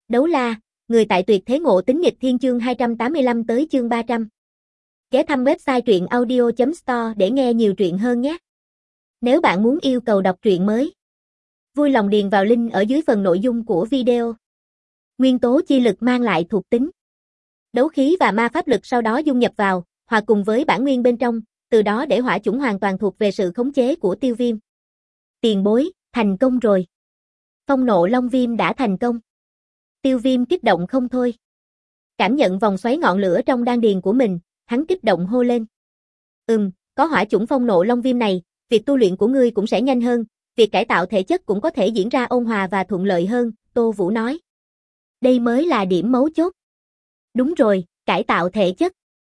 Đấu la, người tại tuyệt thế ngộ tính nghịch thiên chương 285 tới chương 300. Ghé thăm website truyện audio.store để nghe nhiều truyện hơn nhé. Nếu bạn muốn yêu cầu đọc truyện mới, vui lòng điền vào link ở dưới phần nội dung của video. Nguyên tố chi lực mang lại thuộc tính đấu khí và ma pháp lực sau đó dung nhập vào, hòa cùng với bản nguyên bên trong, từ đó để hỏa chủng hoàn toàn thuộc về sự khống chế của Tiêu Viêm. Tiền bối, thành công rồi. Phong nộ long viêm đã thành công. Tiêu Viêm kích động không thôi. Cảm nhận vòng xoáy ngọn lửa trong đan điền của mình, hắn kích động hô lên. Có hỏa chủng phong nộ long viêm này, việc tu luyện của ngươi cũng sẽ nhanh hơn, việc cải tạo thể chất cũng có thể diễn ra ôn hòa và thuận lợi hơn, Tô Vũ nói. Đây mới là điểm mấu chốt. Đúng rồi, cải tạo thể chất.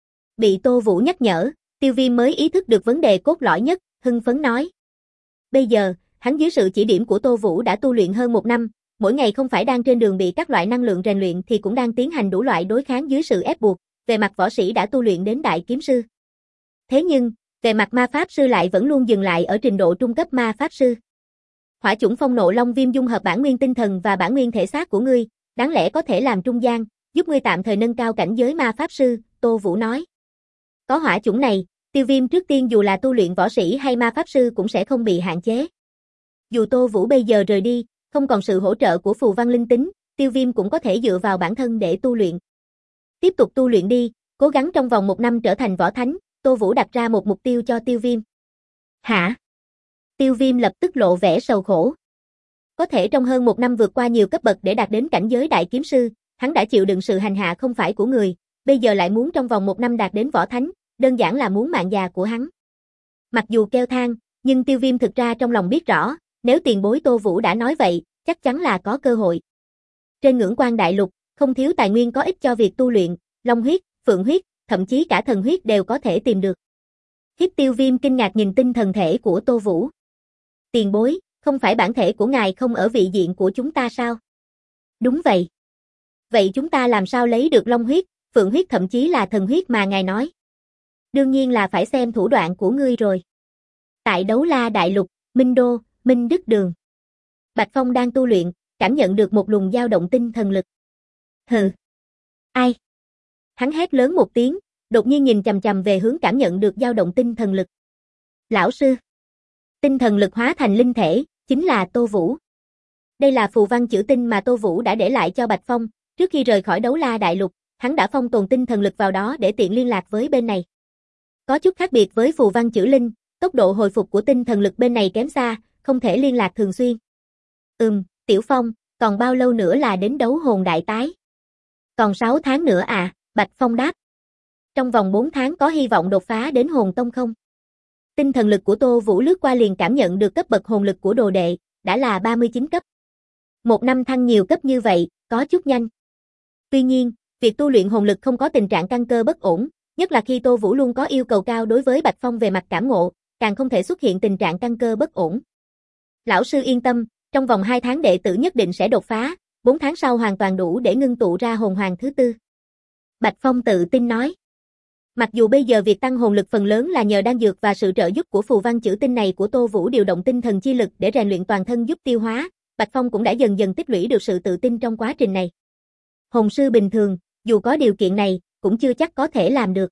Bị Tô Vũ nhắc nhở, Tiêu Viêm mới ý thức được vấn đề cốt lõi nhất, hưng phấn nói. Bây giờ, hắn dưới sự chỉ điểm của Tô Vũ đã tu luyện hơn 1 năm, mỗi ngày không phải đang trên đường bị các loại năng lượng rèn luyện thì cũng đang tiến hành đủ loại đối kháng dưới sự ép buộc, về mặt võ sĩ đã tu luyện đến đại kiếm sư. Thế nhưng, về mặt ma pháp sư lại vẫn luôn dừng lại ở trình độ trung cấp ma pháp sư. Hỏa chủng phong nộ long viêm dung hợp bản nguyên tinh thần và bản nguyên thể xác của ngươi, đáng lẽ có thể làm trung gian, giúp ngươi tạm thời nâng cao cảnh giới ma pháp sư, Tô Vũ nói. Có hỏa chủng này, Tiêu Viêm trước tiên dù là tu luyện võ sĩ hay ma pháp sư cũng sẽ không bị hạn chế. Dù Tô Vũ bây giờ rời đi, không còn sự hỗ trợ của phù văn linh tính, Tiêu Viêm cũng có thể dựa vào bản thân để tu luyện. Tiếp tục tu luyện đi, cố gắng trong vòng 1 năm trở thành võ thánh, Tô Vũ đặt ra một mục tiêu cho Tiêu Viêm. Hả? Tiêu Viêm lập tức lộ vẻ sầu khổ. Có thể trong hơn 1 năm vượt qua nhiều cấp bậc để đạt đến cảnh giới đại kiếm sư, hắn đã chịu đựng sự hành hạ không phải của người, bây giờ lại muốn trong vòng 1 năm đạt đến võ thánh, đơn giản là muốn mạng già của hắn. Mặc dù kêu than, nhưng Tiêu Viêm thực ra trong lòng biết rõ, nếu tiền bối Tô Vũ đã nói vậy, chắc chắn là có cơ hội. Trên ngưỡng quan đại lục, không thiếu tài nguyên có ích cho việc tu luyện, long huyết, phượng huyết, thậm chí cả thần huyết đều có thể tìm được. Hiếp Tiêu Viêm kinh ngạc nhìn tinh thần thể của Tô Vũ. Tiền bối, không phải bản thể của ngài không ở vị diện của chúng ta sao? Đúng vậy. Vậy chúng ta làm sao lấy được long huyết, phượng huyết thậm chí là thần huyết mà ngài nói? Đương nhiên là phải xem thủ đoạn của ngươi rồi. Tại Đấu La Đại Lục, Minh Đô, Minh Đức Đường. Bạch Phong đang tu luyện, cảm nhận được một luồng dao động tinh thần lực. Hừ. Ai? Hắn hét lớn một tiếng, đột nhiên nhìn chằm chằm về hướng cảm nhận được dao động tinh thần lực. Lão sư. Tinh thần lực hóa thành linh thể, chính là Tô Vũ. Đây là phù văn chữ tinh mà Tô Vũ đã để lại cho Bạch Phong, trước khi rời khỏi Đấu La Đại Lục, hắn đã phong tồn tinh thần lực vào đó để tiện liên lạc với bên này. Có chút khác biệt với phù văn chữ linh, tốc độ hồi phục của tinh thần lực bên này kém xa, không thể liên lạc thường xuyên. Tiểu Phong, còn bao lâu nữa là đến đấu hồn đại tái? Còn 6 tháng nữa à, Bạch Phong đáp. Trong vòng 4 tháng có hy vọng đột phá đến hồn tông không? Tinh thần lực của Tô Vũ lướt qua liền cảm nhận được cấp bậc hồn lực của đồ đệ, đã là 39 cấp. 1 năm thăng nhiều cấp như vậy, có chút nhanh. Tuy nhiên, việc tu luyện hồn lực không có tình trạng căn cơ bất ổn, nhất là khi Tô Vũ luôn có yêu cầu cao đối với Bạch Phong về mặt cảm ngộ, càng không thể xuất hiện tình trạng căn cơ bất ổn. Lão sư yên tâm, trong vòng 2 tháng đệ tử nhất định sẽ đột phá, 4 tháng sau hoàn toàn đủ để ngưng tụ ra hồn hoàng thứ 4. Bạch Phong tự tin nói. Mặc dù bây giờ việc tăng hồn lực phần lớn là nhờ đan dược và sự trợ giúp của phù văn chữ tinh này của Tô Vũ điều động tinh thần chi lực để rèn luyện toàn thân giúp tiêu hóa, Bạch Phong cũng đã dần dần tích lũy được sự tự tin trong quá trình này. Hồn sư bình thường, dù có điều kiện này, cũng chưa chắc có thể làm được.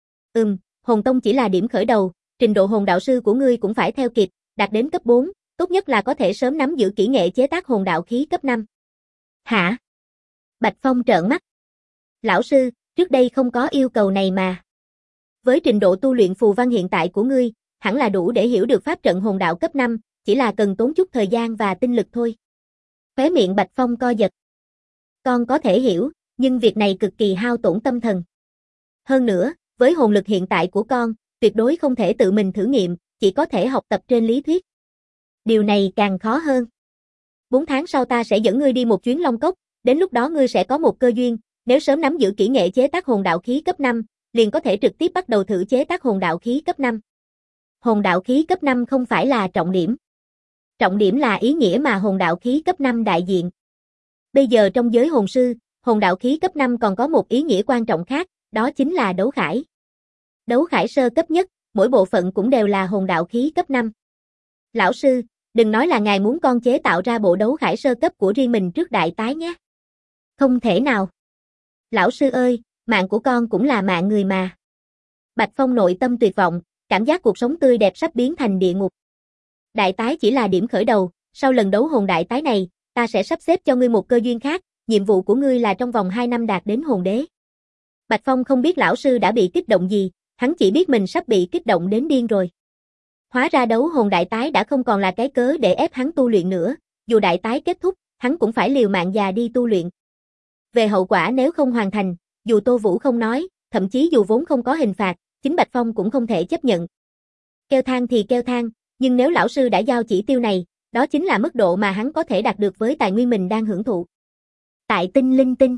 Hồn tông chỉ là điểm khởi đầu, trình độ hồn đạo sư của ngươi cũng phải theo kịp, đạt đến cấp 4, tốt nhất là có thể sớm nắm giữ kỹ nghệ chế tác hồn đạo khí cấp 5. Hả? Bạch Phong trợn mắt. Lão sư, trước đây không có yêu cầu này mà. Với trình độ tu luyện phù văn hiện tại của ngươi, hẳn là đủ để hiểu được pháp trận hồn đạo cấp 5, chỉ là cần tốn chút thời gian và tinh lực thôi. Khóe miệng Bạch Phong co giật. Con có thể hiểu, nhưng việc này cực kỳ hao tổn tâm thần. Hơn nữa, với hồn lực hiện tại của con, tuyệt đối không thể tự mình thử nghiệm, chỉ có thể học tập trên lý thuyết. Điều này càng khó hơn. 4 tháng sau ta sẽ dẫn ngươi đi một chuyến Long Cốc, đến lúc đó ngươi sẽ có một cơ duyên, nếu sớm nắm giữ kỹ nghệ chế tác hồn đạo khí cấp 5, liền có thể trực tiếp bắt đầu thử chế tác hồn đạo khí cấp 5. Hồn đạo khí cấp 5 không phải là trọng điểm. Trọng điểm là ý nghĩa mà hồn đạo khí cấp 5 đại diện. Bây giờ trong giới hồn sư, hồn đạo khí cấp 5 còn có một ý nghĩa quan trọng khác, đó chính là đấu khải. Đấu khải sơ cấp nhất, mỗi bộ phận cũng đều là hồn đạo khí cấp 5. Lão sư, đừng nói là ngài muốn con chế tạo ra bộ đấu khải sơ cấp của riêng mình trước đại tái nhé. Không thể nào. Lão sư ơi, mạng của con cũng là mạng người mà. Bạch Phong nội tâm tuyệt vọng, cảm giác cuộc sống tươi đẹp sắp biến thành địa ngục. Đại tái chỉ là điểm khởi đầu, sau lần đấu hồn đại tái này, ta sẽ sắp xếp cho ngươi một cơ duyên khác, nhiệm vụ của ngươi là trong vòng 2 năm đạt đến hồn đế. Bạch Phong không biết lão sư đã bị kích động gì, hắn chỉ biết mình sắp bị kích động đến điên rồi. Hóa ra đấu hồn đại tái đã không còn là cái cớ để ép hắn tu luyện nữa, dù đại tái kết thúc, hắn cũng phải liều mạng già đi tu luyện. Về hậu quả nếu không hoàn thành, dù Tô Vũ không nói, thậm chí dù vốn không có hình phạt, chính Bạch Phong cũng không thể chấp nhận. Kêu than thì kêu than, nhưng nếu lão sư đã giao chỉ tiêu này, đó chính là mức độ mà hắn có thể đạt được với tài nguyên mình đang hưởng thụ. Tại Tinh Linh Tinh,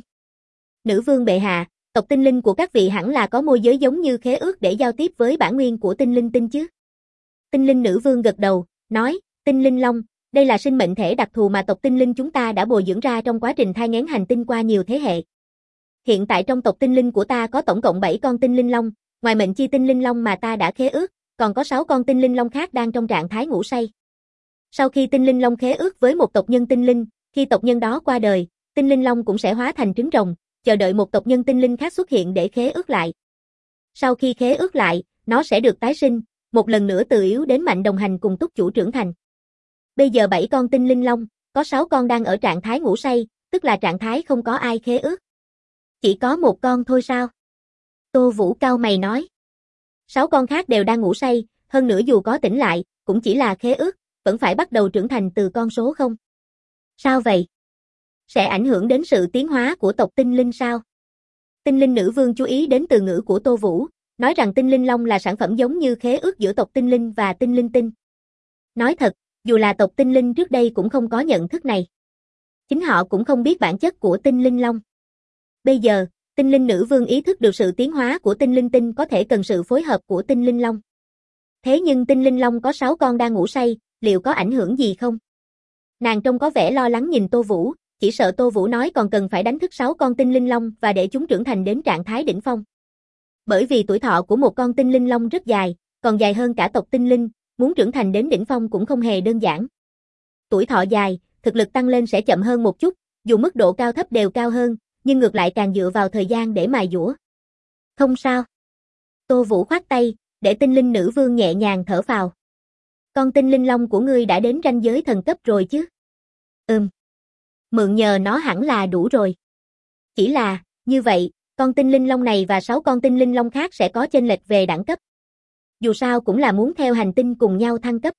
Nữ vương bệ hạ, tộc tinh linh của các vị hẳn là có môi giới giống như khế ước để giao tiếp với bản nguyên của Tinh Linh Tinh chứ? Tinh linh nữ vương gật đầu, nói, Tinh Linh Long, đây là sinh mệnh thể đặc thù mà tộc tinh linh chúng ta đã bồi dưỡng ra trong quá trình thai nghén hành tinh qua nhiều thế hệ. Hiện tại trong tộc tinh linh của ta có tổng cộng 7 con tinh linh long, ngoài mệnh chi tinh linh long mà ta đã khế ước, còn có 6 con tinh linh long khác đang trong trạng thái ngủ say. Sau khi tinh linh long khế ước với một tộc nhân tinh linh, khi tộc nhân đó qua đời, tinh linh long cũng sẽ hóa thành trứng rồng, chờ đợi một tộc nhân tinh linh khác xuất hiện để khế ước lại. Sau khi khế ước lại, nó sẽ được tái sinh, một lần nữa từ yếu đến mạnh đồng hành cùng túc chủ trưởng thành. Bây giờ 7 con tinh linh long, có 6 con đang ở trạng thái ngủ say, tức là trạng thái không có ai khế ước. Chỉ có một con thôi sao? Tô Vũ cau mày nói. 6 con khác đều đang ngủ say, hơn nữa dù có tỉnh lại, cũng chỉ là khế ước, vẫn phải bắt đầu trưởng thành từ con số không. Sao vậy? Sẽ ảnh hưởng đến sự tiến hóa của tộc tinh linh sao? Tinh linh nữ vương chú ý đến từ ngữ của Tô Vũ, nói rằng tinh linh long là sản phẩm giống như khế ước giữa tộc tinh linh và tinh linh tinh. Nói thật, dù là tộc tinh linh trước đây cũng không có nhận thức này. Chính họ cũng không biết bản chất của tinh linh long. Bây giờ, tinh linh nữ vương ý thức được sự tiến hóa của tinh linh tinh có thể cần sự phối hợp của tinh linh long. Thế nhưng tinh linh long có 6 con đang ngủ say, liệu có ảnh hưởng gì không? Nàng trông có vẻ lo lắng nhìn Tô Vũ, chỉ sợ Tô Vũ nói còn cần phải đánh thức 6 con tinh linh long và để chúng trưởng thành đến trạng thái đỉnh phong. Bởi vì tuổi thọ của một con tinh linh long rất dài, còn dài hơn cả tộc tinh linh, muốn trưởng thành đến đỉnh phong cũng không hề đơn giản. Tuổi thọ dài, thực lực tăng lên sẽ chậm hơn một chút, dù mức độ cao thấp đều cao hơn, nhưng ngược lại càng dựa vào thời gian để mài dũa. Không sao. Tô Vũ khoát tay, để tinh linh nữ vương nhẹ nhàng thở phào. Con tinh linh long của ngươi đã đến ranh giới thần cấp rồi chứ? Mượn nhờ nó hẳn là đủ rồi. Chỉ là, như vậy, con tinh linh long này và 6 con tinh linh long khác sẽ có chênh lệch về đẳng cấp. Dù sao cũng là muốn theo hành tinh cùng nhau thăng cấp.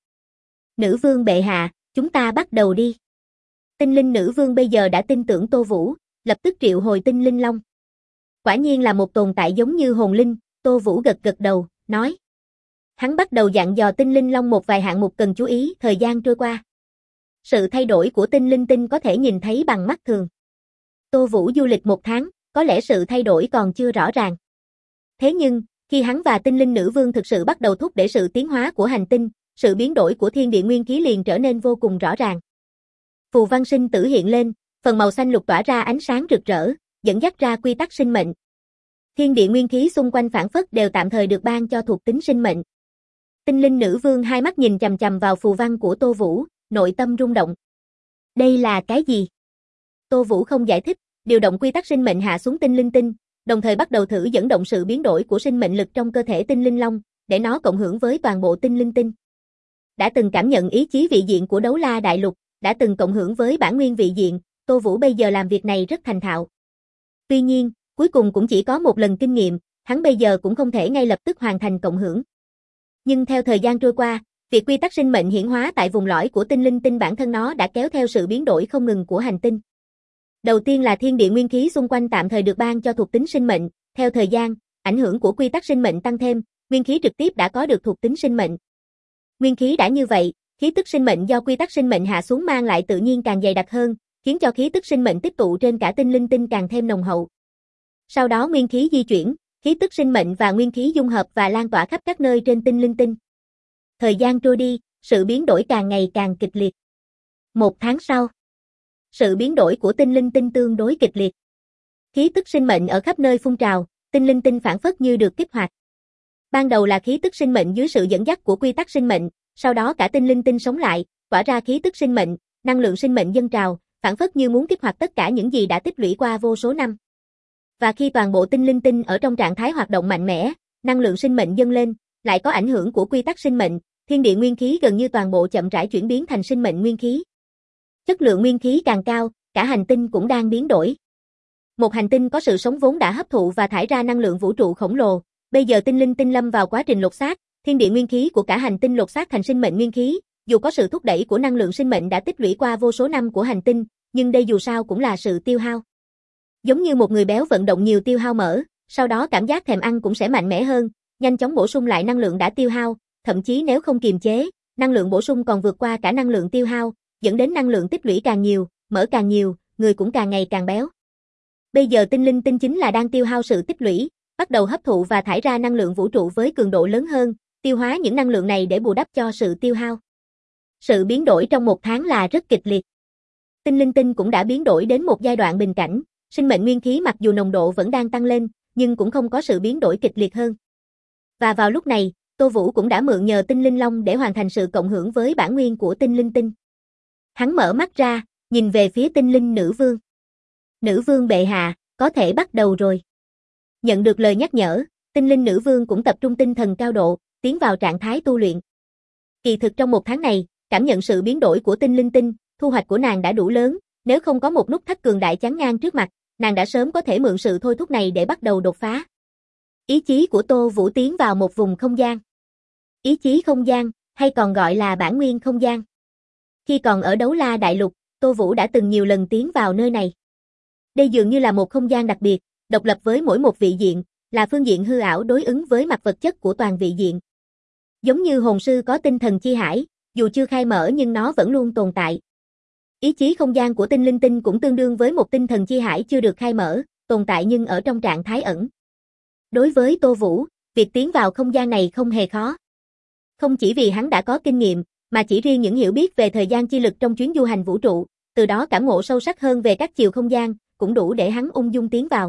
Nữ vương bệ hạ, chúng ta bắt đầu đi. Tinh linh nữ vương bây giờ đã tin tưởng Tô Vũ, lập tức triệu hồi tinh linh long. Quả nhiên là một tồn tại giống như hồn linh, Tô Vũ gật gật đầu, nói. Hắn bắt đầu dặn dò tinh linh long một vài hạng mục cần chú ý. Thời gian trôi qua. Sự thay đổi của tinh linh tinh có thể nhìn thấy bằng mắt thường. Tô Vũ du lịch 1 tháng, có lẽ sự thay đổi còn chưa rõ ràng. Thế nhưng, khi hắn và tinh linh nữ vương thực sự bắt đầu thúc đẩy sự tiến hóa của hành tinh, sự biến đổi của thiên địa nguyên khí liền trở nên vô cùng rõ ràng. Phù văn sinh tử hiện lên, phần màu xanh lục tỏa ra ánh sáng rực rỡ, dẫn dắt ra quy tắc sinh mệnh. Thiên địa nguyên khí xung quanh phản phất đều tạm thời được ban cho thuộc tính sinh mệnh. Tinh linh nữ vương hai mắt nhìn chằm chằm vào phù văn của Tô Vũ, nội tâm rung động. Đây là cái gì? Tô Vũ không giải thích, điều động quy tắc sinh mệnh hạ xuống tinh linh tinh, đồng thời bắt đầu thử dẫn động sự biến đổi của sinh mệnh lực trong cơ thể tinh linh long, để nó cộng hưởng với toàn bộ tinh linh tinh. Đã từng cảm nhận ý chí vị diện của Đấu La Đại Lục, đã từng cộng hưởng với bản nguyên vị diện, Tô Vũ bây giờ làm việc này rất thành thạo. Tuy nhiên, cuối cùng cũng chỉ có một lần kinh nghiệm, hắn bây giờ cũng không thể ngay lập tức hoàn thành cộng hưởng. Nhưng theo thời gian trôi qua, việc quy tắc sinh mệnh hiển hóa tại vùng lõi của tinh linh tinh bản thân nó đã kéo theo sự biến đổi không ngừng của hành tinh. Đầu tiên là thiên địa nguyên khí xung quanh tạm thời được ban cho thuộc tính sinh mệnh, theo thời gian, ảnh hưởng của quy tắc sinh mệnh tăng thêm, nguyên khí trực tiếp đã có được thuộc tính sinh mệnh. Nguyên khí đã như vậy, khí tức sinh mệnh do quy tắc sinh mệnh hạ xuống mang lại tự nhiên càng dày đặc hơn, khiến cho khí tức sinh mệnh tích tụ trên cả tinh linh tinh càng thêm nồng hậu. Sau đó nguyên khí di chuyển, khí tức sinh mệnh và nguyên khí dung hợp và lan tỏa khắp các nơi trên tinh linh tinh. Thời gian trôi đi, sự biến đổi càng ngày càng kịch liệt. 1 tháng sau, sự biến đổi của tinh linh tinh tương đối kịch liệt. Khí tức sinh mệnh ở khắp nơi phun trào, tinh linh tinh phản phất như được kích hoạt. Ban đầu là khí tức sinh mệnh dưới sự dẫn dắt của quy tắc sinh mệnh, sau đó cả tinh linh tinh sống lại, tỏa ra khí tức sinh mệnh, năng lượng sinh mệnh dâng trào, phảng phất như muốn kích hoạt tất cả những gì đã tích lũy qua vô số năm. Và khi toàn bộ tinh linh tinh ở trong trạng thái hoạt động mạnh mẽ, năng lượng sinh mệnh dâng lên, lại có ảnh hưởng của quy tắc sinh mệnh, thiên địa nguyên khí gần như toàn bộ chậm rãi chuyển biến thành sinh mệnh nguyên khí. Chất lượng nguyên khí càng cao, cả hành tinh cũng đang biến đổi. Một hành tinh có sự sống vốn đã hấp thụ và thải ra năng lượng vũ trụ khổng lồ, bây giờ tinh linh tinh lâm vào quá trình lột xác, thiên địa nguyên khí của cả hành tinh lột xác thành sinh mệnh nguyên khí, dù có sự thúc đẩy của năng lượng sinh mệnh đã tích lũy qua vô số năm của hành tinh, nhưng đây dù sao cũng là sự tiêu hao. Giống như một người béo vận động nhiều tiêu hao mỡ, sau đó cảm giác thèm ăn cũng sẽ mạnh mẽ hơn, nhanh chóng bổ sung lại năng lượng đã tiêu hao, thậm chí nếu không kiềm chế, năng lượng bổ sung còn vượt qua cả năng lượng tiêu hao, dẫn đến năng lượng tích lũy càng nhiều, mỡ càng nhiều, người cũng càng ngày càng béo. Bây giờ tinh linh tinh chính là đang tiêu hao sự tích lũy, bắt đầu hấp thụ và thải ra năng lượng vũ trụ với cường độ lớn hơn, tiêu hóa những năng lượng này để bù đắp cho sự tiêu hao. Sự biến đổi trong một tháng là rất kịch liệt. Tinh linh tinh cũng đã biến đổi đến một giai đoạn bình cảnh, sinh mệnh nguyên khí mặc dù nồng độ vẫn đang tăng lên, nhưng cũng không có sự biến đổi kịch liệt hơn. Và vào lúc này, Tô Vũ cũng đã mượn nhờ tinh linh long để hoàn thành sự cộng hưởng với bản nguyên của tinh linh tinh. Hắn mở mắt ra, nhìn về phía tinh linh nữ vương. Nữ vương bệ hạ, có thể bắt đầu rồi. Nhận được lời nhắc nhở, tinh linh nữ vương cũng tập trung tinh thần cao độ, tiến vào trạng thái tu luyện. Kỳ thực trong một tháng này, cảm nhận sự biến đổi của tinh linh tinh, thu hoạch của nàng đã đủ lớn, nếu không có một nút thắt cường đại chắn ngang trước mặt, nàng đã sớm có thể mượn sự thôi thúc này để bắt đầu đột phá. Ý chí của Tô Vũ tiến vào một vùng không gian. Ý chí không gian, hay còn gọi là bản nguyên không gian. Khi còn ở Đấu La Đại Lục, Tô Vũ đã từng nhiều lần tiến vào nơi này. Đây dường như là một không gian đặc biệt, độc lập với mỗi một vị diện, là phương diện hư ảo đối ứng với mặt vật chất của toàn vị diện. Giống như hồn sư có tinh thần chi hải, dù chưa khai mở nhưng nó vẫn luôn tồn tại. Ý chí không gian của tinh linh tinh cũng tương đương với một tinh thần chi hải chưa được khai mở, tồn tại nhưng ở trong trạng thái ẩn. Đối với Tô Vũ, việc tiến vào không gian này không hề khó. Không chỉ vì hắn đã có kinh nghiệm, mà chỉ riêng những hiểu biết về thời gian chi lực trong chuyến du hành vũ trụ, từ đó cảm ngộ sâu sắc hơn về các chiều không gian, cũng đủ để hắn ung dung tiến vào.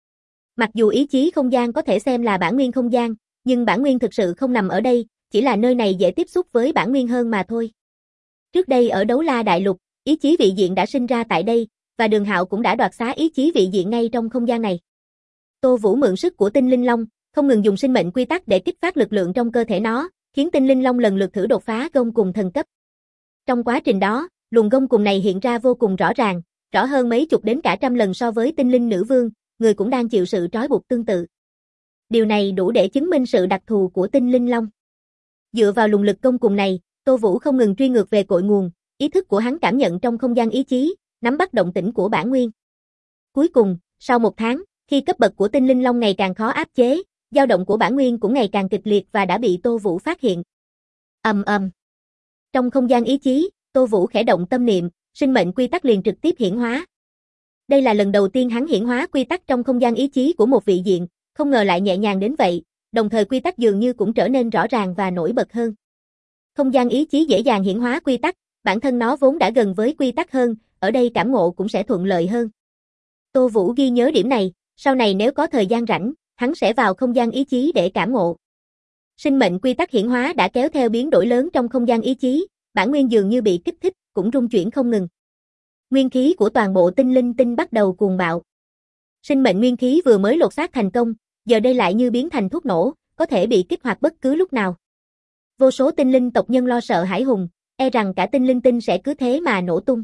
Mặc dù ý chí không gian có thể xem là bản nguyên không gian, nhưng bản nguyên thực sự không nằm ở đây, chỉ là nơi này dễ tiếp xúc với bản nguyên hơn mà thôi. Trước đây ở Đấu La Đại Lục, ý chí vị diện đã sinh ra tại đây, và Đường Hạo cũng đã đoạt xá ý chí vị diện ngay trong không gian này. Tô Vũ mượn sức của tinh linh long, không ngừng dùng sinh mệnh quy tắc để kích phát lực lượng trong cơ thể nó, khiến tinh linh long lần lượt thử đột phá gông cùng thần cấp. Trong quá trình đó, luồng gông cùng này hiện ra vô cùng rõ ràng, rõ hơn mấy chục đến cả trăm lần so với tinh linh nữ vương, người cũng đang chịu sự trói buộc tương tự. Điều này đủ để chứng minh sự đặc thù của tinh linh long. Dựa vào luồng lực gông cùng này, Tô Vũ không ngừng truy ngược về cội nguồn, ý thức của hắn cảm nhận trong không gian ý chí, nắm bắt động tĩnh của bản nguyên. Cuối cùng, sau một tháng, khi cấp bậc của tinh linh long ngày càng khó áp chế, dao động của bản nguyên cũng ngày càng kịch liệt và đã bị Tô Vũ phát hiện. Ầm ầm. Trong không gian ý chí, Tô Vũ khẽ động tâm niệm, sinh mệnh quy tắc liền trực tiếp hiển hóa. Đây là lần đầu tiên hắn hiển hóa quy tắc trong không gian ý chí của một vị diện, không ngờ lại nhẹ nhàng đến vậy, đồng thời quy tắc dường như cũng trở nên rõ ràng và nổi bật hơn. Không gian ý chí dễ dàng hiển hóa quy tắc, bản thân nó vốn đã gần với quy tắc hơn, ở đây cảm ngộ cũng sẽ thuận lợi hơn. Tô Vũ ghi nhớ điểm này, sau này nếu có thời gian rảnh, hắn sẽ vào không gian ý chí để cảm ngộ. Sinh mệnh quy tắc hiển hóa đã kéo theo biến đổi lớn trong không gian ý chí, bản nguyên dường như bị kích thích, cũng rung chuyển không ngừng. Nguyên khí của toàn bộ tinh linh tinh bắt đầu cuồng bạo. Sinh mệnh nguyên khí vừa mới lột xác thành công, giờ đây lại như biến thành thuốc nổ, có thể bị kích hoạt bất cứ lúc nào. Vô số tinh linh tộc nhân lo sợ hãi hùng, e rằng cả tinh linh tinh sẽ cứ thế mà nổ tung.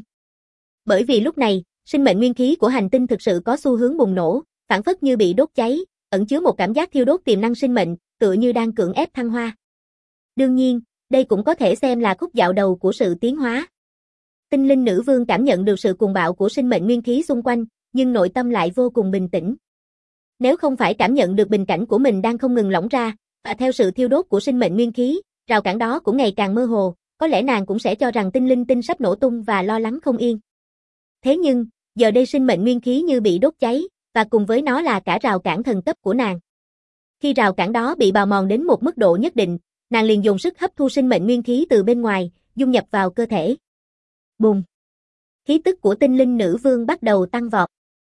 Bởi vì lúc này, sinh mệnh nguyên khí của hành tinh thực sự có xu hướng bùng nổ, phảng phất như bị đốt cháy, ẩn chứa một cảm giác thiêu đốt tiềm năng sinh mệnh, tựa như đang cưỡng ép thăng hoa. Đương nhiên, đây cũng có thể xem là khúc dạo đầu của sự tiến hóa. Tinh linh nữ vương cảm nhận được sự cuồng bạo của sinh mệnh nguyên khí xung quanh, nhưng nội tâm lại vô cùng bình tĩnh. Nếu không phải cảm nhận được bình cảnh của mình đang không ngừng lỏng ra, và theo sự thiêu đốt của sinh mệnh nguyên khí, rào cản đó cũng ngày càng mơ hồ, có lẽ nàng cũng sẽ cho rằng tinh linh tinh sắp nổ tung và lo lắng không yên. Thế nhưng, giờ đây sinh mệnh nguyên khí như bị đốt cháy, và cùng với nó là cả rào cản thần cấp của nàng. Khi rào cản đó bị bào mòn đến một mức độ nhất định, nàng liền dùng sức hấp thu sinh mệnh nguyên khí từ bên ngoài, dung nhập vào cơ thể. Bùng! Khí tức của tinh linh nữ vương bắt đầu tăng vọt.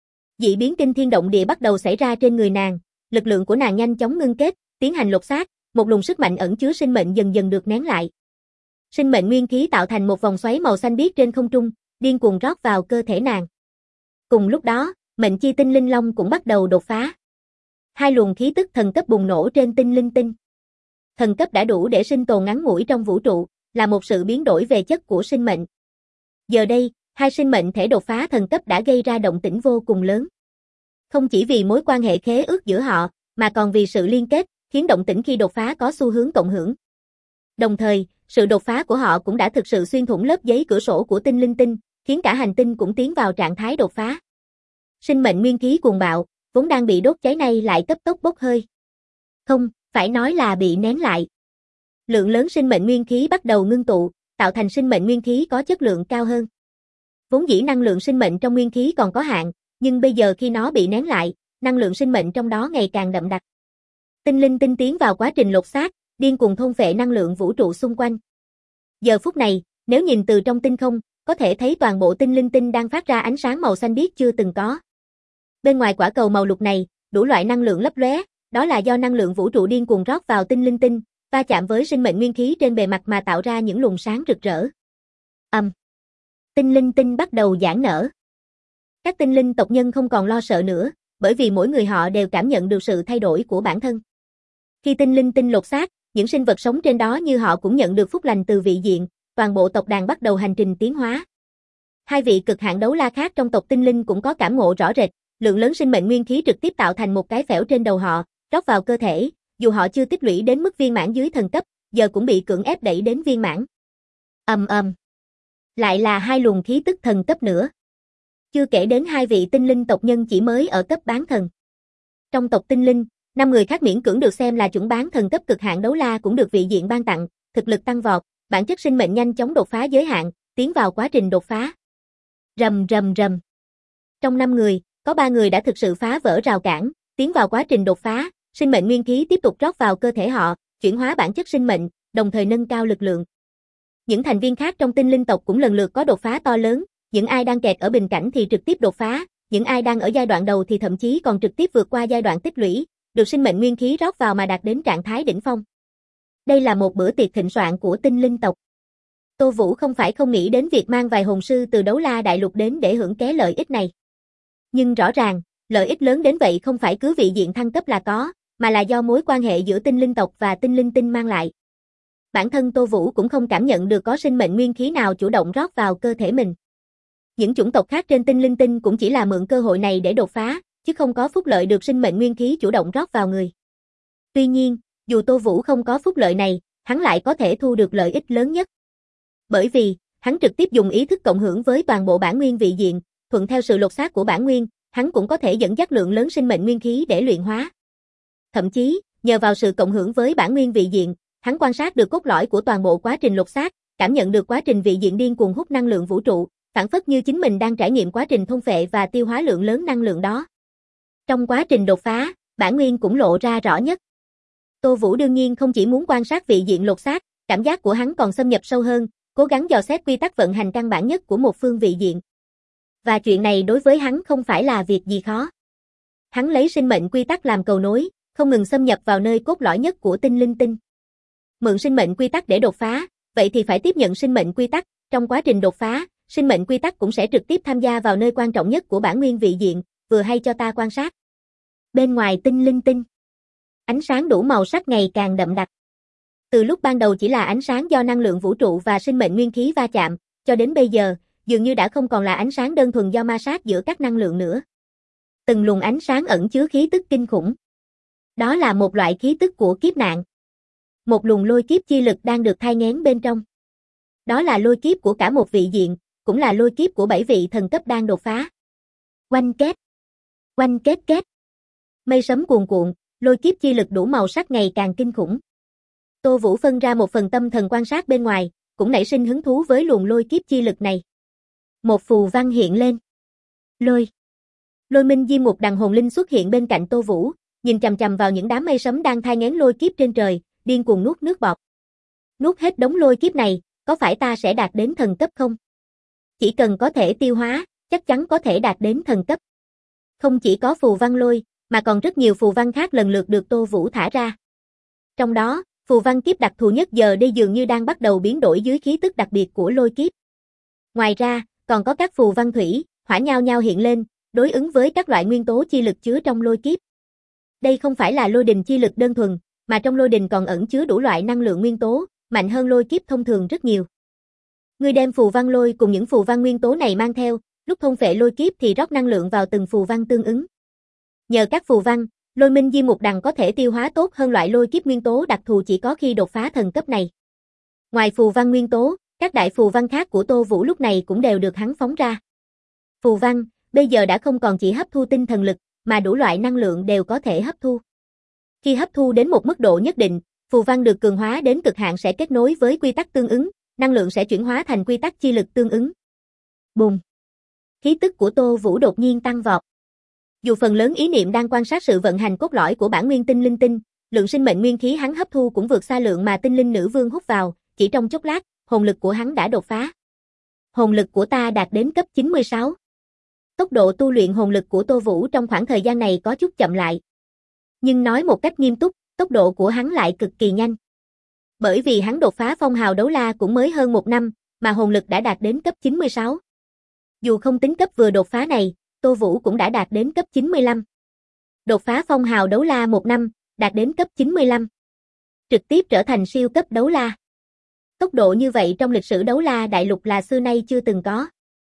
Dị biến kinh thiên động địa bắt đầu xảy ra trên người nàng, lực lượng của nàng nhanh chóng ngưng kết, tiến hành lột xác, một luồng sức mạnh ẩn chứa sinh mệnh dần dần được nén lại. Sinh mệnh nguyên khí tạo thành một vòng xoáy màu xanh biếc trên không trung, điên cuồng rót vào cơ thể nàng. Cùng lúc đó, mệnh chi tinh linh long cũng bắt đầu đột phá. Hai luồng khí tức thần cấp bùng nổ trên tinh linh tinh. Thần cấp đã đủ để sinh tồn ngắn ngủi trong vũ trụ, là một sự biến đổi về chất của sinh mệnh. Giờ đây, hai sinh mệnh thể đột phá thần cấp đã gây ra động tĩnh vô cùng lớn. Không chỉ vì mối quan hệ khế ước giữa họ, mà còn vì sự liên kết, khiến động tĩnh khi đột phá có xu hướng cộng hưởng. Đồng thời, sự đột phá của họ cũng đã thực sự xuyên thủng lớp giấy cửa sổ của tinh linh tinh, khiến cả hành tinh cũng tiến vào trạng thái đột phá. Sinh mệnh nguyên khí cuồng bạo, vốn đang bị đốt cháy nay lại cấp tốc bốc hơi. Không, phải nói là bị nén lại. Lượng lớn sinh mệnh nguyên khí bắt đầu ngưng tụ, tạo thành sinh mệnh nguyên khí có chất lượng cao hơn. Vốn dĩ năng lượng sinh mệnh trong nguyên khí còn có hạn, nhưng bây giờ khi nó bị nén lại, năng lượng sinh mệnh trong đó ngày càng đậm đặc. Tinh linh tinh tiến vào quá trình lột xác, điên cuồng thôn phệ năng lượng vũ trụ xung quanh. Giờ phút này, nếu nhìn từ trong tinh không, có thể thấy toàn bộ tinh linh tinh đang phát ra ánh sáng màu xanh biếc chưa từng có. Bên ngoài quả cầu màu lục này, đủ loại năng lượng lấp lóe, đó là do năng lượng vũ trụ điên cuồng rót vào tinh linh tinh, va chạm với sinh mệnh nguyên khí trên bề mặt mà tạo ra những luồng sáng rực rỡ. Tinh linh tinh bắt đầu giãn nở. Các tinh linh tộc nhân không còn lo sợ nữa, bởi vì mỗi người họ đều cảm nhận được sự thay đổi của bản thân. Khi tinh linh tinh lột xác, những sinh vật sống trên đó như họ cũng nhận được phúc lành từ vị diện, toàn bộ tộc đàn bắt đầu hành trình tiến hóa. Hai vị cực hạn đấu la khác trong tộc tinh linh cũng có cảm ngộ rõ rệt, lượng lớn sinh mệnh nguyên khí trực tiếp tạo thành một cái phễu trên đầu họ, rót vào cơ thể, dù họ chưa tích lũy đến mức viên mãn dưới thần cấp, giờ cũng bị cưỡng ép đẩy đến viên mãn. Lại là hai luồng khí tức thần cấp nữa. Chưa kể đến hai vị tinh linh tộc nhân chỉ mới ở cấp bán thần. Trong tộc tinh linh, 5 người khác miễn cưỡng được xem là chuẩn bán thần cấp cực hạn đấu la cũng được vị diện ban tặng, thực lực tăng vọt, bản chất sinh mệnh nhanh chóng đột phá giới hạn, tiến vào quá trình đột phá. Rầm. Trong 5 người, có 3 người đã thực sự phá vỡ rào cản, tiến vào quá trình đột phá, sinh mệnh nguyên khí tiếp tục rót vào cơ thể họ, chuyển hóa bản chất sinh mệnh, đồng thời nâng cao lực lượng. Những thành viên khác trong tinh linh tộc cũng lần lượt có đột phá to lớn, những ai đang kẹt ở bình cảnh thì trực tiếp đột phá, những ai đang ở giai đoạn đầu thì thậm chí còn trực tiếp vượt qua giai đoạn tích lũy, được sinh mệnh nguyên khí rót vào mà đạt đến trạng thái đỉnh phong. Đây là một bữa tiệc thịnh soạn của tinh linh tộc. Tô Vũ không phải không nghĩ đến việc mang vài hồn sư từ Đấu La Đại Lục đến để hưởng ké lợi ích này. Nhưng rõ ràng, lợi ích lớn đến vậy không phải cứ vị diện thăng cấp là có, mà là do mối quan hệ giữa tinh linh tộc và tinh linh tinh mang lại. Bản thân Tô Vũ cũng không cảm nhận được có sinh mệnh nguyên khí nào chủ động rót vào cơ thể mình. Những chủng tộc khác trên tinh linh tinh cũng chỉ là mượn cơ hội này để đột phá, chứ không có phúc lợi được sinh mệnh nguyên khí chủ động rót vào người. Tuy nhiên, dù Tô Vũ không có phúc lợi này, hắn lại có thể thu được lợi ích lớn nhất. Bởi vì, hắn trực tiếp dùng ý thức cộng hưởng với toàn bộ bản nguyên vị diện, thuận theo sự lột xác của bản nguyên, hắn cũng có thể dẫn dắt lượng lớn sinh mệnh nguyên khí để luyện hóa. Thậm chí, nhờ vào sự cộng hưởng với bản nguyên vị diện, hắn quan sát được cốt lõi của toàn bộ quá trình lột xác, cảm nhận được quá trình vị diện điên cuồng hút năng lượng vũ trụ, phản phất như chính mình đang trải nghiệm quá trình thôn phệ và tiêu hóa lượng lớn năng lượng đó. Trong quá trình đột phá, bản nguyên cũng lộ ra rõ nhất. Tô Vũ đương nhiên không chỉ muốn quan sát vị diện lột xác, cảm giác của hắn còn xâm nhập sâu hơn, cố gắng dò xét quy tắc vận hành căn bản nhất của một phương vị diện. Và chuyện này đối với hắn không phải là việc gì khó. Hắn lấy sinh mệnh quy tắc làm cầu nối, không ngừng xâm nhập vào nơi cốt lõi nhất của tinh linh tinh. Mượn sinh mệnh quy tắc để đột phá, vậy thì phải tiếp nhận sinh mệnh quy tắc, trong quá trình đột phá, sinh mệnh quy tắc cũng sẽ trực tiếp tham gia vào nơi quan trọng nhất của bản nguyên vị diện, vừa hay cho ta quan sát. Bên ngoài tinh linh tinh, ánh sáng đủ màu sắc ngày càng đậm đặc. Từ lúc ban đầu chỉ là ánh sáng do năng lượng vũ trụ và sinh mệnh nguyên khí va chạm, cho đến bây giờ, dường như đã không còn là ánh sáng đơn thuần do ma sát giữa các năng lượng nữa. Từng luồng ánh sáng ẩn chứa khí tức kinh khủng. Đó là một loại khí tức của kiếp nạn. Một luồng lôi kiếp chi lực đang được thai nghén bên trong. Đó là lôi kiếp của cả một vị diện, cũng là lôi kiếp của 7 vị thần cấp đang đột phá. Oanh két. Oanh két két. Mây sấm cuồn cuộn, lôi kiếp chi lực đủ màu sắc ngày càng kinh khủng. Tô Vũ phân ra một phần tâm thần quan sát bên ngoài, cũng nảy sinh hứng thú với luồng lôi kiếp chi lực này. Một phù văn hiện lên. Lôi Minh Diêm Ngục Đằng Hồn Linh xuất hiện bên cạnh Tô Vũ, nhìn chằm chằm vào những đám mây sấm đang thai nghén lôi kiếp trên trời, điên cuồng nuốt nước bọt. Nuốt hết đống lôi kiếp này, có phải ta sẽ đạt đến thần cấp không? Chỉ cần có thể tiêu hóa, chắc chắn có thể đạt đến thần cấp. Không chỉ có phù văn lôi, mà còn rất nhiều phù văn khác lần lượt được Tô Vũ thả ra. Trong đó, phù văn kiếp đặc thù nhất giờ đây dường như đang bắt đầu biến đổi dưới khí tức đặc biệt của lôi kiếp. Ngoài ra, Còn có các phù văn thủy, hỏa nhao nhao hiện lên, đối ứng với các loại nguyên tố chi lực chứa trong lôi kiếp. Đây không phải là lôi đình chi lực đơn thuần, mà trong lôi đình còn ẩn chứa đủ loại năng lượng nguyên tố, mạnh hơn lôi kiếp thông thường rất nhiều. Ngươi đem phù văn lôi cùng những phù văn nguyên tố này mang theo, lúc thôn phệ lôi kiếp thì rót năng lượng vào từng phù văn tương ứng. Nhờ các phù văn, Lôi Minh Diêm Mục Đằng có thể tiêu hóa tốt hơn loại lôi kiếp nguyên tố đặc thù chỉ có khi đột phá thần cấp này. Ngoài phù văn nguyên tố, các đại phù văn khác của Tô Vũ lúc này cũng đều được hắn phóng ra. Phù văn, bây giờ đã không còn chỉ hấp thu tinh thần lực, mà đủ loại năng lượng đều có thể hấp thu. Khi hấp thu đến một mức độ nhất định, phù văn được cường hóa đến cực hạn sẽ kết nối với quy tắc tương ứng, năng lượng sẽ chuyển hóa thành quy tắc chi lực tương ứng. Bùng! Khí tức của Tô Vũ đột nhiên tăng vọt. Dù phần lớn ý niệm đang quan sát sự vận hành cốt lõi của bản nguyên tinh linh tinh, lượng sinh mệnh nguyên khí hắn hấp thu cũng vượt xa lượng mà tinh linh nữ vương hút vào, chỉ trong chốc lát, hồn lực của hắn đã đột phá. Hồn lực của ta đạt đến cấp 96. Tốc độ tu luyện hồn lực của Tô Vũ trong khoảng thời gian này có chút chậm lại. Nhưng nói một cách nghiêm túc, tốc độ của hắn lại cực kỳ nhanh. Bởi vì hắn đột phá phong hào đấu la cũng mới hơn 1 năm, mà hồn lực đã đạt đến cấp 96. Dù không tính cấp vừa đột phá này, Tô Vũ cũng đã đạt đến cấp 95. Đột phá phong hào đấu la 1 năm, đạt đến cấp 95. Trực tiếp trở thành siêu cấp đấu la. Tốc độ như vậy trong lịch sử đấu la đại lục là xưa nay chưa từng có.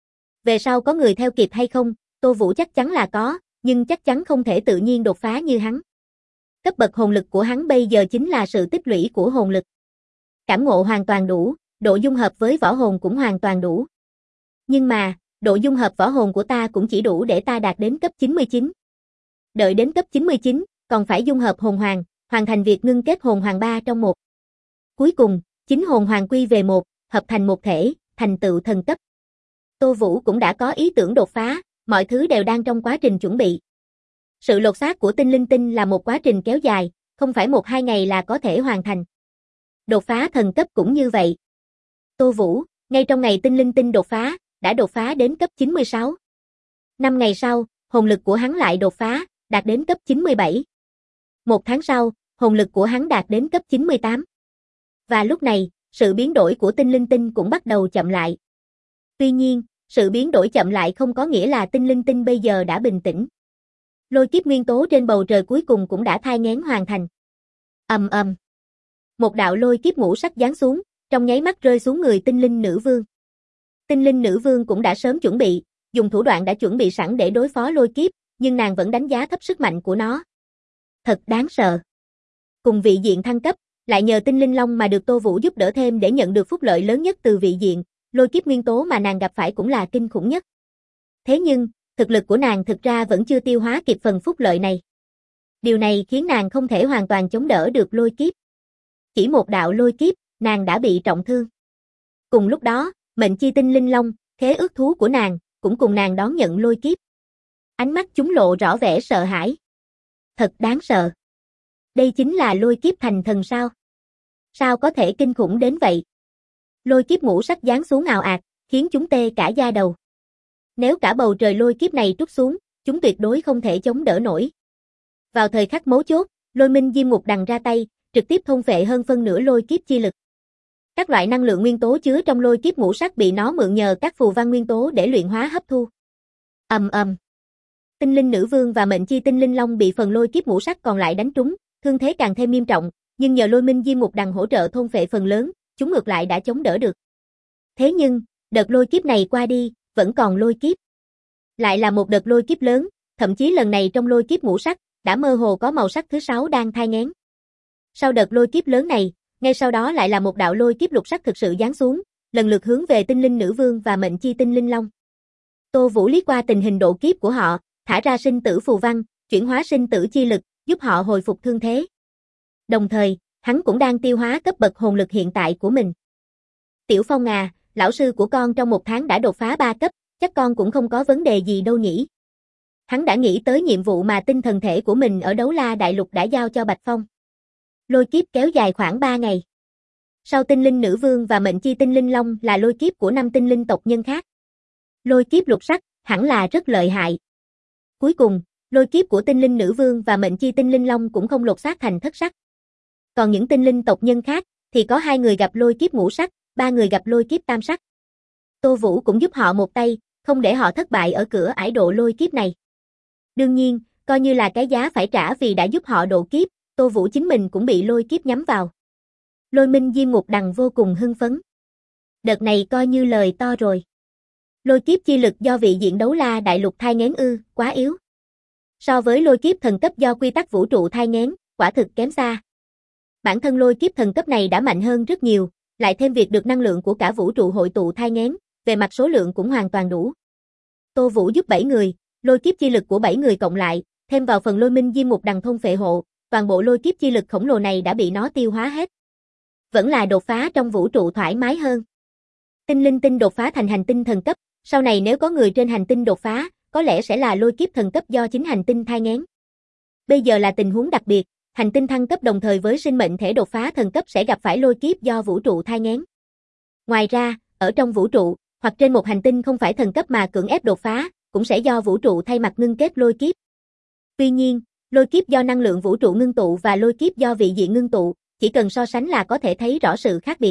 Về sau có người theo kịp hay không, Tô Vũ chắc chắn là có, nhưng chắc chắn không thể tự nhiên đột phá như hắn. Cấp bậc hồn lực của hắn bây giờ chính là sự tích lũy của hồn lực. Cảm ngộ hoàn toàn đủ, độ dung hợp với võ hồn cũng hoàn toàn đủ. Nhưng mà, độ dung hợp võ hồn của ta cũng chỉ đủ để ta đạt đến cấp 99. Đợi đến cấp 99, còn phải dung hợp hồn hoàng, hoàn thành việc ngưng kết hồn hoàng 3 trong 1. Cuối cùng, 9 hồn hoàng quy về 1, hợp thành một thể, thành tựu thần cấp. Tô Vũ cũng đã có ý tưởng đột phá, mọi thứ đều đang trong quá trình chuẩn bị. Sự lột xác của tinh linh tinh là một quá trình kéo dài, không phải 1-2 ngày là có thể hoàn thành. Đột phá thần cấp cũng như vậy. Tô Vũ, ngay trong ngày tinh linh tinh đột phá, đã đột phá đến cấp 96. 5 ngày sau, hồn lực của hắn lại đột phá, đạt đến cấp 97. 1 tháng sau, hồn lực của hắn đạt đến cấp 98. Và lúc này, sự biến đổi của tinh linh tinh cũng bắt đầu chậm lại. Tuy nhiên, sự biến đổi chậm lại không có nghĩa là tinh linh tinh bây giờ đã bình tĩnh. Lôi kiếp nguyên tố trên bầu trời cuối cùng cũng đã thai nghén hoàn thành. Ầm ầm. Một đạo lôi kiếp ngũ sắc giáng xuống, trong nháy mắt rơi xuống người tinh linh nữ vương. Tinh linh nữ vương cũng đã sớm chuẩn bị, dùng thủ đoạn đã chuẩn bị sẵn để đối phó lôi kiếp, nhưng nàng vẫn đánh giá thấp sức mạnh của nó. Thật đáng sợ. Cùng vị diện thăng cấp, lại nhờ tinh linh long mà được Tô Vũ giúp đỡ thêm để nhận được phúc lợi lớn nhất từ vị diện, lôi kiếp nguyên tố mà nàng gặp phải cũng là kinh khủng nhất. Thế nhưng, thực lực của nàng thực ra vẫn chưa tiêu hóa kịp phần phúc lợi này. Điều này khiến nàng không thể hoàn toàn chống đỡ được lôi kiếp. Chỉ một đạo lôi kiếp, nàng đã bị trọng thương. Cùng lúc đó, mệnh chi tinh linh long, khế ước thú của nàng, cũng cùng nàng đón nhận lôi kiếp. Ánh mắt chúng lộ rõ vẻ sợ hãi. Thật đáng sợ. Đây chính là lôi kiếp thành thần sao? Sao có thể kinh khủng đến vậy? Lôi kiếp ngũ sắc giáng xuống ào ạt, khiến chúng tê cả da đầu. Nếu cả bầu trời lôi kiếp này trút xuống, chúng tuyệt đối không thể chống đỡ nổi. Vào thời khắc mấu chốt, Lôi Minh Diêm Mục Đằng ra tay, trực tiếp thôn phệ hơn phân nửa lôi kiếp chi lực. Các loại năng lượng nguyên tố chứa trong lôi kiếp ngũ sắc bị nó mượn nhờ các phù văn nguyên tố để luyện hóa hấp thu. Ầm ầm. Tinh linh nữ vương và mệnh chi tinh linh long bị phần lôi kiếp ngũ sắc còn lại đánh trúng, thương thế càng thêm nghiêm trọng, nhưng nhờ Lôi Minh Diêm Mục Đằng hỗ trợ thôn phệ phần lớn, chúng ngược lại đã chống đỡ được. Thế nhưng, đợt lôi kiếp này qua đi, vẫn còn lôi kiếp. Lại là một đợt lôi kiếp lớn, thậm chí lần này trong lôi kiếp ngũ sắc, đã mơ hồ có màu sắc thứ 6 đang thai nghén. Sau đợt lôi kiếp lớn này, ngay sau đó lại là một đạo lôi kiếp lục sắc thực sự giáng xuống, lần lượt hướng về tinh linh nữ vương và mệnh chi tinh linh long. Tô Vũ liếc qua tình hình độ kiếp của họ, thả ra sinh tử phù văn, chuyển hóa sinh tử chi lực, giúp họ hồi phục thương thế. Đồng thời, hắn cũng đang tiêu hóa cấp bậc hồn lực hiện tại của mình. Tiểu Phong à, lão sư của con trong 1 tháng đã đột phá 3 cấp, chắc con cũng không có vấn đề gì đâu nhỉ. Hắn đã nghĩ tới nhiệm vụ mà tinh thần thể của mình ở Đấu La Đại Lục đã giao cho Bạch Phong. Lôi kiếp kéo dài khoảng 3 ngày. Sau tinh linh nữ vương và mệnh chi tinh linh long là lôi kiếp của 5 tinh linh tộc nhân khác. Lôi kiếp lục sắc, hẳn là rất lợi hại. Cuối cùng, lôi kiếp của tinh linh nữ vương và mệnh chi tinh linh long cũng không lột xác thành thất sắc. Còn những tinh linh tộc nhân khác, thì có 2 người gặp lôi kiếp ngũ sắc, 3 người gặp lôi kiếp tam sắc. Tô Vũ cũng giúp họ một tay, không để họ thất bại ở cửa ải độ lôi kiếp này. Đương nhiên, coi như là cái giá phải trả vì đã giúp họ độ kiếp, Tô Vũ chính mình cũng bị lôi kiếp nhắm vào. Lôi Minh Diêm Ngục Đằng vô cùng hưng phấn. Đợt này coi như lời to rồi. Lôi kiếp chi lực do vị diện Đấu La Đại Lục thai nghén quá yếu. So với lôi kiếp thần cấp do quy tắc vũ trụ thai nghén, quả thực kém xa. Bản thân lôi kiếp thần cấp này đã mạnh hơn rất nhiều, lại thêm việc được năng lượng của cả vũ trụ hội tụ thai nghén, về mặt số lượng cũng hoàn toàn đủ. Tô Vũ giúp 7 người, lôi kiếp chi lực của 7 người cộng lại, thêm vào phần Lôi Minh Diêm Ngục Đằng thôn phệ hộ, toàn bộ lôi kiếp chi lực khổng lồ này đã bị nó tiêu hóa hết. Vẫn là đột phá trong vũ trụ thoải mái hơn. Tinh linh tinh đột phá thành hành tinh thần cấp, sau này nếu có người trên hành tinh đột phá, có lẽ sẽ là lôi kiếp thần cấp do chính hành tinh thai nghén. Bây giờ là tình huống đặc biệt, hành tinh thăng cấp đồng thời với sinh mệnh thể đột phá thần cấp sẽ gặp phải lôi kiếp do vũ trụ thai nghén. Ngoài ra, ở trong vũ trụ, hoặc trên một hành tinh không phải thần cấp mà cưỡng ép đột phá, cũng sẽ do vũ trụ thay mặt ngưng kết lôi kiếp. Tuy nhiên, lôi kiếp do năng lượng vũ trụ ngưng tụ và lôi kiếp do vị diện ngưng tụ, chỉ cần so sánh là có thể thấy rõ sự khác biệt.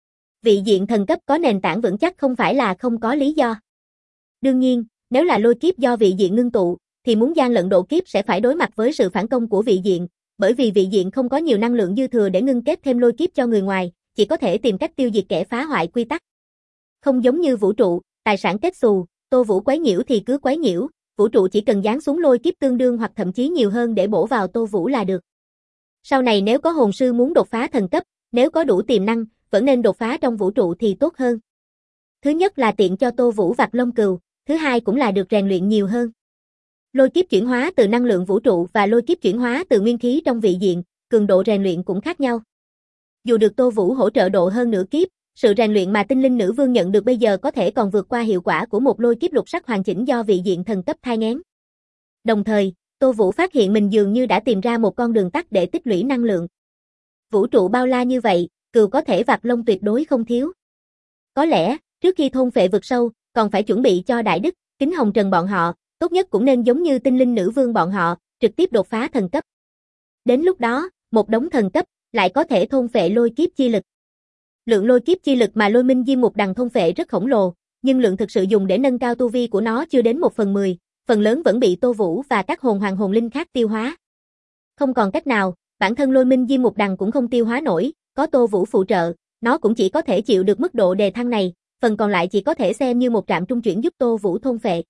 Vị diện thần cấp có nền tảng vững chắc không phải là không có lý do. Đương nhiên, nếu là lôi kiếp do vị diện ngưng tụ, thì muốn gian lận độ kiếp sẽ phải đối mặt với sự phản công của vị diện, bởi vì vị diện không có nhiều năng lượng dư thừa để ngưng kết thêm lôi kiếp cho người ngoài, chỉ có thể tìm cách tiêu diệt kẻ phá hoại quy tắc. Không giống như vũ trụ, tài sản kết xù, Tô Vũ quấy nhiễu thì cứ quấy nhiễu, vũ trụ chỉ cần giáng xuống lôi kiếp tương đương hoặc thậm chí nhiều hơn để bổ vào Tô Vũ là được. Sau này nếu có hồn sư muốn đột phá thần cấp, nếu có đủ tiềm năng, vẫn nên đột phá trong vũ trụ thì tốt hơn. Thứ nhất là tiện cho Tô Vũ vặt lông cừu, thứ hai cũng là được rèn luyện nhiều hơn. Lôi kiếp chuyển hóa từ năng lượng vũ trụ và lôi kiếp chuyển hóa từ nguyên khí trong vị diện, cường độ rèn luyện cũng khác nhau. Dù được Tô Vũ hỗ trợ độ hơn nửa kiếp, sự rèn luyện mà tinh linh nữ vương nhận được bây giờ có thể còn vượt qua hiệu quả của một lôi kiếp lục sắc hoàn chỉnh do vị diện thần cấp thai nghén. Đồng thời, Tô Vũ phát hiện mình dường như đã tìm ra một con đường tắt để tích lũy năng lượng. Vũ trụ bao la như vậy, cừu có thể vặt lông tuyệt đối không thiếu. Có lẽ, trước khi thôn phệ vực sâu, còn phải chuẩn bị cho Đại Đức, Kính Hồng Trần bọn họ, tốt nhất cũng nên giống như tinh linh nữ vương bọn họ, trực tiếp đột phá thần cấp. Đến lúc đó, một đống thần cấp, lại có thể thôn phệ lôi kiếp chi lực. Lượng lôi kiếp chi lực mà Lôi Minh Diêm Ngục Đằng thôn phệ rất khổng lồ, nhưng lượng thực sự dùng để nâng cao tu vi của nó chưa đến 1/10, phần lớn vẫn bị Tô Vũ và các hồn hoàng hồn linh khác tiêu hóa. Không còn cách nào, bản thân Lôi Minh Diêm Ngục Đằng cũng không tiêu hóa nổi, có Tô Vũ phụ trợ, nó cũng chỉ có thể chịu được mức độ đề thăng này, phần còn lại chỉ có thể xem như một trạm trung chuyển giúp Tô Vũ thôn phệ.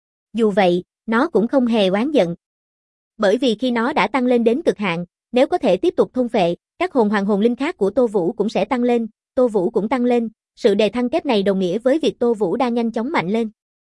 Dù vậy, nó cũng không hề oán giận. Bởi vì khi nó đã tăng lên đến cực hạn, nếu có thể tiếp tục thôn phệ, các hồn hoàng hồn linh khác của Tô Vũ cũng sẽ tăng lên, Tô Vũ cũng tăng lên, sự đề thăng kép này đồng nghĩa với việc Tô Vũ đang nhanh chóng mạnh lên.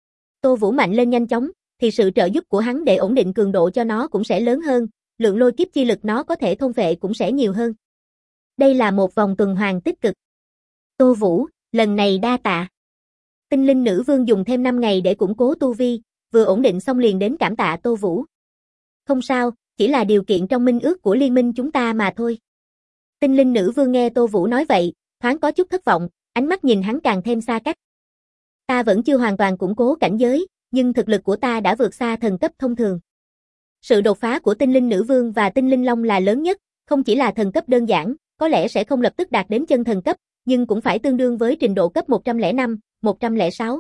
Tô Vũ mạnh lên nhanh chóng, thì sự trợ giúp của hắn để ổn định cường độ cho nó cũng sẽ lớn hơn, lượng lôi kiếp chi lực nó có thể thôn phệ cũng sẽ nhiều hơn. Đây là một vòng tuần hoàn tích cực. Tô Vũ, lần này đa tạ. Tinh linh nữ vương dùng thêm 5 ngày để củng cố tu vi, vừa ổn định xong liền đến cảm tạ Tô Vũ. Không sao, chỉ là điều kiện trong minh ước của liên minh chúng ta mà thôi. Tinh linh nữ vương nghe Tô Vũ nói vậy, thoáng có chút thất vọng, ánh mắt nhìn hắn càng thêm xa cách. Ta vẫn chưa hoàn toàn củng cố cảnh giới, nhưng thực lực của ta đã vượt xa thần cấp thông thường. Sự đột phá của tinh linh nữ vương và tinh linh long là lớn nhất, không chỉ là thần cấp đơn giản, có lẽ sẽ không lập tức đạt đến chân thần cấp, nhưng cũng phải tương đương với trình độ cấp 105, 106.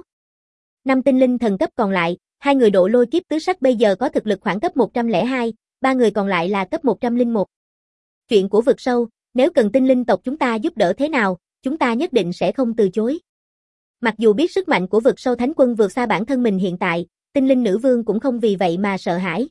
5 tinh linh thần cấp còn lại, 2 người độ lôi kiếp tứ sắc bây giờ có thực lực khoảng cấp 102, 3 người còn lại là cấp 101. Chuyện của vực sâu, nếu cần tinh linh tộc chúng ta giúp đỡ thế nào, chúng ta nhất định sẽ không từ chối. Mặc dù biết sức mạnh của vực sâu thánh quân vượt xa bản thân mình hiện tại, tinh linh nữ vương cũng không vì vậy mà sợ hãi.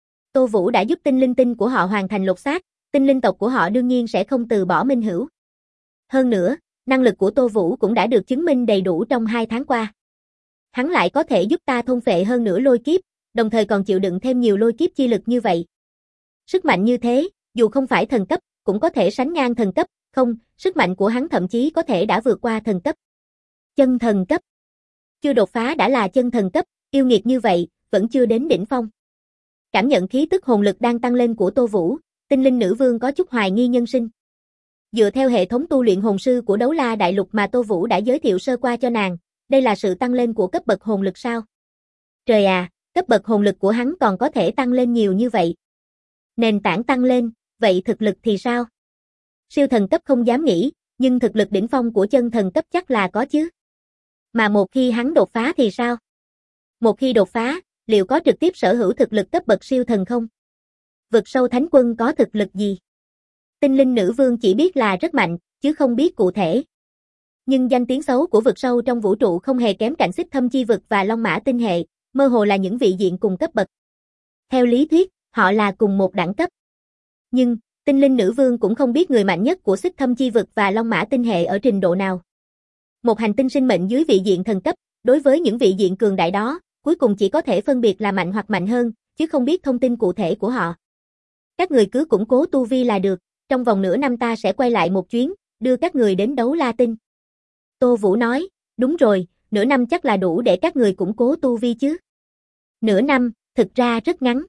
Tô Vũ đã giúp tinh linh tinh của họ hoàn thành lột xác, tinh linh tộc của họ đương nhiên sẽ không từ bỏ minh hữu. Hơn nữa, năng lực của Tô Vũ cũng đã được chứng minh đầy đủ trong 2 tháng qua. Hắn lại có thể giúp ta thôn phệ hơn nữa lôi kiếp, đồng thời còn chịu đựng thêm nhiều lôi kiếp chi lực như vậy. Sức mạnh như thế, dù không phải thần cấp, cũng có thể sánh ngang thần cấp, không, sức mạnh của hắn thậm chí có thể đã vượt qua thần cấp. Chân thần cấp. Chưa đột phá đã là chân thần cấp, yêu nghiệt như vậy, vẫn chưa đến đỉnh phong. Cảm nhận khí tức hồn lực đang tăng lên của Tô Vũ, tinh linh nữ vương có chút hoài nghi nhân sinh. Dựa theo hệ thống tu luyện hồn sư của Đấu La Đại Lục mà Tô Vũ đã giới thiệu sơ qua cho nàng, đây là sự tăng lên của cấp bậc hồn lực sao? Trời à, cấp bậc hồn lực của hắn còn có thể tăng lên nhiều như vậy. Nền tảng tăng lên, vậy thực lực thì sao? Siêu thần cấp không dám nghĩ, nhưng thực lực đỉnh phong của chân thần cấp chắc là có chứ. Mà một khi hắn đột phá thì sao? Một khi đột phá, liệu có trực tiếp sở hữu thực lực cấp bậc siêu thần không? Vực sâu thánh quân có thực lực gì? Tinh linh nữ vương chỉ biết là rất mạnh, chứ không biết cụ thể. Nhưng danh tiếng xấu của vực sâu trong vũ trụ không hề kém cạnh Xích Thâm Chi Vực và Long Mã Tinh Hệ, mơ hồ là những vị diện cùng cấp bậc. Theo lý thuyết, họ là cùng một đẳng cấp. Nhưng, tinh linh nữ vương cũng không biết người mạnh nhất của Xích Thâm Chi Vực và Long Mã Tinh Hệ ở trình độ nào. Một hành tinh sinh mệnh dưới vị diện thần cấp, đối với những vị diện cường đại đó, cuối cùng chỉ có thể phân biệt là mạnh hoặc mạnh hơn, chứ không biết thông tin cụ thể của họ. Các người cứ củng cố tu vi là được, trong vòng nửa năm ta sẽ quay lại một chuyến, đưa các người đến Đấu La Tinh. Tô Vũ nói, đúng rồi, nửa năm chắc là đủ để các người củng cố tu vi chứ. Nửa năm, thực ra rất ngắn.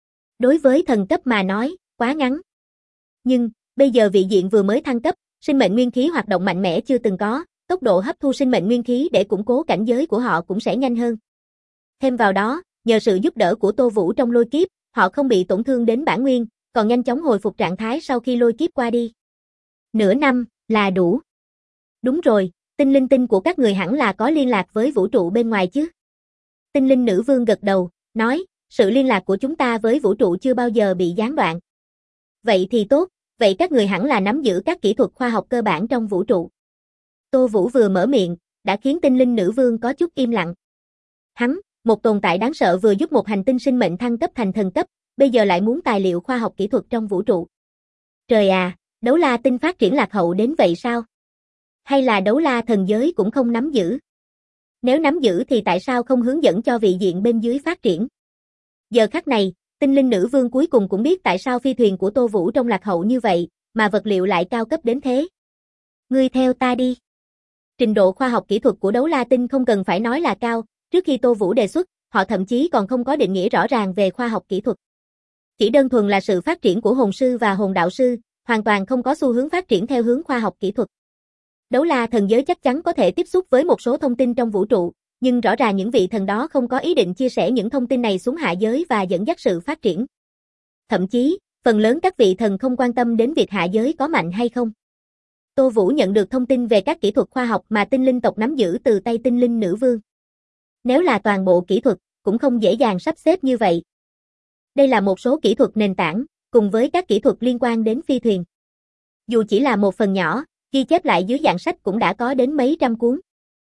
Đối với thần cấp mà nói, quá ngắn. Nhưng, bây giờ vị diện vừa mới thăng cấp, sinh mệnh nguyên khí hoạt động mạnh mẽ chưa từng có, tốc độ hấp thu sinh mệnh nguyên khí để củng cố cảnh giới của họ cũng sẽ nhanh hơn. Thêm vào đó, nhờ sự giúp đỡ của Tô Vũ trong lôi kiếp, họ không bị tổn thương đến bản nguyên, còn nhanh chóng hồi phục trạng thái sau khi lôi kiếp qua đi. Nửa năm, là đủ. Đúng rồi, tinh linh tinh của các người hẳn là có liên lạc với vũ trụ bên ngoài chứ. Tinh linh nữ vương gật đầu, nói, sự liên lạc của chúng ta với vũ trụ chưa bao giờ bị gián đoạn. Vậy thì tốt, vậy các người hẳn là nắm giữ các kỹ thuật khoa học cơ bản trong vũ trụ. Tô Vũ vừa mở miệng, đã khiến tinh linh nữ vương có chút im lặng. Hắn, một tồn tại đáng sợ vừa giúp một hành tinh sinh mệnh thăng cấp thành thần cấp, bây giờ lại muốn tài liệu khoa học kỹ thuật trong vũ trụ. Trời à, Đấu La Tinh phát triển lạc hậu đến vậy sao? Hay là Đấu La thần giới cũng không nắm giữ? Nếu nắm giữ thì tại sao không hướng dẫn cho vị diện bên dưới phát triển? Giờ khắc này, tinh linh nữ vương cuối cùng cũng biết tại sao phi thuyền của Tô Vũ trông lạc hậu như vậy, mà vật liệu lại cao cấp đến thế. Ngươi theo ta đi. Trình độ khoa học kỹ thuật của Đấu La Tinh không cần phải nói là cao, trước khi Tô Vũ đề xuất, họ thậm chí còn không có định nghĩa rõ ràng về khoa học kỹ thuật. Chỉ đơn thuần là sự phát triển của hồn sư và hồn đạo sư, hoàn toàn không có xu hướng phát triển theo hướng khoa học kỹ thuật. Đấu La thần giới chắc chắn có thể tiếp xúc với một số thông tin trong vũ trụ, nhưng rõ ràng những vị thần đó không có ý định chia sẻ những thông tin này xuống hạ giới và dẫn dắt sự phát triển. Thậm chí, phần lớn các vị thần không quan tâm đến việc hạ giới có mạnh hay không. Tô Vũ nhận được thông tin về các kỹ thuật khoa học mà tinh linh tộc nắm giữ từ tay tinh linh nữ vương. Nếu là toàn bộ kỹ thuật, cũng không dễ dàng sắp xếp như vậy. Đây là một số kỹ thuật nền tảng, cùng với các kỹ thuật liên quan đến phi thuyền. Dù chỉ là một phần nhỏ, ghi chép lại dưới dạng sách cũng đã có đến mấy trăm cuốn.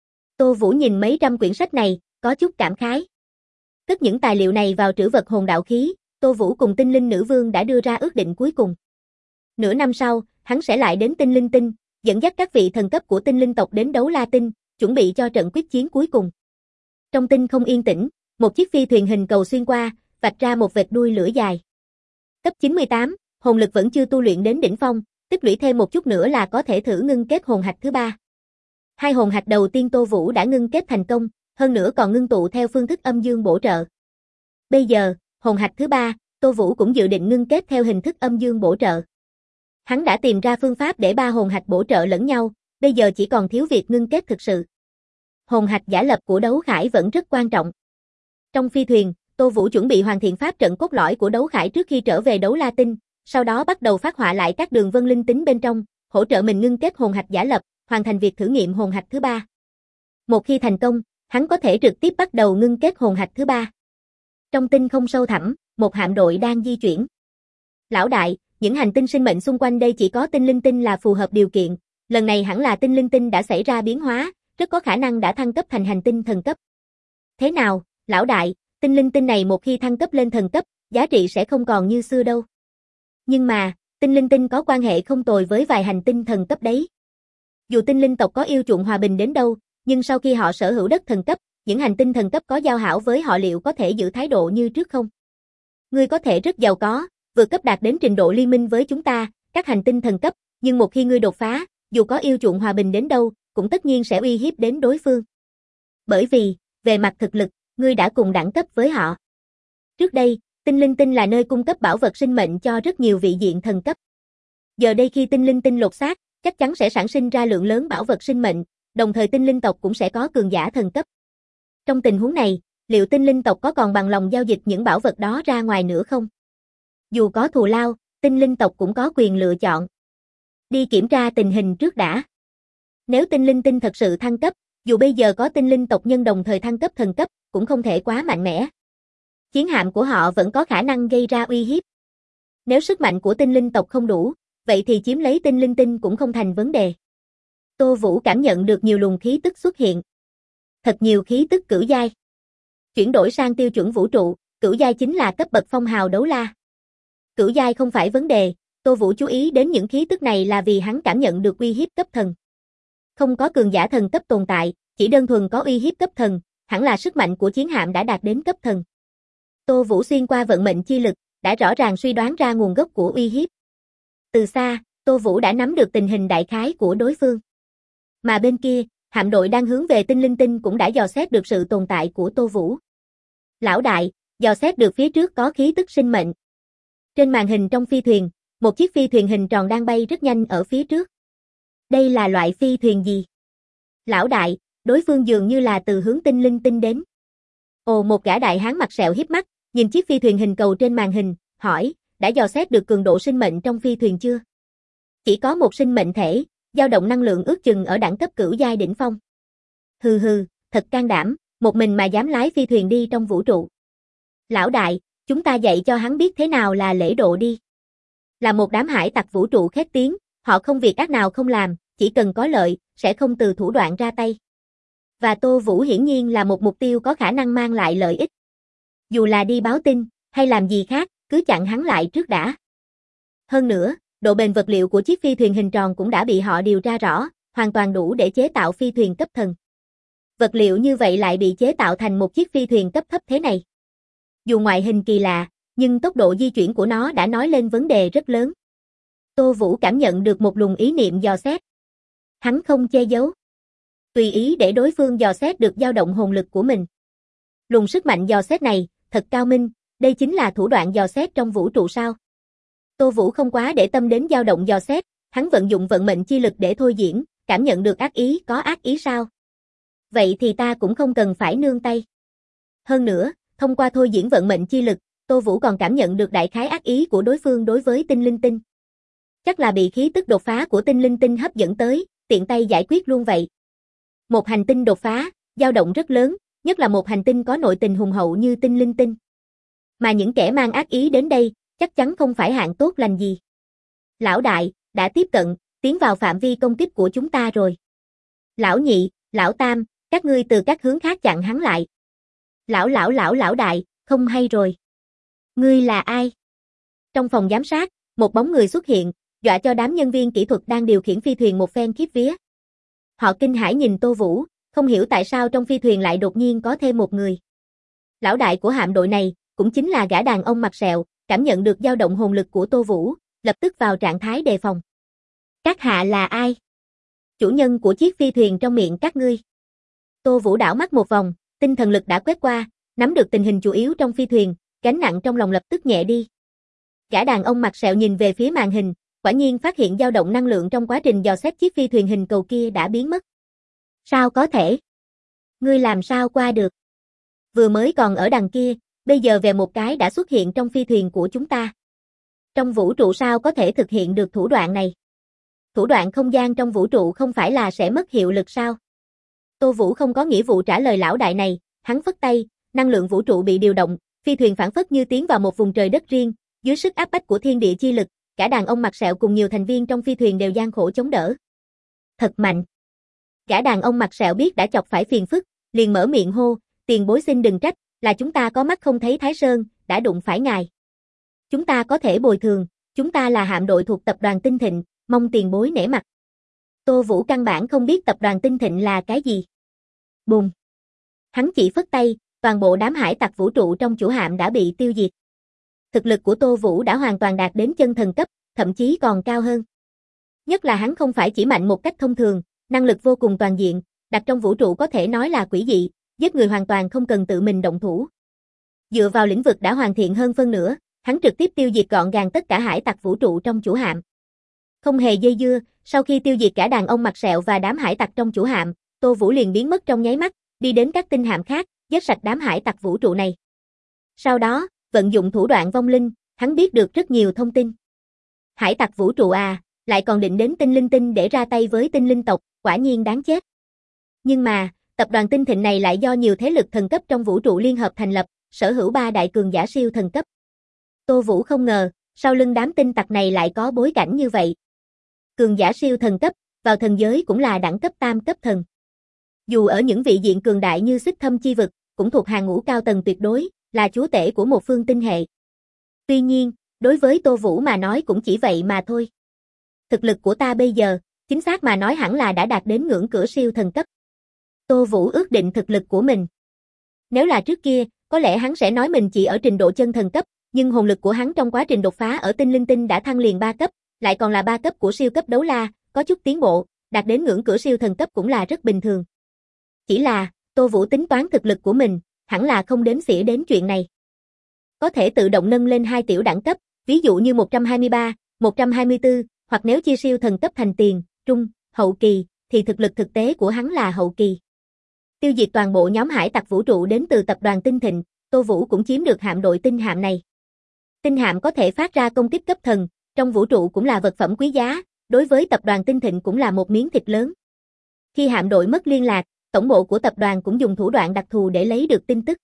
Tô Vũ nhìn mấy trăm quyển sách này, có chút cảm khái. Cất những tài liệu này vào trữ vật hồn đạo khí, Tô Vũ cùng tinh linh nữ vương đã đưa ra ước định cuối cùng. Nửa năm sau, hắn sẽ lại đến tinh linh tinh, dẫn dắt các vị thần cấp của tinh linh tộc đến Đấu La Tinh, chuẩn bị cho trận quyết chiến cuối cùng. Trong tinh không yên tĩnh, một chiếc phi thuyền hình cầu xuyên qua, vạch ra một vệt đuôi lửa dài. Cấp 98, hồn lực vẫn chưa tu luyện đến đỉnh phong, tích lũy thêm một chút nữa là có thể thử ngưng kết hồn hạch thứ 3. Hai hồn hạch đầu tiên Tô Vũ đã ngưng kết thành công, hơn nữa còn ngưng tụ theo phương thức âm dương bổ trợ. Bây giờ, hồn hạch thứ 3, Tô Vũ cũng dự định ngưng kết theo hình thức âm dương bổ trợ. Hắn đã tìm ra phương pháp để ba hồn hạch bổ trợ lẫn nhau, bây giờ chỉ còn thiếu việc ngưng kết thực sự. Hồn hạch giả lập của đấu khải vẫn rất quan trọng. Trong phi thuyền, Tô Vũ chuẩn bị hoàn thiện pháp trận cốt lõi của đấu khải trước khi trở về Đấu La Tinh, sau đó bắt đầu phát họa lại các đường vân linh tính bên trong, hỗ trợ mình ngưng kết hồn hạch giả lập, hoàn thành việc thử nghiệm hồn hạch thứ 3. Một khi thành công, hắn có thể trực tiếp bắt đầu ngưng kết hồn hạch thứ 3. Trong tinh không sâu thẳm, một hạm đội đang di chuyển. Lão đại, những hành tinh sinh mệnh xung quanh đây chỉ có tinh linh tinh là phù hợp điều kiện, lần này hẳn là tinh linh tinh đã xảy ra biến hóa, rất có khả năng đã thăng cấp thành hành tinh thần cấp. Thế nào, lão đại, tinh linh tinh này một khi thăng cấp lên thần cấp, giá trị sẽ không còn như xưa đâu. Nhưng mà, tinh linh tinh có quan hệ không tồi với vài hành tinh thần cấp đấy. Dù tinh linh tộc có yêu chuộng hòa bình đến đâu, nhưng sau khi họ sở hữu đất thần cấp, những hành tinh thần cấp có giao hảo với họ liệu có thể giữ thái độ như trước không? Ngươi có thể rất giàu có, vượt cấp đạt đến trình độ liên minh với chúng ta, các hành tinh thần cấp, nhưng một khi ngươi đột phá, dù có yêu chuộng hòa bình đến đâu, cũng tất nhiên sẽ uy hiếp đến đối phương. Bởi vì, về mặt thực lực, ngươi đã cùng đẳng cấp với họ. Trước đây, tinh linh tinh là nơi cung cấp bảo vật sinh mệnh cho rất nhiều vị diện thần cấp. Giờ đây khi tinh linh tinh lột xác, chắc chắn sẽ sản sinh ra lượng lớn bảo vật sinh mệnh, đồng thời tinh linh tộc cũng sẽ có cường giả thần cấp. Trong tình huống này, liệu tinh linh tộc có còn bằng lòng giao dịch những bảo vật đó ra ngoài nữa không? Dù có thù lao, tinh linh tộc cũng có quyền lựa chọn. Đi kiểm tra tình hình trước đã. Nếu tinh linh tinh thật sự thăng cấp, Dù bây giờ có tinh linh tộc nhân đồng thời thăng cấp thần cấp, cũng không thể quá mạnh mẽ. Chiến hạm của họ vẫn có khả năng gây ra uy hiếp. Nếu sức mạnh của tinh linh tộc không đủ, vậy thì chiếm lấy tinh linh tinh cũng không thành vấn đề. Tô Vũ cảm nhận được nhiều luồng khí tức xuất hiện. Thật nhiều khí tức cửu giai. Chuyển đổi sang tiêu chuẩn vũ trụ, cửu giai chính là cấp bậc phong hào đấu la. Cửu giai không phải vấn đề, Tô Vũ chú ý đến những khí tức này là vì hắn cảm nhận được uy hiếp cấp thần. Không có cường giả thần cấp tồn tại, chỉ đơn thuần có uy hiếp cấp thần, hẳn là sức mạnh của chiến hạm đã đạt đến cấp thần. Tô Vũ xuyên qua vận mệnh chi lực, đã rõ ràng suy đoán ra nguồn gốc của uy hiếp. Từ xa, Tô Vũ đã nắm được tình hình đại khái của đối phương. Mà bên kia, hạm đội đang hướng về tinh linh tinh cũng đã dò xét được sự tồn tại của Tô Vũ. Lão đại, dò xét được phía trước có khí tức sinh mệnh. Trên màn hình trong phi thuyền, một chiếc phi thuyền hình tròn đang bay rất nhanh ở phía trước. Đây là loại phi thuyền gì? Lão đại, đối phương dường như là từ hướng tinh linh tinh đến. Ồ, một gã đại hán mặt sẹo híp mắt, nhìn chiếc phi thuyền hình cầu trên màn hình, hỏi, đã dò xét được cường độ sinh mệnh trong phi thuyền chưa? Chỉ có một sinh mệnh thể, dao động năng lượng ước chừng ở đẳng cấp cửu giai đỉnh phong. Hừ hừ, thật can đảm, một mình mà dám lái phi thuyền đi trong vũ trụ. Lão đại, chúng ta dạy cho hắn biết thế nào là lễ độ đi. Là một đám hải tặc vũ trụ khét tiếng, họ không việc ác nào không làm, chỉ cần có lợi, sẽ không từ thủ đoạn ra tay. Và Tô Vũ hiển nhiên là một mục tiêu có khả năng mang lại lợi ích. Dù là đi báo tin, hay làm gì khác, cứ chặn hắn lại trước đã. Hơn nữa, độ bền vật liệu của chiếc phi thuyền hình tròn cũng đã bị họ điều tra rõ, hoàn toàn đủ để chế tạo phi thuyền cấp thần. Vật liệu như vậy lại bị chế tạo thành một chiếc phi thuyền cấp thấp thế này. Dù ngoại hình kỳ lạ, nhưng tốc độ di chuyển của nó đã nói lên vấn đề rất lớn. Tô Vũ cảm nhận được một luồng ý niệm dò xét. Hắn không che giấu. Tùy ý để đối phương dò xét được dao động hồn lực của mình. Luồng sức mạnh dò xét này, thật cao minh, đây chính là thủ đoạn dò xét trong vũ trụ sao? Tô Vũ không quá để tâm đến dao động dò xét, hắn vận dụng vận mệnh chi lực để thôi diễn, cảm nhận được ác ý có ác ý sao? Vậy thì ta cũng không cần phải nương tay. Hơn nữa, thông qua thôi diễn vận mệnh chi lực, Tô Vũ còn cảm nhận được đại khái ác ý của đối phương đối với tinh linh tinh. Chắc là bị khí tức đột phá của tinh linh tinh hấp dẫn tới, tiện tay giải quyết luôn vậy. Một hành tinh đột phá, dao động rất lớn, nhất là một hành tinh có nội tình hùng hậu như tinh linh tinh. Mà những kẻ mang ác ý đến đây, chắc chắn không phải hạng tốt lành gì. Lão đại, đã tiếp cận, tiến vào phạm vi công kích của chúng ta rồi. Lão nhị, lão tam, các ngươi từ các hướng khác chặn hắn lại. Lão đại, không hay rồi. Ngươi là ai? Trong phòng giám sát, một bóng người xuất hiện, dọa cho đám nhân viên kỹ thuật đang điều khiển phi thuyền một phen khiếp vía. Họ kinh hãi nhìn Tô Vũ, không hiểu tại sao trong phi thuyền lại đột nhiên có thêm một người. Lão đại của hạm đội này, cũng chính là gã đàn ông mặt sẹo, cảm nhận được dao động hồn lực của Tô Vũ, lập tức vào trạng thái đề phòng. Các hạ là ai? Chủ nhân của chiếc phi thuyền trong miệng các ngươi. Tô Vũ đảo mắt một vòng, tinh thần lực đã quét qua, nắm được tình hình chủ yếu trong phi thuyền, gánh nặng trong lòng lập tức nhẹ đi. Gã đàn ông mặt sẹo nhìn về phía màn hình, quả nhiên phát hiện dao động năng lượng trong quá trình dò xét chiếc phi thuyền hình cầu kia đã biến mất. Sao có thể? Ngươi làm sao qua được? Vừa mới còn ở đằng kia, bây giờ về một cái đã xuất hiện trong phi thuyền của chúng ta. Trong vũ trụ sao có thể thực hiện được thủ đoạn này? Thủ đoạn không gian trong vũ trụ không phải là sẽ mất hiệu lực sao? Tô Vũ không có nghĩa vụ trả lời lão đại này, hắn phất tay, năng lượng vũ trụ bị điều động, phi thuyền phảng phất như tiến vào một vùng trời đất riêng, dưới sức áp bách của thiên địa chi lực, cả đàn ông mặt sẹo cùng nhiều thành viên trong phi thuyền đều gian khổ chống đỡ. Thật mạnh. Gã đàn ông mặt sẹo biết đã chọc phải phiền phức, liền mở miệng hô, tiền bối xin đừng trách, là chúng ta có mắt không thấy Thái Sơn, đã đụng phải ngài. Chúng ta có thể bồi thường, chúng ta là hạm đội thuộc tập đoàn Tinh Thịnh, mong tiền bối nể mặt. Tô Vũ căn bản không biết tập đoàn Tinh Thịnh là cái gì. Bùm. Hắn chỉ phất tay, toàn bộ đám hải tặc vũ trụ trong chủ hạm đã bị tiêu diệt. Thực lực của Tô Vũ đã hoàn toàn đạt đến chân thần cấp, thậm chí còn cao hơn. Nhất là hắn không phải chỉ mạnh một cách thông thường, năng lực vô cùng toàn diện, đặt trong vũ trụ có thể nói là quỷ dị, giết người hoàn toàn không cần tự mình động thủ. Dựa vào lĩnh vực đã hoàn thiện hơn phân nửa, hắn trực tiếp tiêu diệt gọn gàng tất cả hải tặc vũ trụ trong chủ hạm. Không hề dây dưa, sau khi tiêu diệt cả đàn ông mặt sẹo và đám hải tặc trong chủ hạm, Tô Vũ liền biến mất trong nháy mắt, đi đến các tinh hạm khác, giết sạch đám hải tặc vũ trụ này. Sau đó, vận dụng thủ đoạn vong linh, hắn biết được rất nhiều thông tin. Hải tặc vũ trụ à, lại còn định đến tinh linh tinh để ra tay với tinh linh tộc, quả nhiên đáng chết. Nhưng mà, tập đoàn Tinh Thịnh này lại do nhiều thế lực thần cấp trong vũ trụ liên hợp thành lập, sở hữu 3 đại cường giả siêu thần cấp. Tô Vũ không ngờ, sau lưng đám tinh tặc này lại có bối cảnh như vậy. Cường giả siêu thần cấp, vào thần giới cũng là đẳng cấp tam cấp thần. Dù ở những vị diện cường đại như Xích Thâm Chi Vực, cũng thuộc hàng ngũ cao tầng tuyệt đối, là chúa tể của một phương tinh hệ. Tuy nhiên, đối với Tô Vũ mà nói cũng chỉ vậy mà thôi. Thực lực của ta bây giờ, chính xác mà nói hẳn là đã đạt đến ngưỡng cửa siêu thần cấp. Tô Vũ ước định thực lực của mình. Nếu là trước kia, có lẽ hắn sẽ nói mình chỉ ở trình độ chân thần cấp, nhưng hồn lực của hắn trong quá trình đột phá ở tinh linh tinh đã thăng liền 3 cấp, lại còn là 3 cấp của siêu cấp đấu la, có chút tiến bộ, đạt đến ngưỡng cửa siêu thần cấp cũng là rất bình thường. Chỉ là, Tô Vũ tính toán thực lực của mình, hẳn là không đếm xỉa đến chuyện này. Có thể tự động nâng lên 2 tiểu đẳng cấp, ví dụ như 123, 124, hoặc nếu chia siêu thần cấp thành tiền, trung, hậu kỳ, thì thực lực thực tế của hắn là hậu kỳ. Tiêu diệt toàn bộ nhóm hải tặc vũ trụ đến từ tập đoàn Tinh Thịnh, Tô Vũ cũng chiếm được hạm đội tinh hạm này. Tinh hạm có thể phát ra công kích cấp thần, trong vũ trụ cũng là vật phẩm quý giá, đối với tập đoàn Tinh Thịnh cũng là một miếng thịt lớn. Khi hạm đội mất liên lạc, tổng bộ của tập đoàn cũng dùng thủ đoạn đặc thù để lấy được tin tức.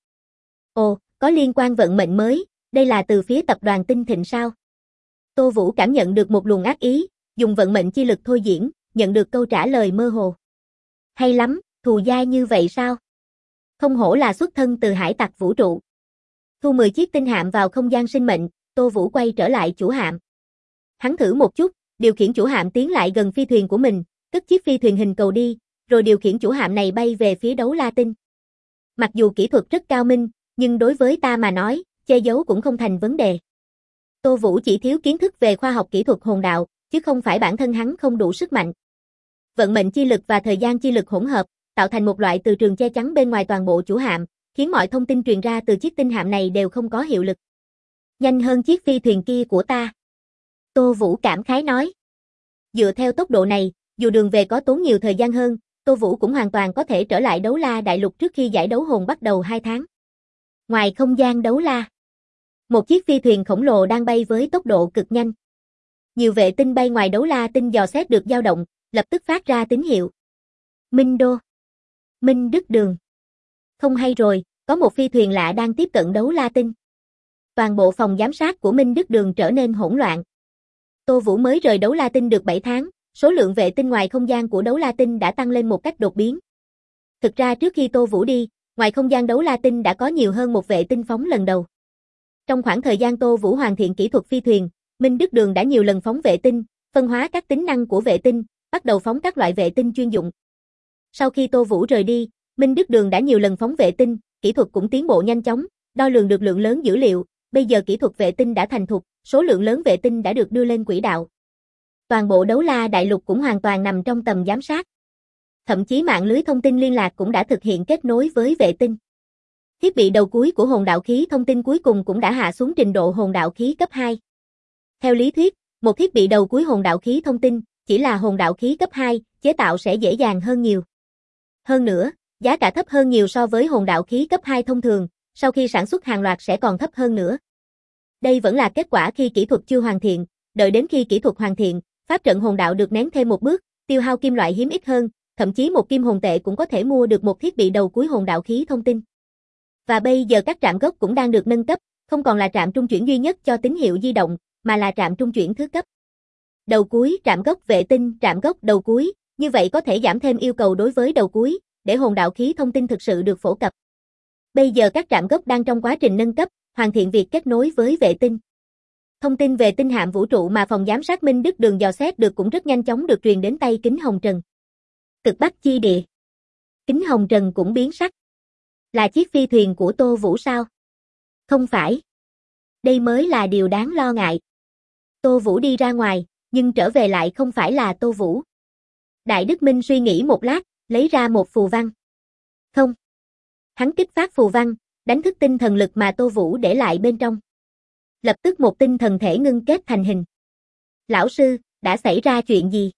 Ồ, có liên quan vận mệnh mới, đây là từ phía tập đoàn Tinh Thịnh sao? Tô Vũ cảm nhận được một luồng ác ý, dùng vận mệnh chi lực thôi diễn, nhận được câu trả lời mơ hồ. Hay lắm, thù dai như vậy sao? Không hổ là xuất thân từ hải tặc vũ trụ. Thu 10 chiếc tinh hạm vào không gian sinh mệnh, Tô Vũ quay trở lại chủ hạm. Hắn thử một chút, điều khiển chủ hạm tiến lại gần phi thuyền của mình, cất chiếc phi thuyền hình cầu đi, rồi điều khiển chủ hạm này bay về phía đấu la tinh. Mặc dù kỹ thuật rất cao minh, nhưng đối với ta mà nói, che giấu cũng không thành vấn đề. Tô Vũ chỉ thiếu kiến thức về khoa học kỹ thuật hồn đạo, chứ không phải bản thân hắn không đủ sức mạnh. Vận mệnh chi lực và thời gian chi lực hỗn hợp, tạo thành một loại từ trường che chắn bên ngoài toàn bộ chủ hạm, khiến mọi thông tin truyền ra từ chiếc tinh hạm này đều không có hiệu lực. Nhanh hơn chiếc phi thuyền kia của ta. Tô Vũ cảm khái nói. Dựa theo tốc độ này, dù đường về có tốn nhiều thời gian hơn, Tô Vũ cũng hoàn toàn có thể trở lại đấu la đại lục trước khi giải đấu hồn bắt đầu 2 tháng. Ngoài không gian đấu la, một chiếc phi thuyền khổng lồ đang bay với tốc độ cực nhanh. Nhiều vệ tinh bay ngoài đấu la tinh dò xét được dao động, lập tức phát ra tín hiệu. Minh Đô, Minh Đức Đường. Không hay rồi, có một phi thuyền lạ đang tiếp cận đấu la tinh. Toàn bộ phòng giám sát của Minh Đức Đường trở nên hỗn loạn. Tô Vũ mới rời đấu la tinh được 7 tháng, số lượng vệ tinh ngoài không gian của đấu la tinh đã tăng lên một cách đột biến. Thực ra trước khi Tô Vũ đi, ngoài không gian đấu la tinh đã có nhiều hơn một vệ tinh phóng lần đầu. Trong khoảng thời gian Tô Vũ hoàn thiện kỹ thuật phi thuyền, Minh Đức Đường đã nhiều lần phóng vệ tinh, phân hóa các tính năng của vệ tinh, bắt đầu phóng các loại vệ tinh chuyên dụng. Sau khi Tô Vũ rời đi, Minh Đức Đường đã nhiều lần phóng vệ tinh, kỹ thuật cũng tiến bộ nhanh chóng, đo lường được lượng lớn dữ liệu, bây giờ kỹ thuật vệ tinh đã thành thục, số lượng lớn vệ tinh đã được đưa lên quỹ đạo. Toàn bộ đấu la đại lục cũng hoàn toàn nằm trong tầm giám sát. Thậm chí mạng lưới thông tin liên lạc cũng đã thực hiện kết nối với vệ tinh. Thiết bị đầu cuối của hồn đạo khí thông tin cuối cùng cũng đã hạ xuống trình độ hồn đạo khí cấp 2. Theo lý thuyết, một thiết bị đầu cuối hồn đạo khí thông tin, chỉ là hồn đạo khí cấp 2, chế tạo sẽ dễ dàng hơn nhiều. Hơn nữa, giá cả thấp hơn nhiều so với hồn đạo khí cấp 2 thông thường, sau khi sản xuất hàng loạt sẽ còn thấp hơn nữa. Đây vẫn là kết quả khi kỹ thuật chưa hoàn thiện, đợi đến khi kỹ thuật hoàn thiện, pháp trận hồn đạo được nén thêm một bước, tiêu hao kim loại hiếm ít hơn, thậm chí một kim hồn tệ cũng có thể mua được một thiết bị đầu cuối hồn đạo khí thông tin. Và bây giờ các trạm gốc cũng đang được nâng cấp, không còn là trạm trung chuyển duy nhất cho tín hiệu di động, mà là trạm trung chuyển thứ cấp. Đầu cuối, trạm gốc vệ tinh, trạm gốc đầu cuối, như vậy có thể giảm thêm yêu cầu đối với đầu cuối, để hồn đạo khí thông tin thực sự được phổ cập. Bây giờ các trạm gốc đang trong quá trình nâng cấp, hoàn thiện việc kết nối với vệ tinh. Thông tin về tinh hạm vũ trụ mà phòng giám sát Minh Đức Đường dò xét được cũng rất nhanh chóng được truyền đến tay Kính Hồng Trần. Cực Bắc chi địa. Kính Hồng Trần cũng biến sắc. Là chiếc phi thuyền của Tô Vũ sao? Không phải. Đây mới là điều đáng lo ngại. Tô Vũ đi ra ngoài, nhưng trở về lại không phải là Tô Vũ. Đại Đức Minh suy nghĩ một lát, lấy ra một phù văn. Không. Hắn kích phát phù văn, đánh thức tinh thần lực mà Tô Vũ để lại bên trong. Lập tức một tinh thần thể ngưng kết thành hình. Lão sư, đã xảy ra chuyện gì?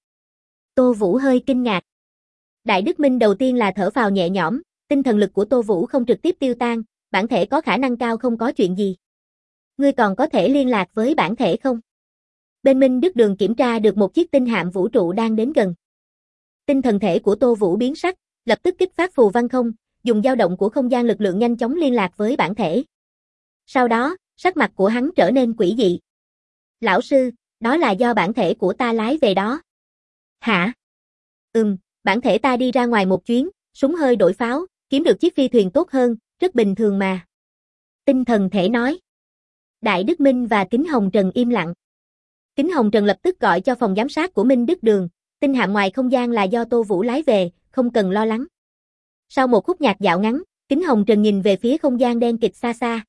Tô Vũ hơi kinh ngạc. Đại Đức Minh đầu tiên là thở phào nhẹ nhõm, tinh thần lực của Tô Vũ không trực tiếp tiêu tan, bản thể có khả năng cao không có chuyện gì. Ngươi còn có thể liên lạc với bản thể không? Bên Minh Đức Đường kiểm tra được một chiếc tinh hạm vũ trụ đang đến gần. Tinh thần thể của Tô Vũ biến sắc, lập tức kích phát phù văn không, dùng dao động của không gian lực lượng nhanh chóng liên lạc với bản thể. Sau đó, sắc mặt của hắn trở nên quỷ dị. Lão sư, đó là do bản thể của ta lái về đó. Hả? Bản thể ta đi ra ngoài một chuyến, súng hơi đổi pháo, kiếm được chiếc phi thuyền tốt hơn, rất bình thường mà. Tinh thần thể nói. Đại Đức Minh và Kính Hồng Trần im lặng. Kính Hồng Trần lập tức gọi cho phòng giám sát của Minh Đức Đường, tinh hạm ngoài không gian là do Tô Vũ lái về, không cần lo lắng. Sau một khúc nhạc dạo ngắn, Kính Hồng Trần nhìn về phía không gian đen kịt xa xa.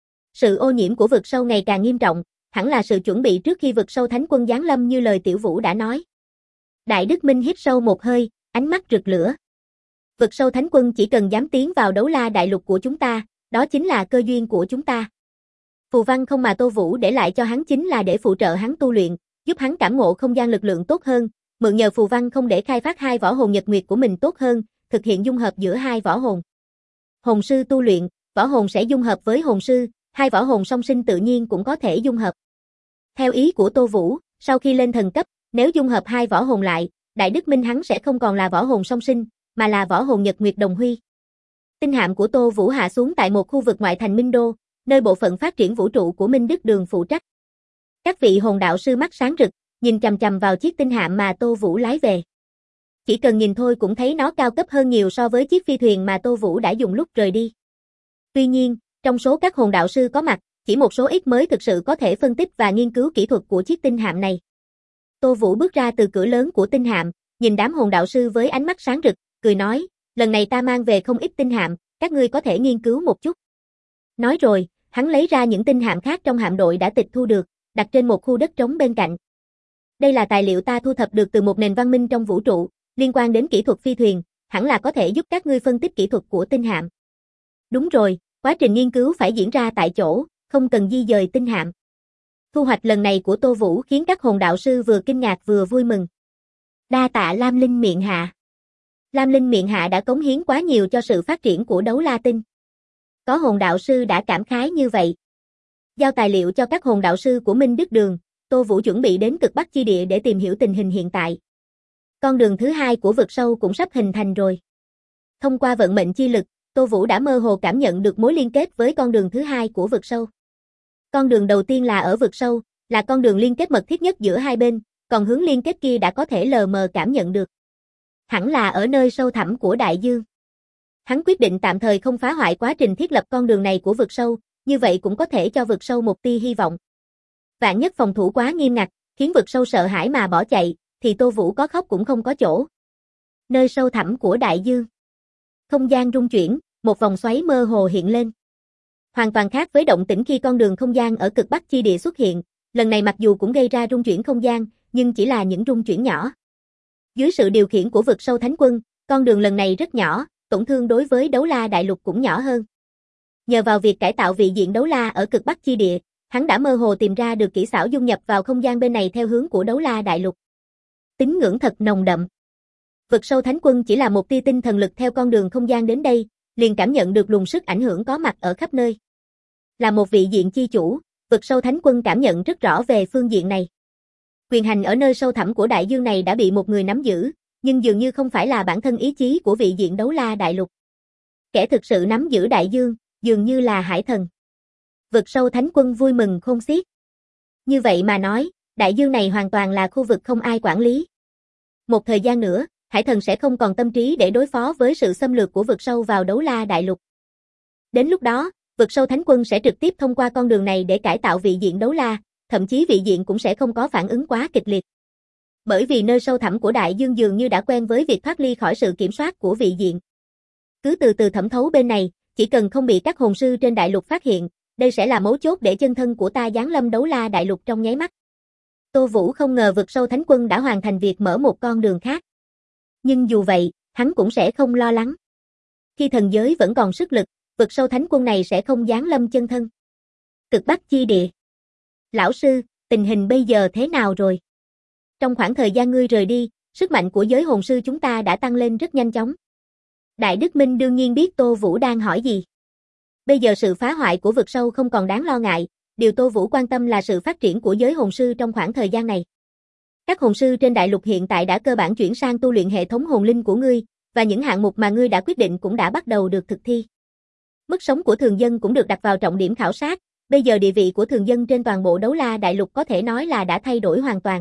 Sự ô nhiễm của vực sâu ngày càng nghiêm trọng, hẳn là sự chuẩn bị trước khi vực sâu thánh quân giáng lâm như lời Tiểu Vũ đã nói. Đại Đức Minh hít sâu một hơi, ánh mắt rực lửa. Vực sâu thánh quân chỉ cần dám tiến vào đấu la đại lục của chúng ta, đó chính là cơ duyên của chúng ta. Phù văn không mà Tô Vũ để lại cho hắn chính là để phụ trợ hắn tu luyện, giúp hắn cảm ngộ không gian lực lượng tốt hơn, mượn nhờ phù văn không để khai phát hai võ hồn nhật nguyệt của mình tốt hơn, thực hiện dung hợp giữa hai võ hồn. Hồn sư tu luyện, võ hồn sẽ dung hợp với hồn sư, hai võ hồn song sinh tự nhiên cũng có thể dung hợp. Theo ý của Tô Vũ, sau khi lên thần cấp, nếu dung hợp hai võ hồn lại, Đại Đức Minh hắn sẽ không còn là võ hồn song sinh, mà là võ hồn nhật nguyệt đồng huy. Tinh hạm của Tô Vũ hạ xuống tại một khu vực ngoại thành Minh Đô, nơi bộ phận phát triển vũ trụ của Minh Đức Đường phụ trách. Các vị hồn đạo sư mắt sáng rực, nhìn chằm chằm vào chiếc tinh hạm mà Tô Vũ lái về. Chỉ cần nhìn thôi cũng thấy nó cao cấp hơn nhiều so với chiếc phi thuyền mà Tô Vũ đã dùng lúc rời đi. Tuy nhiên, trong số các hồn đạo sư có mặt, chỉ một số ít mới thực sự có thể phân tích và nghiên cứu kỹ thuật của chiếc tinh hạm này. Tô Vũ bước ra từ cửa lớn của tinh hạm, nhìn đám hồn đạo sư với ánh mắt sáng rực, cười nói, lần này ta mang về không ít tinh hạm, các ngươi có thể nghiên cứu một chút. Nói rồi, hắn lấy ra những tinh hạm khác trong hạm đội đã tịch thu được, đặt trên một khu đất trống bên cạnh. Đây là tài liệu ta thu thập được từ một nền văn minh trong vũ trụ, liên quan đến kỹ thuật phi thuyền, hẳn là có thể giúp các ngươi phân tích kỹ thuật của tinh hạm. Đúng rồi, quá trình nghiên cứu phải diễn ra tại chỗ, không cần di dời tinh hạm. Thu hoạch lần này của Tô Vũ khiến các hồn đạo sư vừa kinh ngạc vừa vui mừng. Đa tạ Lam Linh Miện Hạ. Lam Linh Miện Hạ đã cống hiến quá nhiều cho sự phát triển của đấu la tinh. Có hồn đạo sư đã cảm khái như vậy. Giao tài liệu cho các hồn đạo sư của Minh Đức Đường, Tô Vũ chuẩn bị đến cực Bắc chi địa để tìm hiểu tình hình hiện tại. Con đường thứ hai của vực sâu cũng sắp hình thành rồi. Thông qua vận mệnh chi lực, Tô Vũ đã mơ hồ cảm nhận được mối liên kết với con đường thứ hai của vực sâu. Con đường đầu tiên là ở vực sâu, là con đường liên kết mật thiết nhất giữa hai bên, còn hướng liên kết kia đã có thể lờ mờ cảm nhận được. Hẳn là ở nơi sâu thẳm của đại dương. Hắn quyết định tạm thời không phá hoại quá trình thiết lập con đường này của vực sâu, như vậy cũng có thể cho vực sâu một tia hy vọng. Vạn nhất phòng thủ quá nghiêm ngặt, khiến vực sâu sợ hãi mà bỏ chạy, thì Tô Vũ có khóc cũng không có chỗ. Nơi sâu thẳm của đại dương. Không gian rung chuyển, một vòng xoáy mơ hồ hiện lên. Hoàn toàn khác với động tĩnh khi con đường không gian ở cực Bắc chi địa xuất hiện, lần này mặc dù cũng gây ra rung chuyển không gian, nhưng chỉ là những rung chuyển nhỏ. Dưới sự điều khiển của vực sâu thánh quân, con đường lần này rất nhỏ, tổn thương đối với đấu la đại lục cũng nhỏ hơn. Nhờ vào việc cải tạo vị diện đấu la ở cực Bắc chi địa, hắn đã mơ hồ tìm ra được kỹ xảo dung nhập vào không gian bên này theo hướng của đấu la đại lục. Tín ngưỡng thật nồng đậm. Vực sâu thánh quân chỉ là một tia tinh thần lực theo con đường không gian đến đây, liền cảm nhận được luồng sức ảnh hưởng có mặt ở khắp nơi. Là một vị diện chi chủ, vực sâu thánh quân cảm nhận rất rõ về phương diện này. Quyền hành ở nơi sâu thẳm của đại dương này đã bị một người nắm giữ, nhưng dường như không phải là bản thân ý chí của vị diện đấu la đại lục. Kẻ thực sự nắm giữ đại dương, dường như là hải thần. Vực sâu thánh quân vui mừng khôn xiết. Như vậy mà nói, đại dương này hoàn toàn là khu vực không ai quản lý. Một thời gian nữa, hải thần sẽ không còn tâm trí để đối phó với sự xâm lược của vực sâu vào đấu la đại lục. Đến lúc đó, vực sâu thánh quân sẽ trực tiếp thông qua con đường này để cải tạo vị diện đấu la, thậm chí vị diện cũng sẽ không có phản ứng quá kịch liệt. Bởi vì nơi sâu thẳm của đại dương dường như đã quen với việc thoát ly khỏi sự kiểm soát của vị diện. Cứ từ từ thẩm thấu bên này, chỉ cần không bị các hồn sư trên đại lục phát hiện, đây sẽ là mấu chốt để chân thân của ta giáng lâm đấu la đại lục trong nháy mắt. Tô Vũ không ngờ vực sâu thánh quân đã hoàn thành việc mở một con đường khác. Nhưng dù vậy, hắn cũng sẽ không lo lắng. Khi thần giới vẫn còn sức lực, vực sâu thánh quân này sẽ không giáng lâm chân thân. Cực Bắc chi địa. Lão sư, tình hình bây giờ thế nào rồi? Trong khoảng thời gian ngươi rời đi, sức mạnh của giới hồn sư chúng ta đã tăng lên rất nhanh chóng. Đại Đức Minh đương nhiên biết Tô Vũ đang hỏi gì. Bây giờ sự phá hoại của vực sâu không còn đáng lo ngại, điều Tô Vũ quan tâm là sự phát triển của giới hồn sư trong khoảng thời gian này. Các hồn sư trên đại lục hiện tại đã cơ bản chuyển sang tu luyện hệ thống hồn linh của ngươi, và những hạng mục mà ngươi đã quyết định cũng đã bắt đầu được thực thi. Mức sống của thường dân cũng được đặt vào trọng điểm khảo sát, bây giờ địa vị của thường dân trên toàn bộ Đấu La Đại Lục có thể nói là đã thay đổi hoàn toàn.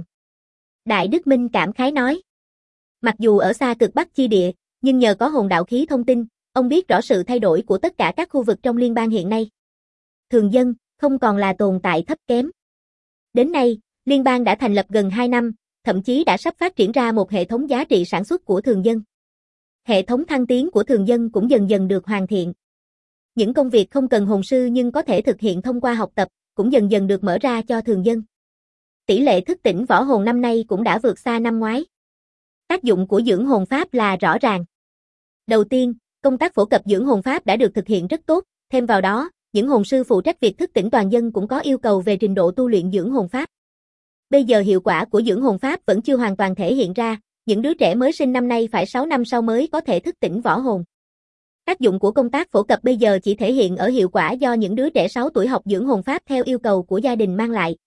Đại Đức Minh cảm khái nói. Mặc dù ở xa cực Bắc chi địa, nhưng nhờ có hồn đạo khí thông tin, ông biết rõ sự thay đổi của tất cả các khu vực trong liên bang hiện nay. Thường dân không còn là tồn tại thấp kém. Đến nay, liên bang đã thành lập gần 2 năm, thậm chí đã sắp phát triển ra một hệ thống giá trị sản xuất của thường dân. Hệ thống thăng tiến của thường dân cũng dần dần được hoàn thiện. Những công việc không cần hồn sư nhưng có thể thực hiện thông qua học tập, cũng dần dần được mở ra cho thường dân. Tỷ lệ thức tỉnh võ hồn năm nay cũng đã vượt xa năm ngoái. Tác dụng của dưỡng hồn pháp là rõ ràng. Đầu tiên, công tác phổ cập dưỡng hồn pháp đã được thực hiện rất tốt, thêm vào đó, những hồn sư phụ trách việc thức tỉnh toàn dân cũng có yêu cầu về trình độ tu luyện dưỡng hồn pháp. Bây giờ hiệu quả của dưỡng hồn pháp vẫn chưa hoàn toàn thể hiện ra, những đứa trẻ mới sinh năm nay phải 6 năm sau mới có thể thức tỉnh võ hồn. Tác dụng của công tác phổ cập bây giờ chỉ thể hiện ở hiệu quả do những đứa trẻ 6 tuổi học dưỡng hồn pháp theo yêu cầu của gia đình mang lại.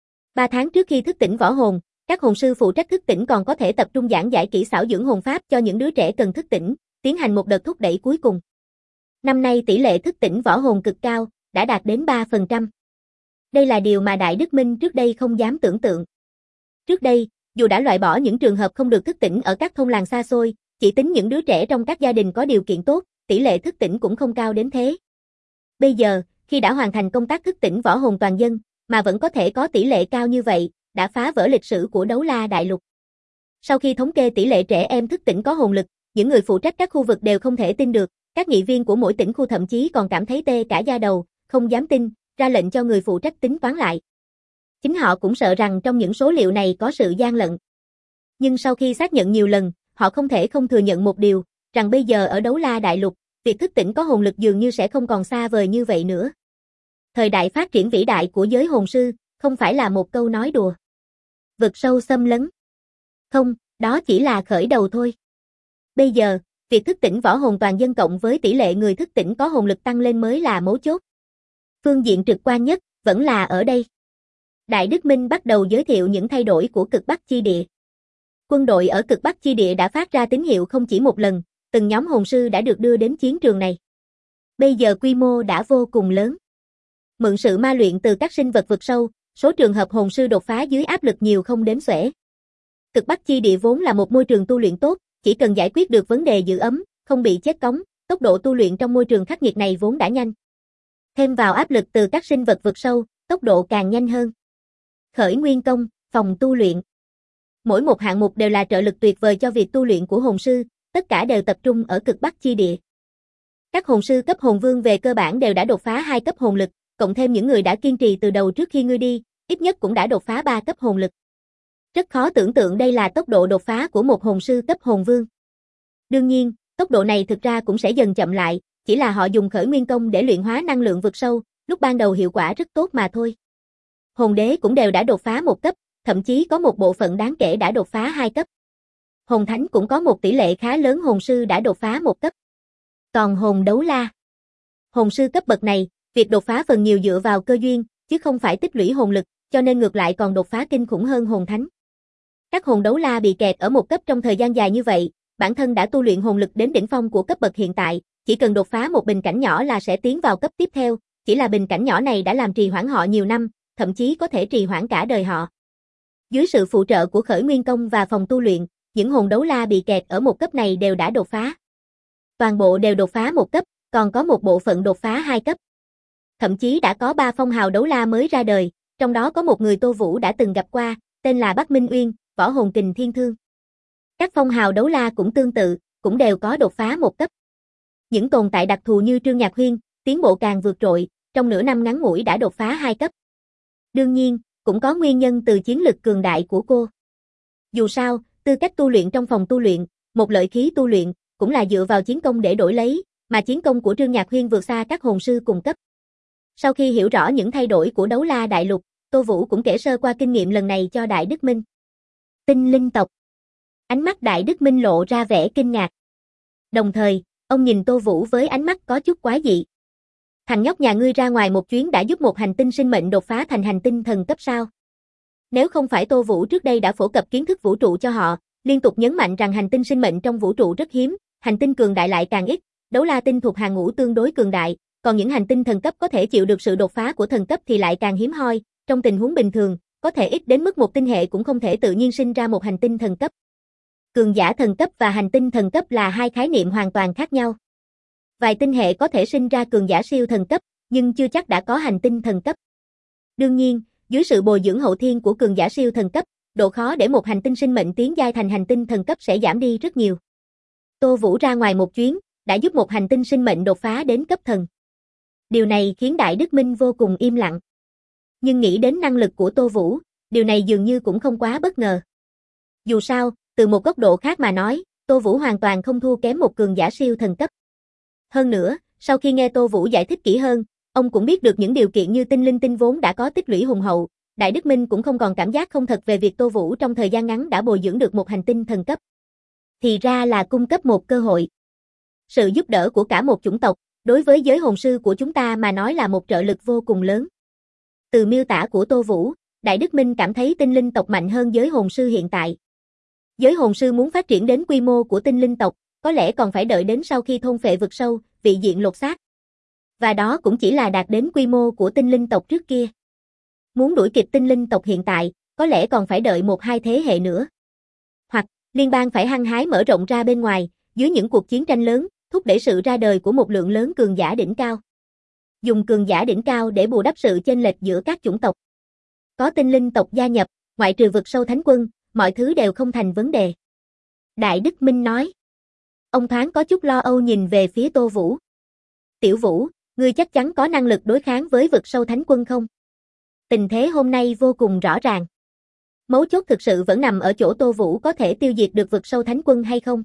3 tháng trước khi thức tỉnh võ hồn, các hồn sư phụ trách thức tỉnh còn có thể tập trung giảng giải kỹ xảo dưỡng hồn pháp cho những đứa trẻ cần thức tỉnh, tiến hành một đợt thúc đẩy cuối cùng. Năm nay tỷ lệ thức tỉnh võ hồn cực cao, đã đạt đến 3%. Đây là điều mà Đại Đức Minh trước đây không dám tưởng tượng. Trước đây, dù đã loại bỏ những trường hợp không được thức tỉnh ở các thôn làng xa xôi, chỉ tính những đứa trẻ trong các gia đình có điều kiện tốt, tỷ lệ thức tỉnh cũng không cao đến thế. Bây giờ, khi đã hoàn thành công tác thức tỉnh võ hồn toàn dân, mà vẫn có thể có tỷ lệ cao như vậy, đã phá vỡ lịch sử của Đấu La Đại Lục. Sau khi thống kê tỷ lệ trẻ em thức tỉnh có hồn lực, những người phụ trách các khu vực đều không thể tin được, các nghị viên của mỗi tỉnh khu thậm chí còn cảm thấy tê cả da đầu, không dám tin, ra lệnh cho người phụ trách tính toán lại. Chính họ cũng sợ rằng trong những số liệu này có sự gian lận. Nhưng sau khi xác nhận nhiều lần, họ không thể không thừa nhận một điều, rằng bây giờ ở Đấu La Đại Lục, việc thức tỉnh có hồn lực dường như sẽ không còn xa vời như vậy nữa. Thời đại phát triển vĩ đại của giới hồn sư, không phải là một câu nói đùa. Vực sâu xâm lấn. Không, đó chỉ là khởi đầu thôi. Bây giờ, việc thức tỉnh võ hồn toàn dân cộng với tỷ lệ người thức tỉnh có hồn lực tăng lên mới là mấu chốt. Phương diện trực quan nhất, vẫn là ở đây. Đại Đức Minh bắt đầu giới thiệu những thay đổi của cực Bắc chi địa. Quân đội ở cực Bắc chi địa đã phát ra tín hiệu không chỉ một lần, từng nhóm hồn sư đã được đưa đến chiến trường này. Bây giờ quy mô đã vô cùng lớn. Mượn sự ma luyện từ các sinh vật vực sâu, số trường hợp hồn sư đột phá dưới áp lực nhiều không đếm xuể. Cực Bắc chi địa vốn là một môi trường tu luyện tốt, chỉ cần giải quyết được vấn đề giữ ấm, không bị chết cóng, tốc độ tu luyện trong môi trường khắc nghiệt này vốn đã nhanh. Thêm vào áp lực từ các sinh vật vực sâu, tốc độ càng nhanh hơn. Khởi nguyên công, phòng tu luyện. Mỗi một hạng mục đều là trợ lực tuyệt vời cho việc tu luyện của hồn sư, tất cả đều tập trung ở cực Bắc chi địa. Các hồn sư cấp hồn vương về cơ bản đều đã đột phá 2 cấp hồn lực, cộng thêm những người đã kiên trì từ đầu trước khi ngươi đi, ít nhất cũng đã đột phá 3 cấp hồn lực. Rất khó tưởng tượng đây là tốc độ đột phá của một hồn sư cấp hồn vương. Đương nhiên, tốc độ này thực ra cũng sẽ dần chậm lại, chỉ là họ dùng khởi nguyên công để luyện hóa năng lượng vực sâu, lúc ban đầu hiệu quả rất tốt mà thôi. Hồn đế cũng đều đã đột phá 1 cấp, thậm chí có một bộ phận đáng kể đã đột phá 2 cấp. Hồn thánh cũng có một tỷ lệ khá lớn hồn sư đã đột phá 1 cấp. Còn hồn đấu la, hồn sư cấp bậc này, việc đột phá phần nhiều dựa vào cơ duyên, chứ không phải tích lũy hồn lực, cho nên ngược lại còn đột phá kinh khủng hơn hồn thánh. Các hồn đấu la bị kẹt ở 1 cấp trong thời gian dài như vậy, bản thân đã tu luyện hồn lực đến đỉnh phong của cấp bậc hiện tại, chỉ cần đột phá một bình cảnh nhỏ là sẽ tiến vào cấp tiếp theo, chỉ là bình cảnh nhỏ này đã làm trì hoãn họ nhiều năm, thậm chí có thể trì hoãn cả đời họ. Dưới sự phụ trợ của khởi nguyên công và phòng tu luyện, những hồn đấu la bị kẹt ở 1 cấp này đều đã đột phá. Toàn bộ đều đột phá 1 cấp, còn có một bộ phận đột phá 2 cấp. Thậm chí đã có 3 phong hào đấu la mới ra đời, trong đó có một người Tô Vũ đã từng gặp qua, tên là Bắc Minh Uyên, võ hồn kình thiên thương. Các phong hào đấu la cũng tương tự, cũng đều có đột phá 1 cấp. Những tồn tại đặc thù như Trương Nhạc Huyên, tiến bộ càng vượt trội, trong nửa năm ngắn ngủi đã đột phá 2 cấp. Đương nhiên, cũng có nguyên nhân từ chiến lực cường đại của cô. Dù sao, tư cách tu luyện trong phòng tu luyện, một lợi khí tu luyện, cũng là dựa vào chiến công để đổi lấy, mà chiến công của Trương Nhạc Huyên vượt xa các hồn sư cùng cấp. Sau khi hiểu rõ những thay đổi của Đấu La Đại Lục, Tô Vũ cũng kể sơ qua kinh nghiệm lần này cho Đại Đức Minh. Tinh linh tộc. Ánh mắt Đại Đức Minh lộ ra vẻ kinh ngạc. Đồng thời, ông nhìn Tô Vũ với ánh mắt có chút quái dị. Thằng nhóc nhà ngươi ra ngoài một chuyến đã giúp một hành tinh sinh mệnh đột phá thành hành tinh thần cấp sao? Nếu không phải Tô Vũ trước đây đã phổ cập kiến thức vũ trụ cho họ, liên tục nhấn mạnh rằng hành tinh sinh mệnh trong vũ trụ rất hiếm, Hành tinh cường đại lại càng ít, đấu la tinh thuộc hàng ngũ tương đối cường đại, còn những hành tinh thần cấp có thể chịu được sự đột phá của thần cấp thì lại càng hiếm hoi, trong tình huống bình thường, có thể ít đến mức một tinh hệ cũng không thể tự nhiên sinh ra một hành tinh thần cấp. Cường giả thần cấp và hành tinh thần cấp là hai khái niệm hoàn toàn khác nhau. Vài tinh hệ có thể sinh ra cường giả siêu thần cấp, nhưng chưa chắc đã có hành tinh thần cấp. Đương nhiên, dưới sự bồi dưỡng hậu thiên của cường giả siêu thần cấp, độ khó để một hành tinh sinh mệnh tiến giai thành hành tinh thần cấp sẽ giảm đi rất nhiều. Tô Vũ ra ngoài một chuyến, đã giúp một hành tinh sinh mệnh đột phá đến cấp thần. Điều này khiến Đại Đức Minh vô cùng im lặng. Nhưng nghĩ đến năng lực của Tô Vũ, điều này dường như cũng không quá bất ngờ. Dù sao, từ một góc độ khác mà nói, Tô Vũ hoàn toàn không thua kém một cường giả siêu thần cấp. Hơn nữa, sau khi nghe Tô Vũ giải thích kỹ hơn, ông cũng biết được những điều kiện như tinh linh tinh vốn đã có tích lũy hùng hậu, Đại Đức Minh cũng không còn cảm giác không thật về việc Tô Vũ trong thời gian ngắn đã bồi dưỡng được một hành tinh thần cấp. Thì ra là cung cấp một cơ hội. Sự giúp đỡ của cả một chủng tộc, đối với giới hồn sư của chúng ta mà nói là một trợ lực vô cùng lớn. Từ miêu tả của Tô Vũ, Đại Đức Minh cảm thấy tinh linh tộc mạnh hơn giới hồn sư hiện tại. Giới hồn sư muốn phát triển đến quy mô của tinh linh tộc, có lẽ còn phải đợi đến sau khi thôn phệ vực sâu, vị diện lột xác. Và đó cũng chỉ là đạt đến quy mô của tinh linh tộc trước kia. Muốn đuổi kịp tinh linh tộc hiện tại, có lẽ còn phải đợi 1-2 thế hệ nữa. Hoặc, liên bang phải hăng hái mở rộng ra bên ngoài, dưới những cuộc chiến tranh lớn, thúc đẩy sự ra đời của một lượng lớn cường giả đỉnh cao. Dùng cường giả đỉnh cao để bù đắp sự chênh lệch giữa các chủng tộc. Có tinh linh tộc gia nhập, ngoại trừ vực sâu thánh quân, mọi thứ đều không thành vấn đề. Đại Đức Minh nói. Ông thoáng có chút lo âu nhìn về phía Tô Vũ. Tiểu Vũ, ngươi chắc chắn có năng lực đối kháng với vực sâu thánh quân không? Tình thế hôm nay vô cùng rõ ràng. Mấu chốt thực sự vẫn nằm ở chỗ Tô Vũ có thể tiêu diệt được vực sâu thánh quân hay không.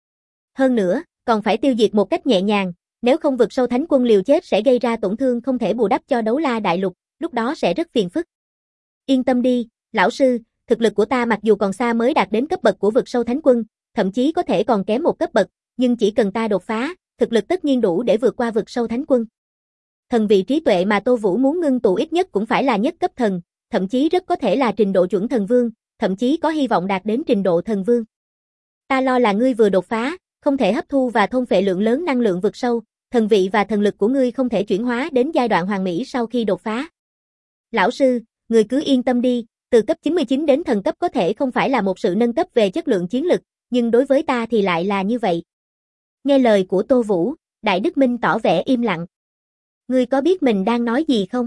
Hơn nữa, còn phải tiêu diệt một cách nhẹ nhàng, nếu không vực sâu thánh quân liều chết sẽ gây ra tổn thương không thể bù đắp cho đấu la đại lục, lúc đó sẽ rất phiền phức. Yên tâm đi, lão sư, thực lực của ta mặc dù còn xa mới đạt đến cấp bậc của vực sâu thánh quân, thậm chí có thể còn kém một cấp bậc, nhưng chỉ cần ta đột phá, thực lực tất nhiên đủ để vượt qua vực sâu thánh quân. Thần vị trí tuệ mà Tô Vũ muốn ngưng tụ ít nhất cũng phải là nhất cấp thần, thậm chí rất có thể là trình độ chuẩn thần vương, thậm chí có hy vọng đạt đến trình độ thần vương. Ta lo là ngươi vừa đột phá, không thể hấp thu và thôn phệ lượng lớn năng lượng vực sâu, thần vị và thần lực của ngươi không thể chuyển hóa đến giai đoạn hoàn mỹ sau khi đột phá. Lão sư, ngươi cứ yên tâm đi, từ cấp 99 đến thần cấp có thể không phải là một sự nâng cấp về chất lượng chiến lực, nhưng đối với ta thì lại là như vậy. Nghe lời của Tô Vũ, Đại Đức Minh tỏ vẻ im lặng. Ngươi có biết mình đang nói gì không?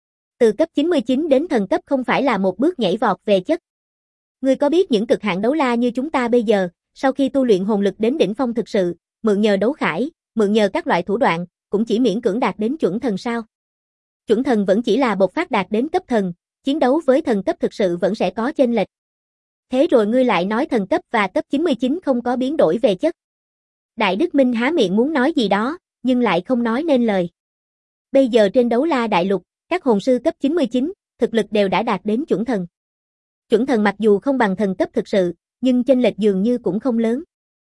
Từ cấp 99 đến thần cấp không phải là một bước nhảy vọt về chất. Ngươi có biết những cực hạn đấu la như chúng ta bây giờ, sau khi tu luyện hồn lực đến đỉnh phong thực sự, mượn nhờ đấu khải, mượn nhờ các loại thủ đoạn, cũng chỉ miễn cưỡng đạt đến chuẩn thần sao? Chuẩn thần vẫn chỉ là bộc phát đạt đến cấp thần, chiến đấu với thần cấp thực sự vẫn sẽ có chênh lệch. Thế rồi ngươi lại nói thần cấp và cấp 99 không có biến đổi về chất. Đại Đức Minh há miệng muốn nói gì đó, nhưng lại không nói nên lời. Bây giờ trên đấu la đại lục, các hồn sư cấp 99, thực lực đều đã đạt đến chuẩn thần. Chuẩn thần mặc dù không bằng thần cấp thực sự, nhưng chênh lệch dường như cũng không lớn.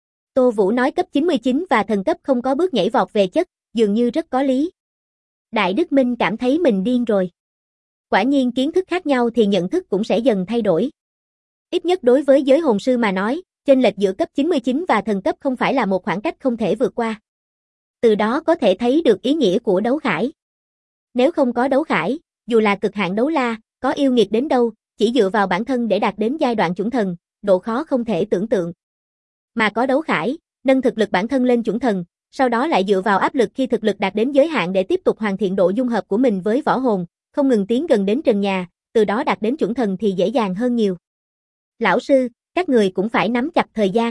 Tô Vũ nói cấp 99 và thần cấp không có bước nhảy vọt về chất, dường như rất có lý. Đại Đức Minh cảm thấy mình điên rồi. Quả nhiên kiến thức khác nhau thì nhận thức cũng sẽ dần thay đổi. Ít nhất đối với giới hồn sư mà nói, chênh lệch giữa cấp 99 và thần cấp không phải là một khoảng cách không thể vượt qua. Từ đó có thể thấy được ý nghĩa của đấu khải. Nếu không có đấu khải, dù là cực hạn đấu la, có yêu nghiệt đến đâu, chỉ dựa vào bản thân để đạt đến giai đoạn chuẩn thần, độ khó không thể tưởng tượng. Mà có đấu khải, nâng thực lực bản thân lên chuẩn thần, sau đó lại dựa vào áp lực khi thực lực đạt đến giới hạn để tiếp tục hoàn thiện độ dung hợp của mình với võ hồn, không ngừng tiến gần đến trần nhà, từ đó đạt đến chuẩn thần thì dễ dàng hơn nhiều. Lão sư, các người cũng phải nắm chặt thời gian.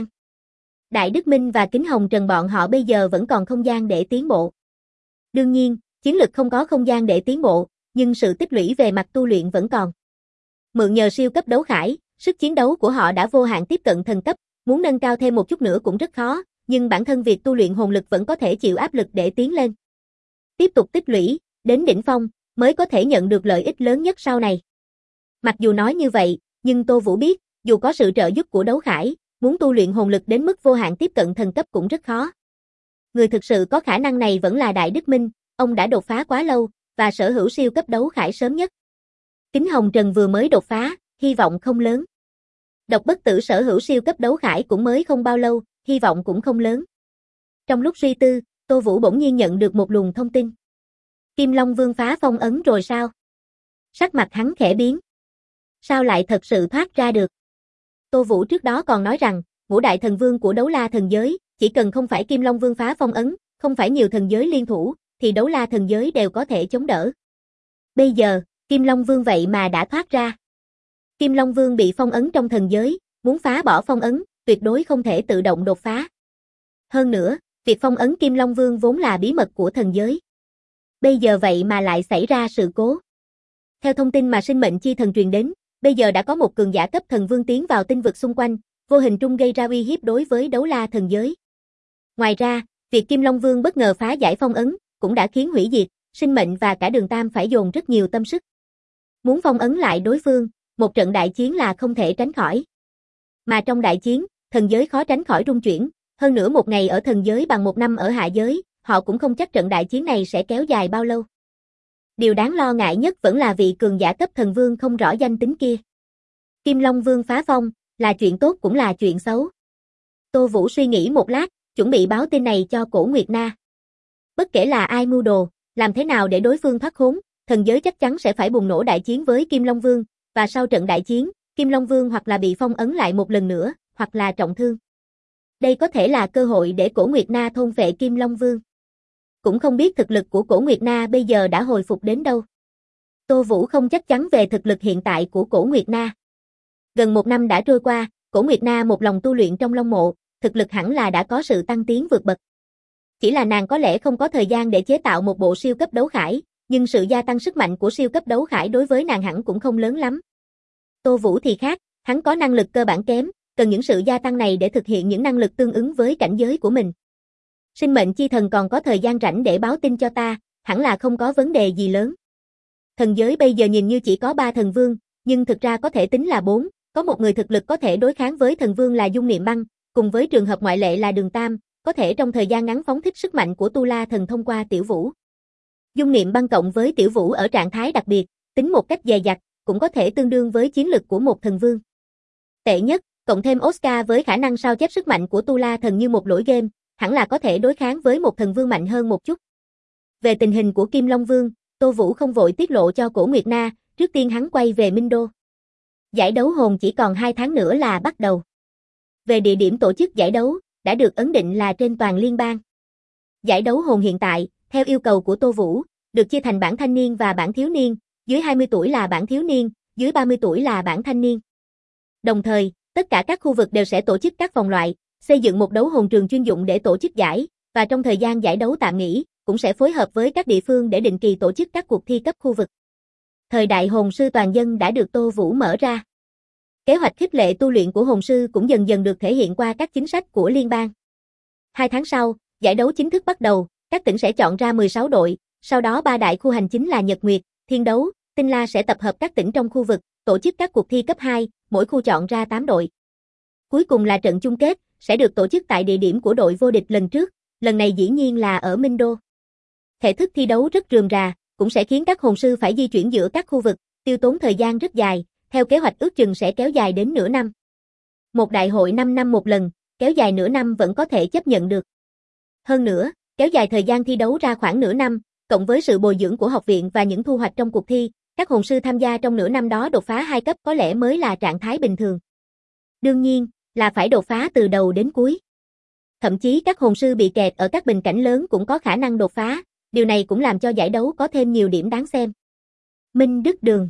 Đại Đức Minh và Kính Hồng Trần bọn họ bây giờ vẫn còn không gian để tiến bộ. Đương nhiên, chiến lực không có không gian để tiến bộ, nhưng sự tích lũy về mặt tu luyện vẫn còn. Mượn nhờ siêu cấp đấu khải, sức chiến đấu của họ đã vô hạn tiếp cận thần cấp, muốn nâng cao thêm một chút nữa cũng rất khó, nhưng bản thân việc tu luyện hồn lực vẫn có thể chịu áp lực để tiến lên. Tiếp tục tích lũy, đến đỉnh phong, mới có thể nhận được lợi ích lớn nhất sau này. Mặc dù nói như vậy, nhưng Tô Vũ biết, dù có sự trợ giúp của đấu khải, muốn tu luyện hồn lực đến mức vô hạn tiếp cận thần cấp cũng rất khó. Người thực sự có khả năng này vẫn là Đại Đức Minh, ông đã đột phá quá lâu, và sở hữu siêu cấp đấu khải sớm nhất. Kính Hồng Trần vừa mới đột phá, hy vọng không lớn. Độc Bất Tử sở hữu siêu cấp đấu khải cũng mới không bao lâu, hy vọng cũng không lớn. Trong lúc suy tư, Tô Vũ bỗng nhiên nhận được một luồng thông tin. Kim Long Vương phá phong ấn rồi sao? Sắc mặt hắn khẽ biến. Sao lại thật sự thoát ra được? Tô Vũ trước đó còn nói rằng, ngũ đại thần vương của đấu la thần giới, chỉ cần không phải Kim Long Vương phá phong ấn, không phải nhiều thần giới liên thủ, thì đấu la thần giới đều có thể chống đỡ. Bây giờ, Kim Long Vương vậy mà đã thoát ra. Kim Long Vương bị phong ấn trong thần giới, muốn phá bỏ phong ấn, tuyệt đối không thể tự động đột phá. Hơn nữa, việc phong ấn Kim Long Vương vốn là bí mật của thần giới. Bây giờ vậy mà lại xảy ra sự cố. Theo thông tin mà sinh mệnh chi thần truyền đến, bây giờ đã có một cường giả cấp thần vương tiến vào tinh vực xung quanh, vô hình trung gây ra uy hiếp đối với đấu la thần giới. Ngoài ra, việc Kim Long Vương bất ngờ phá giải phong ấn, cũng đã khiến hủy diệt, sinh mệnh và cả Đường Tam phải dồn rất nhiều tâm sức. Muốn phong ấn lại đối phương, một trận đại chiến là không thể tránh khỏi. Mà trong đại chiến, thần giới khó tránh khỏi rung chuyển, hơn nữa một ngày ở thần giới bằng một năm ở hạ giới, họ cũng không chắc trận đại chiến này sẽ kéo dài bao lâu. Điều đáng lo ngại nhất vẫn là vị cường giả cấp thần vương không rõ danh tính kia. Kim Long Vương phá phong, là chuyện tốt cũng là chuyện xấu. Tô Vũ suy nghĩ một lát, chuẩn bị báo tin này cho Cổ Nguyệt Na. Bất kể là ai mưu đồ, làm thế nào để đối phương thoát khốn, thần giới chắc chắn sẽ phải bùng nổ đại chiến với Kim Long Vương, và sau trận đại chiến, Kim Long Vương hoặc là bị phong ấn lại một lần nữa, hoặc là trọng thương. Đây có thể là cơ hội để Cổ Nguyệt Na thôn phệ Kim Long Vương. Cũng không biết thực lực của Cổ Nguyệt Na bây giờ đã hồi phục đến đâu. Tô Vũ không chắc chắn về thực lực hiện tại của Cổ Nguyệt Na. Gần một năm đã trôi qua, Cổ Nguyệt Na một lòng tu luyện trong Long Mộ, thực lực hẳn là đã có sự tăng tiến vượt bậc. Chỉ là nàng có lẽ không có thời gian để chế tạo một bộ siêu cấp đấu khải, nhưng sự gia tăng sức mạnh của siêu cấp đấu khải đối với nàng hẳn cũng không lớn lắm. Tô Vũ thì khác, hắn có năng lực cơ bản kém, cần những sự gia tăng này để thực hiện những năng lực tương ứng với cảnh giới của mình. Sinh mệnh chi thần còn có thời gian rảnh để báo tin cho ta, hẳn là không có vấn đề gì lớn. Thần giới bây giờ nhìn như chỉ có 3 thần vương, nhưng thực ra có thể tính là 4, có một người thực lực có thể đối kháng với thần vương là Dung Niệm Băng, cùng với trường hợp ngoại lệ là Đường Tam, có thể trong thời gian ngắn phóng thích sức mạnh của Tu La Thần thông qua Tiểu Vũ. Dung Niệm Băng cộng với Tiểu Vũ ở trạng thái đặc biệt, tính một cách dè dặt, cũng có thể tương đương với chiến lực của một thần vương. Tệ nhất, cộng thêm Oscar với khả năng sao chép sức mạnh của Tu La Thần như một lỗi game, hẳn là có thể đối kháng với một thần vương mạnh hơn một chút. Về tình hình của Kim Long Vương, Tô Vũ không vội tiết lộ cho Cổ Nguyệt Na, trước tiên hắn quay về Minh Đô. Giải đấu hồn chỉ còn 2 tháng nữa là bắt đầu. Về địa điểm tổ chức giải đấu, đã được ấn định là trên toàn liên bang. Giải đấu hồn hiện tại, theo yêu cầu của Tô Vũ, được chia thành bảng thanh niên và bảng thiếu niên, dưới 20 tuổi là bảng thiếu niên, dưới 30 tuổi là bảng thanh niên. Đồng thời, tất cả các khu vực đều sẽ tổ chức các vòng loại, xây dựng một đấu hồn trường chuyên dụng để tổ chức giải, và trong thời gian giải đấu tạm nghỉ, cũng sẽ phối hợp với các địa phương để định kỳ tổ chức các cuộc thi cấp khu vực. Thời đại hồn sư toàn dân đã được Tô Vũ mở ra. Kế hoạch khích lệ tu luyện của hồn sư cũng dần dần được thể hiện qua các chính sách của liên bang. 2 tháng sau, giải đấu chính thức bắt đầu, các tỉnh sẽ chọn ra 16 đội, sau đó 3 đại khu hành chính là Nhật Nguyệt, Thiên Đấu, Tinh La sẽ tập hợp các tỉnh trong khu vực, tổ chức các cuộc thi cấp 2, mỗi khu chọn ra 8 đội. Cuối cùng là trận chung kết, sẽ được tổ chức tại địa điểm của đội vô địch lần trước, lần này dĩ nhiên là ở Minh Đô. Thể thức thi đấu rất rườm rà, cũng sẽ khiến các hồn sư phải di chuyển giữa các khu vực, tiêu tốn thời gian rất dài, theo kế hoạch ước chừng sẽ kéo dài đến nửa năm. Một đại hội 5 năm một lần, kéo dài nửa năm vẫn có thể chấp nhận được. Hơn nữa, kéo dài thời gian thi đấu ra khoảng nửa năm, cộng với sự bồi dưỡng của học viện và những thu hoạch trong cuộc thi, các hồn sư tham gia trong nửa năm đó đột phá 2 cấp có lẽ mới là trạng thái bình thường. Đương nhiên, là phải đột phá từ đầu đến cuối. Thậm chí các hồn sư bị kẹt ở các bình cảnh lớn cũng có khả năng đột phá, điều này cũng làm cho giải đấu có thêm nhiều điểm đáng xem. Minh Đức Đường.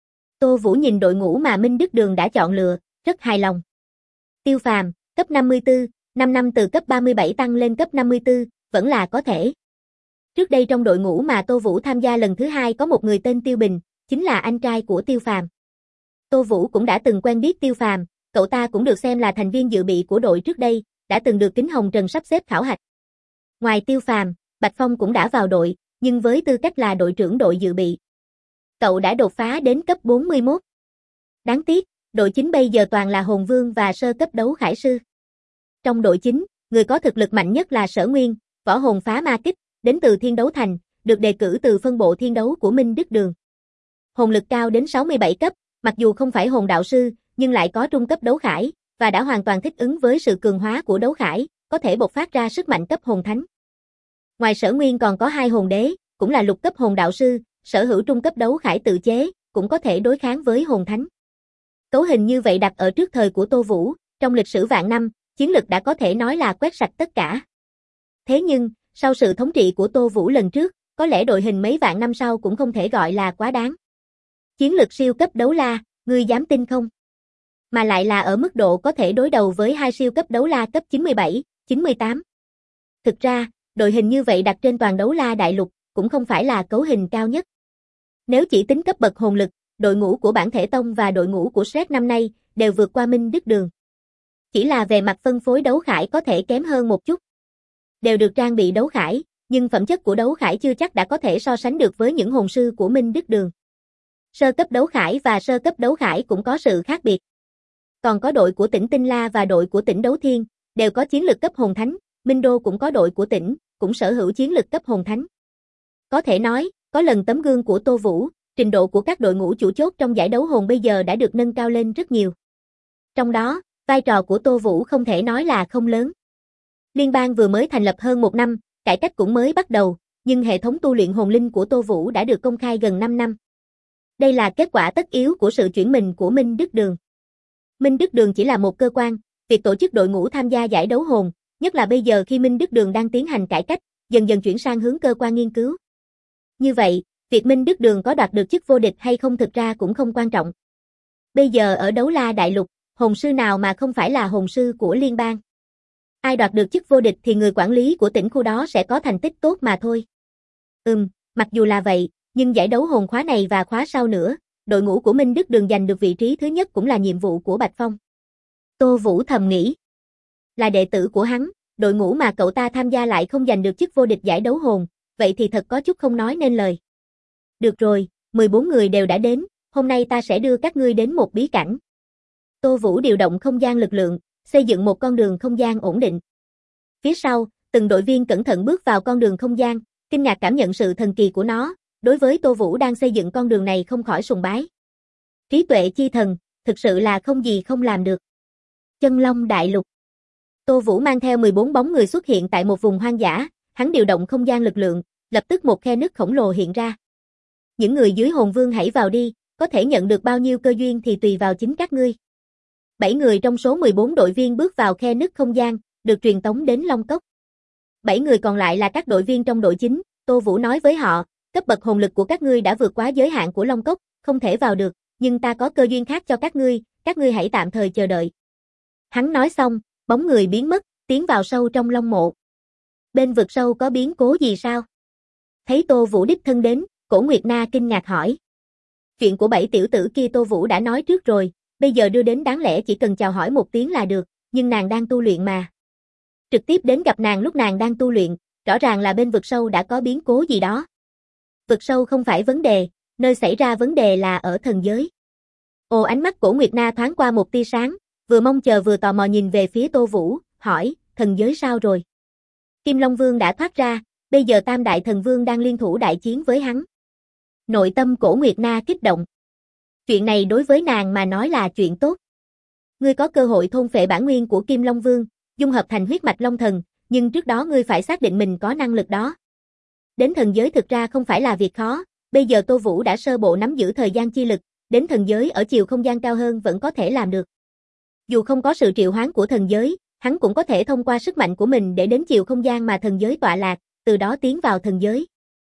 Tô Vũ nhìn đội ngũ mà Minh Đức Đường đã chọn lựa, rất hài lòng. Tiêu Phàm, cấp 54, 5 năm từ cấp 37 tăng lên cấp 54, vẫn là có thể. Trước đây trong đội ngũ mà Tô Vũ tham gia lần thứ 2 có một người tên Tiêu Bình, chính là anh trai của Tiêu Phàm. Tô Vũ cũng đã từng quen biết Tiêu Phàm, cậu ta cũng được xem là thành viên dự bị của đội trước đây, đã từng được Kính Hồng Trần sắp xếp khảo hạch. Ngoài Tiêu Phàm, Bạch Phong cũng đã vào đội, nhưng với tư cách là đội trưởng đội dự bị. Cậu đã đột phá đến cấp 41. Đáng tiếc, đội chính bây giờ toàn là hồn vương và sơ cấp đấu khải sư. Trong đội chính, người có thực lực mạnh nhất là Sở Nguyên, võ hồn phá ma kích, đến từ Thiên Đấu Thành, được đề cử từ phân bộ thiên đấu của Minh Đức Đường. Hồn lực cao đến 67 cấp, mặc dù không phải hồn đạo sư, nhưng lại có trung cấp đấu khải, và đã hoàn toàn thích ứng với sự cường hóa của đấu khải, có thể bộc phát ra sức mạnh cấp hồn thánh. Ngoài Sở Nguyên còn có 2 hồn đế, cũng là lục cấp hồn đạo sư, sở hữu trung cấp đấu khải tự chế, cũng có thể đối kháng với hồn thánh. Cấu hình như vậy đặt ở trước thời của Tô Vũ, trong lịch sử vạn năm, chiến lực đã có thể nói là quét sạch tất cả. Thế nhưng, sau sự thống trị của Tô Vũ lần trước, có lẽ đội hình mấy vạn năm sau cũng không thể gọi là quá đáng. Chiến lực siêu cấp đấu la, ngươi dám tin không? Mà lại là ở mức độ có thể đối đầu với 2 siêu cấp đấu la cấp 97, 98. Thực ra, đội hình như vậy đặt trên toàn đấu la đại lục, cũng không phải là cấu hình cao nhất. Nếu chỉ tính cấp bậc hồn lực, đội ngũ của Bản Thể Tông và đội ngũ của Shrek năm nay đều vượt qua Minh Đức Đường. Chỉ là về mặt phân phối đấu khải có thể kém hơn một chút. Đều được trang bị đấu khải, nhưng phẩm chất của đấu khải chưa chắc đã có thể so sánh được với những hồn sư của Minh Đức Đường. Sơ cấp đấu khải và sơ cấp đấu khải cũng có sự khác biệt. Còn có đội của tỉnh Tinh La và đội của tỉnh Đấu Thiên, đều có chiến lực cấp hồn thánh, Minh Đô cũng có đội của tỉnh, cũng sở hữu chiến lực cấp hồn thánh. Có thể nói, có lần tấm gương của Tô Vũ, trình độ của các đội ngũ chủ chốt trong giải đấu hồn bây giờ đã được nâng cao lên rất nhiều. Trong đó, vai trò của Tô Vũ không thể nói là không lớn. Liên bang vừa mới thành lập hơn 1 năm, cải cách cũng mới bắt đầu, nhưng hệ thống tu luyện hồn linh của Tô Vũ đã được công khai gần 5 năm. Đây là kết quả tất yếu của sự chuyển mình của Minh Đức Đường. Minh Đức Đường chỉ là một cơ quan, việc tổ chức đội ngũ tham gia giải đấu hồn, nhất là bây giờ khi Minh Đức Đường đang tiến hành cải cách, dần dần chuyển sang hướng cơ quan nghiên cứu. Như vậy, việc Minh Đức Đường có đoạt được chức vô địch hay không thực ra cũng không quan trọng. Bây giờ ở đấu la đại lục, hồn sư nào mà không phải là hồn sư của liên bang. Ai đoạt được chức vô địch thì người quản lý của tỉnh khu đó sẽ có thành tích tốt mà thôi. Mặc dù là vậy, nhưng giải đấu hồn khóa này và khóa sau nữa, đội ngũ của Minh Đức Đường giành được vị trí thứ nhất cũng là nhiệm vụ của Bạch Phong. Tô Vũ thầm nghĩ. Là đệ tử của hắn, đội ngũ mà cậu ta tham gia lại không giành được chức vô địch giải đấu hồn, vậy thì thật có chút không nói nên lời. Được rồi, 14 người đều đã đến, hôm nay ta sẽ đưa các ngươi đến một bí cảnh. Tô Vũ điều động không gian lực lượng, xây dựng một con đường không gian ổn định. Phía sau, từng đội viên cẩn thận bước vào con đường không gian, kinh ngạc cảm nhận sự thần kỳ của nó, đối với Tô Vũ đang xây dựng con đường này không khỏi sùng bái. Trí tuệ chi thần, thực sự là không gì không làm được. Chân Long Đại Lục. Tô Vũ mang theo 14 bóng người xuất hiện tại một vùng hoang dã, hắn điều động không gian lực lượng, lập tức một khe nứt khổng lồ hiện ra. Những người dưới hồn vương hãy vào đi, có thể nhận được bao nhiêu cơ duyên thì tùy vào chính các ngươi. 7 người trong số 14 đội viên bước vào khe nứt không gian, được truyền tống đến Long Cốc. 7 người còn lại là các đội viên trong đội chính, Tô Vũ nói với họ, cấp bậc hồn lực của các ngươi đã vượt quá giới hạn của Long Cốc, không thể vào được, nhưng ta có cơ duyên khác cho các ngươi hãy tạm thời chờ đợi. Hắn nói xong, bóng người biến mất, tiến vào sâu trong Long Mộ. Bên vực sâu có biến cố gì sao? Thấy Tô Vũ đích thân đến, Cổ Nguyệt Na kinh ngạc hỏi. Chuyện của 7 tiểu tử kia Tô Vũ đã nói trước rồi, bây giờ đưa đến đáng lẽ chỉ cần chào hỏi một tiếng là được, nhưng nàng đang tu luyện mà. Trực tiếp đến gặp nàng lúc nàng đang tu luyện, rõ ràng là bên vực sâu đã có biến cố gì đó. Vực sâu không phải vấn đề, nơi xảy ra vấn đề là ở thần giới. Ồ, ánh mắt Cổ Nguyệt Na thoáng qua một tia sáng, vừa mong chờ vừa tò mò nhìn về phía Tô Vũ, hỏi, thần giới sao rồi? Kim Long Vương đã thoát ra, bây giờ Tam Đại Thần Vương đang liên thủ đại chiến với hắn. Nội tâm Cổ Nguyệt Na kích động. Chuyện này đối với nàng mà nói là chuyện tốt. Ngươi có cơ hội thôn phệ bản nguyên của Kim Long Vương, dung hợp thành huyết mạch Long Thần, nhưng trước đó ngươi phải xác định mình có năng lực đó. Đến thần giới thực ra không phải là việc khó, bây giờ Tô Vũ đã sơ bộ nắm giữ thời gian chi lực, đến thần giới ở chiều không gian cao hơn vẫn có thể làm được. Dù không có sự triệu hoán của thần giới, hắn cũng có thể thông qua sức mạnh của mình để đến chiều không gian mà thần giới tọa lạc, từ đó tiến vào thần giới.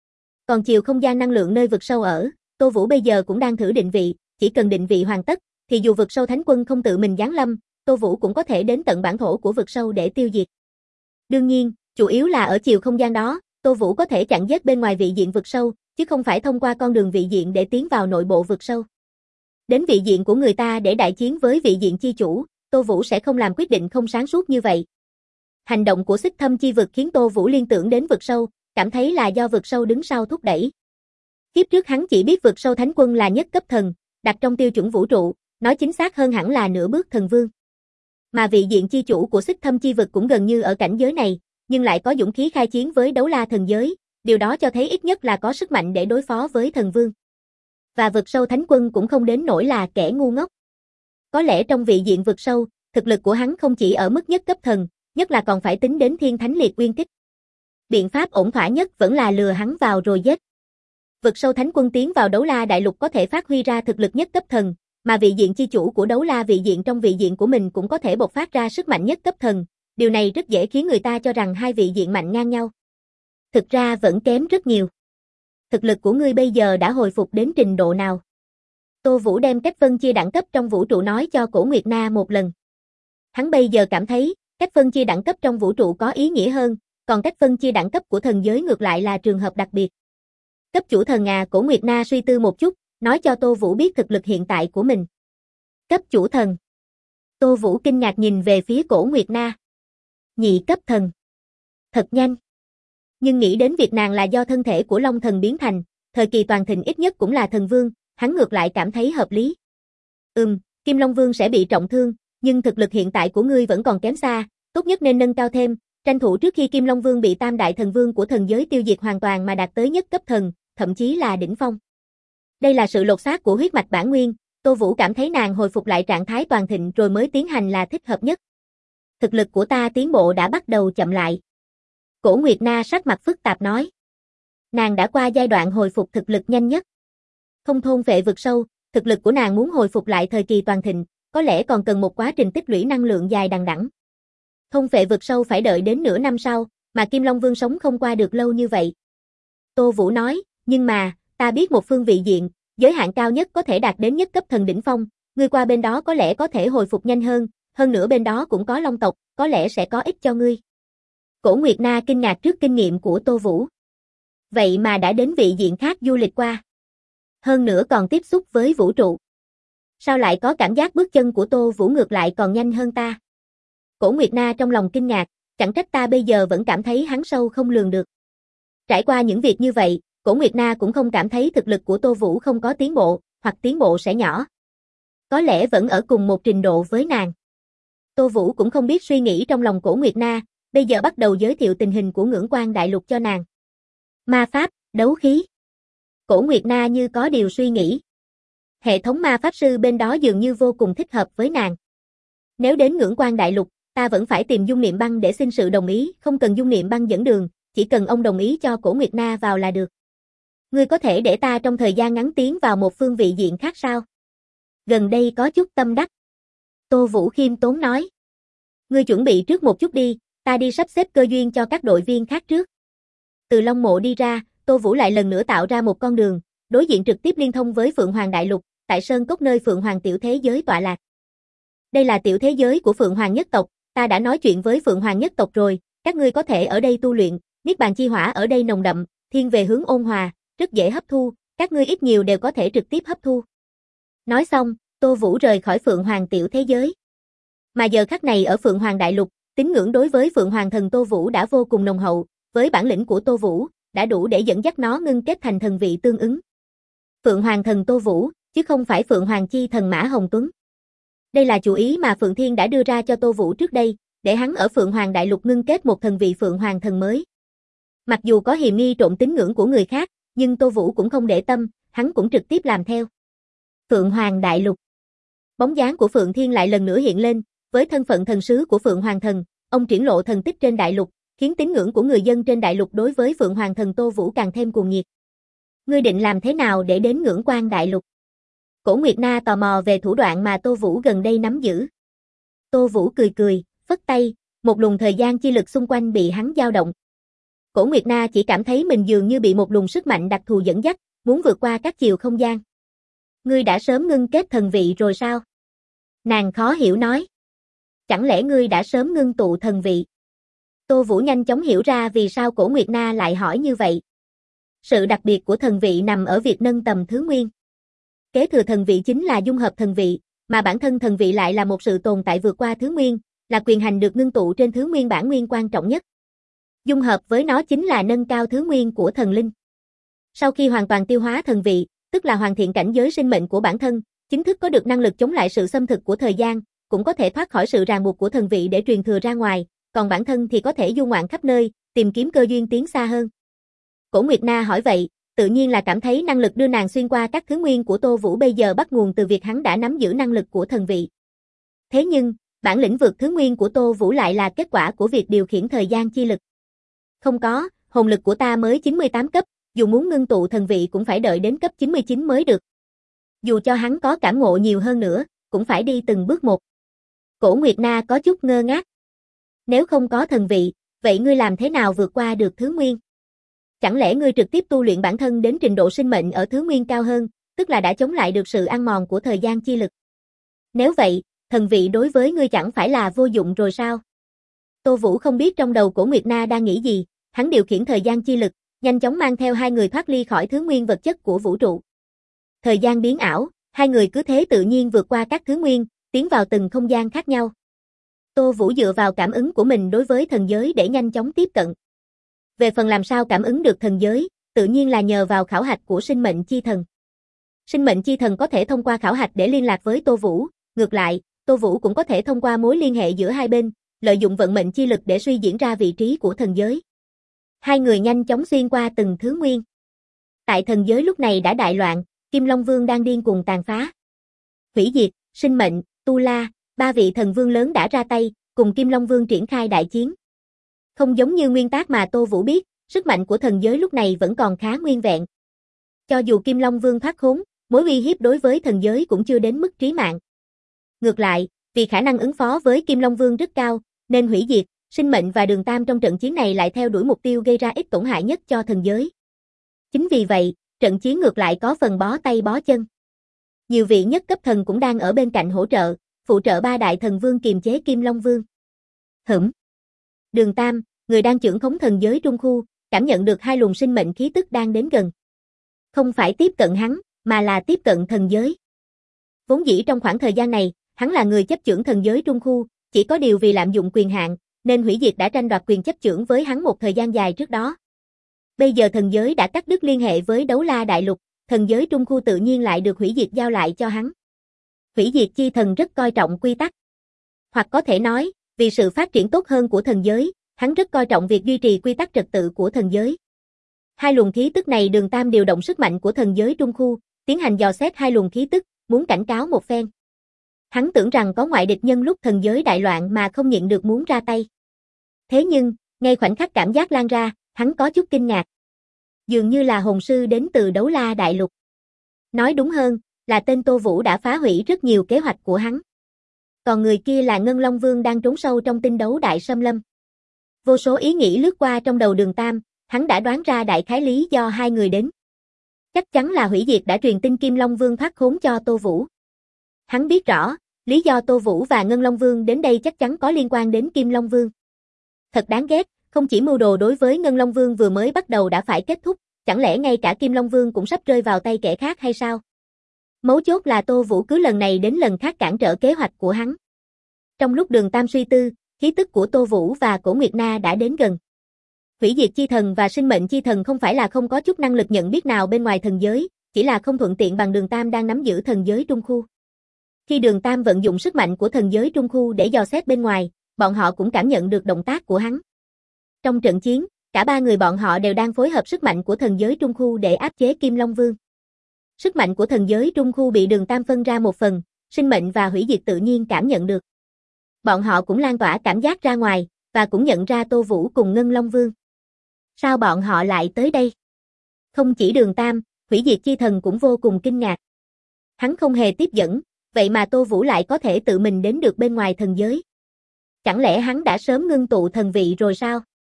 Còn chiều không gian năng lượng nơi vực sâu ở, Tô Vũ bây giờ cũng đang thử định vị, chỉ cần định vị hoàn tất, thì dù vực sâu thánh quân không tự mình giáng lâm, Tô Vũ cũng có thể đến tận bản thổ của vực sâu để tiêu diệt. Đương nhiên, chủ yếu là ở chiều không gian đó, Tô Vũ có thể chặn giết bên ngoài vị diện vực sâu, chứ không phải thông qua con đường vị diện để tiến vào nội bộ vực sâu. Đến vị diện của người ta để đại chiến với vị diện chi chủ, Tô Vũ sẽ không làm quyết định không sáng suốt như vậy. Hành động của Xích Thâm chi vực khiến Tô Vũ liên tưởng đến vực sâu, cảm thấy là do vực sâu đứng sau thúc đẩy. Kiếp trước hắn chỉ biết vực sâu thánh quân là nhất cấp thần, đặt trong tiêu chuẩn vũ trụ, nói chính xác hơn hẳn là nửa bước thần vương. Mà vị diện chi chủ của Xích Thâm chi vực cũng gần như ở cảnh giới này, nhưng lại có dũng khí khai chiến với đấu la thần giới, điều đó cho thấy ít nhất là có sức mạnh để đối phó với thần vương. Và vực sâu thánh quân cũng không đến nỗi là kẻ ngu ngốc. Có lẽ trong vị diện vực sâu, thực lực của hắn không chỉ ở mức nhất cấp thần, nhất là còn phải tính đến Thiên Thánh Liệt Uyên Tích. Biện pháp ổn thỏa nhất vẫn là lừa hắn vào rồi giết. Vực sâu thánh quân tiến vào Đấu La Đại Lục có thể phát huy ra thực lực nhất cấp thần, mà vị diện chi chủ của Đấu La vị diện trong vị diện của mình cũng có thể bộc phát ra sức mạnh nhất cấp thần, điều này rất dễ khiến người ta cho rằng hai vị diện mạnh ngang nhau. Thực ra vẫn kém rất nhiều. Thực lực của ngươi bây giờ đã hồi phục đến trình độ nào? Tô Vũ đem cách phân chia đẳng cấp trong vũ trụ nói cho Cổ Nguyệt Na một lần. Hắn bây giờ cảm thấy, cách phân chia đẳng cấp trong vũ trụ có ý nghĩa hơn, còn cách phân chia đẳng cấp của thần giới ngược lại là trường hợp đặc biệt. Cấp chủ thần à? Cổ Nguyệt Na suy tư một chút, nói cho Tô Vũ biết thực lực hiện tại của mình. Cấp chủ thần. Tô Vũ kinh ngạc nhìn về phía Cổ Nguyệt Na. Nhị cấp thần. Thật nhanh. Nhưng nghĩ đến việc nàng là do thân thể của Long Thần biến thành, thời kỳ toàn thịnh ít nhất cũng là thần vương, hắn ngược lại cảm thấy hợp lý. Kim Long Vương sẽ bị trọng thương, nhưng thực lực hiện tại của ngươi vẫn còn kém xa, tốt nhất nên nâng cao thêm, tranh thủ trước khi Kim Long Vương bị Tam Đại Thần Vương của thần giới tiêu diệt hoàn toàn mà đạt tới nhất cấp thần, thậm chí là đỉnh phong. Đây là sự lột xác của huyết mạch bản nguyên, Tô Vũ cảm thấy nàng hồi phục lại trạng thái toàn thịnh rồi mới tiến hành là thích hợp nhất. Thực lực của ta tiến bộ đã bắt đầu chậm lại. Cổ Nguyệt Na sắc mặt phức tạp nói. Nàng đã qua giai đoạn hồi phục thực lực nhanh nhất. Không thôn phệ vực sâu, thực lực của nàng muốn hồi phục lại thời kỳ toàn thịnh, có lẽ còn cần một quá trình tích lũy năng lượng dài đằng đẵng. Thôn phệ vực sâu phải đợi đến nửa năm sau, mà Kim Long Vương sống không qua được lâu như vậy. Tô Vũ nói, nhưng mà, ta biết một phương vị diện, giới hạn cao nhất có thể đạt đến nhất cấp thần đỉnh phong, ngươi qua bên đó có lẽ có thể hồi phục nhanh hơn nữa bên đó cũng có Long tộc, có lẽ sẽ có ích cho ngươi. Cổ Nguyệt Na kinh ngạc trước kinh nghiệm của Tô Vũ. Vậy mà đã đến vị diện khác du lịch qua. Hơn nữa còn tiếp xúc với vũ trụ. Sao lại có cảm giác bước chân của Tô Vũ ngược lại còn nhanh hơn ta? Cổ Nguyệt Na trong lòng kinh ngạc, chẳng trách ta bây giờ vẫn cảm thấy hắn sâu không lường được. Trải qua những việc như vậy, Cổ Nguyệt Na cũng không cảm thấy thực lực của Tô Vũ không có tiến bộ, hoặc tiến bộ sẽ nhỏ. Có lẽ vẫn ở cùng một trình độ với nàng. Tô Vũ cũng không biết suy nghĩ trong lòng Cổ Nguyệt Na, bây giờ bắt đầu giới thiệu tình hình của Ngưỡng Quan Đại Lục cho nàng. Ma pháp, đấu khí. Cổ Nguyệt Na như có điều suy nghĩ. Hệ thống ma pháp sư bên đó dường như vô cùng thích hợp với nàng. Nếu đến Ngưỡng Quan Đại Lục, ta vẫn phải tìm Dung Niệm Băng để xin sự đồng ý, không cần Dung Niệm Băng dẫn đường, chỉ cần ông đồng ý cho Cổ Nguyệt Na vào là được. Ngươi có thể để ta trong thời gian ngắn tiến vào một phương vị diện khác sao? Gần đây có chút tâm đắc. Tô Vũ khiêm tốn nói. Ngươi chuẩn bị trước một chút đi, ta đi sắp xếp cơ duyên cho các đội viên khác trước. Từ Long Mộ đi ra, Tô Vũ lại lần nữa tạo ra một con đường, đối diện trực tiếp liên thông với Phượng Hoàng Đại Lục, tại Sơn Cốc nơi Phượng Hoàng tiểu thế giới tọa lạc. Đây là tiểu thế giới của Phượng Hoàng nhất tộc, ta đã nói chuyện với Phượng Hoàng nhất tộc rồi, các ngươi có thể ở đây tu luyện, niết bàn chi hỏa ở đây nồng đậm, thiên về hướng ôn hòa, rất dễ hấp thu, các ngươi ít nhiều đều có thể trực tiếp hấp thu. Nói xong, Tô Vũ rời khỏi Phượng Hoàng tiểu thế giới. Mà giờ khắc này ở Phượng Hoàng Đại Lục, tín ngưỡng đối với Phượng Hoàng thần Tô Vũ đã vô cùng nồng hậu, với bản lĩnh của Tô Vũ, đã đủ để dẫn dắt nó ngưng kết thành thần vị tương ứng. Phượng Hoàng thần Tô Vũ, chứ không phải Phượng Hoàng chi thần Mã Hồng Tuấn. Đây là chủ ý mà Phượng Thiên đã đưa ra cho Tô Vũ trước đây, để hắn ở Phượng Hoàng Đại Lục ngưng kết một thần vị Phượng Hoàng thần mới. Mặc dù có hiềm nghi trộn tín ngưỡng của người khác, nhưng Tô Vũ cũng không để tâm, hắn cũng trực tiếp làm theo. Phượng Hoàng Đại Lục. Bóng dáng của Phượng Thiên lại lần nữa hiện lên, với thân phận thần sứ của Phượng Hoàng thần, ông triển lộ thần tích trên đại lục, khiến tín ngưỡng của người dân trên đại lục đối với Phượng Hoàng thần Tô Vũ càng thêm cuồng nhiệt. Ngươi định làm thế nào để đến Ngưỡng Quan Đại Lục? Cổ Nguyệt Na tò mò về thủ đoạn mà Tô Vũ gần đây nắm giữ. Tô Vũ cười cười, phất tay, một luồng thời gian chi lực xung quanh bị hắn dao động. Cổ Nguyệt Na chỉ cảm thấy mình dường như bị một luồng sức mạnh đặc thù dẫn dắt, muốn vượt qua các chiều không gian. Ngươi đã sớm ngưng kết thần vị rồi sao? Nàng khó hiểu nói. Chẳng lẽ ngươi đã sớm ngưng tụ thần vị? Tô Vũ nhanh chóng hiểu ra vì sao Cổ Nguyệt Na lại hỏi như vậy. Sự đặc biệt của thần vị nằm ở việc nâng tầm thứ nguyên. Kế thừa thần vị chính là dung hợp thần vị, mà bản thân thần vị lại là một sự tồn tại vượt qua thứ nguyên, là quyền hành được ngưng tụ trên thứ nguyên bản nguyên quan trọng nhất. Dung hợp với nó chính là nâng cao thứ nguyên của thần linh. Sau khi hoàn toàn tiêu hóa thần vị, tức là hoàn thiện cảnh giới sinh mệnh của bản thân, chính thức có được năng lực chống lại sự xâm thực của thời gian, cũng có thể thoát khỏi sự ràng buộc của thần vị để truyền thừa ra ngoài, còn bản thân thì có thể du ngoạn khắp nơi, tìm kiếm cơ duyên tiến xa hơn. Cổ Nguyệt Na hỏi vậy, tự nhiên là cảm thấy năng lực đưa nàng xuyên qua các thứ nguyên của Tô Vũ bây giờ bắt nguồn từ việc hắn đã nắm giữ năng lực của thần vị. Thế nhưng, Bản lĩnh vượt thứ nguyên của Tô Vũ lại là kết quả của việc điều khiển thời gian chi lực. Không có, hồn lực của ta mới 98 cấp, dù muốn ngưng tụ thần vị cũng phải đợi đến cấp 99 mới được. Dù cho hắn có cảm ngộ nhiều hơn nữa, cũng phải đi từng bước một. Cổ Nguyệt Na có chút ngơ ngác. Nếu không có thần vị, vậy ngươi làm thế nào vượt qua được thứ nguyên? Chẳng lẽ ngươi trực tiếp tu luyện bản thân đến trình độ sinh mệnh ở thứ nguyên cao hơn, tức là đã chống lại được sự ăn mòn của thời gian chi lực? Nếu vậy, thần vị đối với ngươi chẳng phải là vô dụng rồi sao? Tô Vũ không biết trong đầu Cổ Nguyệt Na đang nghĩ gì, hắn điều khiển thời gian chi lực, nhanh chóng mang theo hai người thoát ly khỏi thứ nguyên vật chất của vũ trụ. Thời gian biến ảo, hai người cứ thế tự nhiên vượt qua các thứ nguyên, tiến vào từng không gian khác nhau. Tô Vũ dựa vào cảm ứng của mình đối với thần giới để nhanh chóng tiếp cận. Về phần làm sao cảm ứng được thần giới, tự nhiên là nhờ vào khảo hạch của sinh mệnh chi thần. Sinh mệnh chi thần có thể thông qua khảo hạch để liên lạc với Tô Vũ, ngược lại, Tô Vũ cũng có thể thông qua mối liên hệ giữa hai bên, lợi dụng vận mệnh chi lực để suy diễn ra vị trí của thần giới. Hai người nhanh chóng xuyên qua từng thứ nguyên. Tại thần giới lúc này đã đại loạn, Kim Long Vương đang điên cuồng tàn phá. Hủy diệt, sinh mệnh, Tu La, ba vị thần vương lớn đã ra tay, cùng Kim Long Vương triển khai đại chiến. Không giống như nguyên tác mà Tô Vũ biết, sức mạnh của thần giới lúc này vẫn còn khá nguyên vẹn. Cho dù Kim Long Vương thoát khốn, mối uy hiếp đối với thần giới cũng chưa đến mức trí mạng. Ngược lại, vì khả năng ứng phó với Kim Long Vương rất cao, nên hủy diệt, sinh mệnh và Đường Tam trong trận chiến này lại theo đuổi mục tiêu gây ra ít tổn hại nhất cho thần giới. Chính vì vậy, trận chiến ngược lại có phần bó tay bó chân. Nhiều vị nhất cấp thần cũng đang ở bên cạnh hỗ trợ, phụ trợ ba đại thần vương kiềm chế Kim Long Vương. Đường Tam, người đang trưởng khống thần giới trung khu, cảm nhận được hai luồng sinh mệnh khí tức đang đến gần. Không phải tiếp cận hắn, mà là tiếp cận thần giới. Vốn dĩ trong khoảng thời gian này, hắn là người chấp chưởng thần giới trung khu, chỉ có điều vì lạm dụng quyền hạn, nên hủy diệt đã tranh đoạt quyền chấp chưởng với hắn một thời gian dài trước đó. Bây giờ thần giới đã cắt đứt liên hệ với Đấu La Đại Lục, thần giới trung khu tự nhiên lại được hủy diệt giao lại cho hắn. Hủy diệt chi thần rất coi trọng quy tắc. Hoặc có thể nói, vì sự phát triển tốt hơn của thần giới, hắn rất coi trọng việc duy trì quy tắc trật tự của thần giới. Hai luồng khí tức này Đường Tam điều động sức mạnh của thần giới trung khu, tiến hành dò xét hai luồng khí tức, muốn cảnh cáo một phen. Hắn tưởng rằng có ngoại địch nhân lúc thần giới đại loạn mà không nhịn được muốn ra tay. Thế nhưng, ngay khoảnh khắc cảm giác lan ra, hắn có chút kinh ngạc. Dường như là hồn sư đến từ Đấu La Đại Lục. Nói đúng hơn, là tên Tô Vũ đã phá hủy rất nhiều kế hoạch của hắn. Còn người kia là Ngân Long Vương đang trốn sâu trong tinh đấu đại xâm lâm. Vô số ý nghĩ lướt qua trong đầu Đường Tam, hắn đã đoán ra đại khái lý do hai người đến. Chắc chắn là hủy diệt đã truyền tin Kim Long Vương thoát khốn cho Tô Vũ. Hắn biết rõ, lý do Tô Vũ và Ngân Long Vương đến đây chắc chắn có liên quan đến Kim Long Vương. Thật đáng ghét, không chỉ mưu đồ đối với Ngân Long Vương vừa mới bắt đầu đã phải kết thúc, chẳng lẽ ngay cả Kim Long Vương cũng sắp rơi vào tay kẻ khác hay sao? Mấu chốt là Tô Vũ cứ lần này đến lần khác cản trở kế hoạch của hắn. Trong lúc Đường Tam suy tư, khí tức của Tô Vũ và Cổ Nguyệt Na đã đến gần. Hủy diệt chi thần và sinh mệnh chi thần không phải là không có chút năng lực nhận biết nào bên ngoài thần giới, chỉ là không thuận tiện bằng Đường Tam đang nắm giữ thần giới trung khu. Khi Đường Tam vận dụng sức mạnh của thần giới trung khu để dò xét bên ngoài, bọn họ cũng cảm nhận được động tác của hắn. Trong trận chiến, cả ba người bọn họ đều đang phối hợp sức mạnh của thần giới trung khu để áp chế Kim Long Vương. Sức mạnh của thần giới trung khu bị Đường Tam phân ra một phần, sinh mệnh và hủy diệt tự nhiên cảm nhận được. Bọn họ cũng lan tỏa cảm giác ra ngoài, và cũng nhận ra Tô Vũ cùng Ngân Long Vương. Sao bọn họ lại tới đây? Không chỉ Đường Tam, hủy diệt chi thần cũng vô cùng kinh ngạc. Hắn không hề tiếp dẫn, vậy mà Tô Vũ lại có thể tự mình đến được bên ngoài thần giới. Chẳng lẽ hắn đã sớm ngưng tụ thần vị rồi sao?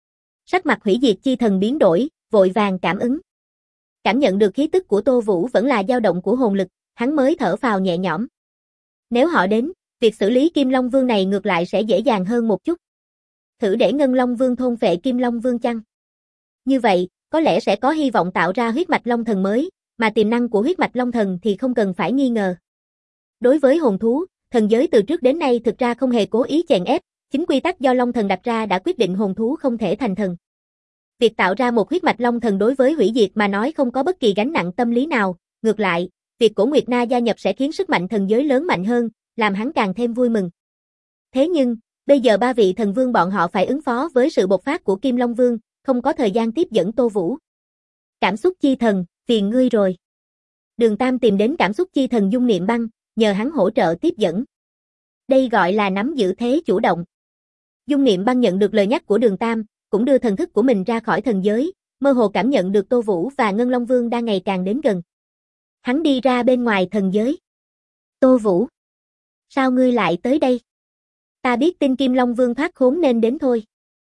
Sắc mặt hủy diệt chi thần biến đổi, vội vàng cảm ứng. Cảm nhận được khí tức của Tô Vũ vẫn là dao động của hồn lực, hắn mới thở phào nhẹ nhõm. Nếu họ đến, việc xử lý Kim Long Vương này ngược lại sẽ dễ dàng hơn một chút. Thử để Ngân Long Vương thôn phệ Kim Long Vương chăng? Như vậy, có lẽ sẽ có hy vọng tạo ra huyết mạch Long Thần mới, mà tiềm năng của huyết mạch Long Thần thì không cần phải nghi ngờ. Đối với hồn thú, thần giới từ trước đến nay thực ra không hề cố ý chèn ép, chính quy tắc do Long Thần đặt ra đã quyết định hồn thú không thể thành thần. Việc tạo ra một huyết mạch Long Thần đối với hủy diệt mà nói không có bất kỳ gánh nặng tâm lý nào, ngược lại, việc Cổ Nguyệt Na gia nhập sẽ khiến sức mạnh thần giới lớn mạnh hơn, làm hắn càng thêm vui mừng. Thế nhưng, bây giờ ba vị thần vương bọn họ phải ứng phó với sự bộc phát của Kim Long Vương, không có thời gian tiếp dẫn Tô Vũ. Cảm xúc chi thần, phiền ngươi rồi. Đường Tam tìm đến cảm xúc chi thần Dung Niệm Băng, nhờ hắn hỗ trợ tiếp dẫn. Đây gọi là nắm giữ thế chủ động. Dung Niệm Băng nhận được lời nhắc của Đường Tam, cũng đưa thần thức của mình ra khỏi thần giới, mơ hồ cảm nhận được Tô Vũ và Ngân Long Vương đang ngày càng đến gần. Hắn đi ra bên ngoài thần giới. Tô Vũ, sao ngươi lại tới đây? Ta biết tin Kim Long Vương thoát khốn nên đến thôi.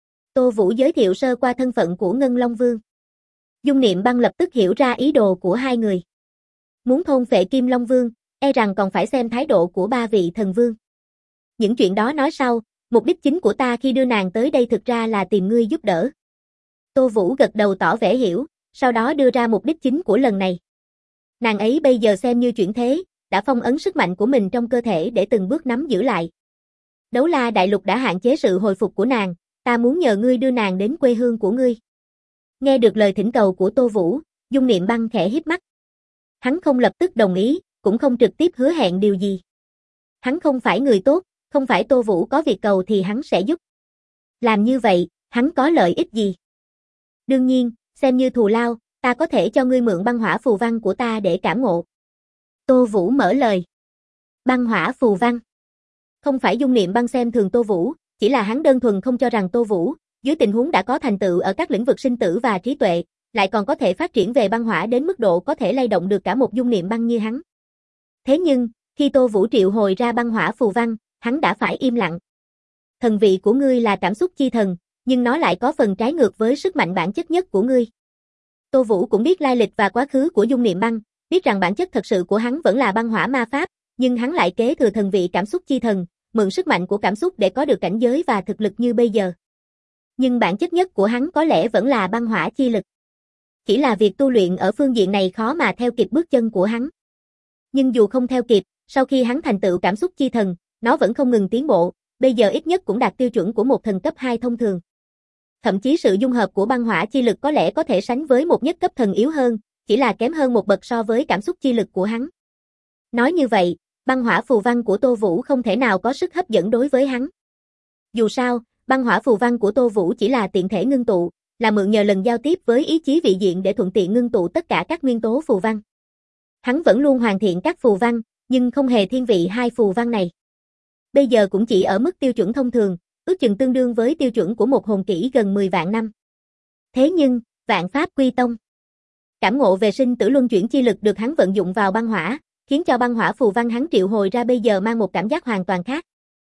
Tô Vũ giới thiệu sơ qua thân phận của Ngân Long Vương. Dung Niệm Băng lập tức hiểu ra ý đồ của hai người. Muốn thôn phệ Kim Long Vương, e rằng còn phải xem thái độ của ba vị thần vương. Những chuyện đó nói sau, mục đích chính của ta khi đưa nàng tới đây thực ra là tìm ngươi giúp đỡ. Tô Vũ gật đầu tỏ vẻ hiểu, sau đó đưa ra mục đích chính của lần này. Nàng ấy bây giờ xem như chuyển thế, đã phong ấn sức mạnh của mình trong cơ thể để từng bước nắm giữ lại. Đấu La Đại Lục đã hạn chế sự hồi phục của nàng, ta muốn nhờ ngươi đưa nàng đến quê hương của ngươi. Nghe được lời thỉnh cầu của Tô Vũ, Dung Niệm Băng khẽ híp mắt. Hắn không lập tức đồng ý, cũng không trực tiếp hứa hẹn điều gì. Hắn không phải người tốt, không phải Tô Vũ có việc cầu thì hắn sẽ giúp. Làm như vậy, hắn có lợi ích gì? Đương nhiên, xem như thù lao, ta có thể cho ngươi mượn băng hỏa phù văn của ta để cảm ngộ. Tô Vũ mở lời. Băng hỏa phù văn. Không phải Dung Niệm Băng xem thường Tô Vũ, chỉ là hắn đơn thuần không cho rằng Tô Vũ, dưới tình huống đã có thành tựu ở các lĩnh vực sinh tử và trí tuệ, lại còn có thể phát triển về băng hỏa đến mức độ có thể lay động được cả một Dung Niệm Băng như hắn. Thế nhưng, khi Tô Vũ triệu hồi ra băng hỏa phù văn, hắn đã phải im lặng. Thần vị của ngươi là cảm xúc chi thần, nhưng nó lại có phần trái ngược với sức mạnh bản chất nhất của ngươi. Tô Vũ cũng biết lai lịch và quá khứ của Dung Niệm Băng, biết rằng bản chất thật sự của hắn vẫn là băng hỏa ma pháp, nhưng hắn lại kế thừa thần vị cảm xúc chi thần, mượn sức mạnh của cảm xúc để có được cảnh giới và thực lực như bây giờ. Nhưng bản chất nhất của hắn có lẽ vẫn là băng hỏa chi lực. Chỉ là việc tu luyện ở phương diện này khó mà theo kịp bước chân của hắn. Nhưng dù không theo kịp, sau khi hắn thành tựu cảm xúc chi thần, nó vẫn không ngừng tiến bộ, bây giờ ít nhất cũng đạt tiêu chuẩn của một thần cấp 2 thông thường. Thậm chí sự dung hợp của băng hỏa chi lực có lẽ có thể sánh với một nhất cấp thần yếu hơn, chỉ là kém hơn một bậc so với cảm xúc chi lực của hắn. Nói như vậy, băng hỏa phù văn của Tô Vũ không thể nào có sức hấp dẫn đối với hắn. Dù sao, băng hỏa phù văn của Tô Vũ chỉ là tiện thể ngưng tụ, là mượn nhờ lần giao tiếp với ý chí vị diện để thuận tiện ngưng tụ tất cả các nguyên tố phù văn. Hắn vẫn luôn hoàn thiện các phù văn, nhưng không hề thiên vị hai phù văn này. Bây giờ cũng chỉ ở mức tiêu chuẩn thông thường, ước chừng tương đương với tiêu chuẩn của một hồn kỹ gần 10 vạn năm. Thế nhưng, vạn pháp quy tông. Cảm ngộ về sinh tử luân chuyển chi lực được hắn vận dụng vào băng hỏa, khiến cho băng hỏa phù văn hắn triệu hồi ra bây giờ mang một cảm giác hoàn toàn khác.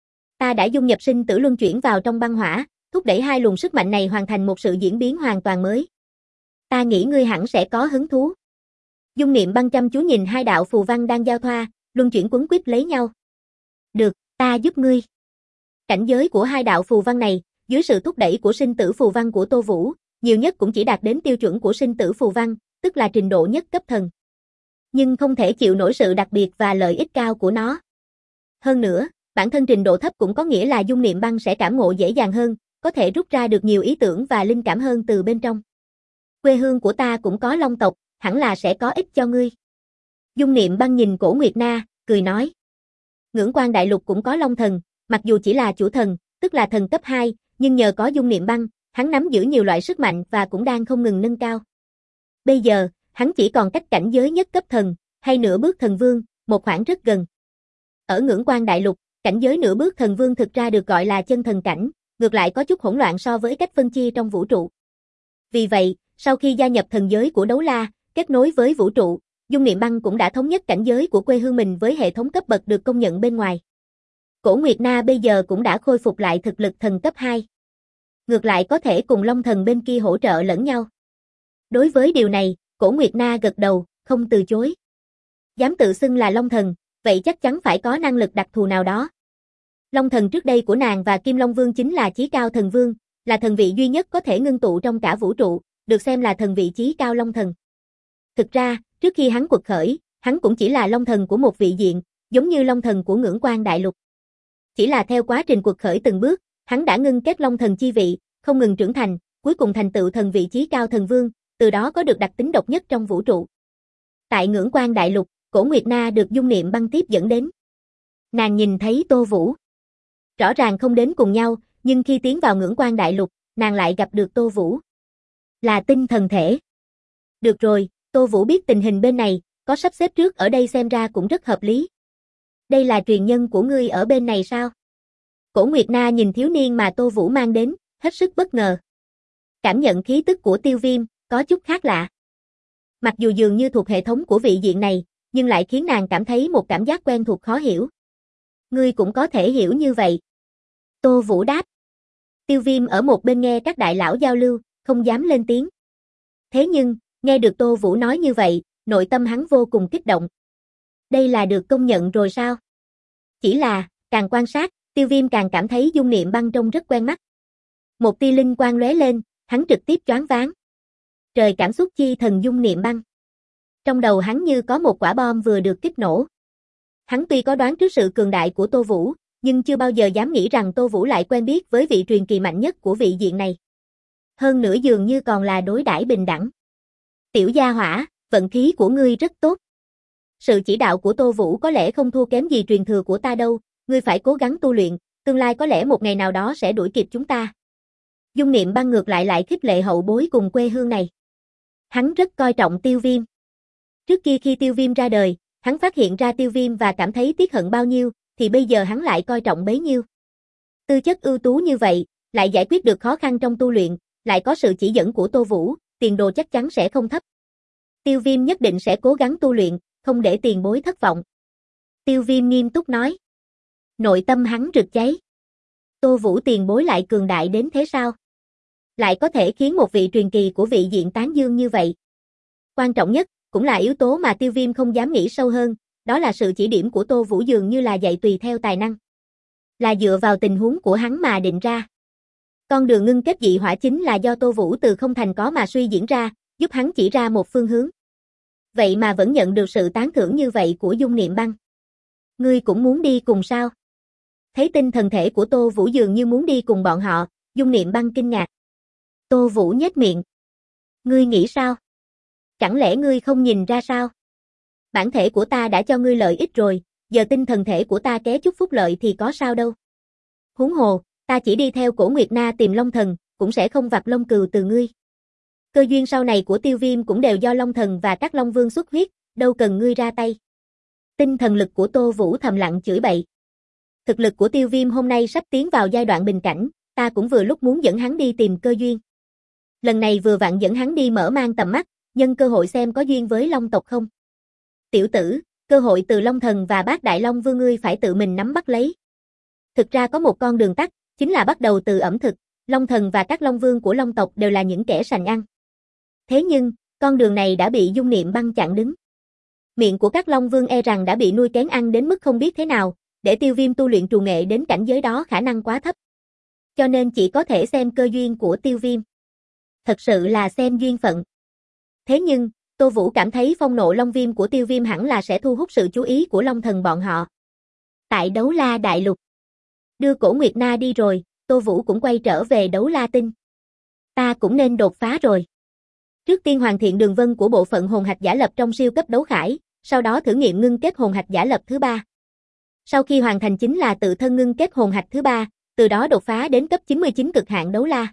Ta đã dung nhập sinh tử luân chuyển vào trong băng hỏa, thúc đẩy hai luồng sức mạnh này hoàn thành một sự diễn biến hoàn toàn mới. Ta nghĩ ngươi hẳn sẽ có hứng thú. Dung Niệm Băng chăm chú nhìn hai đạo phù văn đang giao thoa, luân chuyển quấn quýt lấy nhau. Được, ta giúp ngươi. Cảnh giới của hai đạo phù văn này, dưới sự thúc đẩy của sinh tử phù văn của Tô Vũ, nhiều nhất cũng chỉ đạt đến tiêu chuẩn của sinh tử phù văn, tức là trình độ nhất cấp thần. Nhưng không thể chịu nổi sự đặc biệt và lợi ích cao của nó. Hơn nữa, bản thân trình độ thấp cũng có nghĩa là Dung Niệm Băng sẽ cảm ngộ dễ dàng hơn, có thể rút ra được nhiều ý tưởng và linh cảm hơn từ bên trong. Quê hương của ta cũng có long tộc, hẳn là sẽ có ích cho ngươi. Dung Niệm Băng nhìn Cổ Nguyệt Na, cười nói. Ngưỡng Quan Đại Lục cũng có long thần, mặc dù chỉ là chủ thần, tức là thần cấp 2, nhưng nhờ có Dung Niệm Băng, hắn nắm giữ nhiều loại sức mạnh và cũng đang không ngừng nâng cao. Bây giờ, hắn chỉ còn cách cảnh giới nhất cấp thần, hay nửa bước thần vương, một khoảng rất gần. Ở Ngưỡng Quan Đại Lục, cảnh giới nửa bước thần vương thực ra được gọi là chân thần cảnh, ngược lại có chút hỗn loạn so với cách phân chia trong vũ trụ. Vì vậy, sau khi gia nhập thần giới của Đấu La, kết nối với vũ trụ, Dung Niệm Băng cũng đã thống nhất cảnh giới của quê hương mình với hệ thống cấp bậc được công nhận bên ngoài. Cổ Nguyệt Na bây giờ cũng đã khôi phục lại thực lực thần cấp 2. Ngược lại có thể cùng Long Thần bên kia hỗ trợ lẫn nhau. Đối với điều này, Cổ Nguyệt Na gật đầu, không từ chối. Dám tự xưng là Long Thần, vậy chắc chắn phải có năng lực đặc thù nào đó. Long Thần trước đây của nàng và Kim Long Vương chính là chí cao thần vương, là thần vị duy nhất có thể ngưng tụ trong cả vũ trụ, được xem là thần vị chí cao Long Thần. Thực ra, trước khi hắn quật khởi, hắn cũng chỉ là Long Thần của một vị diện, giống như Long Thần của Ngưỡng Quan Đại Lục. Chỉ là theo quá trình quật khởi từng bước, hắn đã ngưng kết Long Thần chi vị, không ngừng trưởng thành, cuối cùng thành tựu thần vị chí cao thần vương, từ đó có được đặc tính độc nhất trong vũ trụ. Tại Ngưỡng Quan Đại Lục, Cổ Nguyệt Na được Dung Niệm Băng tiếp dẫn đến. Nàng nhìn thấy Tô Vũ. Rõ ràng không đến cùng nhau, nhưng khi tiến vào Ngưỡng Quan Đại Lục, nàng lại gặp được Tô Vũ. Là tinh thần thể. Được rồi, Tô Vũ biết tình hình bên này, có sắp xếp trước ở đây xem ra cũng rất hợp lý. Đây là truyền nhân của ngươi ở bên này sao? Cổ Nguyệt Na nhìn thiếu niên mà Tô Vũ mang đến, hết sức bất ngờ. Cảm nhận khí tức của Tiêu Viêm, có chút khác lạ. Mặc dù dường như thuộc hệ thống của vị diện này, nhưng lại khiến nàng cảm thấy một cảm giác quen thuộc khó hiểu. Ngươi cũng có thể hiểu như vậy. Tô Vũ đáp. Tiêu Viêm ở một bên nghe các đại lão giao lưu, không dám lên tiếng. Thế nhưng, nghe được Tô Vũ nói như vậy, nội tâm hắn vô cùng kích động. Đây là được công nhận rồi sao? Chỉ là, càng quan sát, Tiêu Viêm càng cảm thấy Dung Niệm Băng trông rất quen mắt. Một tia linh quang lóe lên, hắn trực tiếp choáng váng. Trời cảm xúc chi thần Dung Niệm Băng. Trong đầu hắn như có một quả bom vừa được kích nổ. Hắn tuy có đoán trước sự cường đại của Tô Vũ, nhưng chưa bao giờ dám nghĩ rằng Tô Vũ lại quen biết với vị truyền kỳ mạnh nhất của vị diện này. Hơn nữa dường như còn là đối đãi bình đẳng. Tiểu gia hỏa, vận khí của ngươi rất tốt. Sự chỉ đạo của Tô Vũ có lẽ không thua kém gì truyền thừa của ta đâu, ngươi phải cố gắng tu luyện, tương lai có lẽ một ngày nào đó sẽ đuổi kịp chúng ta. Dung Niệm Băng ngược lại khích lệ hậu bối cùng quê hương này. Hắn rất coi trọng Tiêu Viêm. Trước kia khi Tiêu Viêm ra đời, hắn phát hiện ra Tiêu Viêm và cảm thấy tiếc hận bao nhiêu, thì bây giờ hắn lại coi trọng bấy nhiêu. Tư chất ưu tú như vậy, lại giải quyết được khó khăn trong tu luyện, lại có sự chỉ dẫn của Tô Vũ, tiền đồ chắc chắn sẽ không thấp. Tiêu Viêm nhất định sẽ cố gắng tu luyện, không để tiền bối thất vọng. Tiêu Viêm nghiêm túc nói. Nội tâm hắn rực cháy. Tô Vũ tiền bối lại cường đại đến thế sao? Lại có thể khiến một vị truyền kỳ của vị diện tán dương như vậy. Quan trọng nhất, cũng là yếu tố mà Tiêu Viêm không dám nghĩ sâu hơn, đó là sự chỉ điểm của Tô Vũ dường như là dạy tùy theo tài năng. Là dựa vào tình huống của hắn mà định ra. Con đường ngưng kết dị hỏa chính là do Tô Vũ từ không thành có mà suy diễn ra, giúp hắn chỉ ra một phương hướng. Vậy mà vẫn nhận được sự tán thưởng như vậy của Dung Niệm Băng. Ngươi cũng muốn đi cùng sao? Thấy tinh thần thể của Tô Vũ dường như muốn đi cùng bọn họ, Dung Niệm Băng kinh ngạc. Tô Vũ nhếch miệng. Ngươi nghĩ sao? Chẳng lẽ ngươi không nhìn ra sao? Bản thể của ta đã cho ngươi lợi ích rồi, giờ tinh thần thể của ta ké chút phúc lợi thì có sao đâu. Huống hồ, ta chỉ đi theo Cổ Nguyệt Na tìm Long Thần, cũng sẽ không vặt lông cừu từ ngươi. Cơ duyên sau này của Tiêu Viêm cũng đều do Long Thần và các Long Vương xuất huyết, đâu cần ngươi ra tay. Tinh thần lực của Tô Vũ thầm lặng chửi bậy. Thực lực của Tiêu Viêm hôm nay sắp tiến vào giai đoạn bình cảnh, ta cũng vừa lúc muốn dẫn hắn đi tìm cơ duyên. Lần này vừa vặn dẫn hắn đi mở mang tầm mắt, nhân cơ hội xem có duyên với Long tộc không. Tiểu tử, cơ hội từ Long Thần và Bát Đại Long Vương ngươi phải tự mình nắm bắt lấy. Thực ra có một con đường tắt, chính là bắt đầu từ ẩm thực, Long Thần và các Long Vương của Long tộc đều là những kẻ sành ăn. Thế nhưng, con đường này đã bị Dung Niệm Băng chặn đứng. Miệng của các Long Vương e rằng đã bị nuôi kén ăn đến mức không biết thế nào, để Tiêu Viêm tu luyện trù nghệ đến cảnh giới đó khả năng quá thấp. Cho nên chỉ có thể xem cơ duyên của Tiêu Viêm. Thật sự là xem duyên phận. Thế nhưng, Tô Vũ cảm thấy phong nộ Long Viêm của Tiêu Viêm hẳn là sẽ thu hút sự chú ý của Long Thần bọn họ. Tại Đấu La Đại Lục, đưa Cổ Nguyệt Na đi rồi, Tô Vũ cũng quay trở về Đấu La Tinh. Ta cũng nên đột phá rồi. Trước tiên hoàn thiện đường vân của bộ phận hồn hạch giả lập trong siêu cấp đấu khải, sau đó thử nghiệm ngưng kết hồn hạch giả lập thứ 3. Sau khi hoàn thành chính là tự thân ngưng kết hồn hạch thứ 3, từ đó đột phá đến cấp 99 cực hạn đấu la.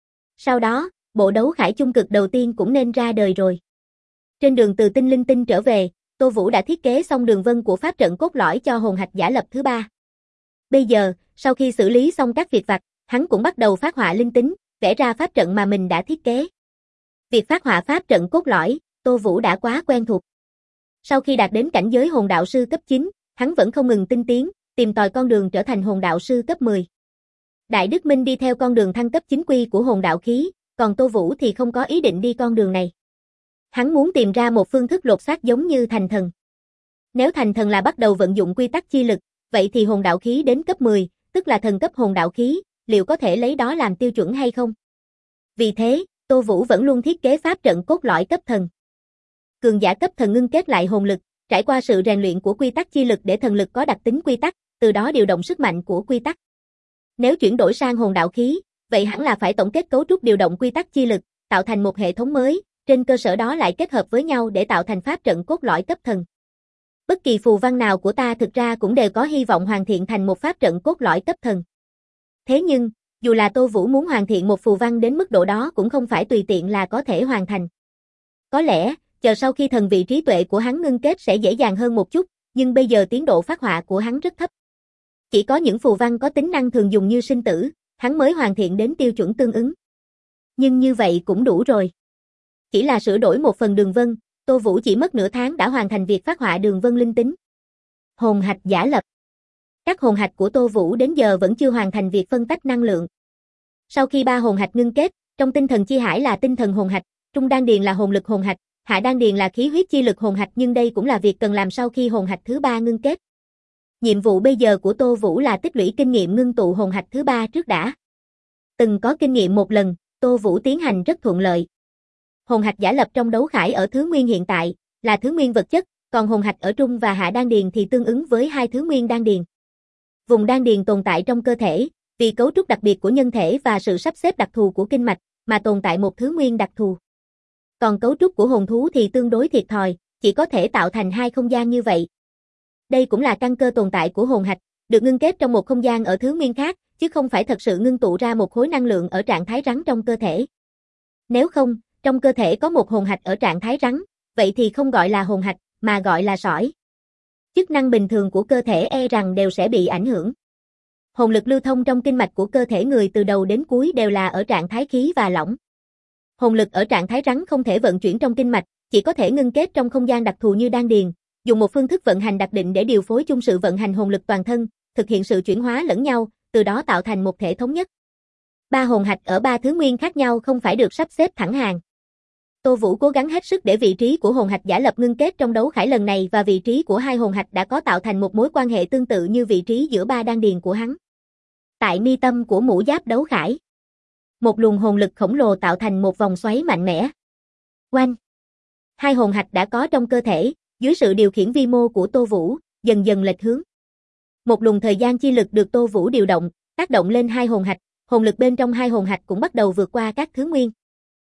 Sau đó, bộ đấu khải chung cực đầu tiên cũng nên ra đời rồi. Trên đường từ tinh linh tinh trở về, Tô Vũ đã thiết kế xong đường vân của pháp trận cốt lõi cho hồn hạch giả lập thứ 3. Bây giờ, sau khi xử lý xong các việc vặt, hắn cũng bắt đầu phát họa linh tính, vẽ ra pháp trận mà mình đã thiết kế. Việc phát họa pháp trận cốt lõi, Tô Vũ đã quá quen thuộc. Sau khi đạt đến cảnh giới hồn đạo sư cấp 9, hắn vẫn không ngừng tinh tiến, tìm tòi con đường trở thành hồn đạo sư cấp 10. Đại Đức Minh đi theo con đường thăng cấp chính quy của hồn đạo khí, còn Tô Vũ thì không có ý định đi con đường này. Hắn muốn tìm ra một phương thức lột xác giống như thành thần. Nếu thành thần là bắt đầu vận dụng quy tắc chi lực, vậy thì hồn đạo khí đến cấp 10, tức là thần cấp hồn đạo khí, liệu có thể lấy đó làm tiêu chuẩn hay không? Vì thế, Tô Vũ vẫn luôn thiết kế pháp trận cốt lõi cấp thần. Cường giả cấp thần ngưng kết lại hồn lực, trải qua sự rèn luyện của quy tắc chi lực để thần lực có đặc tính quy tắc, từ đó điều động sức mạnh của quy tắc. Nếu chuyển đổi sang hồn đạo khí, vậy hẳn là phải tổng kết cấu trúc điều động quy tắc chi lực, tạo thành một hệ thống mới, trên cơ sở đó lại kết hợp với nhau để tạo thành pháp trận cốt lõi cấp thần. Bất kỳ phù văn nào của ta thực ra cũng đều có hy vọng hoàn thiện thành một pháp trận cốt lõi cấp thần. Thế nhưng, dù là Tô Vũ muốn hoàn thiện một phù văn đến mức độ đó cũng không phải tùy tiện là có thể hoàn thành. Có lẽ, chờ sau khi thần vị trí tuệ của hắn ngưng kết sẽ dễ dàng hơn một chút, nhưng bây giờ tiến độ phát họa của hắn rất thấp. Chỉ có những phù văn có tính năng thường dùng như sinh tử, hắn mới hoàn thiện đến tiêu chuẩn tương ứng. Nhưng như vậy cũng đủ rồi. Chỉ là sửa đổi một phần đường vân, Tô Vũ chỉ mất nửa tháng đã hoàn thành việc phát họa đường vân linh tính. Hồn hạch giả lập. Các hồn hạch của Tô Vũ đến giờ vẫn chưa hoàn thành việc phân tách năng lượng. Sau khi 3 hồn hạch ngưng kết, trong tinh thần chi hải là tinh thần hồn hạch, trung đan điền là hồn lực hồn hạch, hạ đan điền là khí huyết chi lực hồn hạch, nhưng đây cũng là việc cần làm sau khi hồn hạch thứ 3 ngưng kết. Nhiệm vụ bây giờ của Tô Vũ là tích lũy kinh nghiệm ngưng tụ hồn hạch thứ 3 trước đã. Từng có kinh nghiệm một lần, Tô Vũ tiến hành rất thuận lợi. Hồn hạch giả lập trong đấu khải ở thứ nguyên hiện tại là thứ nguyên vật chất, còn hồn hạch ở trung và hạ đan điền thì tương ứng với 2 thứ nguyên đan điền. Vùng đan điền tồn tại trong cơ thể, vì cấu trúc đặc biệt của nhân thể và sự sắp xếp đặc thù của kinh mạch, mà tồn tại một thứ nguyên đặc thù. Còn cấu trúc của hồn thú thì tương đối thiệt thòi, chỉ có thể tạo thành 2 không gian như vậy. Đây cũng là căn cơ tồn tại của hồn hạch, được ngưng kết trong một không gian ở thứ nguyên khác, chứ không phải thật sự ngưng tụ ra một khối năng lượng ở trạng thái rắn trong cơ thể. Nếu không, trong cơ thể có một hồn hạch ở trạng thái rắn, vậy thì không gọi là hồn hạch, mà gọi là sỏi. Chức năng bình thường của cơ thể e rằng đều sẽ bị ảnh hưởng. Hồn lực lưu thông trong kinh mạch của cơ thể người từ đầu đến cuối đều là ở trạng thái khí và lỏng. Hồn lực ở trạng thái rắn không thể vận chuyển trong kinh mạch, chỉ có thể ngưng kết trong không gian đặc thù như đan điền, dùng một phương thức vận hành đặc định để điều phối chung sự vận hành hồn lực toàn thân, thực hiện sự chuyển hóa lẫn nhau, từ đó tạo thành một thể thống nhất. 3 hồn hạch ở 3 thứ nguyên khác nhau không phải được sắp xếp thẳng hàng. Tô Vũ cố gắng hết sức để vị trí của hồn hạch giả lập ngưng kết trong đấu khải lần này và vị trí của 2 hồn hạch đã có tạo thành một mối quan hệ tương tự như vị trí giữa 3 đan điền của hắn. Tại mi tâm của mũ giáp đấu khải, một luồng hồn lực khổng lồ tạo thành một vòng xoáy mạnh mẽ. Oanh! 2 hồn hạch đã có trong cơ thể, dưới sự điều khiển vi mô của Tô Vũ, dần dần lệch hướng. Một luồng thời gian chi lực được Tô Vũ điều động, tác động lên 2 hồn hạch, hồn lực bên trong 2 hồn hạch cũng bắt đầu vượt qua các thứ nguyên.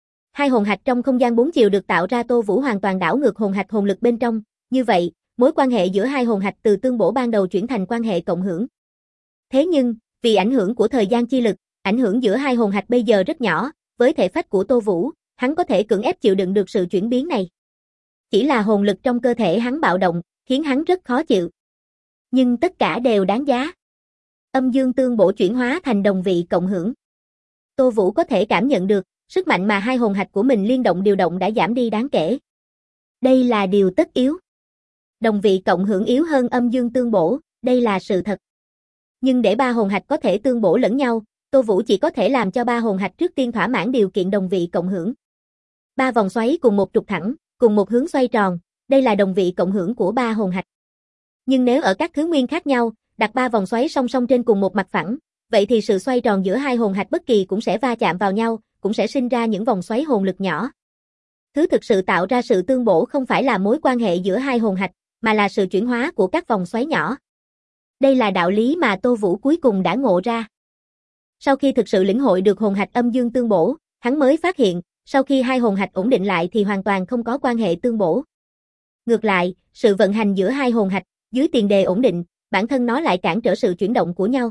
2 hồn hạch trong không gian 4 chiều được tạo ra, Tô Vũ hoàn toàn đảo ngược hồn hạch hồn lực bên trong, như vậy, mối quan hệ giữa 2 hồn hạch từ tương bổ ban đầu chuyển thành quan hệ cộng hưởng. Thế nhưng, vì ảnh hưởng của thời gian chi lực, ảnh hưởng giữa 2 hồn hạch bây giờ rất nhỏ, với thể phách của Tô Vũ, hắn có thể cưỡng ép chịu đựng được sự chuyển biến này. Chỉ là hồn lực trong cơ thể hắn bạo động, khiến hắn rất khó chịu. Nhưng tất cả đều đáng giá. Âm dương tương bổ chuyển hóa thành đồng vị cộng hưởng. Tô Vũ có thể cảm nhận được, sức mạnh mà 2 hồn hạch của mình liên động điều động đã giảm đi đáng kể. Đây là điều tất yếu. Đồng vị cộng hưởng yếu hơn âm dương tương bổ, đây là sự thật. Nhưng để 3 hồn hạch có thể tương bổ lẫn nhau, Tô Vũ chỉ có thể làm cho 3 hồn hạch trước tiên thỏa mãn điều kiện đồng vị cộng hưởng. 3 vòng xoáy cùng một trục thẳng, cùng một hướng xoay tròn, đây là đồng vị cộng hưởng của 3 hồn hạch. Nhưng nếu ở các thứ nguyên khác nhau, đặt 3 vòng xoáy song song trên cùng một mặt phẳng, vậy thì sự xoay tròn giữa 2 hồn hạch bất kỳ cũng sẽ va chạm vào nhau, cũng sẽ sinh ra những vòng xoáy hồn lực nhỏ. Thứ thực sự tạo ra sự tương bổ không phải là mối quan hệ giữa 2 hồn hạch, mà là sự chuyển hóa của các vòng xoáy nhỏ. Đây là đạo lý mà Tô Vũ cuối cùng đã ngộ ra. Sau khi thực sự lĩnh hội được hồn hạch âm dương tương bổ, hắn mới phát hiện, sau khi 2 hồn hạch ổn định lại thì hoàn toàn không có quan hệ tương bổ. Ngược lại, sự vận hành giữa 2 hồn hạch, dưới tiền đề ổn định, bản thân nó lại cản trở sự chuyển động của nhau.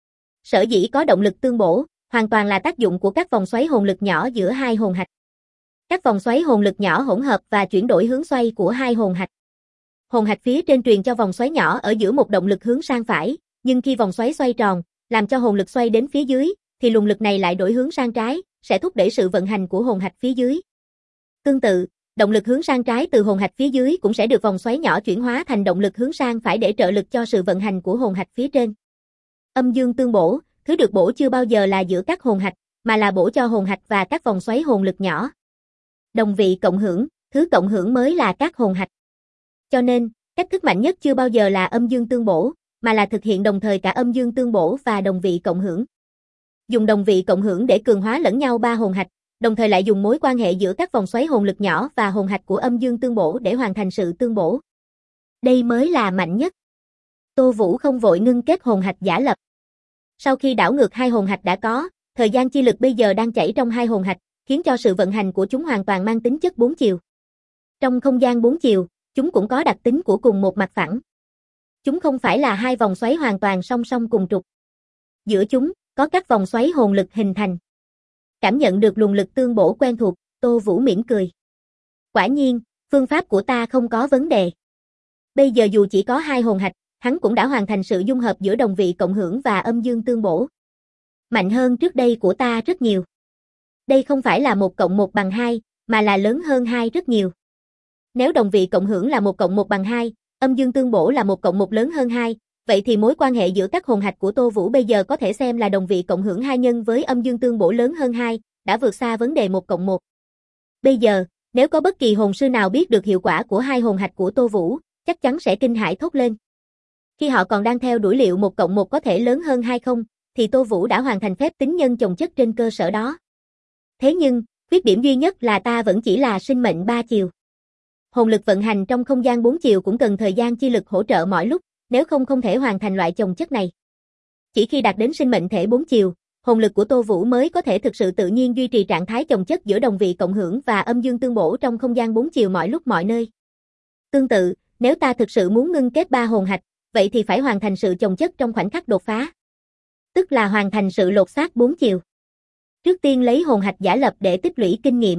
Sở dĩ có động lực tương bổ, hoàn toàn là tác dụng của các vòng xoáy hồn lực nhỏ giữa 2 hồn hạch. Các vòng xoáy hồn lực nhỏ hỗn hợp và chuyển đổi hướng xoay của 2 hồn hạch. Hồn hạch phía trên truyền cho vòng xoáy nhỏ ở giữa một động lực hướng sang phải, nhưng khi vòng xoáy xoay tròn, làm cho hồn lực xoay đến phía dưới, thì luồng lực này lại đổi hướng sang trái, sẽ thúc đẩy sự vận hành của hồn hạch phía dưới. Tương tự, động lực hướng sang trái từ hồn hạch phía dưới cũng sẽ được vòng xoáy nhỏ chuyển hóa thành động lực hướng sang phải để trợ lực cho sự vận hành của hồn hạch phía trên. Âm dương tương bổ, thứ được bổ chưa bao giờ là giữa các hồn hạch, mà là bổ cho hồn hạch và các vòng xoáy hồn lực nhỏ. Đồng vị cộng hưởng, thứ cộng hưởng mới là các hồn hạch. Cho nên, cách thức mạnh nhất chưa bao giờ là âm dương tương bổ, mà là thực hiện đồng thời cả âm dương tương bổ và đồng vị cộng hưởng. Dùng đồng vị cộng hưởng để cường hóa lẫn nhau 3 hồn hạch, đồng thời lại dùng mối quan hệ giữa các vòng xoáy hồn lực nhỏ và hồn hạch của âm dương tương bổ để hoàn thành sự tương bổ. Đây mới là mạnh nhất. Tô Vũ không vội ngưng kết hồn hạch giả lập. Sau khi đảo ngược 2 hồn hạch đã có, thời gian chi lực bây giờ đang chảy trong 2 hồn hạch, khiến cho sự vận hành của chúng hoàn toàn mang tính chất 4 chiều. Trong không gian 4 chiều, chúng cũng có đặc tính của cùng một mặt phẳng. Chúng không phải là 2 vòng xoáy hoàn toàn song song cùng trục. Giữa chúng, có các vòng xoáy hồn lực hình thành. Cảm nhận được luồng lực tương bổ quen thuộc, Tô Vũ mỉm cười. Quả nhiên, phương pháp của ta không có vấn đề. Bây giờ dù chỉ có 2 hồn hạch, hắn cũng đã hoàn thành sự dung hợp giữa đồng vị cộng hưởng và âm dương tương bổ. Mạnh hơn trước đây của ta rất nhiều. Đây không phải là 1 cộng 1 bằng 2, mà là lớn hơn 2 rất nhiều. Nếu đồng vị cộng hưởng là 1 cộng 1 bằng 2, âm dương tương bổ là 1 cộng 1 lớn hơn 2, vậy thì mối quan hệ giữa các hồn hạch của Tô Vũ bây giờ có thể xem là đồng vị cộng hưởng 2 nhân với âm dương tương bổ lớn hơn 2, đã vượt xa vấn đề 1 cộng 1. Bây giờ, nếu có bất kỳ hồn sư nào biết được hiệu quả của 2 hồn hạch của Tô Vũ, chắc chắn sẽ kinh hãi thốt lên. Khi họ còn đang theo đuổi liệu 1 cộng 1 có thể lớn hơn 2 không, thì Tô Vũ đã hoàn thành phép tính nhân chồng chất trên cơ sở đó. Thế nhưng, khuyết điểm duy nhất là ta vẫn chỉ là sinh mệnh 3 chiều. Hồn lực vận hành trong không gian 4 chiều cũng cần thời gian chi lực hỗ trợ mọi lúc, nếu không thể hoàn thành loại chồng chất này. Chỉ khi đạt đến sinh mệnh thể 4 chiều, hồn lực của Tô Vũ mới có thể thực sự tự nhiên duy trì trạng thái chồng chất giữa đồng vị cộng hưởng và âm dương tương bổ trong không gian 4 chiều mọi lúc mọi nơi. Tương tự, nếu ta thực sự muốn ngưng kết 3 hồn hạch, vậy thì phải hoàn thành sự chồng chất trong khoảnh khắc đột phá. Tức là hoàn thành sự lột xác 4 chiều. Trước tiên lấy hồn hạch giả lập để tích lũy kinh nghiệm.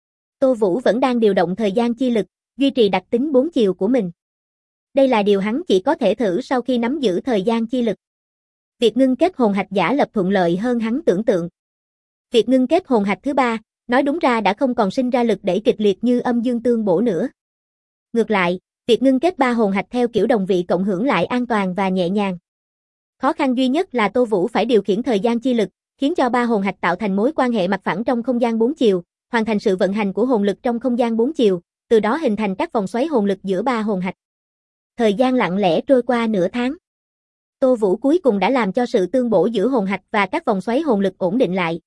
Tô Vũ vẫn đang điều động thời gian chi lực, duy trì đặc tính 4 chiều của mình. Đây là điều hắn chỉ có thể thử sau khi nắm giữ thời gian chi lực. Việc ngưng kết hồn hạch giả lập thuận lợi hơn hắn tưởng tượng. Việc ngưng kết hồn hạch thứ 3, nói đúng ra đã không còn sinh ra lực đẩy kịch liệt như âm dương tương bổ nữa. Ngược lại, việc ngưng kết 3 hồn hạch theo kiểu đồng vị cộng hưởng lại an toàn và nhẹ nhàng. Khó khăn duy nhất là Tô Vũ phải điều khiển thời gian chi lực, khiến cho 3 hồn hạch tạo thành mối quan hệ mặt phẳng trong không gian 4 chiều, hoàn thành sự vận hành của hồn lực trong không gian 4 chiều, từ đó hình thành các vòng xoáy hồn lực giữa 3 hồn hạch. Thời gian lặng lẽ trôi qua nửa tháng. Tô Vũ cuối cùng đã làm cho sự tương bổ giữa hồn hạch và các vòng xoáy hồn lực ổn định lại.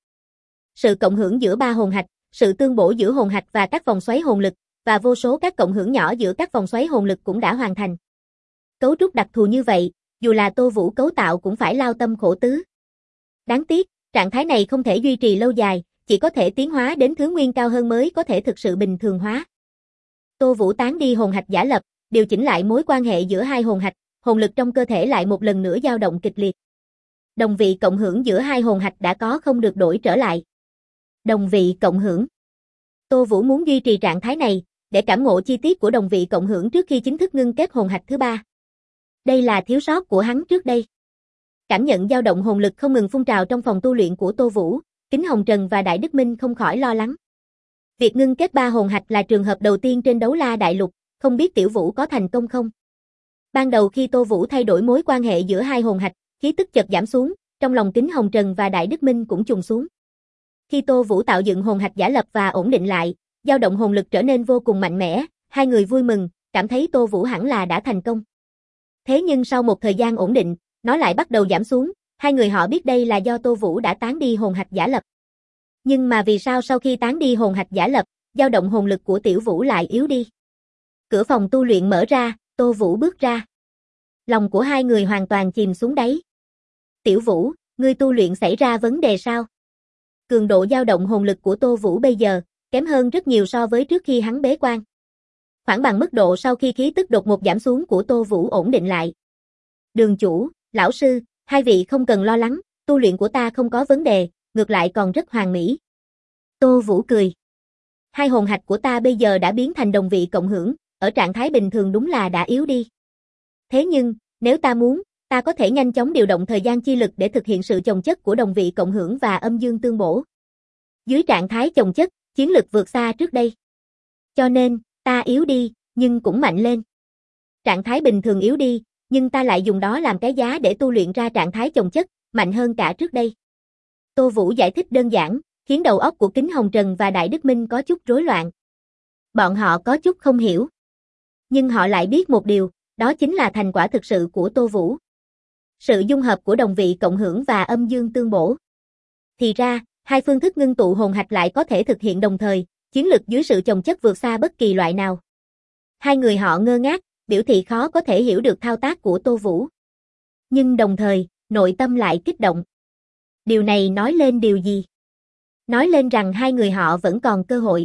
Sự cộng hưởng giữa 3 hồn hạch, sự tương bổ giữa hồn hạch và các vòng xoáy hồn lực, và vô số các cộng hưởng nhỏ giữa các vòng xoáy hồn lực cũng đã hoàn thành. Cấu trúc đặc thù như vậy, dù là Tô Vũ cấu tạo cũng phải lao tâm khổ tứ. Đáng tiếc, trạng thái này không thể duy trì lâu dài, chỉ có thể tiến hóa đến thứ nguyên cao hơn mới có thể thực sự bình thường hóa. Tô Vũ tán đi hồn hạch giả lập, điều chỉnh lại mối quan hệ giữa 2 hồn hạch, hồn lực trong cơ thể lại một lần nữa dao động kịch liệt. Đồng vị cộng hưởng giữa 2 hồn hạch đã có không được đổi trở lại. Đồng vị cộng hưởng. Tô Vũ muốn duy trì trạng thái này, để cảm ngộ chi tiết của đồng vị cộng hưởng trước khi chính thức ngưng kết hồn hạch thứ 3. Đây là thiếu sót của hắn trước đây. Cảm nhận dao động hồn lực không ngừng phun trào trong phòng tu luyện của Tô Vũ, Kính Hồng Trần và Đại Đức Minh không khỏi lo lắng. Việc ngưng kết 3 hồn hạch là trường hợp đầu tiên trên Đấu La Đại Lục, không biết Tiểu Vũ có thành công không? Ban đầu khi Tô Vũ thay đổi mối quan hệ giữa 2 hồn hạch, khí tức chợt giảm xuống, trong lòng Kính Hồng Trần và Đại Đức Minh cũng trùng xuống. Khi Tô Vũ tạo dựng hồn hạch giả lập và ổn định lại, dao động hồn lực trở nên vô cùng mạnh mẽ, hai người vui mừng, cảm thấy Tô Vũ hẳn là đã thành công. Thế nhưng sau một thời gian ổn định, nó lại bắt đầu giảm xuống, hai người họ biết đây là do Tô Vũ đã tán đi hồn hạch giả lập. Nhưng mà vì sao sau khi tán đi hồn hạch giả lập, dao động hồn lực của Tiểu Vũ lại yếu đi? Cửa phòng tu luyện mở ra, Tô Vũ bước ra. Lòng của hai người hoàn toàn chìm xuống đáy. Tiểu Vũ, ngươi tu luyện xảy ra vấn đề sao? Cường độ dao động hồn lực của Tô Vũ bây giờ, kém hơn rất nhiều so với trước khi hắn bế quan. Khoảng bằng mức độ sau khi khí tức đột ngột giảm xuống của Tô Vũ ổn định lại. Đường chủ, lão sư, hai vị không cần lo lắng, tu luyện của ta không có vấn đề, ngược lại còn rất hoàn mỹ. Tô Vũ cười. Hai hồn hạch của ta bây giờ đã biến thành đồng vị cộng hưởng, ở trạng thái bình thường đúng là đã yếu đi. Thế nhưng, nếu ta muốn, ta có thể nhanh chóng điều động thời gian chi lực để thực hiện sự chồng chất của đồng vị cộng hưởng và âm dương tương bổ. Dưới trạng thái chồng chất, chiến lực vượt xa trước đây. Cho nên, ta yếu đi, nhưng cũng mạnh lên. Trạng thái bình thường yếu đi, nhưng ta lại dùng đó làm cái giá để tu luyện ra trạng thái chồng chất, mạnh hơn cả trước đây. Tô Vũ giải thích đơn giản, khiến đầu óc của Kính Hồng Trần và Đại Đức Minh có chút rối loạn. Bọn họ có chút không hiểu. Nhưng họ lại biết một điều, đó chính là thành quả thực sự của Tô Vũ. Sự dung hợp của đồng vị cộng hưởng và âm dương tương bổ. Thì ra, hai phương thức ngưng tụ hồn hạch lại có thể thực hiện đồng thời, chiến lực dưới sự chồng chất vượt xa bất kỳ loại nào. Hai người họ ngơ ngác, biểu thị khó có thể hiểu được thao tác của Tô Vũ. Nhưng đồng thời, nội tâm lại kích động. Điều này nói lên điều gì? Nói lên rằng hai người họ vẫn còn cơ hội.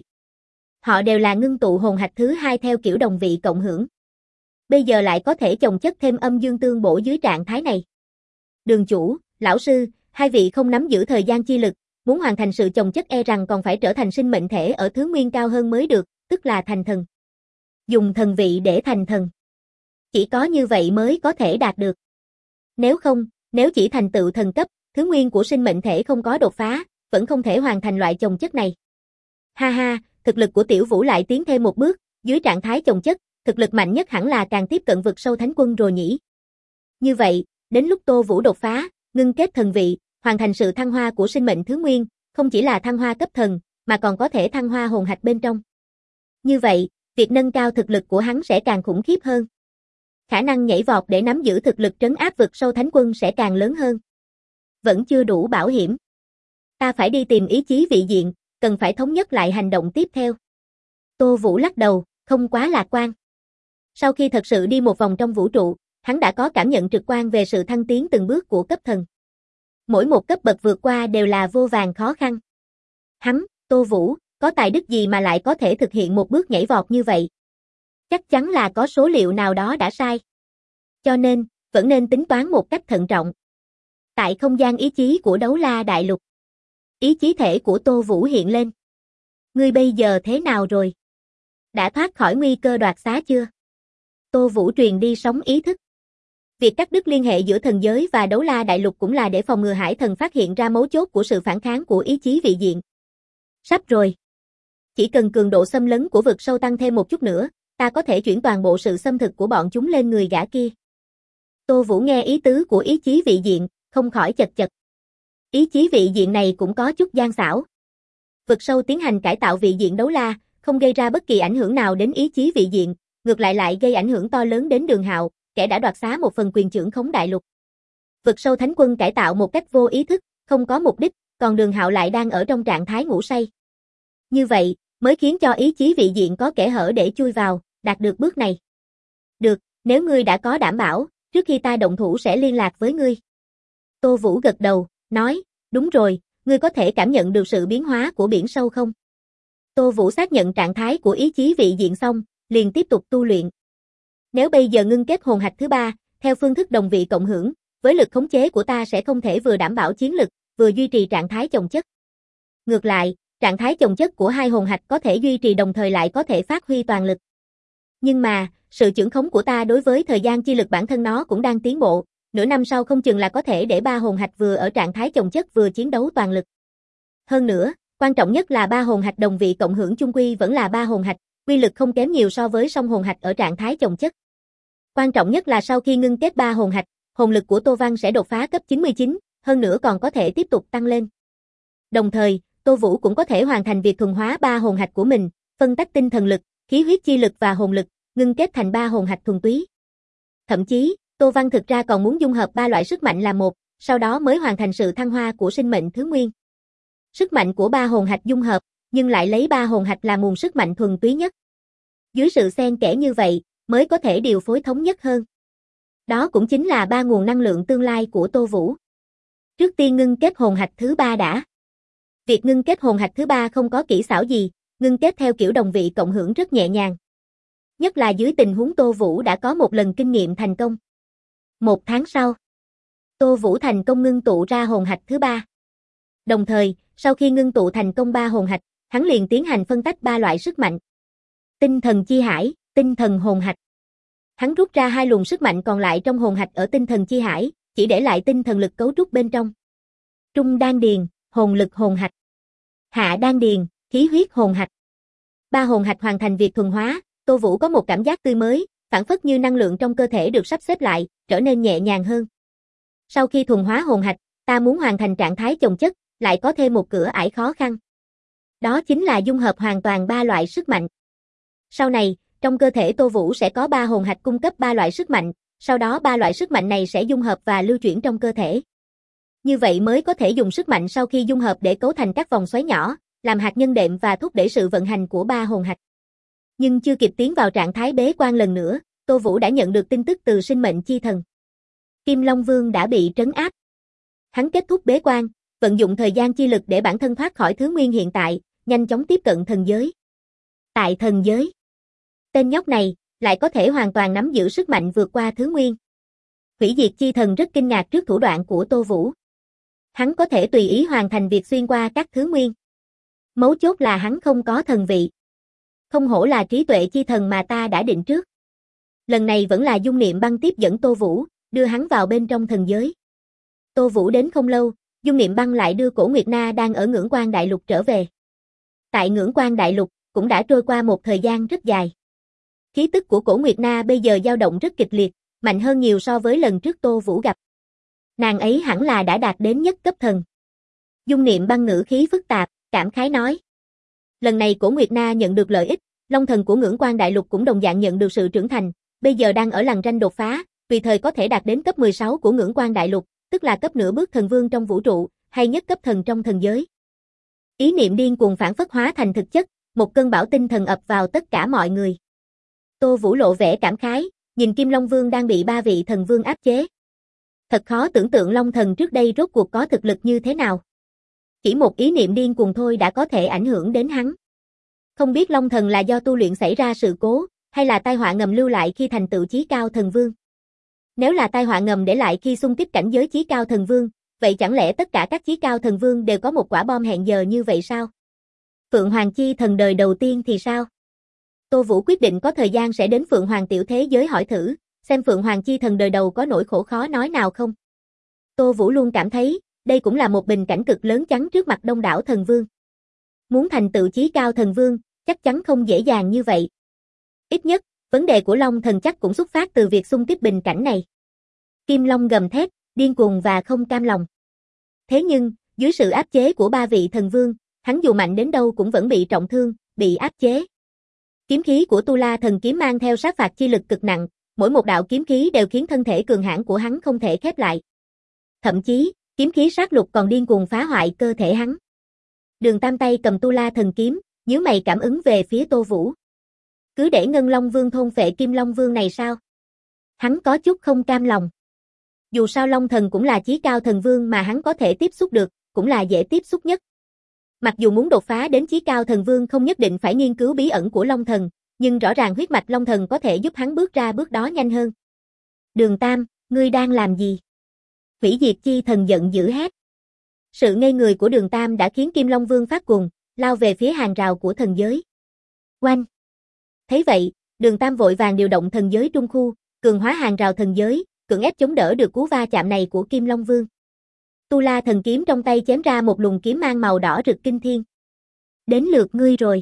Họ đều là ngưng tụ hồn hạch thứ 2 theo kiểu đồng vị cộng hưởng. Bây giờ lại có thể chồng chất thêm âm dương tương bổ dưới trạng thái này. Đường chủ, lão sư, hai vị không nắm giữ thời gian chi lực, muốn hoàn thành sự chồng chất e rằng còn phải trở thành sinh mệnh thể ở thứ nguyên cao hơn mới được, tức là thành thần. Dùng thần vị để thành thần. Chỉ có như vậy mới có thể đạt được. Nếu không, nếu chỉ thành tựu thần cấp, thứ nguyên của sinh mệnh thể không có đột phá, vẫn không thể hoàn thành loại chồng chất này. Ha ha, thực lực của Tiểu Vũ lại tiến thêm một bước, dưới trạng thái chồng chất, thực lực mạnh nhất hẳn là càng tiếp cận vực sâu thánh quân rồi nhỉ. Như vậy, đến lúc Tô Vũ đột phá, ngưng kết thần vị, hoàn thành sự thăng hoa của sinh mệnh thứ nguyên, không chỉ là thăng hoa cấp thần, mà còn có thể thăng hoa hồn hạch bên trong. Như vậy, việc nâng cao thực lực của hắn sẽ càng khủng khiếp hơn. Khả năng nhảy vọt để nắm giữ thực lực trấn áp vực sâu thánh quân sẽ càng lớn hơn. Vẫn chưa đủ bảo hiểm. Ta phải đi tìm ý chí vị diện, cần phải thống nhất lại hành động tiếp theo. Tô Vũ lắc đầu, không quá lạc quan. Sau khi thật sự đi một vòng trong vũ trụ, hắn đã có cảm nhận trực quan về sự thăng tiến từng bước của cấp thần. Mỗi một cấp bậc vượt qua đều là vô vàn khó khăn. Hắn, Tô Vũ, có tài đức gì mà lại có thể thực hiện một bước nhảy vọt như vậy? Chắc chắn là có số liệu nào đó đã sai. Cho nên, vẫn nên tính toán một cách thận trọng. Tại không gian ý chí của Đấu La Đại Lục, ý chí thể của Tô Vũ hiện lên. Ngươi bây giờ thế nào rồi? Đã thoát khỏi nguy cơ đoạt xá chưa? Tô Vũ truyền đi sóng ý thức. Việc cắt đứt liên hệ giữa thần giới và Đấu La Đại Lục cũng là để phòng ngừa Hải Thần phát hiện ra mấu chốt của sự phản kháng của ý chí vị diện. Sắp rồi. Chỉ cần cường độ xâm lấn của vực sâu tăng thêm một chút nữa, ta có thể chuyển toàn bộ sự xâm thực của bọn chúng lên người gã kia. Tô Vũ nghe ý tứ của ý chí vị diện, không khỏi chật chật. Ý chí vị diện này cũng có chút gian xảo. Vực sâu tiến hành cải tạo vị diện Đấu La, không gây ra bất kỳ ảnh hưởng nào đến ý chí vị diện, ngược lại gây ảnh hưởng to lớn đến Đường Hạo, kẻ đã đoạt xá một phần quyền trưởng khống đại lục. Vực sâu thánh quân cải tạo một cách vô ý thức, không có mục đích, còn Đường Hạo lại đang ở trong trạng thái ngủ say. Như vậy, mới khiến cho ý chí vị diện có kẽ hở để chui vào, đạt được bước này. Được, nếu ngươi đã có đảm bảo, trước khi ta động thủ sẽ liên lạc với ngươi. Tô Vũ gật đầu, nói, đúng rồi, ngươi có thể cảm nhận được sự biến hóa của biển sâu không? Tô Vũ xác nhận trạng thái của ý chí vị diện xong, liền tiếp tục tu luyện. Nếu bây giờ ngưng kết hồn hạch thứ 3, theo phương thức đồng vị cộng hưởng, với lực khống chế của ta sẽ không thể vừa đảm bảo chiến lực, vừa duy trì trạng thái chồng chất. Ngược lại, trạng thái chồng chất của hai hồn hạch có thể duy trì đồng thời lại có thể phát huy toàn lực. Nhưng mà, sự chưởng khống của ta đối với thời gian chi lực bản thân nó cũng đang tiến bộ, nửa năm sau không chừng là có thể để ba hồn hạch vừa ở trạng thái chồng chất vừa chiến đấu toàn lực. Hơn nữa, quan trọng nhất là ba hồn hạch đồng vị cộng hưởng chung quy vẫn là ba hồn hạch, quy lực không kém nhiều so với song hồn hạch ở trạng thái chồng chất. Quan trọng nhất là sau khi ngưng kết ba hồn hạch, hồn lực của Tô Văn sẽ đột phá cấp 99, hơn nữa còn có thể tiếp tục tăng lên. Đồng thời, Tô Vũ cũng có thể hoàn thành việc thuần hóa ba hồn hạch của mình, phân tách tinh thần lực, khí huyết chi lực và hồn lực, ngưng kết thành ba hồn hạch thuần túy. Thậm chí, Tô Văn thực ra còn muốn dung hợp ba loại sức mạnh làm một, sau đó mới hoàn thành sự thăng hoa của sinh mệnh thứ nguyên. Sức mạnh của ba hồn hạch dung hợp, nhưng lại lấy ba hồn hạch là nguồn sức mạnh thuần túy nhất. Dưới sự xen kẽ như vậy, mới có thể điều phối thống nhất hơn. Đó cũng chính là ba nguồn năng lượng tương lai của Tô Vũ. Trước tiên ngưng kết hồn hạch thứ 3 đã. Việc ngưng kết hồn hạch thứ 3 không có kỹ xảo gì, ngưng kết theo kiểu đồng vị cộng hưởng rất nhẹ nhàng. Nhất là dưới tình huống Tô Vũ đã có một lần kinh nghiệm thành công. 1 tháng sau, Tô Vũ thành công ngưng tụ ra hồn hạch thứ 3. Đồng thời, sau khi ngưng tụ thành công 3 hồn hạch, hắn liền tiến hành phân tách 3 loại sức mạnh. Tinh thần chi hải, tinh thần hồn hạch. Hắn rút ra 2 luồng sức mạnh còn lại trong hồn hạch ở tinh thần chi hải, chỉ để lại tinh thần lực cấu trúc bên trong. Trung đan điền, hồn lực hồn hạch. Hạ đan điền, khí huyết hồn hạch. 3 hồn hạch hoàn thành việc thuần hóa, Tô Vũ có một cảm giác tươi mới, phản phất như năng lượng trong cơ thể được sắp xếp lại, trở nên nhẹ nhàng hơn. Sau khi thuần hóa hồn hạch, ta muốn hoàn thành trạng thái chồng chất, lại có thêm một cửa ải khó khăn. Đó chính là dung hợp hoàn toàn 3 loại sức mạnh. Sau này, trong cơ thể Tô Vũ sẽ có 3 hồn hạch cung cấp 3 loại sức mạnh, sau đó 3 loại sức mạnh này sẽ dung hợp và lưu chuyển trong cơ thể. Như vậy mới có thể dùng sức mạnh sau khi dung hợp để cấu thành các vòng xoáy nhỏ, làm hạt nhân đệm và thúc đẩy sự vận hành của 3 hồn hạch. Nhưng chưa kịp tiến vào trạng thái bế quan lần nữa, Tô Vũ đã nhận được tin tức từ sinh mệnh chi thần. Kim Long Vương đã bị trấn áp. Hắn kết thúc bế quan, vận dụng thời gian chi lực để bản thân thoát khỏi thứ nguyên hiện tại, nhanh chóng tiếp cận thần giới. Tại thần giới, tên nhóc này lại có thể hoàn toàn nắm giữ sức mạnh vượt qua thứ nguyên. Hủy diệt chi thần rất kinh ngạc trước thủ đoạn của Tô Vũ. Hắn có thể tùy ý hoàn thành việc xuyên qua các thứ nguyên. Mấu chốt là hắn không có thần vị. Không hổ là trí tuệ chi thần mà ta đã định trước. Lần này vẫn là Dung Niệm Băng tiếp dẫn Tô Vũ, đưa hắn vào bên trong thần giới. Tô Vũ đến không lâu, Dung Niệm Băng lại đưa Cổ Nguyệt Na đang ở Ngưỡng Quan Đại Lục trở về. Tại Ngưỡng Quan Đại Lục, cũng đã trôi qua một thời gian rất dài. Khí tức của Cổ Nguyệt Na bây giờ dao động rất kịch liệt, mạnh hơn nhiều so với lần trước Tô Vũ gặp. Nàng ấy hẳn là đã đạt đến nhất cấp thần. Dung Niệm Băng ngữ khí phức tạp, cảm khái nói. Lần này Cổ Nguyệt Na nhận được lợi ích, Long thần của Ngưỡng Quan Đại Lục cũng đồng dạng nhận được sự trưởng thành, bây giờ đang ở lằn ranh đột phá, tùy thời có thể đạt đến cấp 16 của Ngưỡng Quan Đại Lục, tức là cấp nửa bước thần vương trong vũ trụ, hay nhất cấp thần trong thần giới. Ý niệm điên cuồng phản phất hóa thành thực chất, một cơn bão tinh thần ập vào tất cả mọi người. Tô Vũ lộ vẻ cảm khái, nhìn Kim Long Vương đang bị 3 vị thần vương áp chế. Thật khó tưởng tượng Long thần trước đây rốt cuộc có thực lực như thế nào. Chỉ một ý niệm điên cuồng thôi đã có thể ảnh hưởng đến hắn. Không biết Long thần là do tu luyện xảy ra sự cố, hay là tai họa ngầm lưu lại khi thành tựu chí cao thần vương. Nếu là tai họa ngầm để lại khi xung kích cảnh giới chí cao thần vương, vậy chẳng lẽ tất cả các chí cao thần vương đều có một quả bom hẹn giờ như vậy sao? Phượng Hoàng chi thần đời đầu tiên thì sao? Tô Vũ quyết định có thời gian sẽ đến Phượng Hoàng tiểu thế giới hỏi thử, xem Phượng Hoàng chi thần đời đầu có nỗi khổ khó nói nào không. Tô Vũ luôn cảm thấy, đây cũng là một bình cảnh cực lớn chắn trước mặt đông đảo thần vương. Muốn thành tựu chí cao thần vương, chắc chắn không dễ dàng như vậy. Ít nhất, vấn đề của Long thần chắc cũng xuất phát từ việc xung kích bình cảnh này. Kim Long gầm thét, điên cuồng và không cam lòng. Thế nhưng, dưới sự áp chế của 3 vị thần vương, hắn dù mạnh đến đâu cũng vẫn bị trọng thương, bị áp chế. Kiếm khí của Tu La thần kiếm mang theo sát phạt chi lực cực nặng, mỗi một đạo kiếm khí đều khiến thân thể cường hãn của hắn không thể khép lại. Thậm chí, kiếm khí sát lục còn điên cuồng phá hoại cơ thể hắn. Đường Tam tay cầm Tu La thần kiếm, nhíu mày cảm ứng về phía Tô Vũ. Cứ để Ngân Long Vương thôn phệ Kim Long Vương này sao? Hắn có chút không cam lòng. Dù sao Long thần cũng là chí cao thần vương mà hắn có thể tiếp xúc được, cũng là dễ tiếp xúc nhất. Mặc dù muốn đột phá đến chí cao thần vương không nhất định phải nghiên cứu bí ẩn của Long thần, nhưng rõ ràng huyết mạch Long thần có thể giúp hắn bước ra bước đó nhanh hơn. Đường Tam, ngươi đang làm gì? Hủy diệt chi thần giận dữ hét. Sự ngây người của Đường Tam đã khiến Kim Long Vương phát cuồng, lao về phía hàng rào của thần giới. Oanh! Thấy vậy, Đường Tam vội vàng điều động thần giới trung khu, cường hóa hàng rào thần giới, cưỡng ép chống đỡ được cú va chạm này của Kim Long Vương. Tu La thần kiếm trong tay chém ra một luồng kiếm mang màu đỏ rực kinh thiên. Đến lượt ngươi rồi.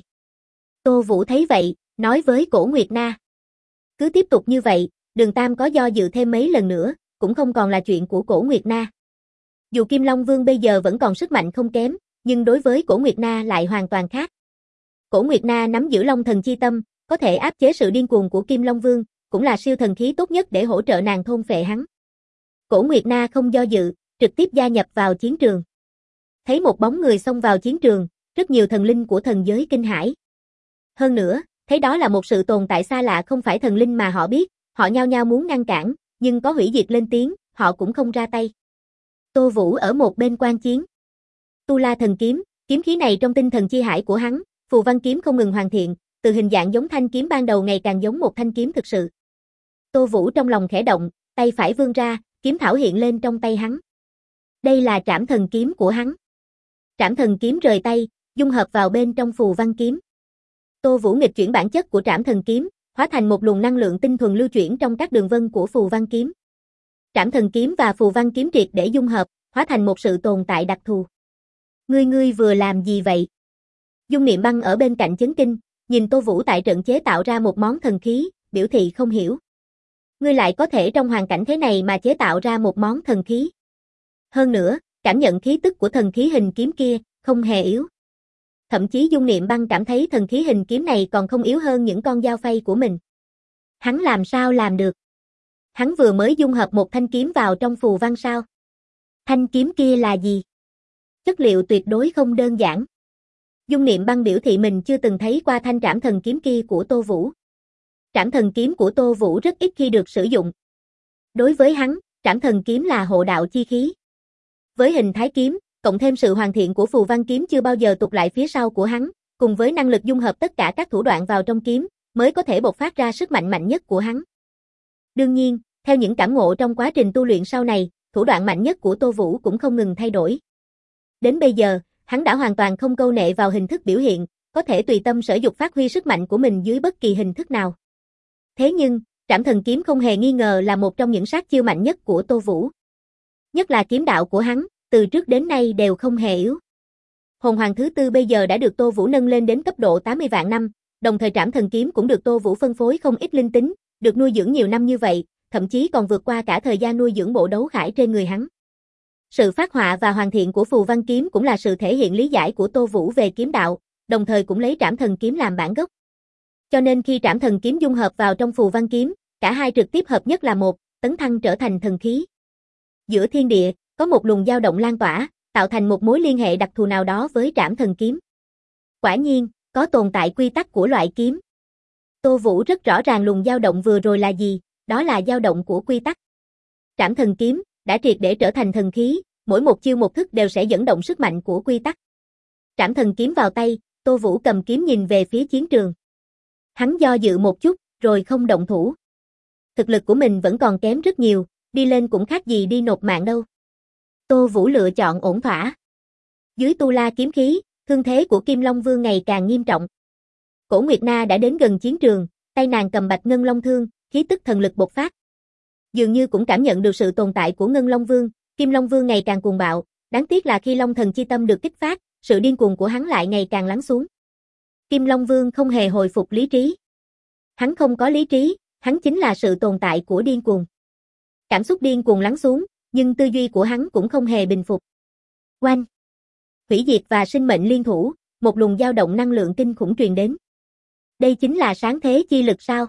Tô Vũ thấy vậy, nói với Cổ Nguyệt Na. Cứ tiếp tục như vậy, Đường Tam có do dự thêm mấy lần nữa, cũng không còn là chuyện của Cổ Nguyệt Na. Dù Kim Long Vương bây giờ vẫn còn sức mạnh không kém, nhưng đối với Cổ Nguyệt Na lại hoàn toàn khác. Cổ Nguyệt Na nắm giữ Long thần chi tâm, có thể áp chế sự điên cuồng của Kim Long Vương, cũng là siêu thần khí tốt nhất để hỗ trợ nàng thôn phệ hắn. Cổ Nguyệt Na không do dự, trực tiếp gia nhập vào chiến trường. Thấy một bóng người xông vào chiến trường, rất nhiều thần linh của thần giới kinh hãi. Hơn nữa, thấy đó là một sự tồn tại xa lạ không phải thần linh mà họ biết, họ nhao nhao muốn ngăn cản, nhưng có hủy diệt lên tiếng, họ cũng không ra tay. Tô Vũ ở một bên quan chiến. Tu La thần kiếm, kiếm khí này trong tinh thần chi hải của hắn, phù văn kiếm không ngừng hoàn thiện, từ hình dạng giống thanh kiếm ban đầu ngày càng giống một thanh kiếm thực sự. Tô Vũ trong lòng khẽ động, tay phải vươn ra, kiếm thảo hiện lên trong tay hắn. Đây là trảm thần kiếm của hắn. Trảm thần kiếm rời tay, dung hợp vào bên trong phù văn kiếm. Tô Vũ nghịch chuyển bản chất của trảm thần kiếm, hóa thành một luồng năng lượng tinh thuần lưu chuyển trong các đường vân của phù văn kiếm. Trảm thần kiếm và phù văn kiếm triệt để dung hợp, hóa thành một sự tồn tại đặc thù. Ngươi vừa làm gì vậy? Dung Niệm Băng ở bên cạnh chấn kinh, nhìn Tô Vũ tại trận chế tạo ra một món thần khí, biểu thị không hiểu. Ngươi lại có thể trong hoàn cảnh thế này mà chế tạo ra một món thần khí. Hơn nữa, cảm nhận khí tức của thần khí hình kiếm kia, không hề yếu. Thậm chí Dung Niệm Băng cảm thấy thần khí hình kiếm này còn không yếu hơn những con dao phay của mình. Hắn làm sao làm được? Hắn vừa mới dung hợp một thanh kiếm vào trong phù văn sao? Thanh kiếm kia là gì? Chất liệu tuyệt đối không đơn giản. Dung Niệm Băng biểu thị mình chưa từng thấy qua thanh trảm thần kiếm kia của Tô Vũ. Trảm thần kiếm của Tô Vũ rất ít khi được sử dụng. Đối với hắn, trảm thần kiếm là hộ đạo chi khí. Với hình thái kiếm, cộng thêm sự hoàn thiện của phù văn kiếm chưa bao giờ tụt lại phía sau của hắn, cùng với năng lực dung hợp tất cả các thủ đoạn vào trong kiếm, mới có thể bộc phát ra sức mạnh mạnh nhất của hắn. Đương nhiên, theo những cảm ngộ trong quá trình tu luyện sau này, thủ đoạn mạnh nhất của Tô Vũ cũng không ngừng thay đổi. Đến bây giờ, hắn đã hoàn toàn không câu nệ vào hình thức biểu hiện, có thể tùy tâm sở dục phát huy sức mạnh của mình dưới bất kỳ hình thức nào. Thế nhưng, Trảm thần kiếm không hề nghi ngờ là một trong những sát chiêu mạnh nhất của Tô Vũ. Nhất là kiếm đạo của hắn, từ trước đến nay đều không hề yếu. Hồn Hoàng thứ tư bây giờ đã được Tô Vũ nâng lên đến cấp độ 80 vạn năm, đồng thời Trảm thần kiếm cũng được Tô Vũ phân phối không ít linh tính, được nuôi dưỡng nhiều năm như vậy, thậm chí còn vượt qua cả thời gian nuôi dưỡng bộ đấu khải trên người hắn. Sự phát họa và hoàn thiện của phù văn kiếm cũng là sự thể hiện lý giải của Tô Vũ về kiếm đạo, đồng thời cũng lấy Trảm thần kiếm làm bản gốc. Cho nên khi Trảm thần kiếm dung hợp vào trong phù văn kiếm, cả hai trực tiếp hợp nhất là một, tấn thăng trở thành thần khí. Giữa thiên địa, có một luồng dao động lan tỏa, tạo thành một mối liên hệ đặc thù nào đó với Trảm thần kiếm. Quả nhiên, có tồn tại quy tắc của loại kiếm. Tô Vũ rất rõ ràng luồng dao động vừa rồi là gì, đó là dao động của quy tắc. Trảm thần kiếm đã triệt để trở thành thần khí, mỗi một chiêu một thức đều sẽ dẫn động sức mạnh của quy tắc. Trảm thần kiếm vào tay, Tô Vũ cầm kiếm nhìn về phía chiến trường. Hắn do dự một chút, rồi không động thủ. Thực lực của mình vẫn còn kém rất nhiều, đi lên cũng khác gì đi nộp mạng đâu. Tô Vũ lựa chọn ổn thỏa. Dưới tu la kiếm khí, thương thế của Kim Long Vương ngày càng nghiêm trọng. Cổ Nguyệt Na đã đến gần chiến trường, tay nàng cầm Bạch Ngân Long Thương, khí tức thần lực bộc phát. Dường như cũng cảm nhận được sự tồn tại của Ngân Long Vương, Kim Long Vương ngày càng cuồng bạo, đáng tiếc là khi Long Thần Chi Tâm được kích phát, sự điên cuồng của hắn lại ngày càng lắng xuống. Kim Long Vương không hề hồi phục lý trí. Hắn không có lý trí, hắn chính là sự tồn tại của điên cuồng. Cảm xúc điên cuồng lắng xuống, nhưng tư duy của hắn cũng không hề bình phục. Oanh! Hủy diệt và sinh mệnh liên thủ, một luồng dao động năng lượng kinh khủng truyền đến. Đây chính là sáng thế chi lực sao?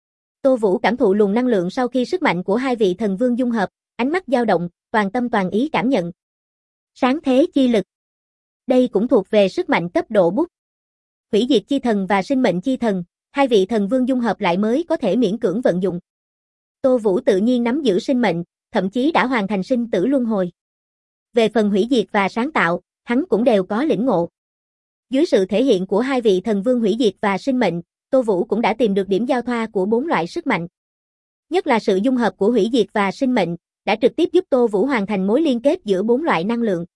Tô Vũ cảm thụ luồng năng lượng sau khi sức mạnh của hai vị thần vương dung hợp, ánh mắt dao động, toàn tâm toàn ý cảm nhận. Sáng thế chi lực. Đây cũng thuộc về sức mạnh cấp độ bút. Hủy diệt chi thần và sinh mệnh chi thần, hai vị thần vương dung hợp lại mới có thể miễn cưỡng vận dụng. Tô Vũ tự nhiên nắm giữ sinh mệnh, thậm chí đã hoàn thành sinh tử luân hồi. Về phần hủy diệt và sáng tạo, hắn cũng đều có lĩnh ngộ. Dưới sự thể hiện của hai vị thần vương hủy diệt và sinh mệnh, Tô Vũ cũng đã tìm được điểm giao thoa của bốn loại sức mạnh. Nhất là sự dung hợp của hủy diệt và sinh mệnh, đã trực tiếp giúp Tô Vũ hoàn thành mối liên kết giữa bốn loại năng lượng.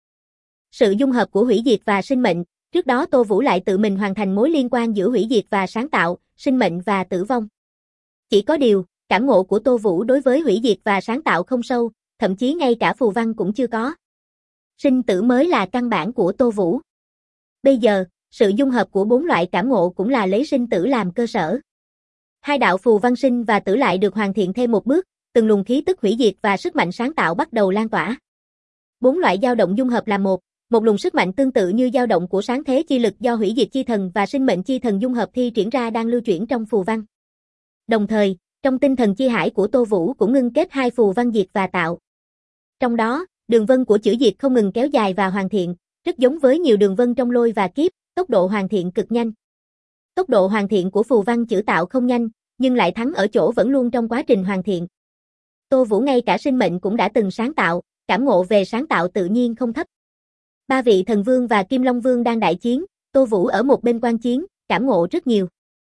Sự dung hợp của hủy diệt và sinh mệnh, trước đó Tô Vũ lại tự mình hoàn thành mối liên quan giữa hủy diệt và sáng tạo, sinh mệnh và tử vong. Chỉ có điều, cảm ngộ của Tô Vũ đối với hủy diệt và sáng tạo không sâu, thậm chí ngay cả phù văn cũng chưa có. Sinh tử mới là căn bản của Tô Vũ. Bây giờ, sự dung hợp của bốn loại cảm ngộ cũng là lấy sinh tử làm cơ sở. Hai đạo phù văn sinh và tử lại được hoàn thiện thêm một bước, từng luồng khí tức hủy diệt và sức mạnh sáng tạo bắt đầu lan tỏa. Bốn loại dao động dung hợp là một luồng sức mạnh tương tự như dao động của sáng thế chi lực do hủy diệt chi thần và sinh mệnh chi thần dung hợp thi triển ra đang lưu chuyển trong phù văn. Đồng thời, trong tinh thần chi hải của Tô Vũ cũng ngưng kết hai phù văn diệt và tạo. Trong đó, đường vân của chữ diệt không ngừng kéo dài và hoàn thiện, rất giống với nhiều đường vân trong lôi và kiếp, tốc độ hoàn thiện cực nhanh. Tốc độ hoàn thiện của phù văn chữ tạo không nhanh, nhưng lại thắng ở chỗ vẫn luôn trong quá trình hoàn thiện. Tô Vũ ngay cả sinh mệnh cũng đã từng sáng tạo, cảm ngộ về sáng tạo tự nhiên không thấp. Ba vị thần vương và Kim Long Vương đang đại chiến, Tô Vũ ở một bên quan chiến, cảm ngộ rất nhiều.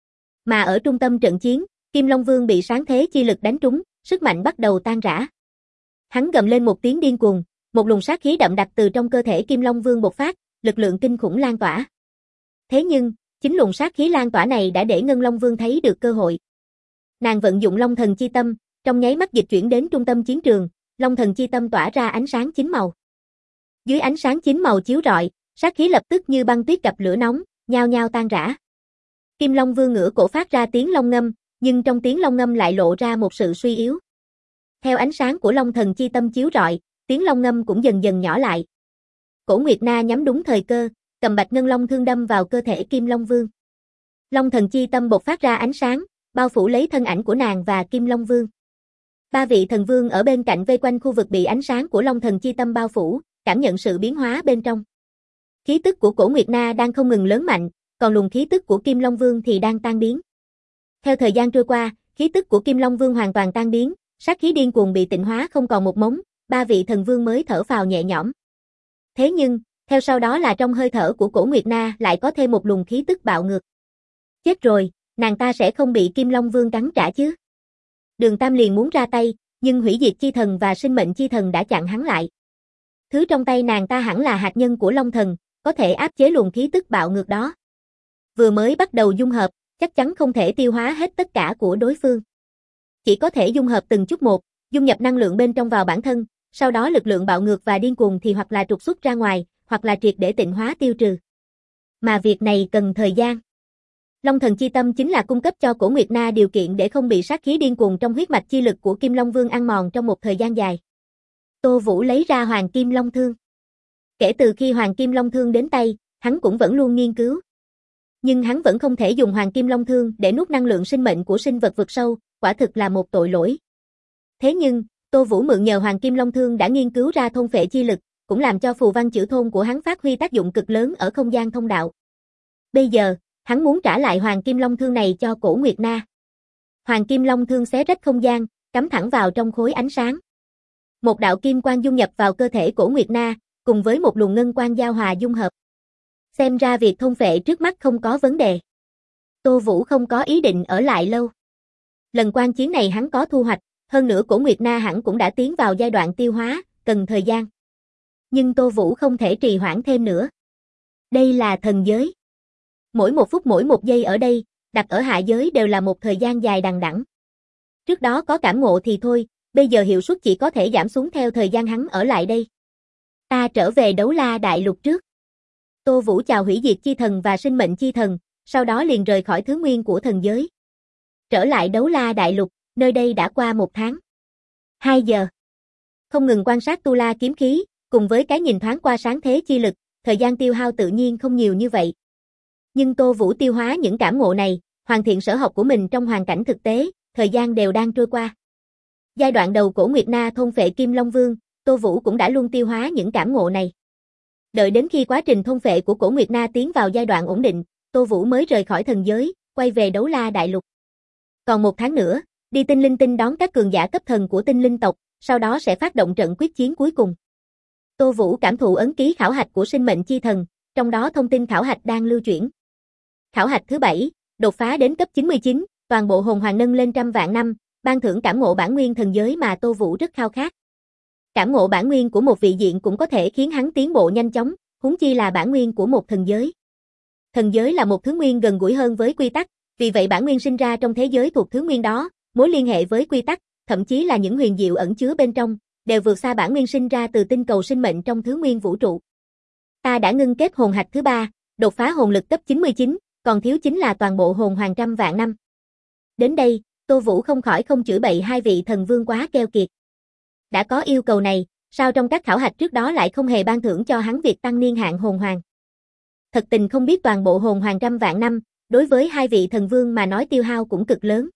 Mà ở trung tâm trận chiến, Kim Long Vương bị sáng thế chi lực đánh trúng, sức mạnh bắt đầu tan rã. Hắn gầm lên một tiếng điên cuồng, một luồng sát khí đậm đặc từ trong cơ thể Kim Long Vương bộc phát, lực lượng kinh khủng lan tỏa. Thế nhưng, chính luồng sát khí lan tỏa này đã để Ngân Long Vương thấy được cơ hội. Nàng vận dụng Long Thần Chi Tâm, trong nháy mắt dịch chuyển đến trung tâm chiến trường, Long Thần Chi Tâm tỏa ra ánh sáng chín màu. Dưới ánh sáng chín màu chiếu rọi, sát khí lập tức như băng tuyết gặp lửa nóng, nhao nhao tan rã. Kim Long Vương ngửa cổ phát ra tiếng long ngâm, nhưng trong tiếng long ngâm lại lộ ra một sự suy yếu. Theo ánh sáng của Long Thần Chi Tâm chiếu rọi, tiếng long ngâm cũng dần dần nhỏ lại. Cổ Nguyệt Na nhắm đúng thời cơ, cầm Bạch Ngân Long Thương đâm vào cơ thể Kim Long Vương. Long Thần Chi Tâm bộc phát ra ánh sáng, bao phủ lấy thân ảnh của nàng và Kim Long Vương. Ba vị thần vương ở bên cạnh vây quanh khu vực bị ánh sáng của Long Thần Chi Tâm bao phủ, cảm nhận sự biến hóa bên trong. Khí tức của Cổ Nguyệt Na đang không ngừng lớn mạnh, còn luồng khí tức của Kim Long Vương thì đang tan biến. Theo thời gian trôi qua, khí tức của Kim Long Vương hoàn toàn tan biến, sát khí điên cuồng bị tịnh hóa không còn một mống, ba vị thần vương mới thở phào nhẹ nhõm. Thế nhưng, theo sau đó là trong hơi thở của Cổ Nguyệt Na lại có thêm một luồng khí tức bạo ngược. Chết rồi, nàng ta sẽ không bị Kim Long Vương cắn trả chứ? Đường Tam liền muốn ra tay, nhưng hủy diệt chi thần và sinh mệnh chi thần đã chặn hắn lại. Thứ trong tay nàng ta hẳn là hạt nhân của Long Thần, có thể áp chế luồng khí tức bạo ngược đó. Vừa mới bắt đầu dung hợp, chắc chắn không thể tiêu hóa hết tất cả của đối phương. chỉ có thể dung hợp từng chút một, dung nhập năng lượng bên trong vào bản thân, sau đó lực lượng bạo ngược và điên cuồng thì hoặc là trục xuất ra ngoài, hoặc là triệt để tịnh hóa tiêu trừ. Mà việc này cần thời gian. Long thần chi tâm chính là cung cấp cho Cổ Nguyệt Na điều kiện để không bị sát khí điên cuồng trong huyết mạch chi lực của Kim Long Vương ăn mòn trong một thời gian dài. Tô Vũ lấy ra Hoàng Kim Long Thương. Kể từ khi Hoàng Kim Long Thương đến tay, hắn cũng vẫn luôn nghiên cứu. Nhưng hắn vẫn không thể dùng Hoàng Kim Long Thương để nuốt năng lượng sinh mệnh của sinh vật vực sâu, quả thực là một tội lỗi. Thế nhưng, Tô Vũ mượn nhờ Hoàng Kim Long Thương đã nghiên cứu ra thôn phệ chi lực, cũng làm cho phù văn chữ thôn của hắn phát huy tác dụng cực lớn ở không gian thông đạo. Bây giờ, hắn muốn trả lại Hoàng Kim Long Thương này cho Cổ Nguyệt Na. Hoàng Kim Long Thương xé rách không gian, cắm thẳng vào trong khối ánh sáng. Một đạo kim quang dung nhập vào cơ thể Cổ Nguyệt Na, cùng với một luồng ngân quang giao hòa dung hợp. Xem ra việc thôn phệ trước mắt không có vấn đề. Tô Vũ không có ý định ở lại lâu. Lần quan chiến này hắn có thu hoạch, hơn nữa Cổ Nguyệt Na hẳn cũng đã tiến vào giai đoạn tiêu hóa, cần thời gian. Nhưng Tô Vũ không thể trì hoãn thêm nữa. Đây là thần giới. Mỗi một phút mỗi một giây ở đây, đặt ở hạ giới đều là một thời gian dài đằng đẵng. Trước đó có cảm ngộ thì thôi, bây giờ hiệu suất chỉ có thể giảm xuống theo thời gian hắn ở lại đây. Ta trở về Đấu La Đại Lục trước. Tô Vũ chào hủy diệt chi thần và sinh mệnh chi thần, sau đó liền rời khỏi thứ nguyên của thần giới. Trở lại Đấu La Đại Lục, nơi đây đã qua 1 tháng. 2 giờ. Không ngừng quan sát tu la kiếm khí, cùng với cái nhìn thoáng qua sáng thế chi lực, thời gian tiêu hao tự nhiên không nhiều như vậy. Nhưng Tô Vũ tiêu hóa những cảm ngộ này, hoàn thiện sở học của mình trong hoàn cảnh thực tế, thời gian đều đang trôi qua. Giai đoạn đầu Cổ Nguyệt Na thôn phệ Kim Long Vương, Tô Vũ cũng đã luôn tiêu hóa những cảm ngộ này. Đợi đến khi quá trình thôn phệ của Cổ Nguyệt Na tiến vào giai đoạn ổn định, Tô Vũ mới rời khỏi thần giới, quay về Đấu La Đại Lục. Còn 1 tháng nữa, đi Tinh Linh Tinh đón các cường giả cấp thần của Tinh Linh tộc, sau đó sẽ phát động trận quyết chiến cuối cùng. Tô Vũ cảm thụ ấn ký khảo hạch của sinh mệnh chi thần, trong đó thông tin khảo hạch đang lưu chuyển. Khảo hạch thứ 7, đột phá đến cấp 99, toàn bộ hồn hoàng nâng lên trăm vạn năm, ban thưởng cảm ngộ bản nguyên thần giới mà Tô Vũ rất khao khát. Cảm ngộ bản nguyên của một vị diện cũng có thể khiến hắn tiến bộ nhanh chóng, huống chi là bản nguyên của một thần giới. Thần giới là một thứ nguyên gần gũi hơn với quy tắc, vì vậy bản nguyên sinh ra trong thế giới thuộc thứ nguyên đó, mối liên hệ với quy tắc, thậm chí là những huyền diệu ẩn chứa bên trong, đều vượt xa bản nguyên sinh ra từ tinh cầu sinh mệnh trong thứ nguyên vũ trụ. Ta đã ngưng kết hồn hạch thứ 3, đột phá hồn lực cấp 99, còn thiếu chính là toàn bộ hồn hoàng trăm vạn năm. Đến đây, Tô Vũ không khỏi không chửi bậy hai vị thần vương quá keo kiệt. Đã có yêu cầu này, sao trong các khảo hạch trước đó lại không hề ban thưởng cho hắn việc tăng niên hạn hồn hoàng? Thật tình không biết toàn bộ hồn hoàng trăm vạn năm, đối với hai vị thần vương mà nói tiêu hao cũng cực lớn.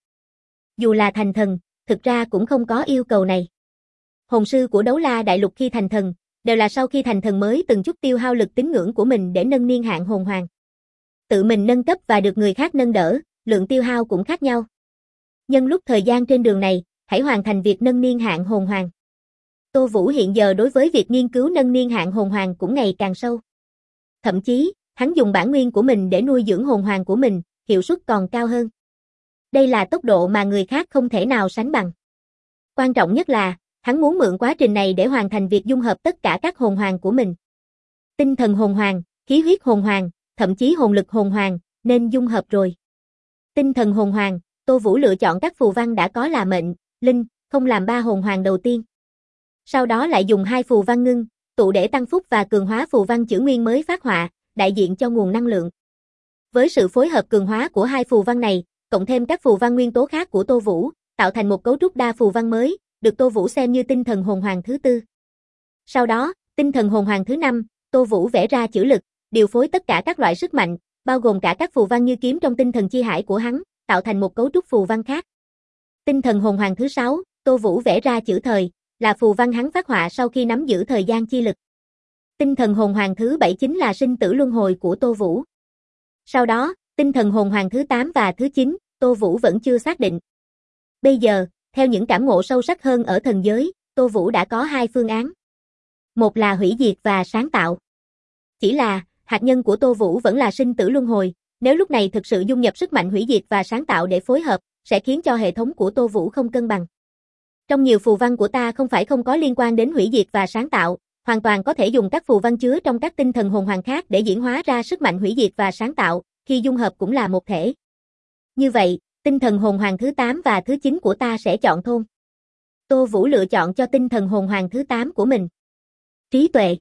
Dù là thành thần, thực ra cũng không có yêu cầu này. Hồn sư của Đấu La Đại Lục khi thành thần, đều là sau khi thành thần mới từng chút tiêu hao lực tín ngưỡng của mình để nâng niên hạn hồn hoàng. Tự mình nâng cấp và được người khác nâng đỡ, lượng tiêu hao cũng khác nhau. Nhân lúc thời gian trên đường này, hãy hoàn thành việc nâng niên hạn hồn hoàng. Tô Vũ hiện giờ đối với việc nghiên cứu nâng niên hạn hồn hoàng cũng ngày càng sâu. Thậm chí, hắn dùng bản nguyên của mình để nuôi dưỡng hồn hoàng của mình, hiệu suất còn cao hơn. Đây là tốc độ mà người khác không thể nào sánh bằng. Quan trọng nhất là, hắn muốn mượn quá trình này để hoàn thành việc dung hợp tất cả các hồn hoàng của mình. Tinh thần hồn hoàng, khí huyết hồn hoàng, thậm chí hồn lực hồn hoàng, nên dung hợp rồi. Tinh thần hồn hoàng, Tô Vũ lựa chọn các phù văn đã có là mệnh, linh, không làm 3 hồn hoàng đầu tiên. Sau đó lại dùng 2 phù văn ngưng, tụ để tăng phúc và cường hóa phù văn chữ nguyên mới phát họa, đại diện cho nguồn năng lượng. Với sự phối hợp cường hóa của 2 phù văn này, cộng thêm các phù văn nguyên tố khác của Tô Vũ, tạo thành một cấu trúc đa phù văn mới, được Tô Vũ xem như tinh thần hồn hoàng thứ 4. Sau đó, tinh thần hồn hoàng thứ 5, Tô Vũ vẽ ra chữ lực, điều phối tất cả các loại sức mạnh, bao gồm cả các phù văn như kiếm trong tinh thần chi hải của hắn, tạo thành một cấu trúc phù văn khác. Tinh thần hồn hoàng thứ 6, Tô Vũ vẽ ra chữ thời, là phù văn hắn phát họa sau khi nắm giữ thời gian chi lực. Tinh thần hồn hoàng thứ 7 chính là sinh tử luân hồi của Tô Vũ. Sau đó, tinh thần hồn hoàng thứ 8 và thứ 9, Tô Vũ vẫn chưa xác định. Bây giờ, theo những cảm ngộ sâu sắc hơn ở thần giới, Tô Vũ đã có 2 phương án. Một là hủy diệt và sáng tạo. Chỉ là, hạt nhân của Tô Vũ vẫn là sinh tử luân hồi, nếu lúc này thực sự dung nhập sức mạnh hủy diệt và sáng tạo để phối hợp, sẽ khiến cho hệ thống của Tô Vũ không cân bằng. Trong nhiều phù văn của ta không phải không có liên quan đến hủy diệt và sáng tạo, hoàn toàn có thể dùng các phù văn chứa trong các tinh thần hồn hoàng khác để diễn hóa ra sức mạnh hủy diệt và sáng tạo, khi dung hợp cũng là một thể. Như vậy, Tinh thần hồn hoàng thứ 8 và thứ 9 của ta sẽ chọn thôn. Tô Vũ lựa chọn cho tinh thần hồn hoàng thứ 8 của mình. Trí tuệ.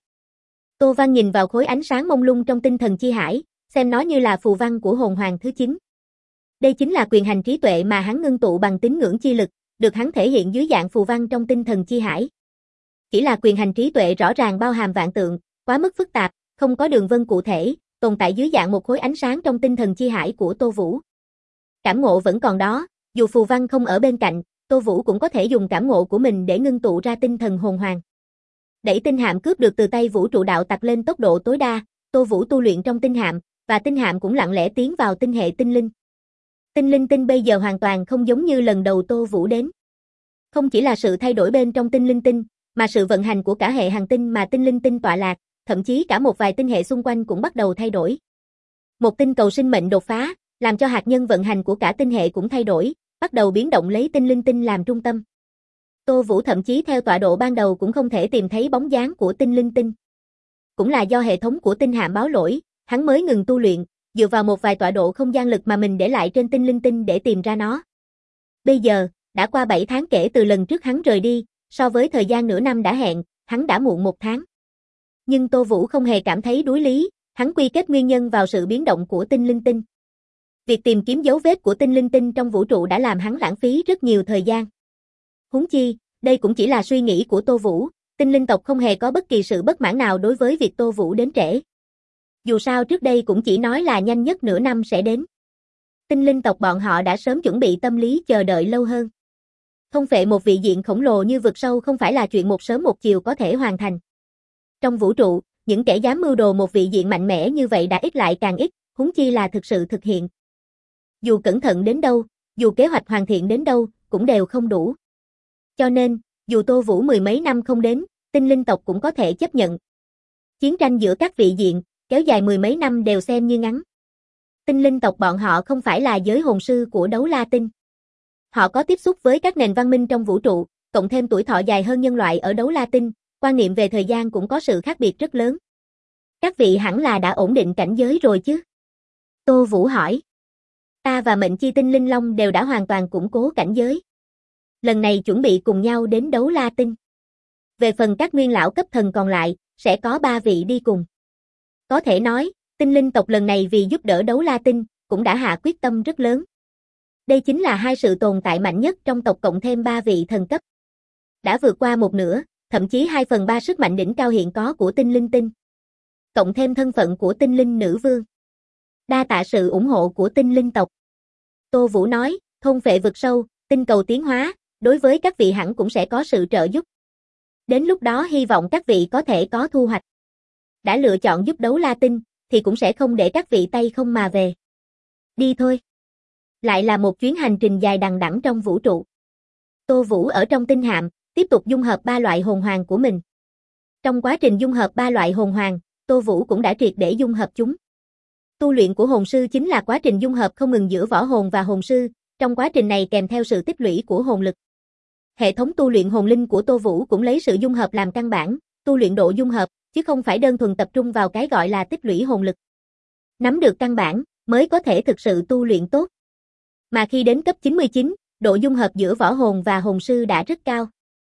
Tô Văn nhìn vào khối ánh sáng mông lung trong tinh thần chi hải, xem nó như là phù văn của hồn hoàng thứ 9. Đây chính là quyền hành trí tuệ mà hắn ngưng tụ bằng tín ngưỡng chi lực, được hắn thể hiện dưới dạng phù văn trong tinh thần chi hải. Chỉ là quyền hành trí tuệ rõ ràng bao hàm vạn tượng, quá mức phức tạp, không có đường vân cụ thể, tồn tại dưới dạng một khối ánh sáng trong tinh thần chi hải của Tô Vũ. Cảm ngộ vẫn còn đó, dù phù văn không ở bên cạnh, Tô Vũ cũng có thể dùng cảm ngộ của mình để ngưng tụ ra tinh thần hồn hoàng. Đẩy tinh hạm cướp được từ tay vũ trụ đạo tặc lên tốc độ tối đa, Tô Vũ tu luyện trong tinh hạm, và tinh hạm cũng lặng lẽ tiến vào tinh hệ tinh linh. Tinh linh tinh bây giờ hoàn toàn không giống như lần đầu Tô Vũ đến. Không chỉ là sự thay đổi bên trong tinh linh tinh, mà sự vận hành của cả hệ hành tinh mà tinh linh tinh tọa lạc, thậm chí cả một vài tinh hệ xung quanh cũng bắt đầu thay đổi. Một tinh cầu sinh mệnh đột phá, làm cho hạt nhân vận hành của cả tinh hệ cũng thay đổi, bắt đầu biến động lấy tinh linh tinh làm trung tâm. Tô Vũ thậm chí theo tọa độ ban đầu cũng không thể tìm thấy bóng dáng của tinh linh tinh. Cũng là do hệ thống của tinh hạm báo lỗi, hắn mới ngừng tu luyện, dựa vào một vài tọa độ không gian lực mà mình để lại trên tinh linh tinh để tìm ra nó. Bây giờ, đã qua 7 tháng kể từ lần trước hắn rời đi, so với thời gian nửa năm đã hẹn, hắn đã muộn 1 tháng. Nhưng Tô Vũ không hề cảm thấy đuối lý, hắn quy kết nguyên nhân vào sự biến động của tinh linh tinh. Việc tìm kiếm dấu vết của tinh linh tinh trong vũ trụ đã làm hắn lãng phí rất nhiều thời gian. Huống chi, đây cũng chỉ là suy nghĩ của Tô Vũ, tinh linh tộc không hề có bất kỳ sự bất mãn nào đối với việc Tô Vũ đến trễ. Dù sao trước đây cũng chỉ nói là nhanh nhất nửa năm sẽ đến. Tinh linh tộc bọn họ đã sớm chuẩn bị tâm lý chờ đợi lâu hơn. Thôn phệ một vị diện khổng lồ như vực sâu không phải là chuyện một sớm một chiều có thể hoàn thành. Trong vũ trụ, những kẻ dám mưu đồ một vị diện mạnh mẽ như vậy đã ít lại càng ít, huống chi là thực sự thực hiện. Dù cẩn thận đến đâu, dù kế hoạch hoàn thiện đến đâu, cũng đều không đủ. Cho nên, dù Tô Vũ 10 mấy năm không đến, tinh linh tộc cũng có thể chấp nhận. Chiến tranh giữa các vị diện, kéo dài 10 mấy năm đều xem như ngắn. Tinh linh tộc bọn họ không phải là giới hồn sư của đấu la tinh. Họ có tiếp xúc với các nền văn minh trong vũ trụ, cộng thêm tuổi thọ dài hơn nhân loại ở đấu la tinh, quan niệm về thời gian cũng có sự khác biệt rất lớn. Các vị hẳn là đã ổn định cảnh giới rồi chứ? Tô Vũ hỏi. Ta và mệnh chi tinh linh long đều đã hoàn toàn củng cố cảnh giới. Lần này chuẩn bị cùng nhau đến đấu la tinh. Về phần các nguyên lão cấp thần còn lại, sẽ có 3 vị đi cùng. Có thể nói, tinh linh tộc lần này vì giúp đỡ đấu la tinh, cũng đã hạ quyết tâm rất lớn. Đây chính là 2 sự tồn tại mạnh nhất trong tộc cộng thêm 3 vị thần cấp. Đã vượt qua 1/2, thậm chí 2/3 sức mạnh đỉnh cao hiện có của tinh linh tinh. Cộng thêm thân phận của tinh linh nữ vương. Đa tạ sự ủng hộ của tinh linh tộc. Tô Vũ nói, thôn phệ vực sâu, tinh cầu tiến hóa, đối với các vị hẳn cũng sẽ có sự trợ giúp. Đến lúc đó hy vọng các vị có thể có thu hoạch. Đã lựa chọn giúp đấu la tinh, thì cũng sẽ không để các vị tay không mà về. Đi thôi. Lại là một chuyến hành trình dài đằng đẵng trong vũ trụ. Tô Vũ ở trong tinh hạm, tiếp tục dung hợp 3 loại hồn hoàng của mình. Trong quá trình dung hợp 3 loại hồn hoàng, Tô Vũ cũng đã triệt để dung hợp chúng. Tu luyện của hồn sư chính là quá trình dung hợp không ngừng giữa võ hồn và hồn sư, trong quá trình này kèm theo sự tích lũy của hồn lực. Hệ thống tu luyện hồn linh của Tô Vũ cũng lấy sự dung hợp làm căn bản, tu luyện độ dung hợp, chứ không phải đơn thuần tập trung vào cái gọi là tích lũy hồn lực. Nắm được căn bản, mới có thể thực sự tu luyện tốt. Mà khi đến cấp 99, độ dung hợp giữa võ hồn và hồn sư đã rất cao.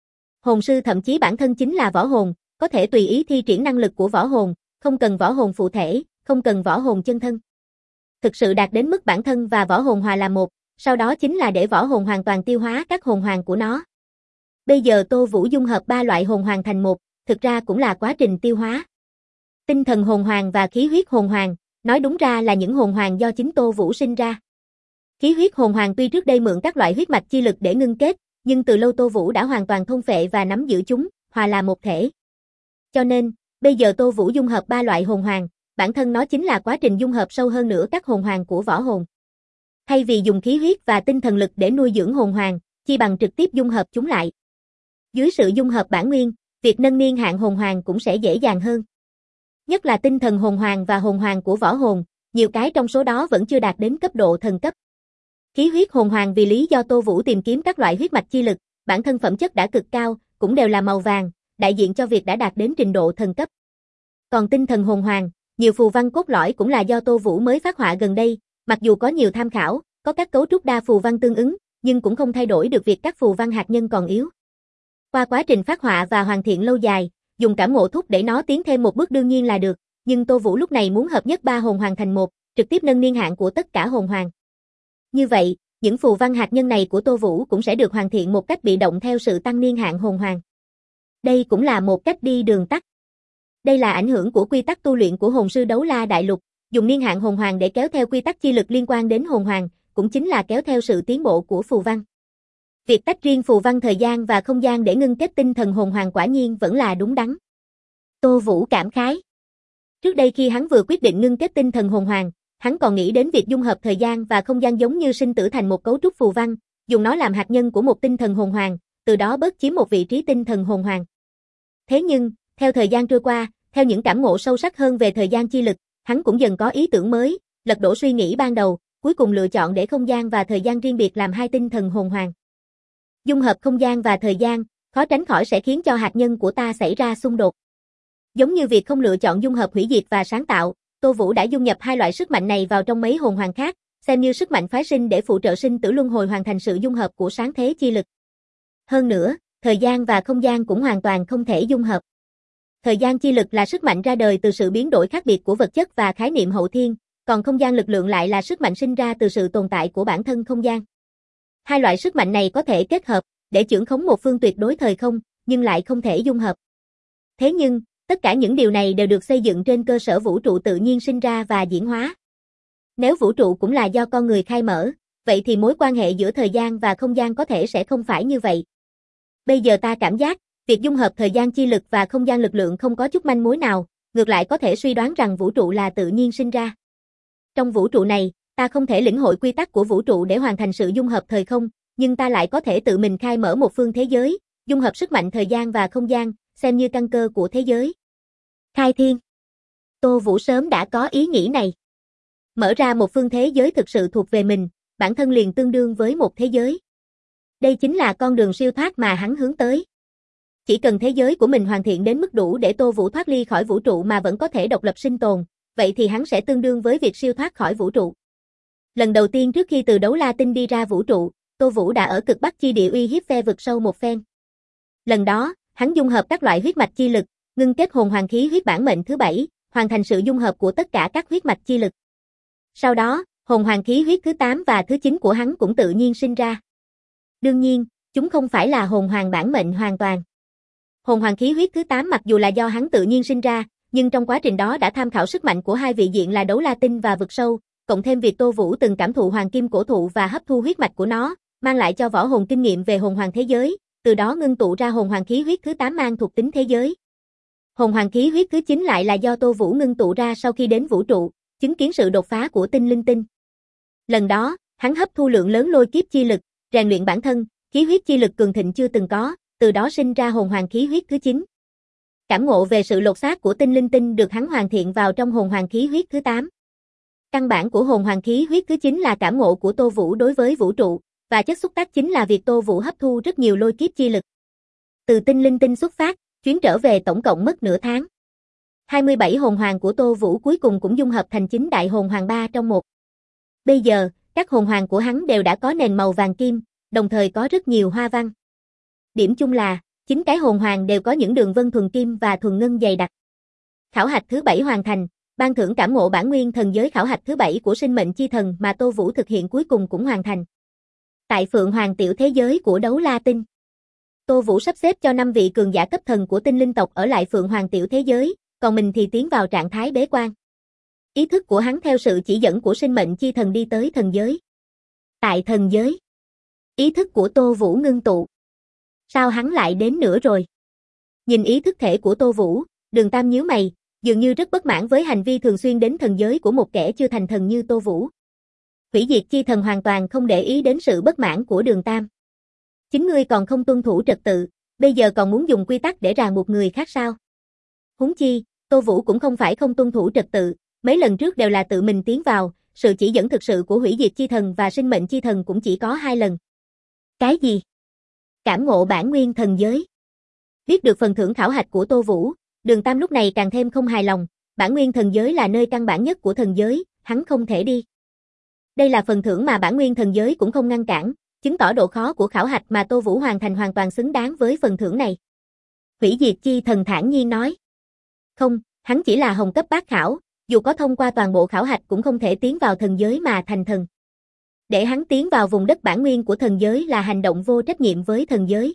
Hồn sư thậm chí bản thân chính là võ hồn, có thể tùy ý thi triển năng lực của võ hồn, không cần võ hồn phụ thể, không cần võ hồn chân thân. Thực sự đạt đến mức bản thân và võ hồn hòa làm một, sau đó chính là để võ hồn hoàn toàn tiêu hóa các hồn hoàng của nó. Bây giờ Tô Vũ dung hợp 3 loại hồn hoàng thành một, thực ra cũng là quá trình tiêu hóa. Tinh thần hồn hoàng và khí huyết hồn hoàng, nói đúng ra là những hồn hoàng do chính Tô Vũ sinh ra. Khí huyết hồn hoàng tuy trước đây mượn các loại huyết mạch chi lực để ngưng kết, nhưng từ lâu Tô Vũ đã hoàn toàn thôn phệ và nắm giữ chúng, hòa là một thể. Cho nên, bây giờ Tô Vũ dung hợp 3 loại hồn hoàng, bản thân nó chính là quá trình dung hợp sâu hơn nữa các hồn hoàng của võ hồn. Thay vì dùng khí huyết và tinh thần lực để nuôi dưỡng hồn hoàng, chi bằng trực tiếp dung hợp chúng lại. Dưới sự dung hợp bản nguyên, việc nâng niên hạn hồn hoàng cũng sẽ dễ dàng hơn. Nhất là tinh thần hồn hoàng và hồn hoàng của võ hồn, nhiều cái trong số đó vẫn chưa đạt đến cấp độ thần cấp. Khí huyết hồn hoàng vì lý do Tô Vũ tìm kiếm các loại huyết mạch chi lực, bản thân phẩm chất đã cực cao, cũng đều là màu vàng, đại diện cho việc đã đạt đến trình độ thần cấp. Còn tinh thần hồn hoàng, nhiều phù văn cốt lõi cũng là do Tô Vũ mới phát họa gần đây, mặc dù có nhiều tham khảo, có các cấu trúc đa phù văn tương ứng, nhưng cũng không thay đổi được việc các phù văn hạt nhân còn yếu. Qua quá trình phát họa và hoàn thiện lâu dài, dùng cảm ngộ thúc đẩy nó tiến thêm một bước đương nhiên là được, nhưng Tô Vũ lúc này muốn hợp nhất 3 hồn hoàng thành một, trực tiếp nâng niên hạn của tất cả hồn hoàng. Như vậy, những phù văn hạt nhân này của Tô Vũ cũng sẽ được hoàn thiện một cách bị động theo sự tăng niên hạn hồn hoàng. Đây cũng là một cách đi đường tắt. Đây là ảnh hưởng của quy tắc tu luyện của hồn sư Đấu La Đại Lục, dùng niên hạn hồn hoàng để kéo theo quy tắc chi lực liên quan đến hồn hoàng, cũng chính là kéo theo sự tiến bộ của phù văn. Việc tách riêng phù văn thời gian và không gian để ngưng kết tinh thần hồn hoàng quả nhiên vẫn là đúng đắn. Tô Vũ cảm khái. Trước đây khi hắn vừa quyết định ngưng kết tinh thần hồn hoàng, hắn còn nghĩ đến việc dung hợp thời gian và không gian giống như sinh tử thành một cấu trúc phù văn, dùng nó làm hạt nhân của một tinh thần hồn hoàng, từ đó bớt chiếm một vị trí tinh thần hồn hoàng. Thế nhưng, theo thời gian trôi qua, theo những cảm ngộ sâu sắc hơn về thời gian chi lực, hắn cũng dần có ý tưởng mới, lật đổ suy nghĩ ban đầu, cuối cùng lựa chọn để không gian và thời gian riêng biệt làm hai tinh thần hồn hoàng. Dung hợp không gian và thời gian, khó tránh khỏi sẽ khiến cho hạt nhân của ta xảy ra xung đột. Giống như việc không lựa chọn dung hợp hủy diệt và sáng tạo, Tô Vũ đã dung nhập hai loại sức mạnh này vào trong mấy hồn hoàng khác, xem như sức mạnh phái sinh để phụ trợ sinh tử luân hồi hoàn thành sự dung hợp của sáng thế chi lực. Hơn nữa, thời gian và không gian cũng hoàn toàn không thể dung hợp. Thời gian chi lực là sức mạnh ra đời từ sự biến đổi khác biệt của vật chất và khái niệm hậu thiên, còn không gian lực lượng lại là sức mạnh sinh ra từ sự tồn tại của bản thân không gian. Hai loại sức mạnh này có thể kết hợp để chưởng khống một phương tuyệt đối thời không, nhưng lại không thể dung hợp. Thế nhưng, tất cả những điều này đều được xây dựng trên cơ sở vũ trụ tự nhiên sinh ra và diễn hóa. Nếu vũ trụ cũng là do con người khai mở, vậy thì mối quan hệ giữa thời gian và không gian có thể sẽ không phải như vậy. Bây giờ ta cảm giác, việc dung hợp thời gian chi lực và không gian lực lượng không có chút manh mối nào, ngược lại có thể suy đoán rằng vũ trụ là tự nhiên sinh ra. Trong vũ trụ này, ta không thể lĩnh hội quy tắc của vũ trụ để hoàn thành sự dung hợp thời không, nhưng ta lại có thể tự mình khai mở một phương thế giới, dung hợp sức mạnh thời gian và không gian, xem như căn cơ của thế giới. Khai thiên. Tô Vũ sớm đã có ý nghĩ này. Mở ra một phương thế giới thực sự thuộc về mình, bản thân liền tương đương với một thế giới. Đây chính là con đường siêu thoát mà hắn hướng tới. Chỉ cần thế giới của mình hoàn thiện đến mức đủ để Tô Vũ thoát ly khỏi vũ trụ mà vẫn có thể độc lập sinh tồn, vậy thì hắn sẽ tương đương với việc siêu thoát khỏi vũ trụ. Lần đầu tiên trước khi từ Đấu La Tinh đi ra vũ trụ, Tô Vũ đã ở cực bắc chi địa uy hiếp phe vực sâu một phen. Lần đó, hắn dung hợp các loại huyết mạch chi lực, ngưng kết hồn hoàng khí huyết bản mệnh thứ 7, hoàn thành sự dung hợp của tất cả các huyết mạch chi lực. Sau đó, hồn hoàng khí huyết thứ 8 và thứ 9 của hắn cũng tự nhiên sinh ra. Đương nhiên, chúng không phải là hồn hoàng bản mệnh hoàn toàn. Hồn hoàng khí huyết thứ 8 mặc dù là do hắn tự nhiên sinh ra, nhưng trong quá trình đó đã tham khảo sức mạnh của hai vị diện là Đấu La Tinh và vực sâu, cộng thêm việc Tô Vũ từng cảm thụ hoàng kim cổ thụ và hấp thu huyết mạch của nó, mang lại cho võ hồn kinh nghiệm về hồn hoàng thế giới, từ đó ngưng tụ ra hồn hoàng khí huyết thứ 8 mang thuộc tính thế giới. Hồn hoàng khí huyết thứ 9 lại là do Tô Vũ ngưng tụ ra sau khi đến vũ trụ, chứng kiến sự đột phá của tinh linh tinh. Lần đó, hắn hấp thu lượng lớn lôi kiếp chi lực, rèn luyện bản thân, khí huyết chi lực cường thịnh chưa từng có, từ đó sinh ra hồn hoàng khí huyết thứ 9. Cảm ngộ về sự lột xác của tinh linh tinh được hắn hoàn thiện vào trong hồn hoàng khí huyết thứ 8. Căn bản của hồn hoàng khí huyết thứ 9 là cảm ngộ của Tô Vũ đối với vũ trụ, và chất xúc tác chính là việc Tô Vũ hấp thu rất nhiều lôi kiếp chi lực. Từ tinh linh tinh xuất phát, chuyến trở về tổng cộng mất nửa tháng. 27 hồn hoàng của Tô Vũ cuối cùng cũng dung hợp thành 9 đại hồn hoàng 3 trong 1. Bây giờ, các hồn hoàng của hắn đều đã có nền màu vàng kim, đồng thời có rất nhiều hoa văn. Điểm chung là, 9 cái hồn hoàng đều có những đường vân thuần kim và thuần ngân dày đặc. Khảo hạch thứ 7 hoàn thành, ban thưởng cảm ngộ bản nguyên thần giới khảo hạch thứ 7 của sinh mệnh chi thần mà Tô Vũ thực hiện cuối cùng cũng hoàn thành. Tại Phượng Hoàng tiểu thế giới của Đấu La Tinh, Tô Vũ sắp xếp cho 5 vị cường giả cấp thần của tinh linh tộc ở lại Phượng Hoàng tiểu thế giới, còn mình thì tiến vào trạng thái bế quan. Ý thức của hắn theo sự chỉ dẫn của sinh mệnh chi thần đi tới thần giới. Tại thần giới, ý thức của Tô Vũ ngưng tụ. Sao hắn lại đến nữa rồi? Nhìn ý thức thể của Tô Vũ, Đường Tam nhíu mày, dường như rất bất mãn với hành vi thường xuyên đến thần giới của một kẻ chưa thành thần như Tô Vũ. Hủy diệt chi thần hoàn toàn không để ý đến sự bất mãn của Đường Tam. Chính ngươi còn không tuân thủ trật tự, bây giờ còn muốn dùng quy tắc để ràng buộc người khác sao? Huống chi, Tô Vũ cũng không phải không tuân thủ trật tự, mấy lần trước đều là tự mình tiến vào, sự chỉ dẫn thực sự của hủy diệt chi thần và sinh mệnh chi thần cũng chỉ có 2 lần. Cái gì? Cảm ngộ bản nguyên thần giới. Biết được phần thưởng khảo hạch của Tô Vũ, Đường Tam lúc này càng thêm không hài lòng, bản nguyên thần giới là nơi căn bản nhất của thần giới, hắn không thể đi. Đây là phần thưởng mà bản nguyên thần giới cũng không ngăn cản, chứng tỏ độ khó của khảo hạch mà Tô Vũ hoàn thành hoàn toàn xứng đáng với phần thưởng này. Hủy diệt chi thần thản nhiên nói. Không, hắn chỉ là hồng cấp bát khảo, dù có thông qua toàn bộ khảo hạch cũng không thể tiến vào thần giới mà thành thần. Để hắn tiến vào vùng đất bản nguyên của thần giới là hành động vô trách nhiệm với thần giới.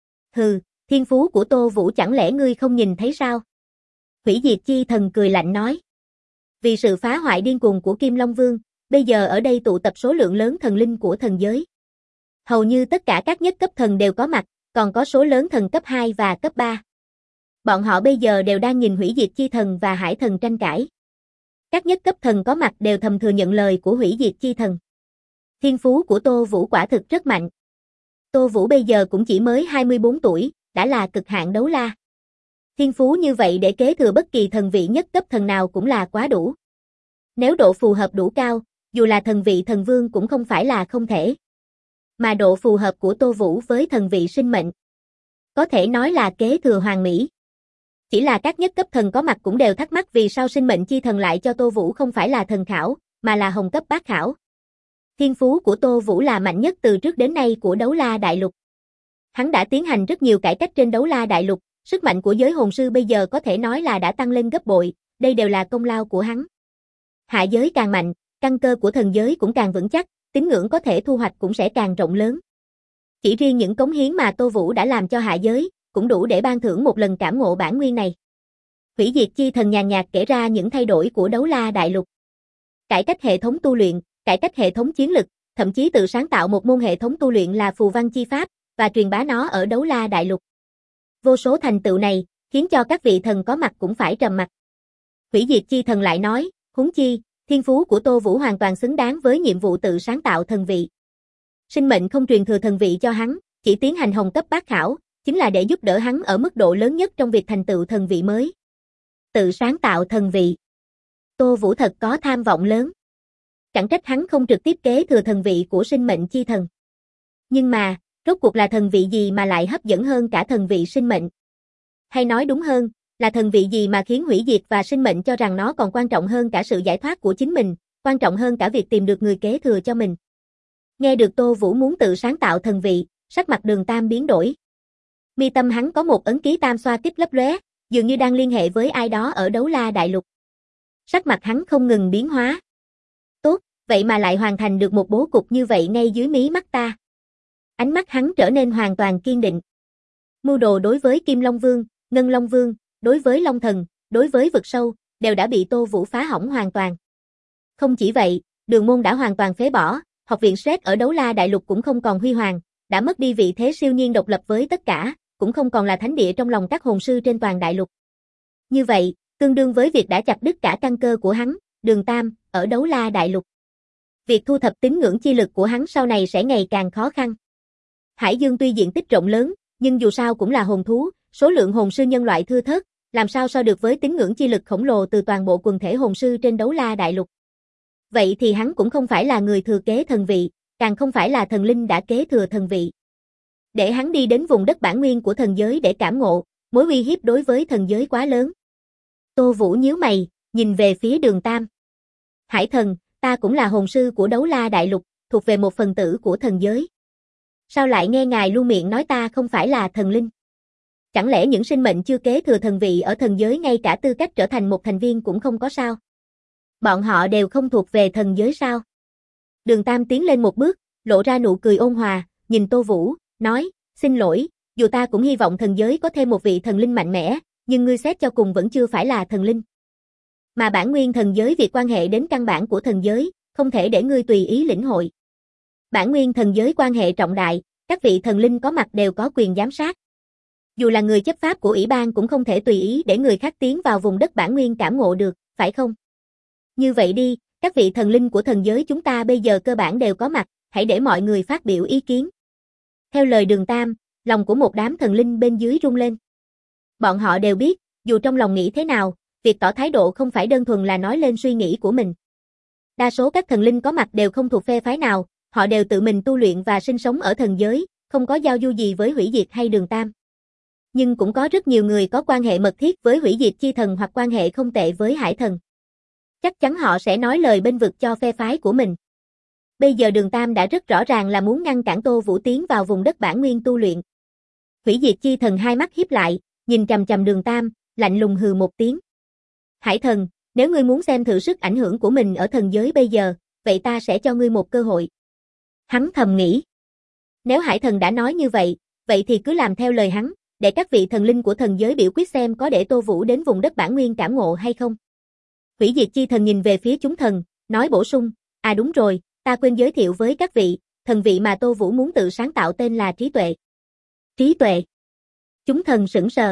Hừ, thiên phú của Tô Vũ chẳng lẽ ngươi không nhìn thấy sao? Hủy diệt chi thần cười lạnh nói. Vì sự phá hoại điên cuồng của Kim Long Vương, bây giờ ở đây tụ tập số lượng lớn thần linh của thần giới. Hầu như tất cả các nhất cấp thần đều có mặt, còn có số lớn thần cấp 2 và cấp 3. Bọn họ bây giờ đều đang nhìn hủy diệt chi thần và hải thần tranh cãi. Các nhất cấp thần có mặt đều thầm thừa nhận lời của hủy diệt chi thần. Thiên phú của Tô Vũ quả thực rất mạnh. Tô Vũ bây giờ cũng chỉ mới 24 tuổi, đã là cực hạn đấu la. Thiên phú như vậy để kế thừa bất kỳ thần vị nhất cấp thần nào cũng là quá đủ. Nếu độ phù hợp đủ cao, dù là thần vị thần vương cũng không phải là không thể. Mà độ phù hợp của Tô Vũ với thần vị sinh mệnh, có thể nói là kế thừa hoàn mỹ. Chỉ là các nhất cấp thần có mặt cũng đều thắc mắc vì sao sinh mệnh chi thần lại cho Tô Vũ không phải là thần khảo, mà là hồng cấp bát khảo. Thiên phú của Tô Vũ là mạnh nhất từ trước đến nay của Đấu La Đại Lục. Hắn đã tiến hành rất nhiều cải cách trên Đấu La Đại Lục, sức mạnh của giới hồn sư bây giờ có thể nói là đã tăng lên gấp bội, đây đều là công lao của hắn. Hạ giới càng mạnh, căn cơ của thần giới cũng càng vững chắc, tín ngưỡng có thể thu hoạch cũng sẽ càng rộng lớn. Chỉ riêng những cống hiến mà Tô Vũ đã làm cho hạ giới, cũng đủ để ban thưởng một lần cảm ngộ bản nguyên này. Hủy diệt chi thần nhàn nhạt kể ra những thay đổi của Đấu La Đại Lục. Cải cách hệ thống tu luyện, cải cách hệ thống chiến lực, thậm chí tự sáng tạo một môn hệ thống tu luyện là phù văn chi pháp, và truyền bá nó ở Đấu La Đại Lục. Vô số thành tựu này, khiến cho các vị thần có mặt cũng phải trầm mặc. Hủy diệt chi thần lại nói, huống chi, thiên phú của Tô Vũ hoàn toàn xứng đáng với nhiệm vụ tự sáng tạo thần vị. Sinh mệnh không truyền thừa thần vị cho hắn, chỉ tiến hành hồng cấp bát khảo, chính là để giúp đỡ hắn ở mức độ lớn nhất trong việc thành tựu thần vị mới. Tự sáng tạo thần vị. Tô Vũ thật có tham vọng lớn. Chẳng trách hắn không trực tiếp kế thừa thần vị của sinh mệnh chi thần. Nhưng mà, rốt cuộc là thần vị gì mà lại hấp dẫn hơn cả thần vị sinh mệnh? Hay nói đúng hơn, là thần vị gì mà khiến hủy diệt và sinh mệnh cho rằng nó còn quan trọng hơn cả sự giải thoát của chính mình, quan trọng hơn cả việc tìm được người kế thừa cho mình. Nghe được Tô Vũ muốn tự sáng tạo thần vị, sắc mặt Đường Tam biến đổi. Mi tâm hắn có một ấn ký tam xoa kích lấp lóe, dường như đang liên hệ với ai đó ở Đấu La Đại Lục. Sắc mặt hắn không ngừng biến hóa. Tốt, vậy mà lại hoàn thành được một bố cục như vậy ngay dưới mí mắt ta. Ánh mắt hắn trở nên hoàn toàn kiên định. Mưu đồ đối với Kim Long Vương, Ngân Long Vương, đối với Long Thần, đối với vực sâu, đều đã bị Tô Vũ phá hỏng hoàn toàn. Không chỉ vậy, đường môn đã hoàn toàn phế bỏ, học viện Sret ở Đấu La Đại Lục cũng không còn huy hoàng, đã mất đi vị thế siêu nhiên độc lập với tất cả, cũng không còn là thánh địa trong lòng các hồn sư trên toàn đại lục. Như vậy, tương đương với việc đã chặt đứt cả căn cơ của hắn, Đường Tam, ở Đấu La Đại Lục. Việc thu thập tín ngưỡng chi lực của hắn sau này sẽ ngày càng khó khăn. Hải Dương tuy diện tích rộng lớn, nhưng dù sao cũng là hồn thú, số lượng hồn sư nhân loại thưa thớt, làm sao so được với tín ngưỡng chi lực khổng lồ từ toàn bộ quần thể hồn sư trên Đấu La Đại Lục. Vậy thì hắn cũng không phải là người thừa kế thần vị, càng không phải là thần linh đã kế thừa thần vị. Để hắn đi đến vùng đất bản nguyên của thần giới để cảm ngộ, mối uy hiếp đối với thần giới quá lớn. Tô Vũ nhíu mày, nhìn về phía Đường Tam. Hải thần, ta cũng là hồn sư của Đấu La Đại Lục, thuộc về một phần tử của thần giới. Sao lại nghe ngài luôn miệng nói ta không phải là thần linh? Chẳng lẽ những sinh mệnh chưa kế thừa thần vị ở thần giới ngay cả tư cách trở thành một thành viên cũng không có sao? Bọn họ đều không thuộc về thần giới sao? Đường Tam tiến lên một bước, lộ ra nụ cười ôn hòa, nhìn Tô Vũ, nói, xin lỗi, dù ta cũng hy vọng thần giới có thêm một vị thần linh mạnh mẽ, nhưng ngươi xét cho cùng vẫn chưa phải là thần linh. Mà bản nguyên thần giới việc quan hệ đến căn bản của thần giới, không thể để ngươi tùy ý lĩnh hội. Bản nguyên thần giới quan hệ trọng đại, các vị thần linh có mặt đều có quyền giám sát. Dù là người chấp pháp của ủy ban cũng không thể tùy ý để người khác tiến vào vùng đất bản nguyên cảm ngộ được, phải không? Như vậy đi, các vị thần linh của thần giới chúng ta bây giờ cơ bản đều có mặt, hãy để mọi người phát biểu ý kiến. Theo lời Đường Tam, lòng của một đám thần linh bên dưới rung lên. Bọn họ đều biết, dù trong lòng nghĩ thế nào, việc tỏ thái độ không phải đơn thuần là nói lên suy nghĩ của mình. Đa số các thần linh có mặt đều không thuộc phe phái nào, họ đều tự mình tu luyện và sinh sống ở thần giới, không có giao du gì với hủy diệt hay Đường Tam. Nhưng cũng có rất nhiều người có quan hệ mật thiết với hủy diệt chi thần hoặc quan hệ không tệ với hải thần. Chắc chắn họ sẽ nói lời bênh vực cho phe phái của mình. Bây giờ Đường Tam đã rất rõ ràng là muốn ngăn cản Tô Vũ tiến vào vùng đất bản nguyên tu luyện. Hủy diệt chi thần hai mắt híp lại, nhìn chằm chằm Đường Tam, lạnh lùng hừ một tiếng. Hải thần, nếu ngươi muốn xem thử sức ảnh hưởng của mình ở thần giới bây giờ, vậy ta sẽ cho ngươi một cơ hội. Hắn thầm nghĩ. Nếu Hải thần đã nói như vậy thì cứ làm theo lời hắn, để các vị thần linh của thần giới biểu quyết xem có để Tô Vũ đến vùng đất bản nguyên cảm ngộ hay không. Hủy diệt chi thần nhìn về phía chúng thần, nói bổ sung, đúng rồi, ta quên giới thiệu với các vị, thần vị mà Tô Vũ muốn tự sáng tạo tên là trí tuệ. Trí tuệ. Chúng thần sững sờ.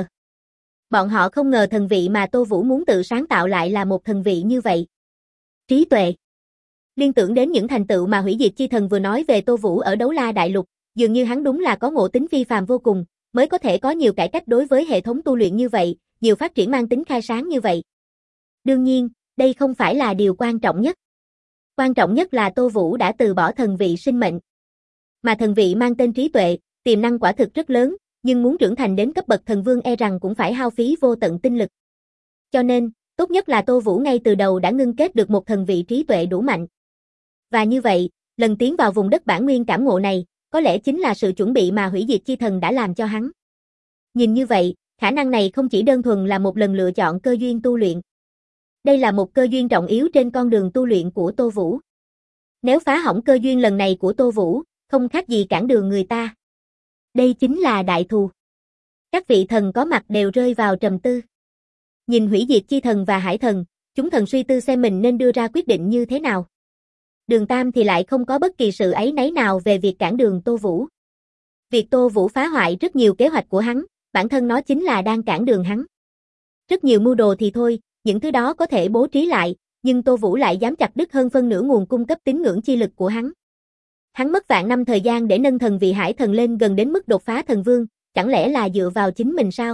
Bọn họ không ngờ thần vị mà Tô Vũ muốn tự sáng tạo lại là một thần vị như vậy. Trí tuệ. Liên tưởng đến những thành tựu mà hủy diệt chi thần vừa nói về Tô Vũ ở Đấu La Đại Lục, dường như hắn đúng là có ngộ tính phi phàm vô cùng, mới có thể có nhiều cải cách đối với hệ thống tu luyện như vậy, nhiều phát triển mang tính khai sáng như vậy. Đương nhiên, đây không phải là điều quan trọng nhất. Quan trọng nhất là Tô Vũ đã từ bỏ thần vị sinh mệnh. Mà thần vị mang tên trí tuệ, tiềm năng quả thực rất lớn, nhưng muốn trưởng thành đến cấp bậc thần vương e rằng cũng phải hao phí vô tận tinh lực. Cho nên, tốt nhất là Tô Vũ ngay từ đầu đã ngưng kết được một thần vị trí tuệ đủ mạnh. Và như vậy, lần tiến vào vùng đất bản nguyên cảm ngộ này, có lẽ chính là sự chuẩn bị mà hủy diệt chi thần đã làm cho hắn. Nhìn như vậy, khả năng này không chỉ đơn thuần là một lần lựa chọn cơ duyên tu luyện. Đây là một cơ duyên trọng yếu trên con đường tu luyện của Tô Vũ. Nếu phá hỏng cơ duyên lần này của Tô Vũ, không khác gì cản đường người ta. Đây chính là đại thù. Các vị thần có mặt đều rơi vào trầm tư. Nhìn hủy diệt chi thần và hải thần, chúng thần suy tư xem mình nên đưa ra quyết định như thế nào. Đường Tam thì lại không có bất kỳ sự áy náy nào về việc cản đường Tô Vũ. Việc Tô Vũ phá hoại rất nhiều kế hoạch của hắn, bản thân nó chính là đang cản đường hắn. Rất nhiều mưu đồ thì thôi, những thứ đó có thể bố trí lại, nhưng Tô Vũ lại dám chặt đứt hơn phân nửa nguồn cung cấp tín ngưỡng chi lực của hắn. Hắn mất vạn năm thời gian để nâng thần vị hải thần lên gần đến mức đột phá thần vương, chẳng lẽ là dựa vào chính mình sao?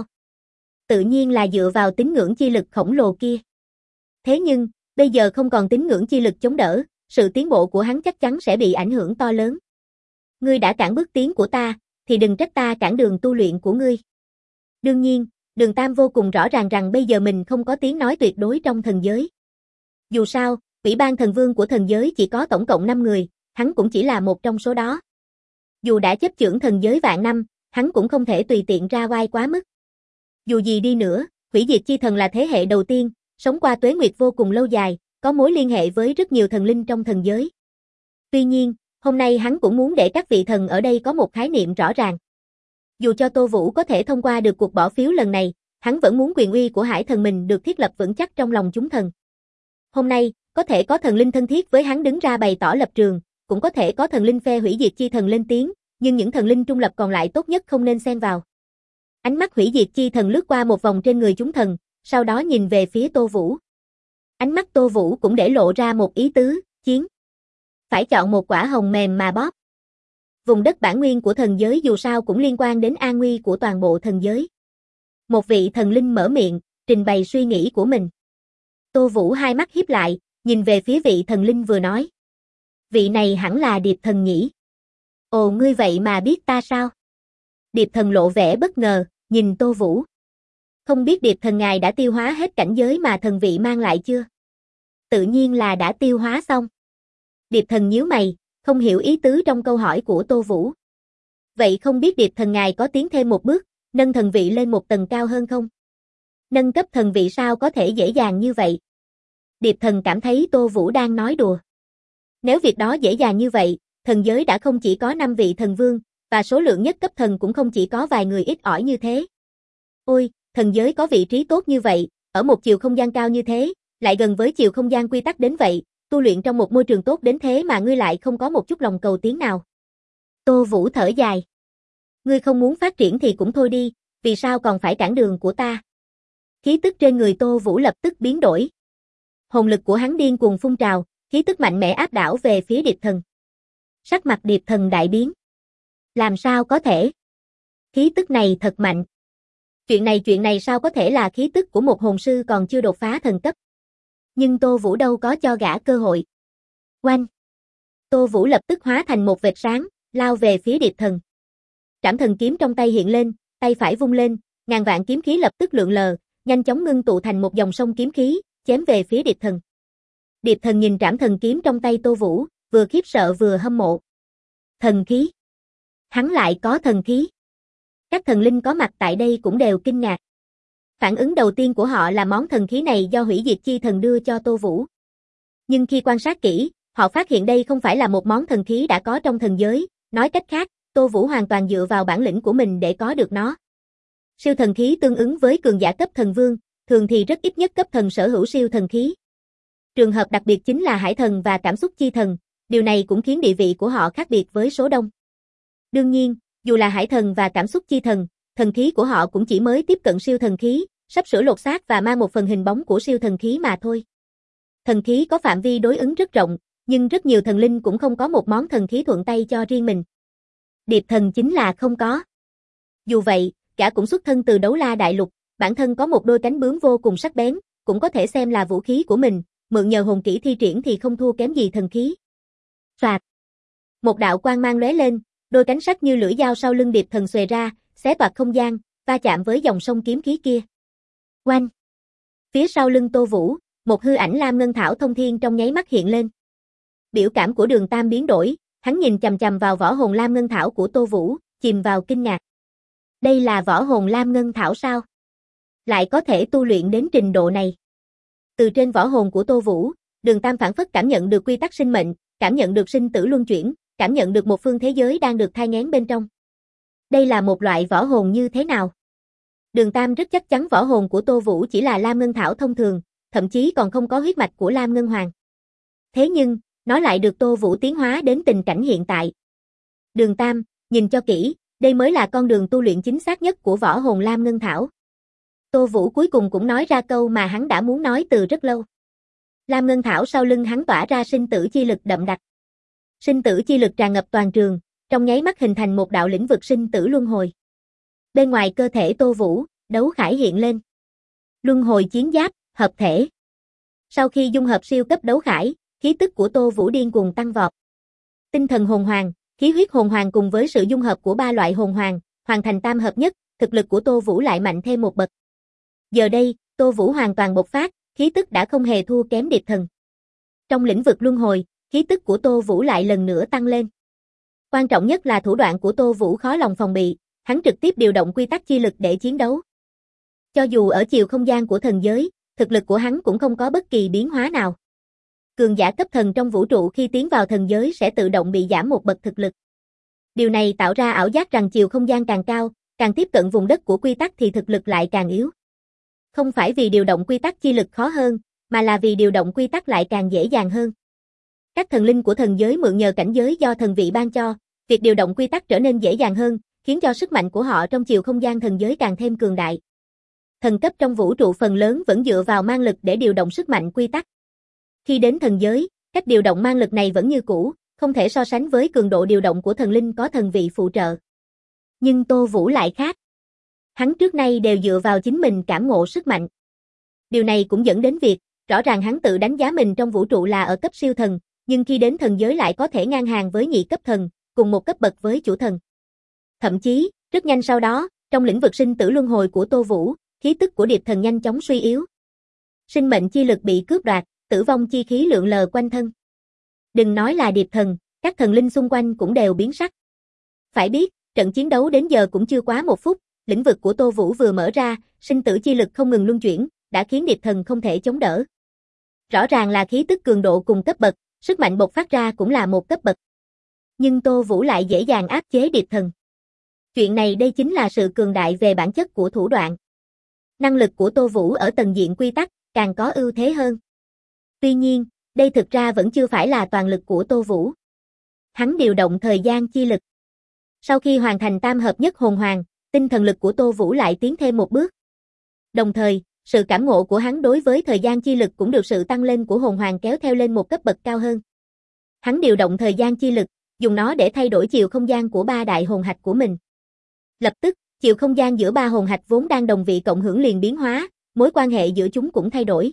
Tự nhiên là dựa vào tín ngưỡng chi lực khổng lồ kia. Thế nhưng, bây giờ không còn tín ngưỡng chi lực chống đỡ, sự tiến bộ của hắn chắc chắn sẽ bị ảnh hưởng to lớn. Ngươi đã cản bước tiến của ta, thì đừng trách ta cản đường tu luyện của ngươi. Đương nhiên, Đường Tam vô cùng rõ ràng rằng bây giờ mình không có tiếng nói tuyệt đối trong thần giới. Dù sao, Ủy ban thần vương của thần giới chỉ có tổng cộng 5 người, hắn cũng chỉ là một trong số đó. Dù đã chấp chưởng thần giới vạn năm, hắn cũng không thể tùy tiện ra oai quá mức. Dù gì đi nữa, hủy diệt chi thần là thế hệ đầu tiên, sống qua tuế nguyệt vô cùng lâu dài, có mối liên hệ với rất nhiều thần linh trong thần giới. Tuy nhiên, hôm nay hắn cũng muốn để các vị thần ở đây có một khái niệm rõ ràng. Dù cho Tô Vũ có thể thông qua được cuộc bỏ phiếu lần này, hắn vẫn muốn quyền uy của hải thần mình được thiết lập vững chắc trong lòng chúng thần. Hôm nay, có thể có thần linh thân thiết với hắn đứng ra bày tỏ lập trường, cũng có thể có thần linh phe hủy diệt chi thần lên tiếng, nhưng những thần linh trung lập còn lại tốt nhất không nên xen vào. Ánh mắt hủy diệt chi thần lướt qua một vòng trên người chúng thần, sau đó nhìn về phía Tô Vũ. Ánh mắt Tô Vũ cũng để lộ ra một ý tứ, chiến. Phải chọn một quả hồng mềm mà bóp. Vùng đất bản nguyên của thần giới dù sao cũng liên quan đến an nguy của toàn bộ thần giới. Một vị thần linh mở miệng, trình bày suy nghĩ của mình. Tô Vũ hai mắt híp lại, nhìn về phía vị thần linh vừa nói. Vị này hẳn là Điệp thần nhỉ? Ồ, ngươi vậy mà biết ta sao? Điệp thần lộ vẻ bất ngờ, nhìn Tô Vũ. Không biết Điệp thần ngài đã tiêu hóa hết cảnh giới mà thần vị mang lại chưa? Tự nhiên là đã tiêu hóa xong. Điệp thần nhíu mày, không hiểu ý tứ trong câu hỏi của Tô Vũ. Vậy không biết Điệp thần ngài có tiến thêm một bước, nâng thần vị lên một tầng cao hơn không? Nâng cấp thần vị sao có thể dễ dàng như vậy? Điệp thần cảm thấy Tô Vũ đang nói đùa. Nếu việc đó dễ dàng như vậy, thần giới đã không chỉ có 5 vị thần vương, và số lượng nhất cấp thần cũng không chỉ có vài người ít ỏi như thế. Ôi, thần giới có vị trí tốt như vậy, ở một chiều không gian cao như thế, lại gần với chiều không gian quy tắc đến vậy, tu luyện trong một môi trường tốt đến thế mà ngươi lại không có một chút lòng cầu tiến nào. Tô Vũ thở dài. Ngươi không muốn phát triển thì cũng thôi đi, vì sao còn phải cản đường của ta? Khí tức trên người Tô Vũ lập tức biến đổi. Hồn lực của hắn điên cuồng phun trào, khí tức mạnh mẽ áp đảo về phía Điệp thần. Sắc mặt Điệp thần đại biến. Làm sao có thể? Khí tức này thật mạnh. Chuyện này sao có thể là khí tức của một hồn sư còn chưa đột phá thần cấp? Nhưng Tô Vũ đâu có cho gã cơ hội. Oanh! Tô Vũ lập tức hóa thành một vệt sáng, lao về phía Điệp thần. Trảm thần kiếm trong tay hiện lên, tay phải vung lên, ngàn vạn kiếm khí lập tức lượn lờ, nhanh chóng ngưng tụ thành một dòng sông kiếm khí, chém về phía Điệp thần. Điệp thần nhìn trảm thần kiếm trong tay Tô Vũ, vừa khiếp sợ vừa hâm mộ. Thần khí. Hắn lại có thần khí. Các thần linh có mặt tại đây cũng đều kinh ngạc. Phản ứng đầu tiên của họ là món thần khí này do hủy diệt chi thần đưa cho Tô Vũ. Nhưng khi quan sát kỹ, họ phát hiện đây không phải là một món thần khí đã có trong thần giới, nói cách khác, Tô Vũ hoàn toàn dựa vào bản lĩnh của mình để có được nó. Siêu thần khí tương ứng với cường giả cấp thần vương, thường thì rất ít nhất cấp thần sở hữu siêu thần khí. Trường hợp đặc biệt chính là hải thần và cảm xúc chi thần, điều này cũng khiến địa vị của họ khác biệt với số đông. Đương nhiên, dù là hải thần và cảm xúc chi thần, thần khí của họ cũng chỉ mới tiếp cận siêu thần khí, sắp sửa lột xác và mang một phần hình bóng của siêu thần khí mà thôi. Thần khí có phạm vi đối ứng rất rộng, nhưng rất nhiều thần linh cũng không có một món thần khí thuận tay cho riêng mình. Điệp thần chính là không có. Dù vậy, gã cũng xuất thân từ Đấu La Đại Lục, bản thân có một đôi cánh bướm vô cùng sắc bén, cũng có thể xem là vũ khí của mình, mượn nhờ hồn kỹ thi triển thì không thua kém gì thần khí. Soạt. Một đạo quang mang lóe lên, đôi cánh sắc như lưỡi dao sau lưng điệp thần xòe ra, xé toạc không gian, va chạm với dòng sông kiếm khí kia. Oanh. Phía sau lưng Tô Vũ, một hư ảnh lam ngân thảo thông thiên trong nháy mắt hiện lên. Biểu cảm của Đường Tam biến đổi, hắn nhìn chằm chằm vào võ hồn lam ngân thảo của Tô Vũ, chìm vào kinh ngạc. Đây là võ hồn lam ngân thảo sao? Lại có thể tu luyện đến trình độ này. Từ trên võ hồn của Tô Vũ, Đường Tam phảng phất cảm nhận được quy tắc sinh mệnh, cảm nhận được sinh tử luân chuyển, cảm nhận được một phương thế giới đang được thai nghén bên trong. Đây là một loại võ hồn như thế nào? Đường Tam rất chắc chắn võ hồn của Tô Vũ chỉ là lam ngân thảo thông thường, thậm chí còn không có huyết mạch của lam ngân hoàng. Thế nhưng, nó lại được Tô Vũ tiến hóa đến tình cảnh hiện tại. Đường Tam, nhìn cho kỹ, đây mới là con đường tu luyện chính xác nhất của võ hồn lam ngân thảo. Tô Vũ cuối cùng cũng nói ra câu mà hắn đã muốn nói từ rất lâu. Lam ngân thảo sau lưng hắn tỏa ra sinh tử chi lực đậm đặc. Sinh tử chi lực tràn ngập toàn trường, trong nháy mắt hình thành một đạo lĩnh vực sinh tử luân hồi. Bên ngoài cơ thể Tô Vũ, đấu khải hiện lên. Luân hồi chiến giáp, hợp thể. Sau khi dung hợp siêu cấp đấu khải, khí tức của Tô Vũ điên cuồng tăng vọt. Tinh thần hồn hoàng, khí huyết hồn hoàng cùng với sự dung hợp của ba loại hồn hoàng, hoàn thành tam hợp nhất, thực lực của Tô Vũ lại mạnh thêm một bậc. Giờ đây, Tô Vũ hoàn toàn bộc phát, khí tức đã không hề thua kém điệp thần. Trong lĩnh vực luân hồi, khí tức của Tô Vũ lại lần nữa tăng lên. Quan trọng nhất là thủ đoạn của Tô Vũ khó lòng phòng bị, hắn trực tiếp điều động quy tắc chi lực để chiến đấu. Cho dù ở chiều không gian của thần giới, thực lực của hắn cũng không có bất kỳ biến hóa nào. Cường giả cấp thần trong vũ trụ khi tiến vào thần giới sẽ tự động bị giảm một bậc thực lực. Điều này tạo ra ảo giác rằng chiều không gian càng cao, càng tiếp cận vùng đất của quy tắc thì thực lực lại càng yếu. Không phải vì điều động quy tắc chi lực khó hơn, mà là vì điều động quy tắc lại càng dễ dàng hơn. Các thần linh của thần giới mượn nhờ cảnh giới do thần vị ban cho, việc điều động quy tắc trở nên dễ dàng hơn, khiến cho sức mạnh của họ trong chiều không gian thần giới càng thêm cường đại. Thần cấp trong vũ trụ phần lớn vẫn dựa vào mang lực để điều động sức mạnh quy tắc. Khi đến thần giới, cách điều động mang lực này vẫn như cũ, không thể so sánh với cường độ điều động của thần linh có thần vị phụ trợ. Nhưng Tô Vũ lại khác. Hắn trước nay đều dựa vào chính mình cảm ngộ sức mạnh. Điều này cũng dẫn đến việc, rõ ràng hắn tự đánh giá mình trong vũ trụ là ở cấp siêu thần, nhưng khi đến thần giới lại có thể ngang hàng với nhị cấp thần, cùng một cấp bậc với chủ thần. Thậm chí, rất nhanh sau đó, trong lĩnh vực sinh tử luân hồi của Tô Vũ, khí tức của điệp thần nhanh chóng suy yếu. Sinh mệnh chi lực bị cướp đoạt, tử vong chi khí lượn lờ quanh thân. Đừng nói là điệp thần, các thần linh xung quanh cũng đều biến sắc. Phải biết, trận chiến đấu đến giờ cũng chưa quá một phút, lĩnh vực của Tô Vũ vừa mở ra, sinh tử chi lực không ngừng luân chuyển, đã khiến điệp thần không thể chống đỡ. Rõ ràng là khí tức cường độ cùng cấp bậc, sức mạnh bộc phát ra cũng là một cấp bậc. Nhưng Tô Vũ lại dễ dàng áp chế điệp thần. Chuyện này đây chính là sự cường đại về bản chất của thủ đoạn. Năng lực của Tô Vũ ở tầng diện quy tắc, càng có ưu thế hơn. Tuy nhiên, đây thực ra vẫn chưa phải là toàn lực của Tô Vũ. Hắn điều động thời gian chi lực. Sau khi hoàn thành tam hợp nhất hồn hoàng, tinh thần lực của Tô Vũ lại tiến thêm một bước. Đồng thời, sự cảm ngộ của hắn đối với thời gian chi lực cũng được sự tăng lên của hồn hoàng kéo theo lên một cấp bậc cao hơn. Hắn điều động thời gian chi lực, dùng nó để thay đổi chiều không gian của ba đại hồn hạch của mình. Lập tức, chiều không gian giữa ba hồn hạch vốn đang đồng vị cộng hưởng liền biến hóa, mối quan hệ giữa chúng cũng thay đổi.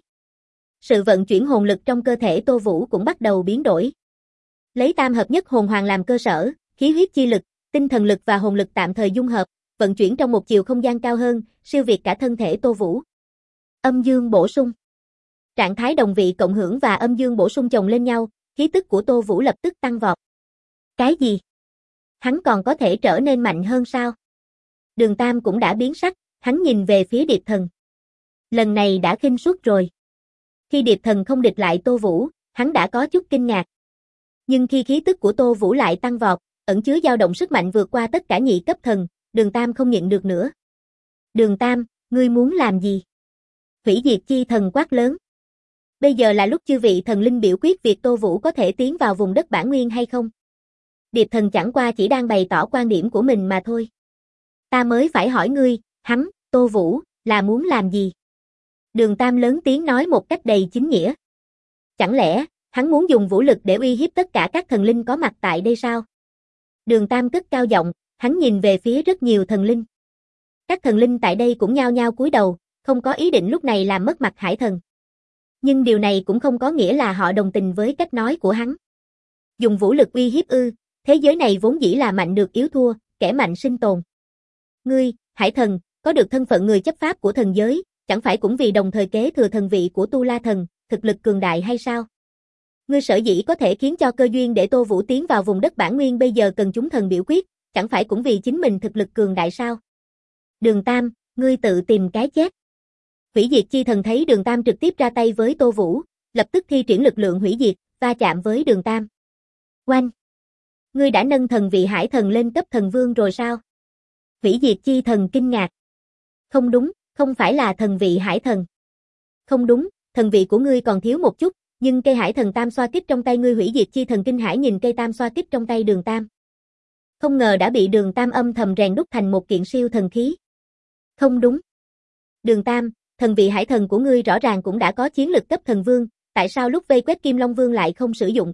Sự vận chuyển hồn lực trong cơ thể Tô Vũ cũng bắt đầu biến đổi. Lấy tam hợp nhất hồn hoàng làm cơ sở, khí huyết chi lực, tinh thần lực và hồn lực tạm thời dung hợp, vận chuyển trong một chiều không gian cao hơn, siêu việt cả thân thể Tô Vũ. Âm dương bổ sung. Trạng thái đồng vị cộng hưởng và âm dương bổ sung chồng lên nhau, khí tức của Tô Vũ lập tức tăng vọt. Cái gì? Hắn còn có thể trở nên mạnh hơn sao? Đường Tam cũng đã biến sắc, hắn nhìn về phía Điệp Thần. Lần này đã khinh suất rồi. Khi Điệp Thần không địch lại Tô Vũ, hắn đã có chút kinh ngạc. Nhưng khi khí tức của Tô Vũ lại tăng vọt, ẩn chứa dao động sức mạnh vượt qua tất cả nhị cấp thần, Đường Tam không nhịn được nữa. Đường Tam, ngươi muốn làm gì? Hủy diệt chi thần quát lớn. Bây giờ là lúc chư vị thần linh biểu quyết việc Tô Vũ có thể tiến vào vùng đất bản nguyên hay không. Điệp Thần chẳng qua chỉ đang bày tỏ quan điểm của mình mà thôi. Ta mới phải hỏi ngươi, hắn, Tô Vũ, là muốn làm gì? Đường Tam lớn tiếng nói một cách đầy chính nghĩa. Chẳng lẽ, hắn muốn dùng vũ lực để uy hiếp tất cả các thần linh có mặt tại đây sao? Đường Tam cất cao giọng, hắn nhìn về phía rất nhiều thần linh. Các thần linh tại đây cũng nhao nhao cúi đầu, không có ý định lúc này làm mất mặt Hải Thần. Nhưng điều này cũng không có nghĩa là họ đồng tình với cách nói của hắn. Dùng vũ lực uy hiếp ư? Thế giới này vốn dĩ là mạnh được yếu thua, kẻ mạnh sinh tồn. Ngươi, Hải Thần, có được thân phận người chấp pháp của thần giới, chẳng phải cũng vì đồng thời kế thừa thần vị của Tu La Thần, thực lực cường đại hay sao? Ngươi sở dĩ có thể khiến cho cơ duyên để Tô Vũ tiến vào vùng đất bản nguyên bây giờ cần chúng thần biểu quyết, chẳng phải cũng vì chính mình thực lực cường đại sao? Đường Tam, ngươi tự tìm cái chết. Hủy diệt chi thần thấy Đường Tam trực tiếp ra tay với Tô Vũ, lập tức thi triển lực lượng hủy diệt, va chạm với Đường Tam. Oanh! Ngươi đã nâng thần vị Hải Thần lên cấp thần vương rồi sao? Hủy diệt chi thần kinh ngạc. Không đúng, không phải là thần vị Hải Thần. Không đúng, thần vị của ngươi còn thiếu một chút, nhưng cây Hải Thần tam xoa kích trong tay ngươi. Hủy diệt chi thần kinh hãi nhìn cây tam xoa kích trong tay Đường Tam. Không ngờ đã bị Đường Tam âm thầm rèn đúc thành một kiện siêu thần khí. Không đúng. Đường Tam, thần vị Hải Thần của ngươi rõ ràng cũng đã có chiến lực cấp thần vương, tại sao lúc vây quét Kim Long Vương lại không sử dụng?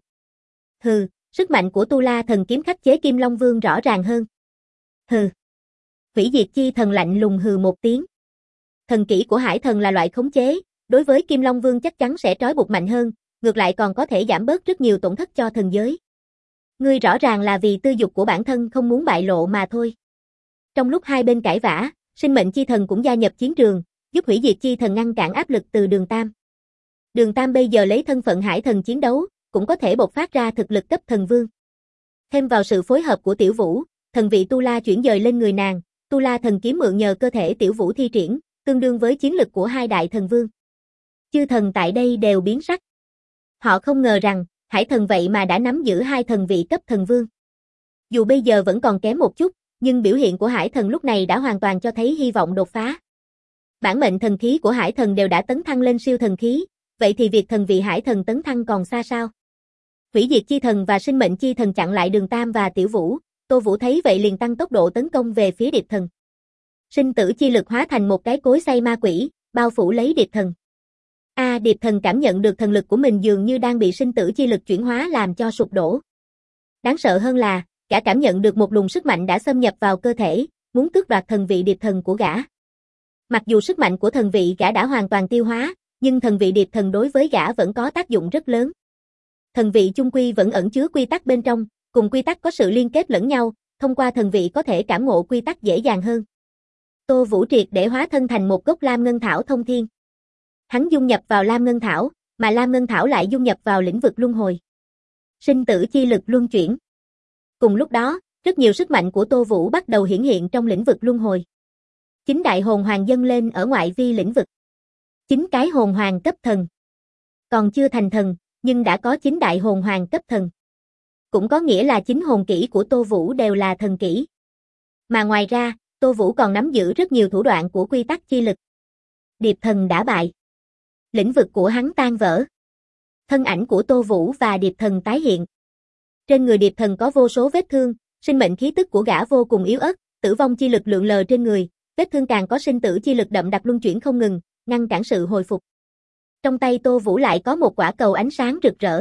Hừ, sức mạnh của Tu La Thần kiếm khắc chế Kim Long Vương rõ ràng hơn. Hừ. Hủy diệt chi thần lạnh lùng hừ một tiếng. Thần kỹ của Hải Thần là loại khống chế, đối với Kim Long Vương chắc chắn sẽ trói buộc mạnh hơn, ngược lại còn có thể giảm bớt rất nhiều tổn thất cho thần giới. Ngươi rõ ràng là vì tư dục của bản thân không muốn bại lộ mà thôi. Trong lúc hai bên cãi vã, sinh mệnh chi thần cũng gia nhập chiến trường, giúp hủy diệt chi thần ngăn cản áp lực từ Đường Tam. Đường Tam bây giờ lấy thân phận Hải Thần chiến đấu, cũng có thể bộc phát ra thực lực cấp thần vương. Thêm vào sự phối hợp của Tiểu Vũ, thần vị Tu La chuyển dời lên người nàng, Tu La thần kiếm mượn nhờ cơ thể Tiểu Vũ thi triển, tương đương với chiến lực của hai đại thần vương. Chư thần tại đây đều biến sắc. Họ không ngờ rằng, Hải Thần vậy mà đã nắm giữ hai thần vị cấp thần vương. Dù bây giờ vẫn còn kém một chút, nhưng biểu hiện của Hải Thần lúc này đã hoàn toàn cho thấy hy vọng đột phá. Bản mệnh thần khí của Hải Thần đều đã tấn thăng lên siêu thần khí, vậy thì việc thần vị Hải Thần tấn thăng còn xa sao? Hủy diệt chi thần và sinh mệnh chi thần chặn lại Đường Tam và Tiểu Vũ, Tô Vũ thấy vậy liền tăng tốc độ tấn công về phía Điệp Thần. Sinh tử chi lực hóa thành một cái cối xay ma quỷ, bao phủ lấy Điệp Thần. Điệp Thần cảm nhận được thần lực của mình dường như đang bị sinh tử chi lực chuyển hóa làm cho sụp đổ. Đáng sợ hơn là, gã cảm nhận được một luồng sức mạnh đã xâm nhập vào cơ thể, muốn tước đoạt thần vị Điệp Thần của gã. Mặc dù sức mạnh của thần vị gã đã hoàn toàn tiêu hóa, nhưng thần vị Điệp Thần đối với gã vẫn có tác dụng rất lớn. Thần vị chung quy vẫn ẩn chứa quy tắc bên trong, cùng quy tắc có sự liên kết lẫn nhau, thông qua thần vị có thể cảm ngộ quy tắc dễ dàng hơn. Tô Vũ triệt để hóa thân thành một gốc Lam Ngân Thảo thông thiên. Hắn dung nhập vào Lam Ngân Thảo, mà Lam Ngân Thảo lại dung nhập vào lĩnh vực luân hồi. Sinh tử chi lực luân chuyển. Cùng lúc đó, rất nhiều sức mạnh của Tô Vũ bắt đầu hiển hiện trong lĩnh vực luân hồi. 9 đại hồn hoàng dâng lên ở ngoại vi lĩnh vực. 9 cái hồn hoàng cấp thần. Còn chưa thành thần, nhưng đã có 9 đại hồn hoàng cấp thần. Cũng có nghĩa là 9 hồn kỹ của Tô Vũ đều là thần kỹ. Mà ngoài ra, Tô Vũ còn nắm giữ rất nhiều thủ đoạn của quy tắc chi lực. Điệp Thần đã bại. Lĩnh vực của hắn tan vỡ. Thân ảnh của Tô Vũ và Điệp Thần tái hiện. Trên người Điệp Thần có vô số vết thương, sinh mệnh khí tức của gã vô cùng yếu ớt, tử vong chi lực lượn lờ trên người, vết thương càng có sinh tử chi lực đậm đặc luân chuyển không ngừng, ngăn cản sự hồi phục. Trong tay Tô Vũ lại có một quả cầu ánh sáng rực rỡ.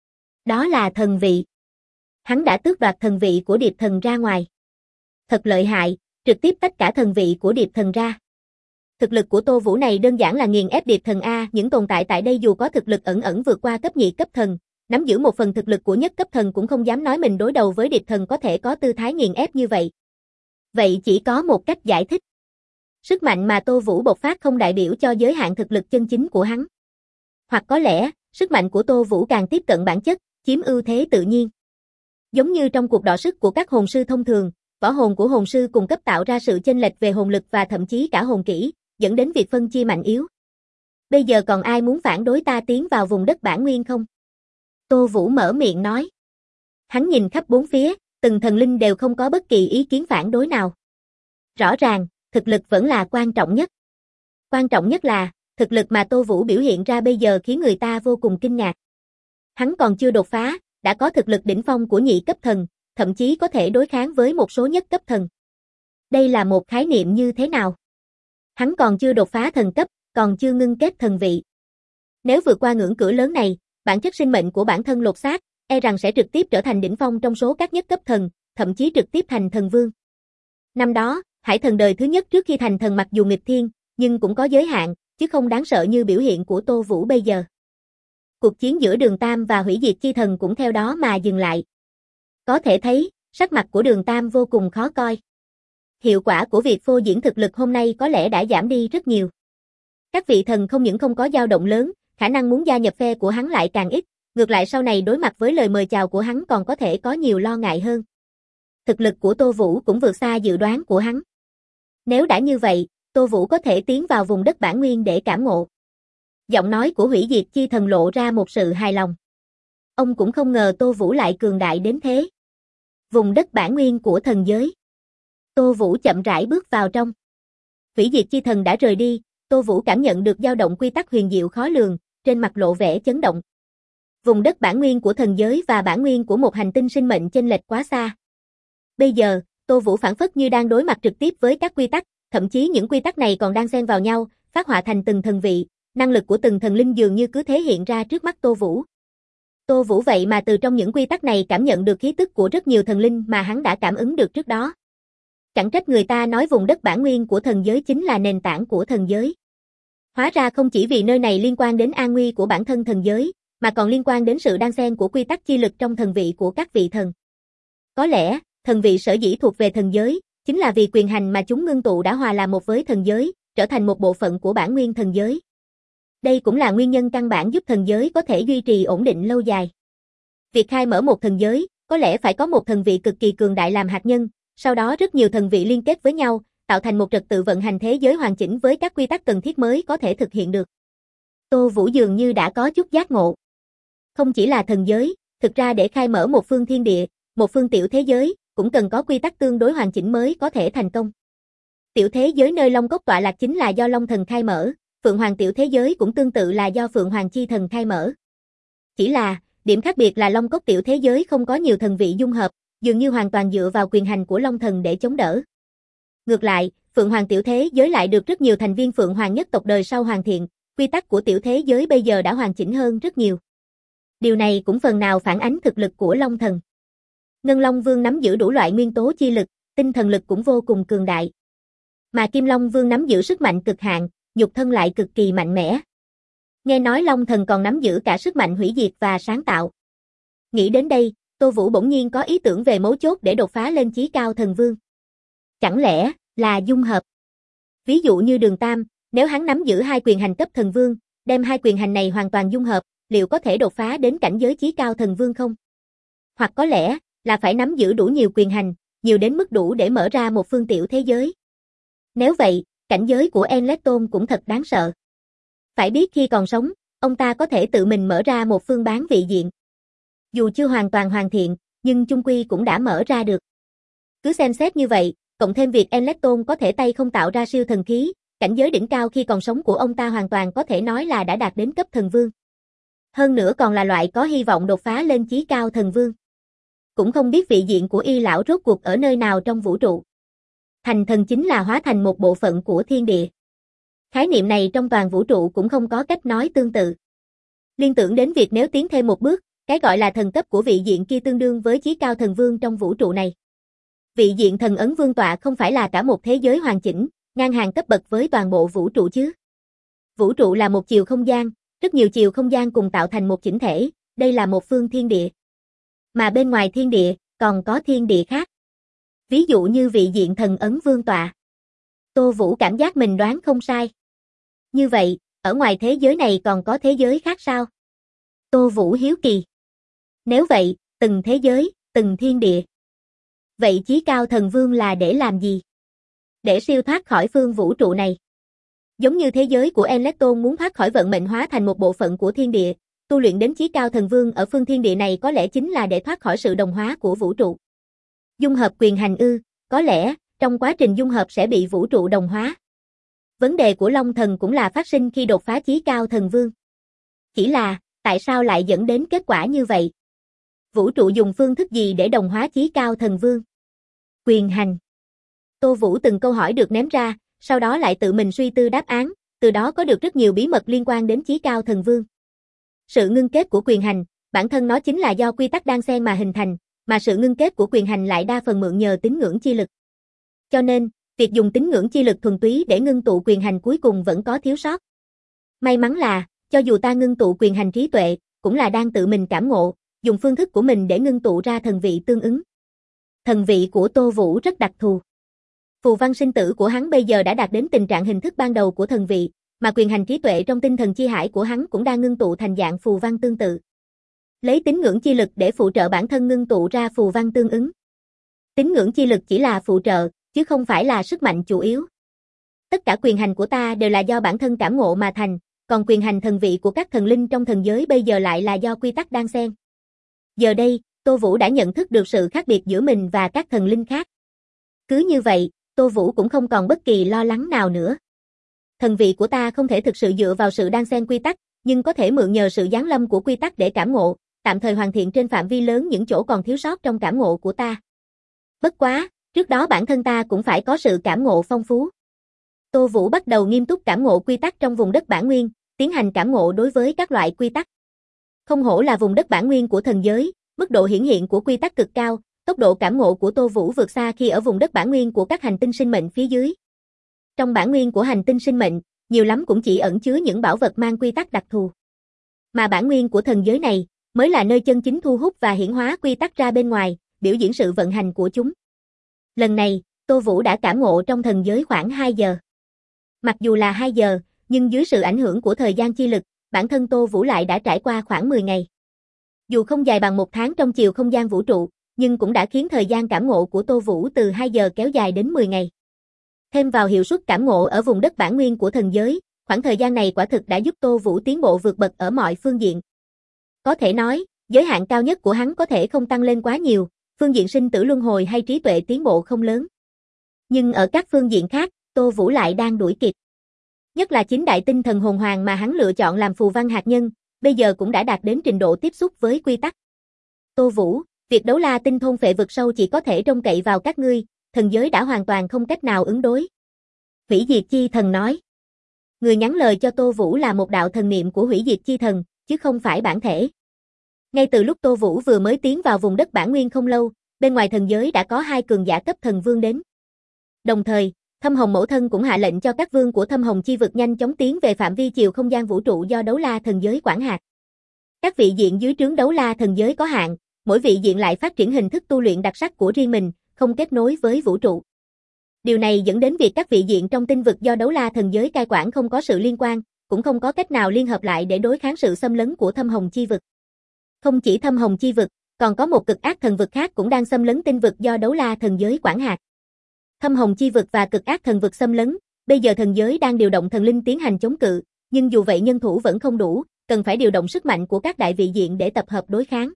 Đó là thần vị. Hắn đã tước đoạt thần vị của Điệp Thần ra ngoài. Thật lợi hại, trực tiếp tách cả thần vị của Điệp Thần ra. Thực lực của Tô Vũ này đơn giản là nghiền ép Điệp Thần a, những tồn tại tại đây dù có thực lực ẩn vượt qua cấp nhị cấp thần, nắm giữ một phần thực lực của nhất cấp thần cũng không dám nói mình đối đầu với Điệp Thần có thể có tư thái nghiền ép như vậy. Vậy chỉ có một cách giải thích. Sức mạnh mà Tô Vũ bộc phát không đại biểu cho giới hạn thực lực chân chính của hắn. Hoặc có lẽ, sức mạnh của Tô Vũ càng tiếp cận bản chất, chiếm ưu thế tự nhiên. Giống như trong cuộc đọ sức của các hồn sư thông thường, võ hồn của hồn sư cùng cấp tạo ra sự chênh lệch về hồn lực và thậm chí cả hồn kỹ, dẫn đến việc phân chia mạnh yếu. Bây giờ còn ai muốn phản đối ta tiến vào vùng đất bản nguyên không? Tô Vũ mở miệng nói. Hắn nhìn khắp bốn phía, từng thần linh đều không có bất kỳ ý kiến phản đối nào. Rõ ràng, thực lực vẫn là quan trọng nhất. Quan trọng nhất là, thực lực mà Tô Vũ biểu hiện ra bây giờ khiến người ta vô cùng kinh ngạc. Hắn còn chưa đột phá, đã có thực lực đỉnh phong của nhị cấp thần, thậm chí có thể đối kháng với một số nhất cấp thần. Đây là một khái niệm như thế nào? Hắn còn chưa đột phá thần cấp, còn chưa ngưng kết thần vị. Nếu vượt qua ngưỡng cửa lớn này, bản chất sinh mệnh của bản thân lột xác, e rằng sẽ trực tiếp trở thành đỉnh phong trong số các nhất cấp thần, thậm chí trực tiếp thành thần vương. Năm đó, Hải Thần đời thứ nhất trước khi thành thần mặc dù nghịch thiên, nhưng cũng có giới hạn, chứ không đáng sợ như biểu hiện của Tô Vũ bây giờ. Cuộc chiến giữa Đường Tam và Hủy Diệt Chi Thần cũng theo đó mà dừng lại. Có thể thấy, sắc mặt của Đường Tam vô cùng khó coi. Hiệu quả của việc phô diễn thực lực hôm nay có lẽ đã giảm đi rất nhiều. Các vị thần không những không có dao động lớn, khả năng muốn gia nhập phe của hắn lại càng ít, ngược lại sau này đối mặt với lời mời chào của hắn còn có thể có nhiều lo ngại hơn. Thực lực của Tô Vũ cũng vượt xa dự đoán của hắn. Nếu đã như vậy, Tô Vũ có thể tiến vào vùng đất bản nguyên để cảm ngộ. Giọng nói của Hủy Diệt Chi Thần lộ ra một sự hài lòng. Ông cũng không ngờ Tô Vũ lại cường đại đến thế. Vùng đất bản nguyên của thần giới. Tô Vũ chậm rãi bước vào trong. Hủy Diệt Chi Thần đã rời đi, Tô Vũ cảm nhận được dao động quy tắc huyền diệu khó lường, trên mặt lộ vẻ chấn động. Vùng đất bản nguyên của thần giới và bản nguyên của một hành tinh sinh mệnh chênh lệch quá xa. Bây giờ, Tô Vũ phản phất như đang đối mặt trực tiếp với các quy tắc, thậm chí những quy tắc này còn đang xen vào nhau, phát họa thành từng thần vị, năng lực của từng thần linh dường như cứ thế hiện ra trước mắt Tô Vũ. Tô Vũ vậy mà từ trong những quy tắc này cảm nhận được khí tức của rất nhiều thần linh mà hắn đã cảm ứng được trước đó. Chẳng trách người ta nói vùng đất bản nguyên của thần giới chính là nền tảng của thần giới. Hóa ra không chỉ vì nơi này liên quan đến an nguy của bản thân thần giới, mà còn liên quan đến sự đan xen của quy tắc chi lực trong thần vị của các vị thần. Có lẽ, thần vị sở dĩ thuộc về thần giới, chính là vì quyền hành mà chúng ngưng tụ đã hòa làm một với thần giới, trở thành một bộ phận của bản nguyên thần giới. Đây cũng là nguyên nhân căn bản giúp thần giới có thể duy trì ổn định lâu dài. Việc khai mở một thần giới, có lẽ phải có một thần vị cực kỳ cường đại làm hạt nhân, sau đó rất nhiều thần vị liên kết với nhau, tạo thành một trật tự vận hành thế giới hoàn chỉnh với các quy tắc cần thiết mới có thể thực hiện được. Tô Vũ dường như đã có chút giác ngộ. Không chỉ là thần giới, thực ra để khai mở một phương thiên địa, một phương tiểu thế giới, cũng cần có quy tắc tương đối hoàn chỉnh mới có thể thành công. Tiểu thế giới nơi Long Cốc tọa lạc chính là do Long Thần khai mở, Phượng Hoàng tiểu thế giới cũng tương tự là do Phượng Hoàng Chi Thần khai mở. Chỉ là, điểm khác biệt là Long Cốc tiểu thế giới không có nhiều thần vị dung hợp, dường như hoàn toàn dựa vào quyền hành của Long Thần để chống đỡ. Ngược lại, Phượng Hoàng tiểu thế giới lại được rất nhiều thành viên Phượng Hoàng nhất tộc đời sau hoàn thiện, quy tắc của tiểu thế giới bây giờ đã hoàn chỉnh hơn rất nhiều. Điều này cũng phần nào phản ánh thực lực của Long Thần. Ngân Long Vương nắm giữ đủ loại nguyên tố chi lực, tinh thần lực cũng vô cùng cường đại. Mà Kim Long Vương nắm giữ sức mạnh cực hạn, nhục thân lại cực kỳ mạnh mẽ. Nghe nói Long Thần còn nắm giữ cả sức mạnh hủy diệt và sáng tạo. Nghĩ đến đây, Tô Vũ bỗng nhiên có ý tưởng về mấu chốt để đột phá lên chí cao thần vương. Chẳng lẽ là dung hợp? Ví dụ như Đường Tam, nếu hắn nắm giữ hai quyền hành cấp thần vương, đem hai quyền hành này hoàn toàn dung hợp, liệu có thể đột phá đến cảnh giới chí cao thần vương không? Hoặc có lẽ là phải nắm giữ đủ nhiều quyền hành, nhiều đến mức đủ để mở ra một phương tiểu thế giới. Nếu vậy, cảnh giới của Enleton cũng thật đáng sợ. Phải biết khi còn sống, ông ta có thể tự mình mở ra một phương bán vị diện. Dù chưa hoàn toàn hoàn thiện, nhưng chung quy cũng đã mở ra được. Cứ xem xét như vậy, cộng thêm việc Enleton có thể tay không tạo ra siêu thần khí, cảnh giới đỉnh cao khi còn sống của ông ta hoàn toàn có thể nói là đã đạt đến cấp thần vương. Hơn nữa còn là loại có hy vọng đột phá lên chí cao thần vương. Cũng không biết vị diện của Y lão rốt cuộc ở nơi nào trong vũ trụ. Thành thần chính là hóa thành một bộ phận của thiên địa. Khái niệm này trong toàn vũ trụ cũng không có cách nói tương tự. Liên tưởng đến việc nếu tiến thêm một bước, cái gọi là thần cấp của vị diện kia tương đương với chí cao thần vương trong vũ trụ này. Vị diện thần ấn vương tọa không phải là cả một thế giới hoàn chỉnh, ngang hàng cấp bậc với toàn bộ vũ trụ chứ. Vũ trụ là một chiều không gian, rất nhiều chiều không gian cùng tạo thành một chỉnh thể, đây là một phương thiên địa. Mà bên ngoài thiên địa, còn có thiên địa khác. Ví dụ như vị diện thần ấn vương tọa. Tô Vũ cảm giác mình đoán không sai. Như vậy, ở ngoài thế giới này còn có thế giới khác sao? Tô Vũ hiếu kỳ. Nếu vậy, từng thế giới, từng thiên địa. Vậy chí cao thần vương là để làm gì? Để siêu thoát khỏi phương vũ trụ này. Giống như thế giới của Enlecton muốn thoát khỏi vận mệnh hóa thành một bộ phận của thiên địa, tu luyện đến chí cao thần vương ở phương thiên địa này có lẽ chính là để thoát khỏi sự đồng hóa của vũ trụ. Dung hợp quyền hành ư, có lẽ, trong quá trình dung hợp sẽ bị vũ trụ đồng hóa. Vấn đề của Long Thần cũng là phát sinh khi đột phá chí cao thần vương. Chỉ là, tại sao lại dẫn đến kết quả như vậy? Vũ trụ dùng phương thức gì để đồng hóa chí cao thần vương? Quyền hành. Tô Vũ từng câu hỏi được ném ra, sau đó lại tự mình suy tư đáp án, từ đó có được rất nhiều bí mật liên quan đến chí cao thần vương. Sự ngưng kết của quyền hành, bản thân nó chính là do quy tắc đan xen mà hình thành, mà sự ngưng kết của quyền hành lại đa phần mượn nhờ tín ngưỡng chi lực. Cho nên, việc dùng tín ngưỡng chi lực thuần túy để ngưng tụ quyền hành cuối cùng vẫn có thiếu sót. May mắn là, cho dù ta ngưng tụ quyền hành trí tuệ, cũng là đang tự mình cảm ngộ, dùng phương thức của mình để ngưng tụ ra thần vị tương ứng. Thần vị của Tô Vũ rất đặc thù. Phù văn sinh tử của hắn bây giờ đã đạt đến tình trạng hình thức ban đầu của thần vị, mà quyền hành trí tuệ trong tinh thần chi hải của hắn cũng đang ngưng tụ thành dạng phù văn tương tự. Lấy tín ngưỡng chi lực để phụ trợ bản thân ngưng tụ ra phù văn tương ứng. Tín ngưỡng chi lực chỉ là phụ trợ, chứ không phải là sức mạnh chủ yếu. Tất cả quyền hành của ta đều là do bản thân cảm ngộ mà thành, còn quyền hành thần vị của các thần linh trong thần giới bây giờ lại là do quy tắc đan xen. Giờ đây, Tô Vũ đã nhận thức được sự khác biệt giữa mình và các thần linh khác. Cứ như vậy, Tô Vũ cũng không còn bất kỳ lo lắng nào nữa. Thần vị của ta không thể thực sự dựa vào sự đan xen quy tắc, nhưng có thể mượn nhờ sự giáng lâm của quy tắc để cảm ngộ, tạm thời hoàn thiện trên phạm vi lớn những chỗ còn thiếu sót trong cảm ngộ của ta. Bất quá, trước đó bản thân ta cũng phải có sự cảm ngộ phong phú. Tô Vũ bắt đầu nghiêm túc cảm ngộ quy tắc trong vùng đất bản nguyên, tiến hành cảm ngộ đối với các loại quy tắc. Không hổ là vùng đất bản nguyên của thần giới, mức độ hiển hiện của quy tắc cực cao, tốc độ cảm ngộ của Tô Vũ vượt xa khi ở vùng đất bản nguyên của các hành tinh sinh mệnh phía dưới. Trong bản nguyên của hành tinh sinh mệnh, nhiều lắm cũng chỉ ẩn chứa những bảo vật mang quy tắc đặc thù. Mà bản nguyên của thần giới này, mới là nơi chân chính thu hút và hiển hóa quy tắc ra bên ngoài, biểu diễn sự vận hành của chúng. Lần này, Tô Vũ đã cảm ngộ trong thần giới khoảng 2 giờ. Mặc dù là 2 giờ, nhưng dưới sự ảnh hưởng của thời gian chi lực, bản thân Tô Vũ lại đã trải qua khoảng 10 ngày. Dù không dài bằng 1 tháng trong chiều không gian vũ trụ, nhưng cũng đã khiến thời gian cảm ngộ của Tô Vũ từ 2 giờ kéo dài đến 10 ngày. Thêm vào hiệu suất cảm ngộ ở vùng đất bản nguyên của thần giới, khoảng thời gian này quả thực đã giúp Tô Vũ tiến bộ vượt bậc ở mọi phương diện. Có thể nói, giới hạn cao nhất của hắn có thể không tăng lên quá nhiều, phương diện sinh tử luân hồi hay trí tuệ tiến bộ không lớn. Nhưng ở các phương diện khác, Tô Vũ lại đang đuổi kịp. Nhất là 9 đại tinh thần hồn hoàng mà hắn lựa chọn làm phù văn hạt nhân, bây giờ cũng đã đạt đến trình độ tiếp xúc với quy tắc. Tô Vũ, việc đấu la tinh thôn phệ vực sâu chỉ có thể trông cậy vào các ngươi, thần giới đã hoàn toàn không cách nào ứng đối. Hủy diệt chi thần nói. Người nhắn lời cho Tô Vũ là một đạo thần niệm của hủy diệt chi thần, chứ không phải bản thể. Ngay từ lúc Tô Vũ vừa mới tiến vào vùng đất bản nguyên không lâu, bên ngoài thần giới đã có 2 cường giả cấp thần vương đến. Đồng thời, Thâm Hồng Mẫu Thân cũng hạ lệnh cho các vương của Thâm Hồng chi vực nhanh chóng tiến về phạm vi chiều không gian vũ trụ do đấu la thần giới quản hạt. Các vị diện dưới trướng đấu la thần giới có hạn, mỗi vị diện lại phát triển hình thức tu luyện đặc sắc của riêng mình, không kết nối với vũ trụ. Điều này dẫn đến việc các vị diện trong tinh vực do đấu la thần giới cai quản không có sự liên quan, cũng không có cách nào liên hợp lại để đối kháng sự xâm lấn của Thâm Hồng chi vực. Không chỉ Thâm Hồng chi vực, còn có một cực ác thần vực khác cũng đang xâm lấn tinh vực do đấu la thần giới quản hạt. Thâm Hồng chi vực và cực ác thần vực xâm lấn, bây giờ thần giới đang điều động thần linh tiến hành chống cự, nhưng dù vậy nhân thủ vẫn không đủ, cần phải điều động sức mạnh của các đại vị diện để tập hợp đối kháng.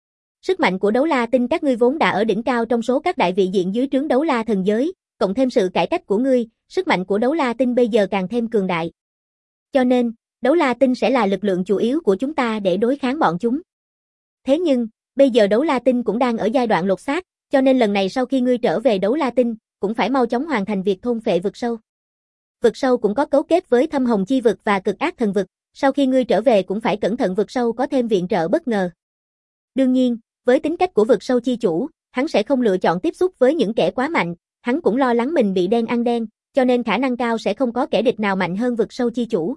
Sức mạnh của đấu la tinh các ngươi vốn đã ở đỉnh cao trong số các đại vị diện dưới trướng đấu la thần giới, cộng thêm sự cải cách của ngươi, sức mạnh của đấu la tinh bây giờ càng thêm cường đại. Cho nên, đấu la tinh sẽ là lực lượng chủ yếu của chúng ta để đối kháng bọn chúng. Thế nhưng, bây giờ đấu la tinh cũng đang ở giai đoạn lột xác, cho nên lần này sau khi ngươi trở về đấu la tinh, cũng phải mau chóng hoàn thành việc thôn phệ vực sâu. Vực sâu cũng có cấu kết với Thâm Hồng chi vực và cực ác thần vực, sau khi ngươi trở về cũng phải cẩn thận vực sâu có thêm viện trợ bất ngờ. Đương nhiên, với tính cách của vực sâu chi chủ, hắn sẽ không lựa chọn tiếp xúc với những kẻ quá mạnh, hắn cũng lo lắng mình bị đen ăn đen, cho nên khả năng cao sẽ không có kẻ địch nào mạnh hơn vực sâu chi chủ.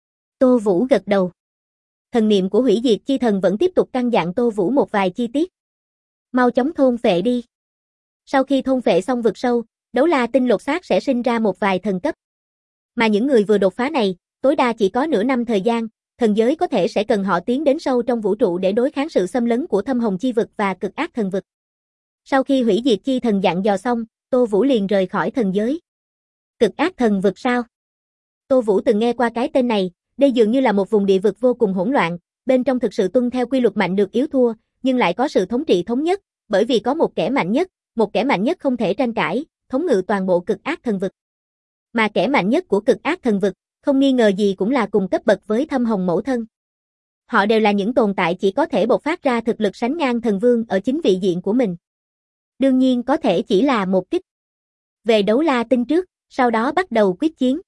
Tô Vũ gật đầu. Thần niệm của hủy diệt chi thần vẫn tiếp tục căn dặn Tô Vũ một vài chi tiết. Mau chóng thôn phệ đi. Sau khi thôn phệ xong vực sâu, đấu la tinh lột xác sẽ sinh ra một vài thần cấp. Mà những người vừa đột phá này, tối đa chỉ có nửa năm thời gian, thần giới có thể sẽ cần họ tiến đến sâu trong vũ trụ để đối kháng sự xâm lấn của thâm hồng chi vực và cực ác thần vực. Sau khi hủy diệt chi thần dặn dò xong, Tô Vũ liền rời khỏi thần giới. Cực ác thần vực sao? Tô Vũ từng nghe qua cái tên này, đây dường như là một vùng địa vực vô cùng hỗn loạn, bên trong thực sự tuân theo quy luật mạnh được yếu thua, nhưng lại có sự thống trị thống nhất, bởi vì có một kẻ mạnh nhất không thể tranh cãi, thống ngự toàn bộ cực ác thần vực. Mà kẻ mạnh nhất của cực ác thần vực, không nghi ngờ gì cũng là cùng cấp bậc với thâm hồng mẫu thân. Họ đều là những tồn tại chỉ có thể bộc phát ra thực lực sánh ngang thần vương ở chính vị diện của mình. Đương nhiên có thể chỉ là một kích. Về đấu la tinh trước, sau đó bắt đầu quyết chiến.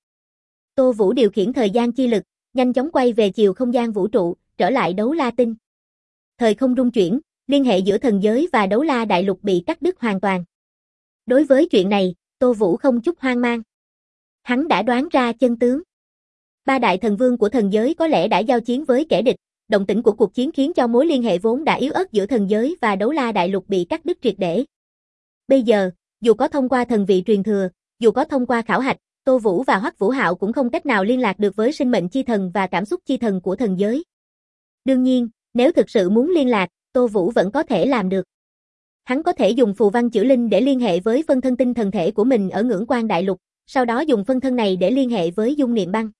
Tô Vũ điều khiển thời gian chi lực, nhanh chóng quay về chiều không gian vũ trụ, trở lại đấu la tinh. Thời không rung chuyển, liên hệ giữa thần giới và đấu la đại lục bị cắt đứt hoàn toàn. Đối với chuyện này, Tô Vũ không chút hoang mang. Hắn đã đoán ra chân tướng. Ba đại thần vương của thần giới có lẽ đã giao chiến với kẻ địch, động tĩnh của cuộc chiến khiến cho mối liên hệ vốn đã yếu ớt giữa thần giới và đấu la đại lục bị cắt đứt triệt để. Bây giờ, dù có thông qua thần vị truyền thừa, dù có thông qua khảo hạch, Tô Vũ và Hoắc Vũ Hạo cũng không cách nào liên lạc được với sinh mệnh chi thần và cảm xúc chi thần của thần giới. Đương nhiên, nếu thực sự muốn liên lạc, Tô Vũ vẫn có thể làm được. Hắn có thể dùng phù văn chữ linh để liên hệ với phân thân tinh thần thể của mình ở Ngưỡng Quan Đại Lục, sau đó dùng phân thân này để liên hệ với Dung Niệm Băng.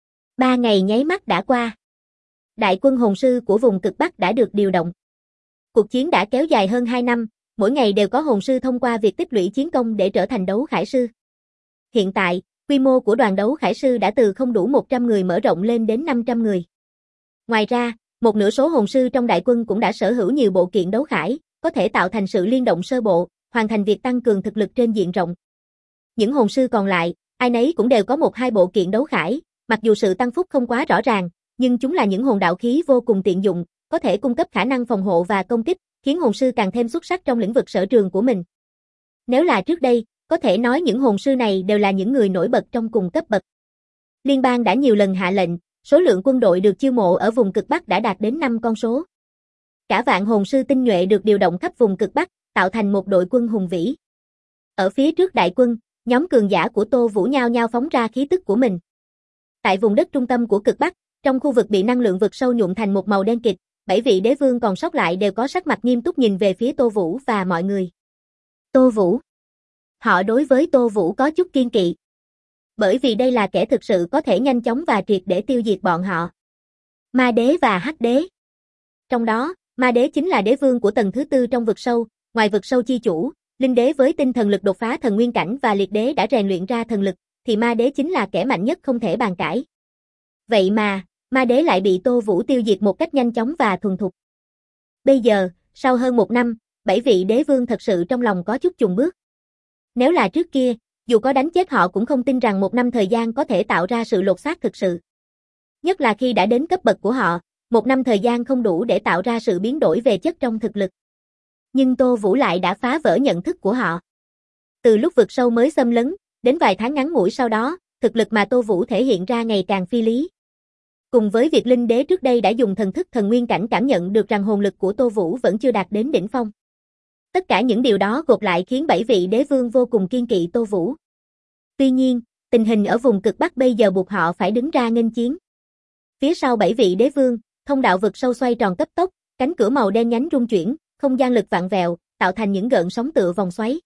3 ngày nháy mắt đã qua. Đại quân hồn sư của vùng cực Bắc đã được điều động. Cuộc chiến đã kéo dài hơn 2 năm, mỗi ngày đều có hồn sư thông qua việc tích lũy chiến công để trở thành đấu khải sư. Hiện tại, quy mô của đoàn đấu khải sư đã từ không đủ 100 người mở rộng lên đến 500 người. Ngoài ra, một nửa số hồn sư trong đại quân cũng đã sở hữu nhiều bộ kiện đấu khải, có thể tạo thành sự liên động sơ bộ, hoàn thành việc tăng cường thực lực trên diện rộng. Những hồn sư còn lại, ai nấy cũng đều có 1-2 bộ kiện đấu khải, mặc dù sự tăng phúc không quá rõ ràng, nhưng chúng là những hồn đạo khí vô cùng tiện dụng, có thể cung cấp khả năng phòng hộ và công kích, khiến hồn sư càng thêm xuất sắc trong lĩnh vực sở trường của mình. Nếu là trước đây, có thể nói những hồn sư này đều là những người nổi bật trong cùng cấp bậc. Liên bang đã nhiều lần hạ lệnh, số lượng quân đội được chiêu mộ ở vùng cực Bắc đã đạt đến 5 con số. Cả vạn hồn sư tinh nhuệ được điều động khắp vùng cực Bắc, tạo thành một đội quân hùng vĩ. Ở phía trước đại quân, nhóm cường giả của Tô Vũ nhao nhao phóng ra khí tức của mình. Tại vùng đất trung tâm của cực Bắc, trong khu vực bị năng lượng vực sâu nhuộm thành một màu đen kịt, 7 vị đế vương còn sót lại đều có sắc mặt nghiêm túc nhìn về phía Tô Vũ và mọi người. Tô Vũ. Họ đối với Tô Vũ có chút kiêng kỵ. Bởi vì đây là kẻ thực sự có thể nhanh chóng và triệt để tiêu diệt bọn họ. Ma đế và hắc đế. Trong đó, ma đế chính là đế vương của tầng thứ 4 trong vực sâu, ngoài vực sâu chi chủ, linh đế với tinh thần lực đột phá thần nguyên cảnh và liệt đế đã rèn luyện ra thần lực, thì ma đế chính là kẻ mạnh nhất không thể bàn cãi. Vậy mà, ma đế lại bị Tô Vũ tiêu diệt một cách nhanh chóng và thuần thục. Bây giờ, sau hơn 1 năm, 7 vị đế vương thật sự trong lòng có chút chùng bước. Nếu là trước kia, dù có đánh chết họ cũng không tin rằng 1 năm thời gian có thể tạo ra sự lột xác thực sự. Nhất là khi đã đến cấp bậc của họ, 1 năm thời gian không đủ để tạo ra sự biến đổi về chất trong thực lực. Nhưng Tô Vũ lại đã phá vỡ nhận thức của họ. Từ lúc vực sâu mới xâm lấn, đến vài tháng ngắn ngủi sau đó, thực lực mà Tô Vũ thể hiện ra ngày càng phi lý. Cùng với việc linh đế trước đây đã dùng thần thức thần nguyên cảnh cảm nhận được rằng hồn lực của Tô Vũ vẫn chưa đạt đến đỉnh phong. Tất cả những điều đó gộp lại khiến 7 vị đế vương vô cùng kiêng kỵ Tô Vũ. Tuy nhiên, tình hình ở vùng cực Bắc bây giờ buộc họ phải đứng ra nghênh chiến. Phía sau 7 vị đế vương, thông đạo vực sâu xoay tròn cấp tốc, cánh cửa màu đen nhánh rung chuyển, không gian lực vặn vẹo, tạo thành những gợn sóng tựa vòng xoáy.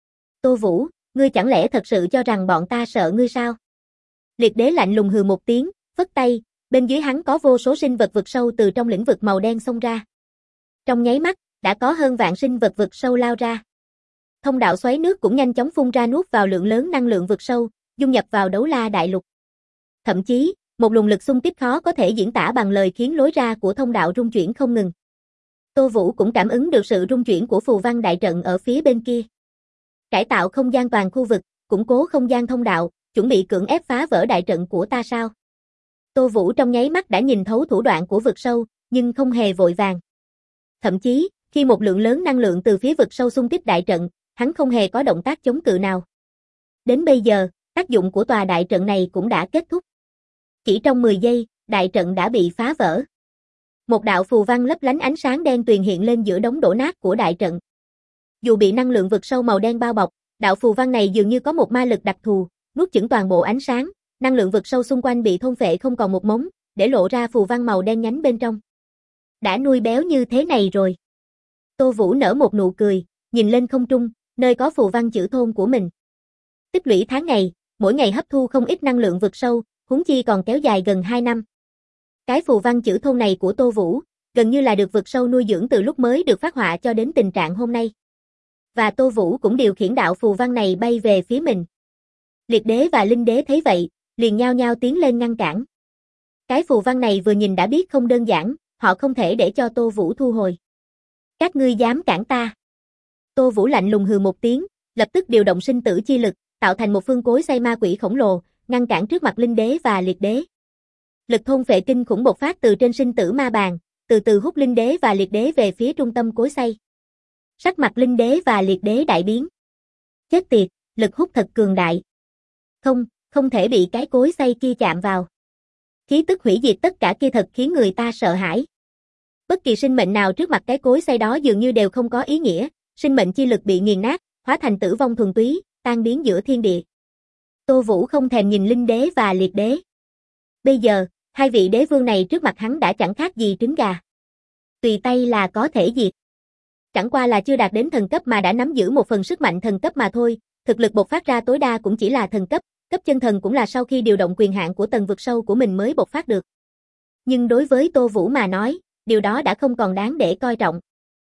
Tô Vũ, ngươi chẳng lẽ thật sự cho rằng bọn ta sợ ngươi sao? Liệt đế lạnh lùng hừ một tiếng, phất tay, bên dưới hắn có vô số sinh vật vực sâu từ trong lĩnh vực màu đen xông ra. Trong nháy mắt, đã có hơn vạn sinh vật vực sâu lao ra. Thông đạo xoáy nước cũng nhanh chóng phun ra nuốt vào lượng lớn năng lượng vực sâu, dung nhập vào đấu la đại lục. Thậm chí, một luồng lực xung kích khó có thể diễn tả bằng lời khiến lối ra của thông đạo rung chuyển không ngừng. Tô Vũ cũng cảm ứng được sự rung chuyển của phù văn đại trận ở phía bên kia. Cải tạo không gian toàn khu vực, củng cố không gian thông đạo, chuẩn bị cưỡng ép phá vỡ đại trận của ta sao? Tô Vũ trong nháy mắt đã nhìn thấu thủ đoạn của vực sâu, nhưng không hề vội vàng. Thậm chí, khi một lượng lớn năng lượng từ phía vực sâu xung kích đại trận, hắn không hề có động tác chống cự nào. Đến bây giờ, tác dụng của tòa đại trận này cũng đã kết thúc. Chỉ trong 10 giây, đại trận đã bị phá vỡ. Một đạo phù văn lấp lánh ánh sáng đen tuyền hiện lên giữa đống đổ nát của đại trận. Dù bị năng lượng vực sâu màu đen bao bọc, đạo phù văn này dường như có một ma lực đặc thù, nuốt chửng toàn bộ ánh sáng, năng lượng vực sâu xung quanh bị thôn phệ không còn một mống, để lộ ra phù văn màu đen nhánh bên trong. Đã nuôi béo như thế này rồi. Tô Vũ nở một nụ cười, nhìn lên không trung, nơi có phù văn chữ thôn của mình. Tích lũy tháng ngày, mỗi ngày hấp thu không ít năng lượng vực sâu, huống chi còn kéo dài gần 2 năm. Cái phù văn chữ thôn này của Tô Vũ, gần như là được vực sâu nuôi dưỡng từ lúc mới được phát họa cho đến tình trạng hôm nay. Và Tô Vũ cũng điều khiển đạo phù văn này bay về phía mình. Liệt đế và linh đế thấy vậy, liền nhao nhao tiến lên ngăn cản. Cái phù văn này vừa nhìn đã biết không đơn giản, họ không thể để cho Tô Vũ thu hồi. Các ngươi dám cản ta. Tô Vũ lạnh lùng hừ một tiếng, lập tức điều động sinh tử chi lực, tạo thành một phương cối xay ma quỷ khổng lồ, ngăn cản trước mặt linh đế và liệt đế. Lực thôn phệ kinh khủng bộc phát từ trên sinh tử ma bàn, từ từ hút linh đế và liệt đế về phía trung tâm cối xay. Sắc mặt linh đế và liệt đế đại biến. Chết tiệt, lực hút thật cường đại. Không thể bị cái cối xay kia chạm vào. Khí tức hủy diệt tất cả kia thật khiến người ta sợ hãi. Bất kỳ sinh mệnh nào trước mặt cái cối xay đó dường như đều không có ý nghĩa, sinh mệnh chi lực bị nghiền nát, hóa thành tử vong thuần túy, tan biến giữa thiên địa. Tô Vũ không thèm nhìn linh đế và liệt đế. Bây giờ, hai vị đế vương này trước mặt hắn đã chẳng khác gì trứng gà. Tùy tay là có thể diệt. Chẳng qua là chưa đạt đến thần cấp mà đã nắm giữ một phần sức mạnh thần cấp mà thôi, thực lực bộc phát ra tối đa cũng chỉ là thần cấp, cấp chân thần cũng là sau khi điều động quyền hạn của tầng vực sâu của mình mới bộc phát được. Nhưng đối với Tô Vũ mà nói, điều đó đã không còn đáng để coi trọng.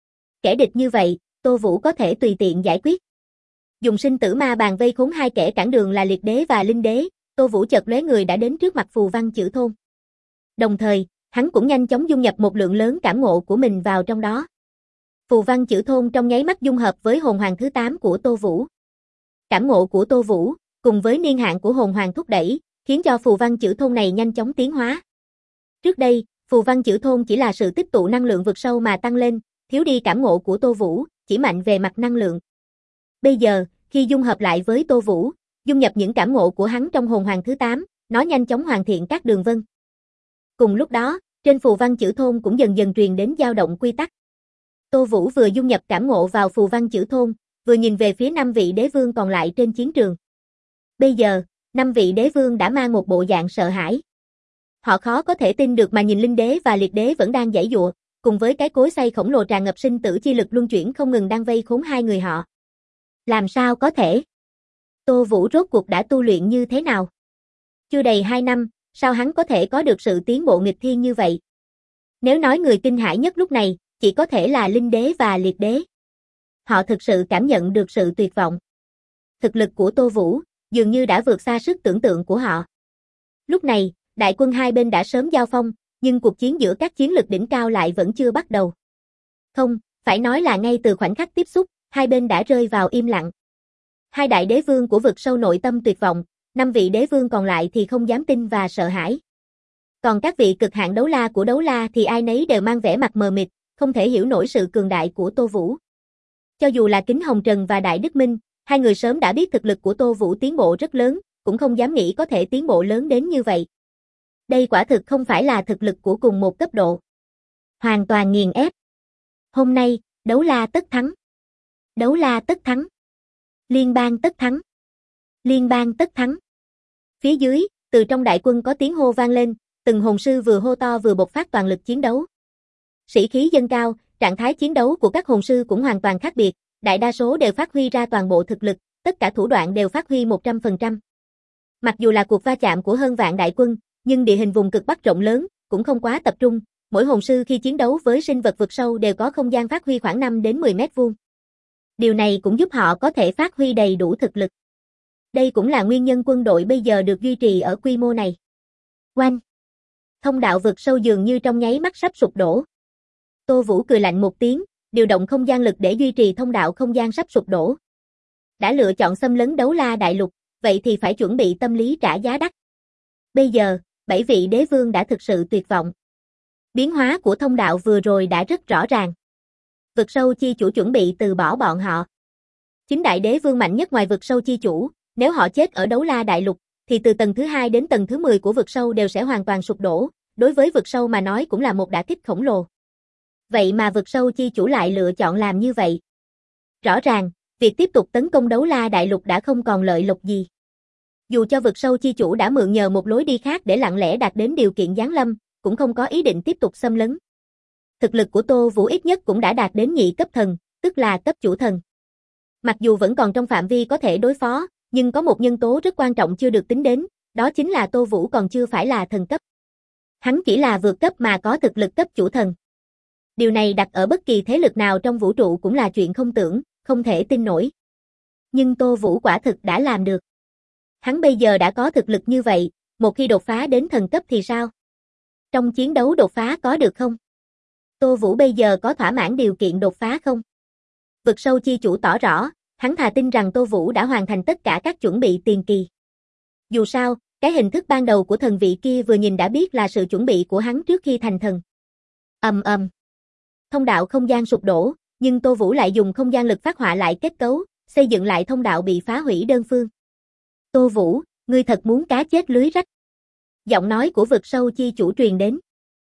Kẻ địch như vậy, Tô Vũ có thể tùy tiện giải quyết. Dùng sinh tử ma bàn vây khốn hai kẻ cản đường là liệt đế và linh đế, Tô Vũ chợt lóe người đã đến trước mặt phù văn chữ thôn. Đồng thời, hắn cũng nhanh chóng dung nhập một lượng lớn cảm ngộ của mình vào trong đó. Phù văn chữ thôn trong nháy mắt dung hợp với hồn hoàng thứ 8 của Tô Vũ. Cảm ngộ của Tô Vũ, cùng với niên hạn của hồn hoàng thúc đẩy, khiến cho phù văn chữ thôn này nhanh chóng tiến hóa. Trước đây, phù văn chữ thôn chỉ là sự tích tụ năng lượng vực sâu mà tăng lên, thiếu đi cảm ngộ của Tô Vũ, chỉ mạnh về mặt năng lượng. Bây giờ, khi dung hợp lại với Tô Vũ, dung nhập những cảm ngộ của hắn trong hồn hoàng thứ 8, nó nhanh chóng hoàn thiện các đường vân. Cùng lúc đó, trên phù văn chữ thôn cũng dần dần truyền đến dao động quy tắc. Tô Vũ vừa dung nhập cảm ngộ vào phù văn chữ thôn, vừa nhìn về phía 5 vị đế vương còn lại trên chiến trường. Bây giờ, 5 vị đế vương đã mang một bộ dạng sợ hãi. Họ khó có thể tin được mà nhìn linh đế và liệt đế vẫn đang giãy giụa, cùng với cái cối xay khổng lồ tràn ngập sinh tử chi lực luân chuyển không ngừng đang vây khốn hai người họ. Làm sao có thể? Tô Vũ rốt cuộc đã tu luyện như thế nào? Chưa đầy 2 năm, sao hắn có thể có được sự tiến bộ nghịch thiên như vậy? Nếu nói người kinh hãi nhất lúc này, chỉ có thể là linh đế và liệt đế. Họ thực sự cảm nhận được sự tuyệt vọng. Thực lực của Tô Vũ, dường như đã vượt xa sức tưởng tượng của họ. Lúc này, đại quân hai bên đã sớm giao phong, nhưng cuộc chiến giữa các chiến lực đỉnh cao lại vẫn chưa bắt đầu. Không, phải nói là ngay từ khoảnh khắc tiếp xúc, hai bên đã rơi vào im lặng. Hai đại đế vương của vực sâu nội tâm tuyệt vọng, 5 vị đế vương còn lại thì không dám tin và sợ hãi. Còn các vị cực hạn đấu la của đấu la thì ai nấy đều mang vẻ mặt mờ mịt, không thể hiểu nổi sự cường đại của Tô Vũ. Cho dù là Kính Hồng Trần và Đại Đức Minh, hai người sớm đã biết thực lực của Tô Vũ tiến bộ rất lớn, cũng không dám nghĩ có thể tiến bộ lớn đến như vậy. Đây quả thực không phải là thực lực của cùng một cấp độ. Hoàn toàn nghiền ép. Hôm nay, đấu la tất thắng. Đấu la tất thắng. Liên bang tất thắng. Liên bang tất thắng. Phía dưới, từ trong đại quân có tiếng hô vang lên, từng hồn sư vừa hô to vừa bộc phát toàn lực chiến đấu. Sĩ khí dâng cao, trạng thái chiến đấu của các hồn sư cũng hoàn toàn khác biệt, đại đa số đều phát huy ra toàn bộ thực lực, tất cả thủ đoạn đều phát huy 100%. Mặc dù là cuộc va chạm của hơn vạn đại quân, nhưng địa hình vùng cực Bắc rộng lớn, cũng không quá tập trung, mỗi hồn sư khi chiến đấu với sinh vật vực sâu đều có không gian phát huy khoảng 5 đến 10 mét vuông. Điều này cũng giúp họ có thể phát huy đầy đủ thực lực. Đây cũng là nguyên nhân quân đội bây giờ được duy trì ở quy mô này. Oanh! Thông đạo vực sâu dường như trong nháy mắt sắp sụp đổ. Tô Vũ cười lạnh một tiếng, điều động không gian lực để duy trì thông đạo không gian sắp sụp đổ. Đã lựa chọn xâm lấn đấu la đại lục, vậy thì phải chuẩn bị tâm lý trả giá đắt. Bây giờ, 7 vị đế vương đã thực sự tuyệt vọng. Biến hóa của thông đạo vừa rồi đã rất rõ ràng. Vực sâu chi chủ chuẩn bị từ bỏ bọn họ. Chính đại đế vương mạnh nhất ngoài vực sâu chi chủ, nếu họ chết ở đấu la đại lục, thì từ tầng thứ 2 đến tầng thứ 10 của vực sâu đều sẽ hoàn toàn sụp đổ, đối với vực sâu mà nói cũng là một đả kích khổng lồ. Vậy mà vực sâu chi chủ lại lựa chọn làm như vậy. Rõ ràng, việc tiếp tục tấn công đấu la đại lục đã không còn lợi lộc gì. Dù cho vực sâu chi chủ đã mượn nhờ một lối đi khác để lặng lẽ đạt đến điều kiện giáng lâm, cũng không có ý định tiếp tục xâm lấn. Thực lực của Tô Vũ ít nhất cũng đã đạt đến nhị cấp thần, tức là cấp chủ thần. Mặc dù vẫn còn trong phạm vi có thể đối phó, nhưng có một nhân tố rất quan trọng chưa được tính đến, đó chính là Tô Vũ còn chưa phải là thần cấp. Hắn chỉ là vượt cấp mà có thực lực cấp chủ thần. Điều này đặt ở bất kỳ thế lực nào trong vũ trụ cũng là chuyện không tưởng, không thể tin nổi. Nhưng Tô Vũ quả thực đã làm được. Hắn bây giờ đã có thực lực như vậy, một khi đột phá đến thần cấp thì sao? Trong chiến đấu đột phá có được không? Tô Vũ bây giờ có thỏa mãn điều kiện đột phá không? Vực sâu chi chủ tỏ rõ, hắn thà tin rằng Tô Vũ đã hoàn thành tất cả các chuẩn bị tiền kỳ. Dù sao, cái hình thức ban đầu của thần vị kia vừa nhìn đã biết là sự chuẩn bị của hắn trước khi thành thần. Thông đạo không gian sụp đổ, nhưng Tô Vũ lại dùng không gian lực phát họa lại kết cấu, xây dựng lại thông đạo bị phá hủy đơn phương. Tô Vũ, ngươi thật muốn cá chết lưới rách. Giọng nói của vực sâu chi chủ truyền đến.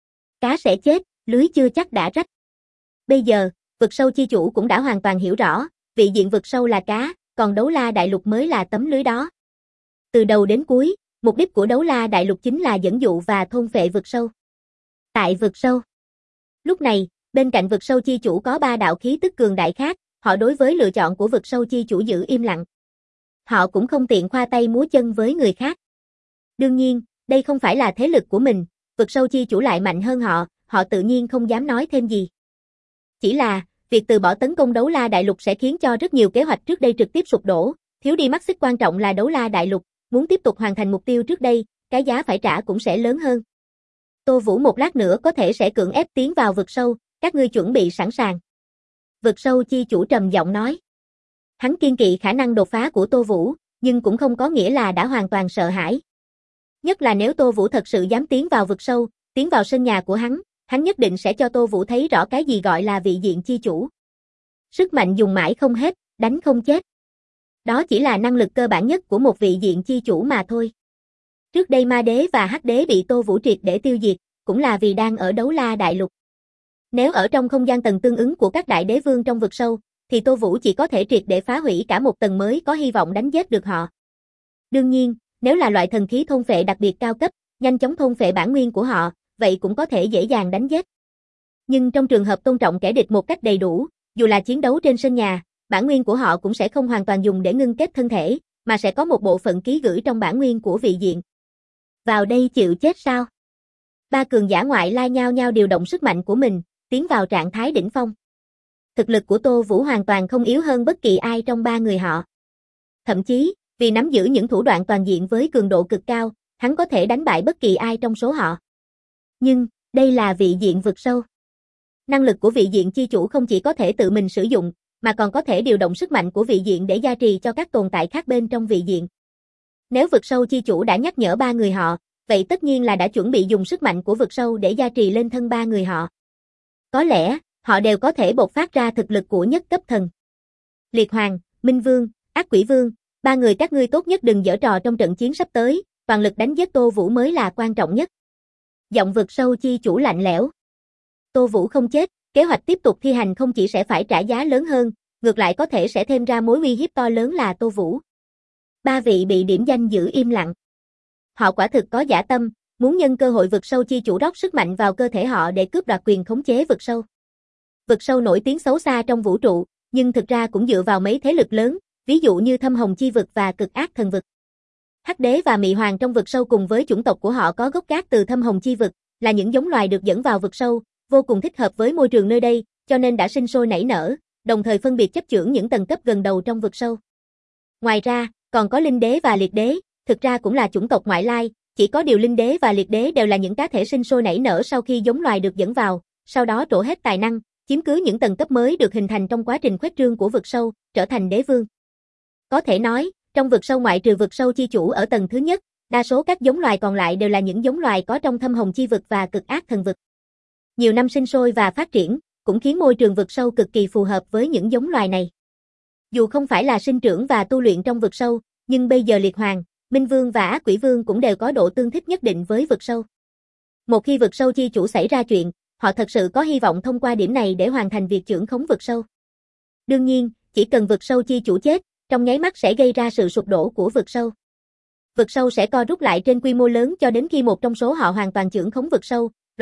Cá sẽ chết, lưới chưa chắc đã rách. Bây giờ, vực sâu chi chủ cũng đã hoàn toàn hiểu rõ, vị diện vực sâu là cá, còn đấu la đại lục mới là tấm lưới đó. Từ đầu đến cuối, mục đích của đấu la đại lục chính là dẫn dụ và thôn phệ vực sâu. Tại vực sâu. Lúc này, bên cạnh vực sâu chi chủ có 3 đạo khí tức cường đại khác, họ đối với lựa chọn của vực sâu chi chủ giữ im lặng. Họ cũng không tiện khoa tay múa chân với người khác. Đương nhiên, đây không phải là thế lực của mình, vực sâu chi chủ lại mạnh hơn họ, họ tự nhiên không dám nói thêm gì. Chỉ là, việc từ bỏ tấn công đấu la đại lục sẽ khiến cho rất nhiều kế hoạch trước đây trực tiếp sụp đổ, thiếu đi mắt xích quan trọng là đấu la đại lục, muốn tiếp tục hoàn thành mục tiêu trước đây, cái giá phải trả cũng sẽ lớn hơn. Tô Vũ một lát nữa có thể sẽ cưỡng ép tiến vào vực sâu, các ngươi chuẩn bị sẵn sàng. Vực sâu chi chủ trầm giọng nói. Hắn kiên kỵ khả năng đột phá của Tô Vũ, nhưng cũng không có nghĩa là đã hoàn toàn sợ hãi. Nhất là nếu Tô Vũ thật sự dám tiến vào vực sâu, tiến vào sân nhà của hắn nhất định sẽ cho Tô Vũ thấy rõ cái gì gọi là vị diện chi chủ. Sức mạnh dùng mãi không hết, đánh không chết. Đó chỉ là năng lực cơ bản nhất của một vị diện chi chủ mà thôi. Trước đây Ma Đế và Hắc Đế bị Tô Vũ triệt để tiêu diệt, cũng là vì đang ở đấu la đại lục. Nếu ở trong không gian tầng tương ứng của các đại đế vương trong vực sâu, thì Tô Vũ chỉ có thể triệt để phá hủy cả một tầng mới có hy vọng đánh giết được họ. Đương nhiên, nếu là loại thần khí thôn phệ đặc biệt cao cấp, nhanh chóng thôn phệ bản nguyên của họ, vậy cũng có thể dễ dàng đánh giết. Nhưng trong trường hợp tôn trọng kẻ địch một cách đầy đủ, dù là chiến đấu trên sân nhà, bản nguyên của họ cũng sẽ không hoàn toàn dùng để ngưng kết thân thể, mà sẽ có một bộ phận ký gửi trong bản nguyên của vị diện. Vào đây chịu chết sao? 3 cường giả ngoại lai nhau nhau điều động sức mạnh của mình, tiến vào trạng thái đỉnh phong. Thực lực của Tô Vũ hoàn toàn không yếu hơn bất kỳ ai trong 3 người họ. Thậm chí, vì nắm giữ những thủ đoạn toàn diện với cường độ cực cao, hắn có thể đánh bại bất kỳ ai trong số họ. Nhưng, đây là vị diện vực sâu. Năng lực của vị diện chi chủ không chỉ có thể tự mình sử dụng, mà còn có thể điều động sức mạnh của vị diện để gia trì cho các tồn tại khác bên trong vị diện. Nếu vực sâu chi chủ đã nhắc nhở 3 người họ, vậy tất nhiên là đã chuẩn bị dùng sức mạnh của vực sâu để gia trì lên thân 3 người họ. Có lẽ, họ đều có thể bộc phát ra thực lực của nhất cấp thần. Liệt Hoàng, Minh Vương, Ác Quỷ Vương, 3 người các ngươi tốt nhất đừng giở trò trong trận chiến sắp tới, toàn lực đánh giết Tô Vũ mới là quan trọng nhất. Giọng vực sâu chi chủ lạnh lẽo. Tô Vũ không chết, kế hoạch tiếp tục thi hành không chỉ sẽ phải trả giá lớn hơn, ngược lại có thể sẽ thêm ra mối uy hiếp to lớn là Tô Vũ. 3 vị bị điểm danh giữ im lặng. Họ quả thực có dã tâm, muốn nhân cơ hội vực sâu chi chủ rót sức mạnh vào cơ thể họ để cướp đoạt quyền khống chế vực sâu. Vực sâu nổi tiếng xấu xa trong vũ trụ, nhưng thực ra cũng dựa vào mấy thế lực lớn, ví dụ như Thâm Hồng Chi Vực và Cực Ác Thần Vực. Hắc Đế và Mị Hoàng trong vực sâu cùng với chủng tộc của họ có gốc gác từ Thâm Hồng Chi Vực, là những giống loài được dẫn vào vực sâu, vô cùng thích hợp với môi trường nơi đây, cho nên đã sinh sôi nảy nở, đồng thời phân biệt chấp chưởng những tầng cấp gần đầu trong vực sâu. Ngoài ra, còn có Linh Đế và Liệt Đế, thực ra cũng là chủng tộc ngoại lai, chỉ có điều Linh Đế và Liệt Đế đều là những cá thể sinh sôi nảy nở sau khi giống loài được dẫn vào, sau đó trổ hết tài năng, chiếm cứ những tầng cấp mới được hình thành trong quá trình khuếch trương của vực sâu, trở thành đế vương. Có thể nói, trong vực sâu ngoại trừ vực sâu chi chủ ở tầng thứ nhất, đa số các giống loài còn lại đều là những giống loài có trong Thâm Hồng Chi Vực và Cực Ác Thần Vực. Nhiều năm sinh sôi và phát triển, cũng khiến môi trường vực sâu cực kỳ phù hợp với những giống loài này. Dù không phải là sinh trưởng và tu luyện trong vực sâu, nhưng bây giờ Liệt Hoàng, Minh Vương và Ác Quỷ Vương cũng đều có độ tương thích nhất định với vực sâu. Một khi vực sâu chi chủ xảy ra chuyện, họ thật sự có hy vọng thông qua điểm này để hoàn thành việc chưởng khống vực sâu. Đương nhiên, chỉ cần vực sâu chi chủ chết, trong nháy mắt sẽ gây ra sự sụp đổ của vực sâu. Vực sâu sẽ co rút lại trên quy mô lớn cho đến khi một trong số họ hoàn toàn chưởng khống vực sâu,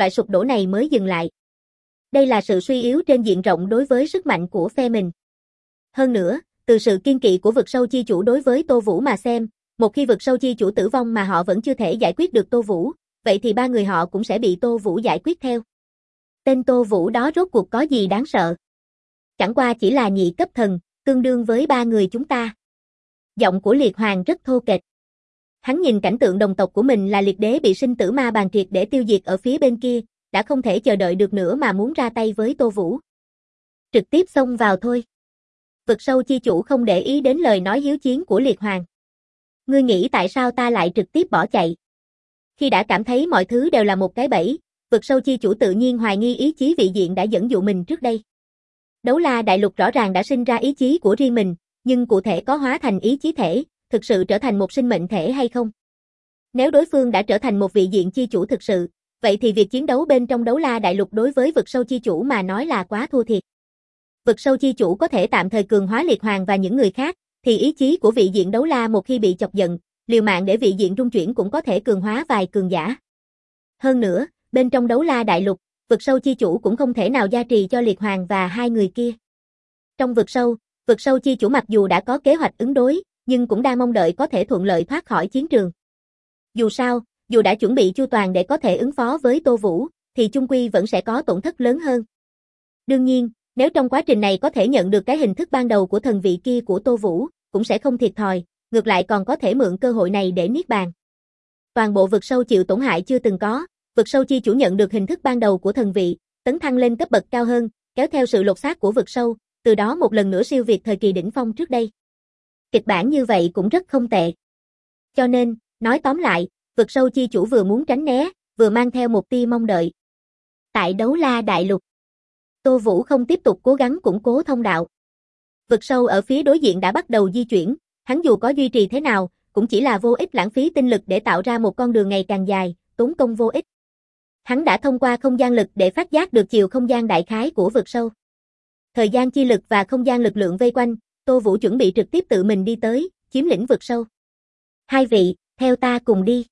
loại sụp đổ này mới dừng lại. Đây là sự suy yếu trên diện rộng đối với sức mạnh của phe mình. Hơn nữa, từ sự kiên kỵ của vực sâu chi chủ đối với Tô Vũ mà xem, một khi vực sâu chi chủ tử vong mà họ vẫn chưa thể giải quyết được Tô Vũ, vậy thì ba người họ cũng sẽ bị Tô Vũ giải quyết theo. Tên Tô Vũ đó rốt cuộc có gì đáng sợ? Chẳng qua chỉ là nhị cấp thần, tương đương với ba người chúng ta. Giọng của Liệt Hoàng rất thô kệch. Hắn nhìn cảnh tượng đồng tộc của mình là liệt đế bị sinh tử ma bàn triệt để tiêu diệt ở phía bên kia, đã không thể chờ đợi được nữa mà muốn ra tay với Tô Vũ. Trực tiếp xông vào thôi. Vực sâu chi chủ không để ý đến lời nói hiếu chiến của Liệt Hoàng. Ngươi nghĩ tại sao ta lại trực tiếp bỏ chạy? Khi đã cảm thấy mọi thứ đều là một cái bẫy, vực sâu chi chủ tự nhiên hoài nghi ý chí vị diện đã dẫn dụ mình trước đây. Đấu La Đại Lục rõ ràng đã sinh ra ý chí của riêng mình, nhưng cụ thể có hóa thành ý chí thể, thực sự trở thành một sinh mệnh thể hay không? Nếu đối phương đã trở thành một vị diện chi chủ thực sự, vậy thì việc chiến đấu bên trong Đấu La Đại Lục đối với vực sâu chi chủ mà nói là quá thua thiệt. Vực sâu chi chủ có thể tạm thời cường hóa Liệt Hoàng và những người khác, thì ý chí của vị diện Đấu La một khi bị chọc giận, liều mạng để vị diện rung chuyển cũng có thể cường hóa vài cường giả. Hơn nữa, bên trong Đấu La Đại Lục, vực sâu chi chủ cũng không thể nào gia trì cho Liệt Hoàng và hai người kia. Trong vực sâu chi chủ mặc dù đã có kế hoạch ứng đối, nhưng cũng đang mong đợi có thể thuận lợi thoát khỏi chiến trường. Dù sao, dù đã chuẩn bị chu toàn để có thể ứng phó với Tô Vũ, thì chung quy vẫn sẽ có tổn thất lớn hơn. Đương nhiên, nếu trong quá trình này có thể nhận được cái hình thức ban đầu của thần vị kia của Tô Vũ, cũng sẽ không thiệt thòi, ngược lại còn có thể mượn cơ hội này để niết bàn. Toàn bộ vực sâu chịu tổn hại chưa từng có, vực sâu chi chủ nhận được hình thức ban đầu của thần vị, tấn thăng lên cấp bậc cao hơn, kéo theo sự lột xác của vực sâu, từ đó một lần nữa siêu việt thời kỳ đỉnh phong trước đây. Kịch bản như vậy cũng rất không tệ. Cho nên, nói tóm lại, vực sâu chi chủ vừa muốn tránh né, vừa mang theo một tia mong đợi. Tại Đấu La Đại Lục, Tô Vũ không tiếp tục cố gắng củng cố thông đạo. Vực sâu ở phía đối diện đã bắt đầu di chuyển, hắn dù có duy trì thế nào, cũng chỉ là vô ích lãng phí tinh lực để tạo ra một con đường ngày càng dài, tốn công vô ích. Hắn đã thông qua không gian lực để phát giác được chiều không gian đại khái của vực sâu. Thời gian chi lực và không gian lực lượng vây quanh, Tô Vũ chuẩn bị trực tiếp tự mình đi tới, chiếm lĩnh vực sâu. Hai vị, theo ta cùng đi.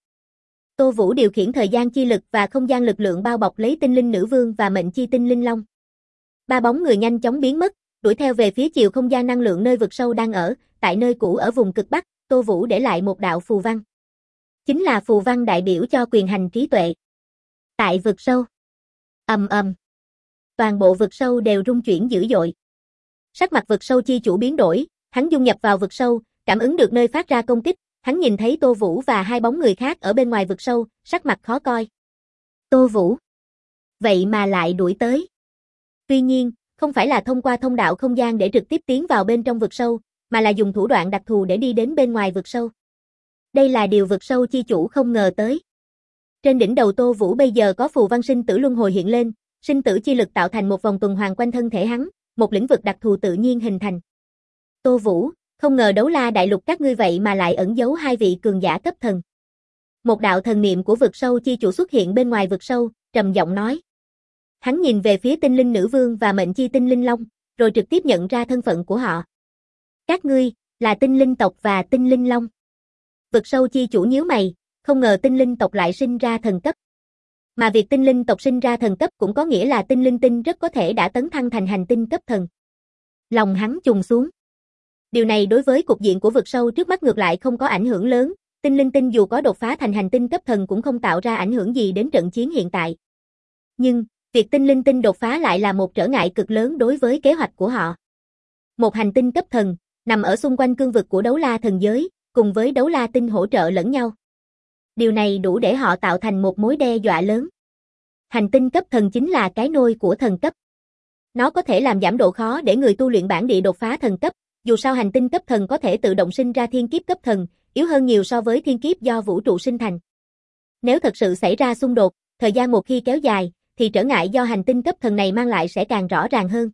Tô Vũ điều khiển thời gian chi lực và không gian lực lượng bao bọc lấy tinh linh nữ vương và mệnh chi tinh linh long. Ba bóng người nhanh chóng biến mất, đuổi theo về phía chiều không gian năng lượng nơi vực sâu đang ở, tại nơi cũ ở vùng cực Bắc, Tô Vũ để lại một đạo phù văn. Chính là phù văn đại biểu cho quyền hành trí tuệ. Tại vực sâu. Ầm ầm. Toàn bộ vực sâu đều rung chuyển dữ dội. Sắc mặt vực sâu chi chủ biến đổi, hắn dung nhập vào vực sâu, cảm ứng được nơi phát ra công kích, hắn nhìn thấy Tô Vũ và hai bóng người khác ở bên ngoài vực sâu, sắc mặt khó coi. Tô Vũ. Vậy mà lại đuổi tới. Tuy nhiên, không phải là thông qua thông đạo không gian để trực tiếp tiến vào bên trong vực sâu, mà là dùng thủ đoạn đặc thù để đi đến bên ngoài vực sâu. Đây là điều vực sâu chi chủ không ngờ tới. Trên đỉnh đầu Tô Vũ bây giờ có phù văn sinh tử luân hồi hiện lên, sinh tử chi lực tạo thành một vòng tuần hoàn quanh thân thể hắn, một lĩnh vực đặc thù tự nhiên hình thành. Tô Vũ, không ngờ Đấu La Đại Lục các ngươi vậy mà lại ẩn giấu hai vị cường giả cấp thần. Một đạo thần niệm của vực sâu chi chủ xuất hiện bên ngoài vực sâu, trầm giọng nói. Hắn nhìn về phía tinh linh nữ vương và mệnh chi tinh linh long, rồi trực tiếp nhận ra thân phận của họ. Các ngươi, là tinh linh tộc và tinh linh long. Vực sâu chi chủ nhíu mày, không ngờ tinh linh tộc lại sinh ra thần cấp. Mà việc tinh linh tộc sinh ra thần cấp cũng có nghĩa là tinh linh tinh rất có thể đã tấn thăng thành hành tinh cấp thần. Lòng hắn trùng xuống. Điều này đối với cục diện của vực sâu trước mắt ngược lại không có ảnh hưởng lớn, tinh linh tinh dù có đột phá thành hành tinh cấp thần cũng không tạo ra ảnh hưởng gì đến trận chiến hiện tại. Nhưng, việc tinh linh tinh đột phá lại là một trở ngại cực lớn đối với kế hoạch của họ. Một hành tinh cấp thần, nằm ở xung quanh cương vực của Đấu La thần giới, cùng với Đấu La tinh hỗ trợ lẫn nhau. Điều này đủ để họ tạo thành một mối đe dọa lớn. Hành tinh cấp thần chính là cái nôi của thần cấp. Nó có thể làm giảm độ khó để người tu luyện bản địa đột phá thần cấp, dù sao hành tinh cấp thần có thể tự động sinh ra thiên kiếp cấp thần, yếu hơn nhiều so với thiên kiếp do vũ trụ sinh thành. Nếu thật sự xảy ra xung đột, thời gian một khi kéo dài, thì trở ngại do hành tinh cấp thần này mang lại sẽ càng rõ ràng hơn.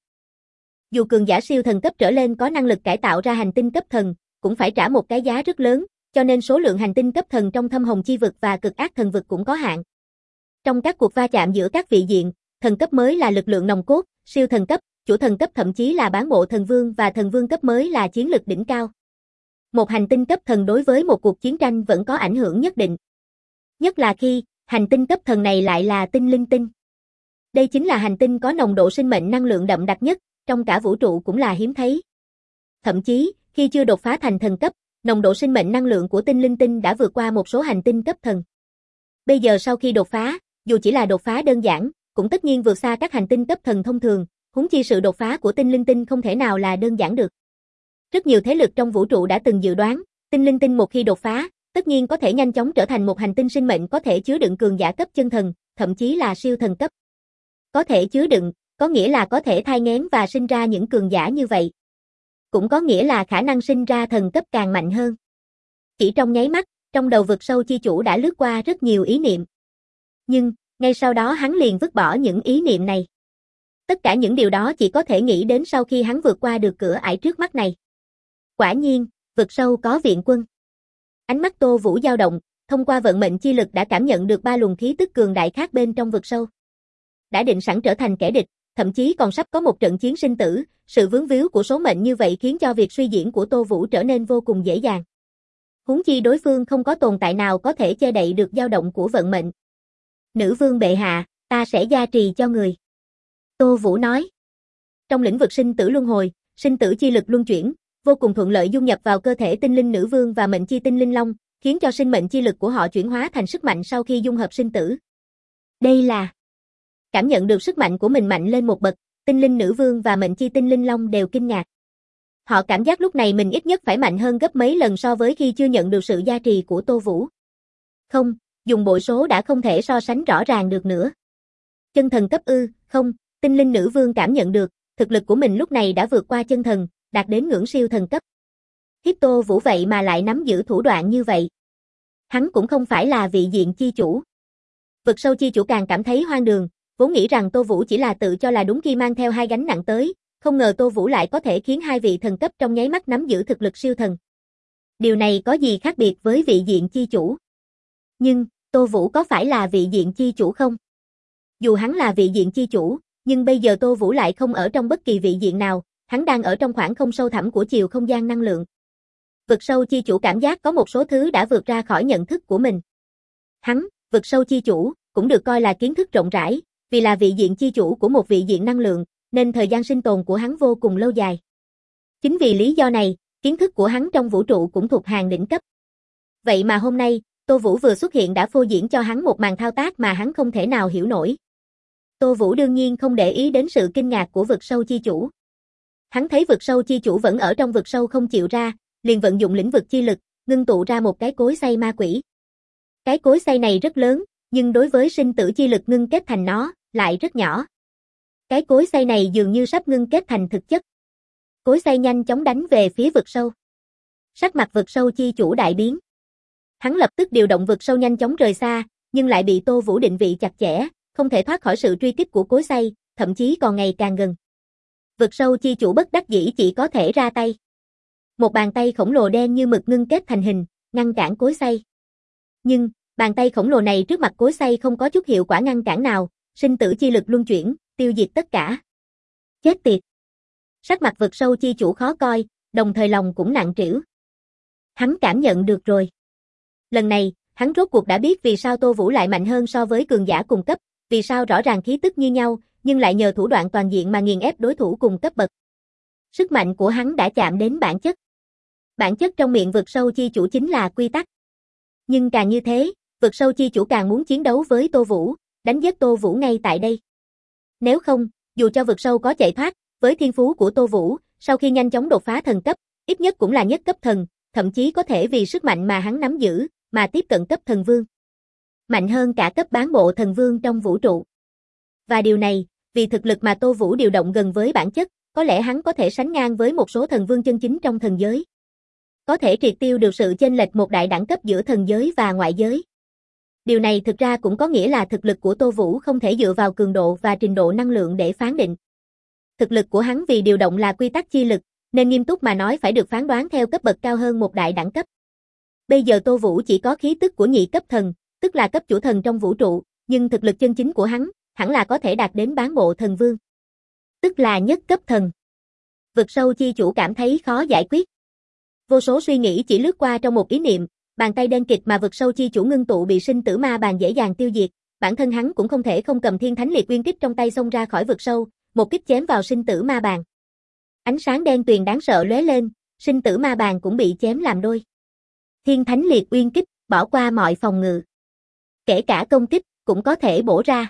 Dù cường giả siêu thần cấp trở lên có năng lực cải tạo ra hành tinh cấp thần, cũng phải trả một cái giá rất lớn, cho nên số lượng hành tinh cấp thần trong thâm hồng chi vực và cực ác thần vực cũng có hạn. Trong các cuộc va chạm giữa các vị diện, thần cấp mới là lực lượng nòng cốt, siêu thần cấp, chủ thần cấp thậm chí là bán bộ thần vương và thần vương cấp mới là chiến lực đỉnh cao. Một hành tinh cấp thần đối với một cuộc chiến tranh vẫn có ảnh hưởng nhất định. Nhất là khi, Hành tinh cấp thần này lại là tinh linh tinh. Đây chính là hành tinh có nồng độ sinh mệnh năng lượng đậm đặc nhất, trong cả vũ trụ cũng là hiếm thấy. Thậm chí, khi chưa đột phá thành thần cấp, nồng độ sinh mệnh năng lượng của tinh linh tinh đã vượt qua một số hành tinh cấp thần. Bây giờ sau khi đột phá, dù chỉ là đột phá đơn giản, cũng tất nhiên vượt xa các hành tinh cấp thần thông thường, huống chi sự đột phá của tinh linh tinh không thể nào là đơn giản được. Rất nhiều thế lực trong vũ trụ đã từng dự đoán, tinh linh tinh một khi đột phá, tất nhiên có thể nhanh chóng trở thành một hành tinh sinh mệnh có thể chứa đựng cường giả cấp chân thần, thậm chí là siêu thần cấp. Có thể chứa đựng, có nghĩa là có thể thai nghén và sinh ra những cường giả như vậy. Cũng có nghĩa là khả năng sinh ra thần cấp càng mạnh hơn. Chỉ trong nháy mắt, trong đầu vực sâu chi chủ đã lướt qua rất nhiều ý niệm. Nhưng, ngay sau đó hắn liền vứt bỏ những ý niệm này. Tất cả những điều đó chỉ có thể nghĩ đến sau khi hắn vượt qua được cửa ải trước mắt này. Quả nhiên, vực sâu có viện quân. Ánh mắt Tô Vũ dao động, thông qua vận mệnh chi lực đã cảm nhận được 3 luồng khí tức cường đại khác bên trong vực sâu. Đã định sẵn trở thành kẻ địch, thậm chí còn sắp có một trận chiến sinh tử, sự vướng víu của số mệnh như vậy khiến cho việc suy diễn của Tô Vũ trở nên vô cùng dễ dàng. Huống chi đối phương không có tồn tại nào có thể che đậy được dao động của vận mệnh. Nữ vương bệ hạ, ta sẽ gia trì cho người. Tô Vũ nói. Trong lĩnh vực sinh tử luân hồi, sinh tử chi lực luân chuyển, vô cùng thuận lợi dung nhập vào cơ thể tinh linh nữ vương và mệnh chi tinh linh long, khiến cho sinh mệnh chi lực của họ chuyển hóa thành sức mạnh sau khi dung hợp sinh tử. Đây là cảm nhận được sức mạnh của mình mạnh lên một bậc, tinh linh nữ vương và mệnh chi tinh linh long đều kinh ngạc. Họ cảm giác lúc này mình ít nhất phải mạnh hơn gấp mấy lần so với khi chưa nhận được sự gia trì của Tô Vũ. Không, dùng bội số đã không thể so sánh rõ ràng được nữa. Chân thần cấp ư? Không, tinh linh nữ vương cảm nhận được, thực lực của mình lúc này đã vượt qua chân thần, đạt đến ngưỡng siêu thần cấp. Hiếp Tô Vũ vậy mà lại nắm giữ thủ đoạn như vậy. Hắn cũng không phải là vị diện chi chủ. Vực sâu chi chủ càng cảm thấy hoang đường, vốn nghĩ rằng Tô Vũ chỉ là tự cho là đúng khi mang theo 2 gánh nặng tới, không ngờ Tô Vũ lại có thể khiến 2 vị thần cấp trong nháy mắt nắm giữ thực lực siêu thần. Điều này có gì khác biệt với vị diện chi chủ? Nhưng, Tô Vũ có phải là vị diện chi chủ không? Dù hắn là vị diện chi chủ, nhưng bây giờ Tô Vũ lại không ở trong bất kỳ vị diện nào, hắn đang ở trong khoảng không sâu thẳm của chiều không gian năng lượng. Vực sâu chi chủ cảm giác có một số thứ đã vượt ra khỏi nhận thức của mình. Hắn, vực sâu chi chủ, cũng được coi là kiến thức rộng rãi, vì là vị diện chi chủ của một vị diện năng lượng, nên thời gian sinh tồn của hắn vô cùng lâu dài. Chính vì lý do này, kiến thức của hắn trong vũ trụ cũng thuộc hàng đỉnh cấp. Vậy mà hôm nay, Tô Vũ vừa xuất hiện đã phô diễn cho hắn một màn thao tác mà hắn không thể nào hiểu nổi. Tô Vũ đương nhiên không để ý đến sự kinh ngạc của vực sâu chi chủ. Hắn thấy vực sâu chi chủ vẫn ở trong vực sâu không chịu ra, liền vận dụng lĩnh vực chi lực, ngưng tụ ra một cái cối xay ma quỷ. Cái cối xay này rất lớn, nhưng đối với sinh tử chi lực ngưng kết thành nó, lại rất nhỏ. Cái cối xay này dường như sắp ngưng kết thành thực chất. Cối xay nhanh chóng đánh về phía vực sâu. Sắc mặt vực sâu chi chủ đại biến. Hắn lập tức điều động vực sâu nhanh chóng rời xa, nhưng lại bị Tô Vũ định vị chặt chẽ, không thể thoát khỏi sự truy kích của cối xay, thậm chí còn ngày càng gần. Vực sâu chi chủ bất đắc dĩ chỉ có thể ra tay. Một bàn tay khổng lồ đen như mực ngưng kết thành hình, ngăn cản cối xay. Nhưng, bàn tay khổng lồ này trước mặt cối xay không có chút hiệu quả ngăn cản nào, sinh tử chi lực luân chuyển, tiêu diệt tất cả. Chết tiệt! Sắc mặt vực sâu chi chủ khó coi, đồng thời lòng cũng nặng trĩu. Hắn cảm nhận được rồi. Lần này, hắn rốt cuộc đã biết vì sao Tô Vũ lại mạnh hơn so với cường giả cùng cấp, vì sao rõ ràng khí tức như nhau, nhưng lại nhờ thủ đoạn toàn diện mà nghiền ép đối thủ cùng cấp bậc. Sức mạnh của hắn đã chạm đến bản chất. Bản chất trong miệng vực sâu chi chủ chính là quy tắc. Nhưng càng như thế, vực sâu chi chủ càng muốn chiến đấu với Tô Vũ, đánh giết Tô Vũ ngay tại đây. Nếu không, dù cho vực sâu có chạy thoát, với thiên phú của Tô Vũ, sau khi nhanh chóng đột phá thần cấp, ít nhất cũng là nhất cấp thần, thậm chí có thể vì sức mạnh mà hắn nắm giữ, mà tiếp cận cấp thần vương. Mạnh hơn cả cấp bán bộ thần vương trong vũ trụ. Và điều này, vì thực lực mà Tô Vũ điều động gần với bản chất, có lẽ hắn có thể sánh ngang với một số thần vương chân chính trong thần giới. Có thể triệt tiêu được sự chênh lệch một đại đẳng cấp giữa thần giới và ngoại giới. Điều này thực ra cũng có nghĩa là thực lực của Tô Vũ không thể dựa vào cường độ và trình độ năng lượng để phán định. Thực lực của hắn vì điều động là quy tắc chi lực, nên nghiêm túc mà nói phải được phán đoán theo cấp bậc cao hơn một đại đẳng cấp. Bây giờ Tô Vũ chỉ có khí tức của nhị cấp thần, tức là cấp chủ thần trong vũ trụ, nhưng thực lực chân chính của hắn, hẳn là có thể đạt đến bán bộ thần vương. Tức là nhất cấp thần. Vực sâu chi chủ cảm thấy khó giải quyết. Vô số suy nghĩ chỉ lướt qua trong một ý niệm, bàn tay đen kịt mà vực sâu chi chủ ngưng tụ bị sinh tử ma bàn dễ dàng tiêu diệt, bản thân hắn cũng không thể không cầm Thiên Thánh Liệt Uyên Kích trong tay xông ra khỏi vực sâu, một kích chém vào sinh tử ma bàn. Ánh sáng đen tuyền đáng sợ lóe lên, sinh tử ma bàn cũng bị chém làm đôi. Thiên Thánh Liệt Uyên Kích, bỏ qua mọi phòng ngự. Kể cả công kích, cũng có thể bổ ra.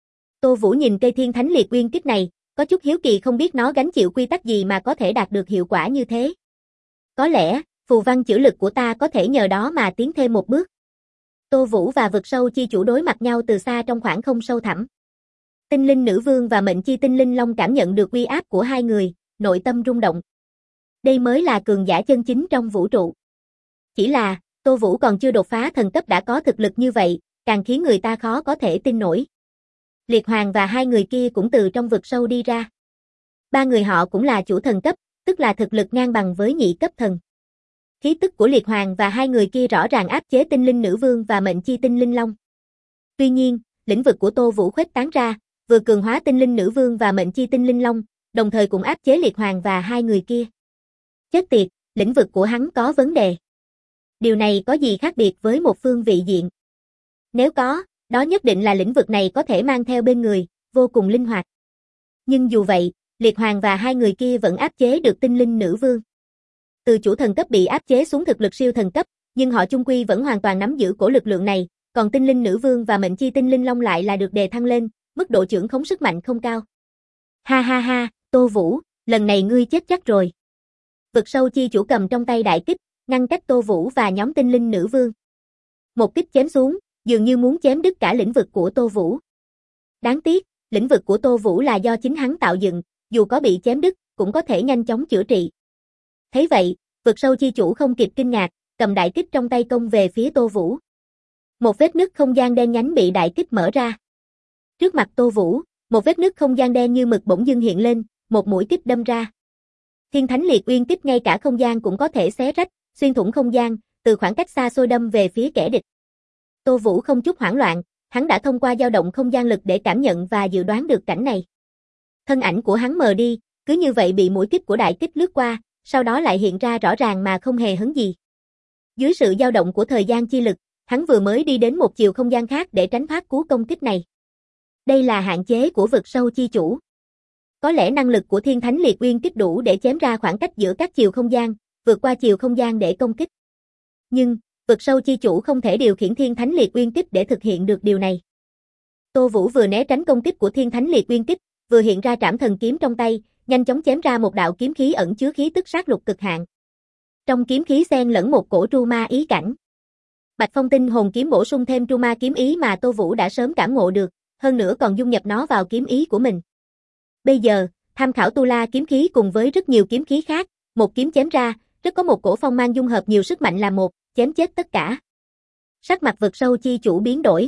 Tô Vũ nhìn cây Thiên Thánh Liệt Uyên Kích này, có chút hiếu kỳ không biết nó gánh chịu quy tắc gì mà có thể đạt được hiệu quả như thế. Có lẽ, phù văn chữ lực của ta có thể nhờ đó mà tiến thêm một bước. Tô Vũ và vực sâu chi chủ đối mặt nhau từ xa trong khoảng không sâu thẳm. Tinh linh nữ vương và mệnh chi tinh linh long cảm nhận được uy áp của hai người, nội tâm rung động. Đây mới là cường giả chân chính trong vũ trụ. Chỉ là, Tô Vũ còn chưa đột phá thần cấp đã có thực lực như vậy, càng khiến người ta khó có thể tin nổi. Liệt Hoàng và hai người kia cũng từ trong vực sâu đi ra. Ba người họ cũng là chủ thần cấp, tức là thực lực ngang bằng với nhị cấp thần. Khí tức của Liệt Hoàng và hai người kia rõ ràng áp chế tinh linh nữ vương và mệnh chi tinh linh long. Tuy nhiên, lĩnh vực của Tô Vũ khuếch tán ra, vừa cường hóa tinh linh nữ vương và mệnh chi tinh linh long, đồng thời cũng áp chế Liệt Hoàng và hai người kia. Chết tiệt, lĩnh vực của hắn có vấn đề. Điều này có gì khác biệt với một phương vị diện? Nếu có, đó nhất định là lĩnh vực này có thể mang theo bên người, vô cùng linh hoạt. Nhưng dù vậy, Liệt Hoàng và hai người kia vẫn áp chế được tinh linh nữ vương. Từ chủ thần cấp bị áp chế xuống thực lực siêu thần cấp, nhưng họ chung quy vẫn hoàn toàn nắm giữ cổ lực lượng này, còn tinh linh nữ vương và mệnh chi tinh linh long lại là được đề thăng lên, mức độ chưởng khống sức mạnh không cao. Ha ha ha, Tô Vũ, lần này ngươi chết chắc rồi. Vực sâu chi chủ cầm trong tay đại kích, ngăn cách Tô Vũ và nhóm tinh linh nữ vương. Một kích chém xuống, dường như muốn chém đứt cả lĩnh vực của Tô Vũ. Đáng tiếc, lĩnh vực của Tô Vũ là do chính hắn tạo dựng, dù có bị chém đứt, cũng có thể nhanh chóng chữa trị. Thấy vậy, vực sâu chi chủ không kịp kinh ngạc, cầm đại kích trong tay công về phía Tô Vũ. Một vết nứt không gian đen nhánh bị đại kích mở ra. Trước mặt Tô Vũ, một vết nứt không gian đen như mực bỗng dưng hiện lên, một mũi kích đâm ra. Thiên Thánh Liệt Uyên Kích ngay cả không gian cũng có thể xé rách, xuyên thủng không gian, từ khoảng cách xa xôi đâm về phía kẻ địch. Tô Vũ không chút hoảng loạn, hắn đã thông qua dao động không gian lực để cảm nhận và dự đoán được cảnh này. Thân ảnh của hắn mờ đi, cứ như vậy bị mũi kích của đại kích lướt qua, sau đó lại hiện ra rõ ràng mà không hề hấn gì. Dưới sự dao động của thời gian chi lực, hắn vừa mới đi đến một chiều không gian khác để tránh thoát cú công kích này. Đây là hạn chế của vực sâu chi chủ. Có lẽ năng lực của Thiên Thánh Liệt Uyên Kích đủ để chém ra khoảng cách giữa các chiều không gian, vượt qua chiều không gian để công kích. Nhưng, vực sâu chi chủ không thể điều khiển Thiên Thánh Liệt Uyên Kích để thực hiện được điều này. Tô Vũ vừa né tránh công kích của Thiên Thánh Liệt Uyên Kích, vừa hiện ra trảm thần kiếm trong tay, nhanh chóng chém ra một đạo kiếm khí ẩn chứa khí tức sát lục cực hạn. Trong kiếm khí xen lẫn một cổ tru ma ý cảnh. Bạch Phong Tinh hồn kiếm bổ sung thêm tru ma kiếm ý mà Tô Vũ đã sớm cảm ngộ được, hơn nữa còn dung nhập nó vào kiếm ý của mình. Bây giờ, tham khảo tu la kiếm khí cùng với rất nhiều kiếm khí khác, một kiếm chém ra, rất có một cổ phong mang dung hợp nhiều sức mạnh làm một, chém chết tất cả. Sắc mặt vực sâu chi chủ biến đổi.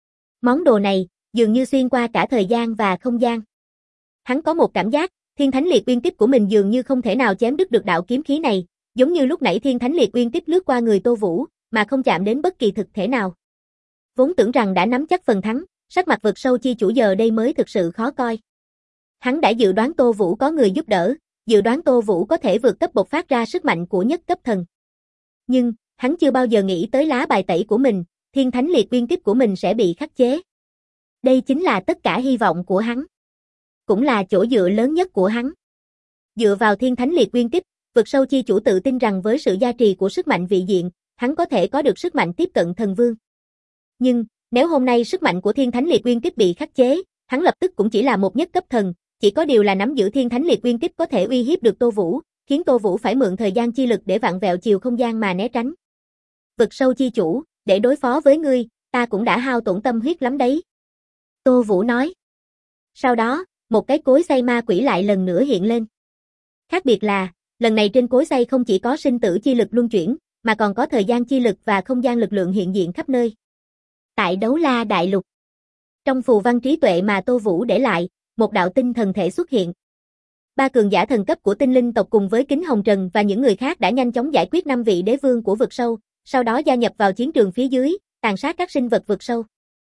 Món đồ này, dường như xuyên qua cả thời gian và không gian. Hắn có một cảm giác, Thiên Thánh Liệt Uyên Kích của mình dường như không thể nào chém đứt được đạo kiếm khí này, giống như lúc nãy Thiên Thánh Liệt Uyên Kích lướt qua người Tô Vũ, mà không chạm đến bất kỳ thực thể nào. Vốn tưởng rằng đã nắm chắc phần thắng, sắc mặt vực sâu chi chủ giờ đây mới thực sự khó coi. Hắn đã dự đoán Tô Vũ có người giúp đỡ, dự đoán Tô Vũ có thể vượt cấp bộc phát ra sức mạnh của nhất cấp thần. Nhưng, hắn chưa bao giờ nghĩ tới lá bài tẩy của mình, Thiên Thánh Liệt Uyên Kích của mình sẽ bị khắc chế. Đây chính là tất cả hy vọng của hắn. Cũng là chỗ dựa lớn nhất của hắn. Dựa vào Thiên Thánh Liệt Uyên Kích, vực sâu chi chủ tự tin rằng với sự gia trì của sức mạnh vị diện, hắn có thể có được sức mạnh tiếp cận thần vương. Nhưng, nếu hôm nay sức mạnh của Thiên Thánh Liệt Uyên Kích bị khắc chế, hắn lập tức cũng chỉ là một nhất cấp thần, chỉ có điều là nắm giữ Thiên Thánh Liệt Uyên Kích có thể uy hiếp được Tô Vũ, khiến Tô Vũ phải mượn thời gian chi lực để vặn vẹo chiều không gian mà né tránh. Vực sâu chi chủ, để đối phó với ngươi, ta cũng đã hao tổn tâm huyết lắm đấy. Tô Vũ nói. Sau đó, một cái cối xay ma quỷ lại lần nữa hiện lên. Khác biệt là, lần này trên cối xay không chỉ có sinh tử chi lực luân chuyển, mà còn có thời gian chi lực và không gian lực lượng hiện diện khắp nơi. Tại Đấu La Đại Lục, trong phù văn trí tuệ mà Tô Vũ để lại, một đạo tinh thần thể xuất hiện. Ba cường giả thần cấp của tinh linh tộc cùng với Kính Hồng Trần và những người khác đã nhanh chóng giải quyết 5 vị đế vương của vực sâu, sau đó gia nhập vào chiến trường phía dưới, tàn sát các sinh vật vực sâu.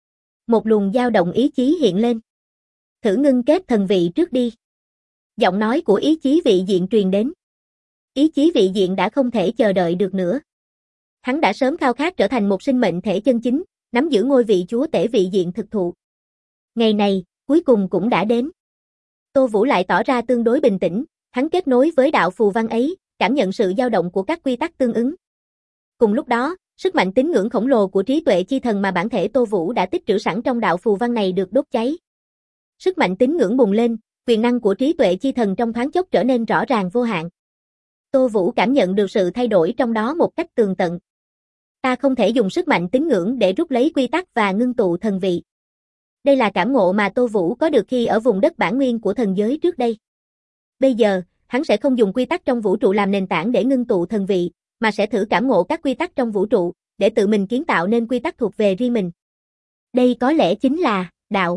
Một luồng dao động ý chí hiện lên. Thử ngưng kết thần vị trước đi. Giọng nói của ý chí vị diện truyền đến. Ý chí vị diện đã không thể chờ đợi được nữa. Hắn đã sớm khao khát trở thành một sinh mệnh thể chân chính, nắm giữ ngôi vị chúa tể vị diện thực thụ. Ngày này, cuối cùng cũng đã đến. Tô Vũ lại tỏ ra tương đối bình tĩnh, hắn kết nối với đạo phù văn ấy, cảm nhận sự dao động của các quy tắc tương ứng. Cùng lúc đó, sức mạnh tín ngưỡng khổng lồ của trí tuệ chi thần mà bản thể Tô Vũ đã tích trữ sẵn trong đạo phù văn này được đốt cháy. Sức mạnh tín ngưỡng bùng lên, quyền năng của trí tuệ chi thần trong thoáng chốc trở nên rõ ràng vô hạn. Tô Vũ cảm nhận được sự thay đổi trong đó một cách tường tận. Ta không thể dùng sức mạnh tín ngưỡng để rút lấy quy tắc và ngưng tụ thần vị. Đây là cảm ngộ mà Tô Vũ có được khi ở vùng đất bản nguyên của thần giới trước đây. Bây giờ, hắn sẽ không dùng quy tắc trong vũ trụ làm nền tảng để ngưng tụ thần vị, mà sẽ thử cảm ngộ các quy tắc trong vũ trụ, để tự mình kiến tạo nên quy tắc thuộc về riêng mình. Đây có lẽ chính là đạo.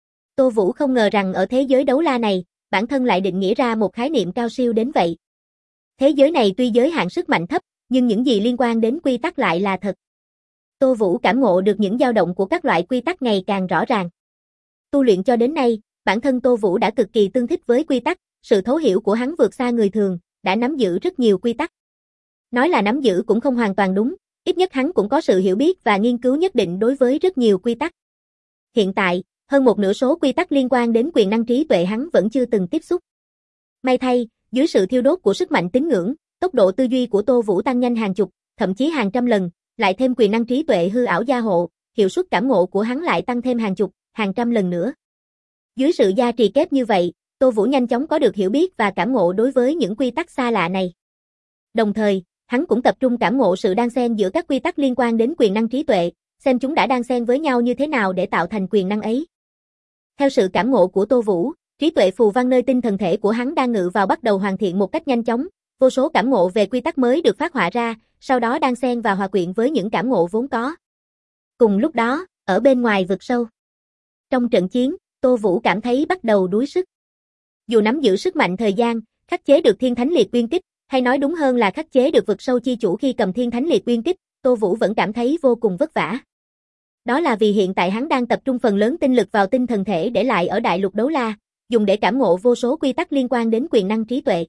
Tô Vũ không ngờ rằng ở thế giới đấu la này, bản thân lại định nghĩa ra một khái niệm cao siêu đến vậy. Thế giới này tuy giới hạn sức mạnh thấp, nhưng những gì liên quan đến quy tắc lại là thật. Tô Vũ cảm ngộ được những dao động của các loại quy tắc ngày càng rõ ràng. Tu luyện cho đến nay, bản thân Tô Vũ đã cực kỳ tương thích với quy tắc, sự thấu hiểu của hắn vượt xa người thường, đã nắm giữ rất nhiều quy tắc. Nói là nắm giữ cũng không hoàn toàn đúng, ít nhất hắn cũng có sự hiểu biết và nghiên cứu nhất định đối với rất nhiều quy tắc. Hiện tại, hơn một nửa số quy tắc liên quan đến quyền năng trí tuệ hắn vẫn chưa từng tiếp xúc. May thay, dưới sự thiêu đốt của sức mạnh tín ngưỡng, tốc độ tư duy của Tô Vũ tăng nhanh hàng chục, thậm chí hàng trăm lần, lại thêm quyền năng trí tuệ hư ảo gia hộ, hiệu suất cảm ngộ của hắn lại tăng thêm hàng chục, hàng trăm lần nữa. Dưới sự gia trì kép như vậy, Tô Vũ nhanh chóng có được hiểu biết và cảm ngộ đối với những quy tắc xa lạ này. Đồng thời, hắn cũng tập trung cảm ngộ sự đan xen giữa các quy tắc liên quan đến quyền năng trí tuệ, xem chúng đã đan xen với nhau như thế nào để tạo thành quyền năng ấy. Theo sự cảm ngộ của Tô Vũ, trí tuệ phù văn nơi tinh thần thể của hắn đang ngự vào bắt đầu hoàn thiện một cách nhanh chóng, vô số cảm ngộ về quy tắc mới được phát họa ra, sau đó đan xen và hòa quyện với những cảm ngộ vốn có. Cùng lúc đó, ở bên ngoài vực sâu, trong trận chiến, Tô Vũ cảm thấy bắt đầu đuối sức. Dù nắm giữ sức mạnh thời gian, khắc chế được Thiên Thánh Liệt Uyên Kích, hay nói đúng hơn là khắc chế được vực sâu chi chủ khi cầm Thiên Thánh Liệt Uyên Kích, Tô Vũ vẫn cảm thấy vô cùng vất vả. Đó là vì hiện tại hắn đang tập trung phần lớn tinh lực vào tinh thần thể để lại ở đại lục đấu la, dùng để cảm ngộ vô số quy tắc liên quan đến quyền năng trí tuệ.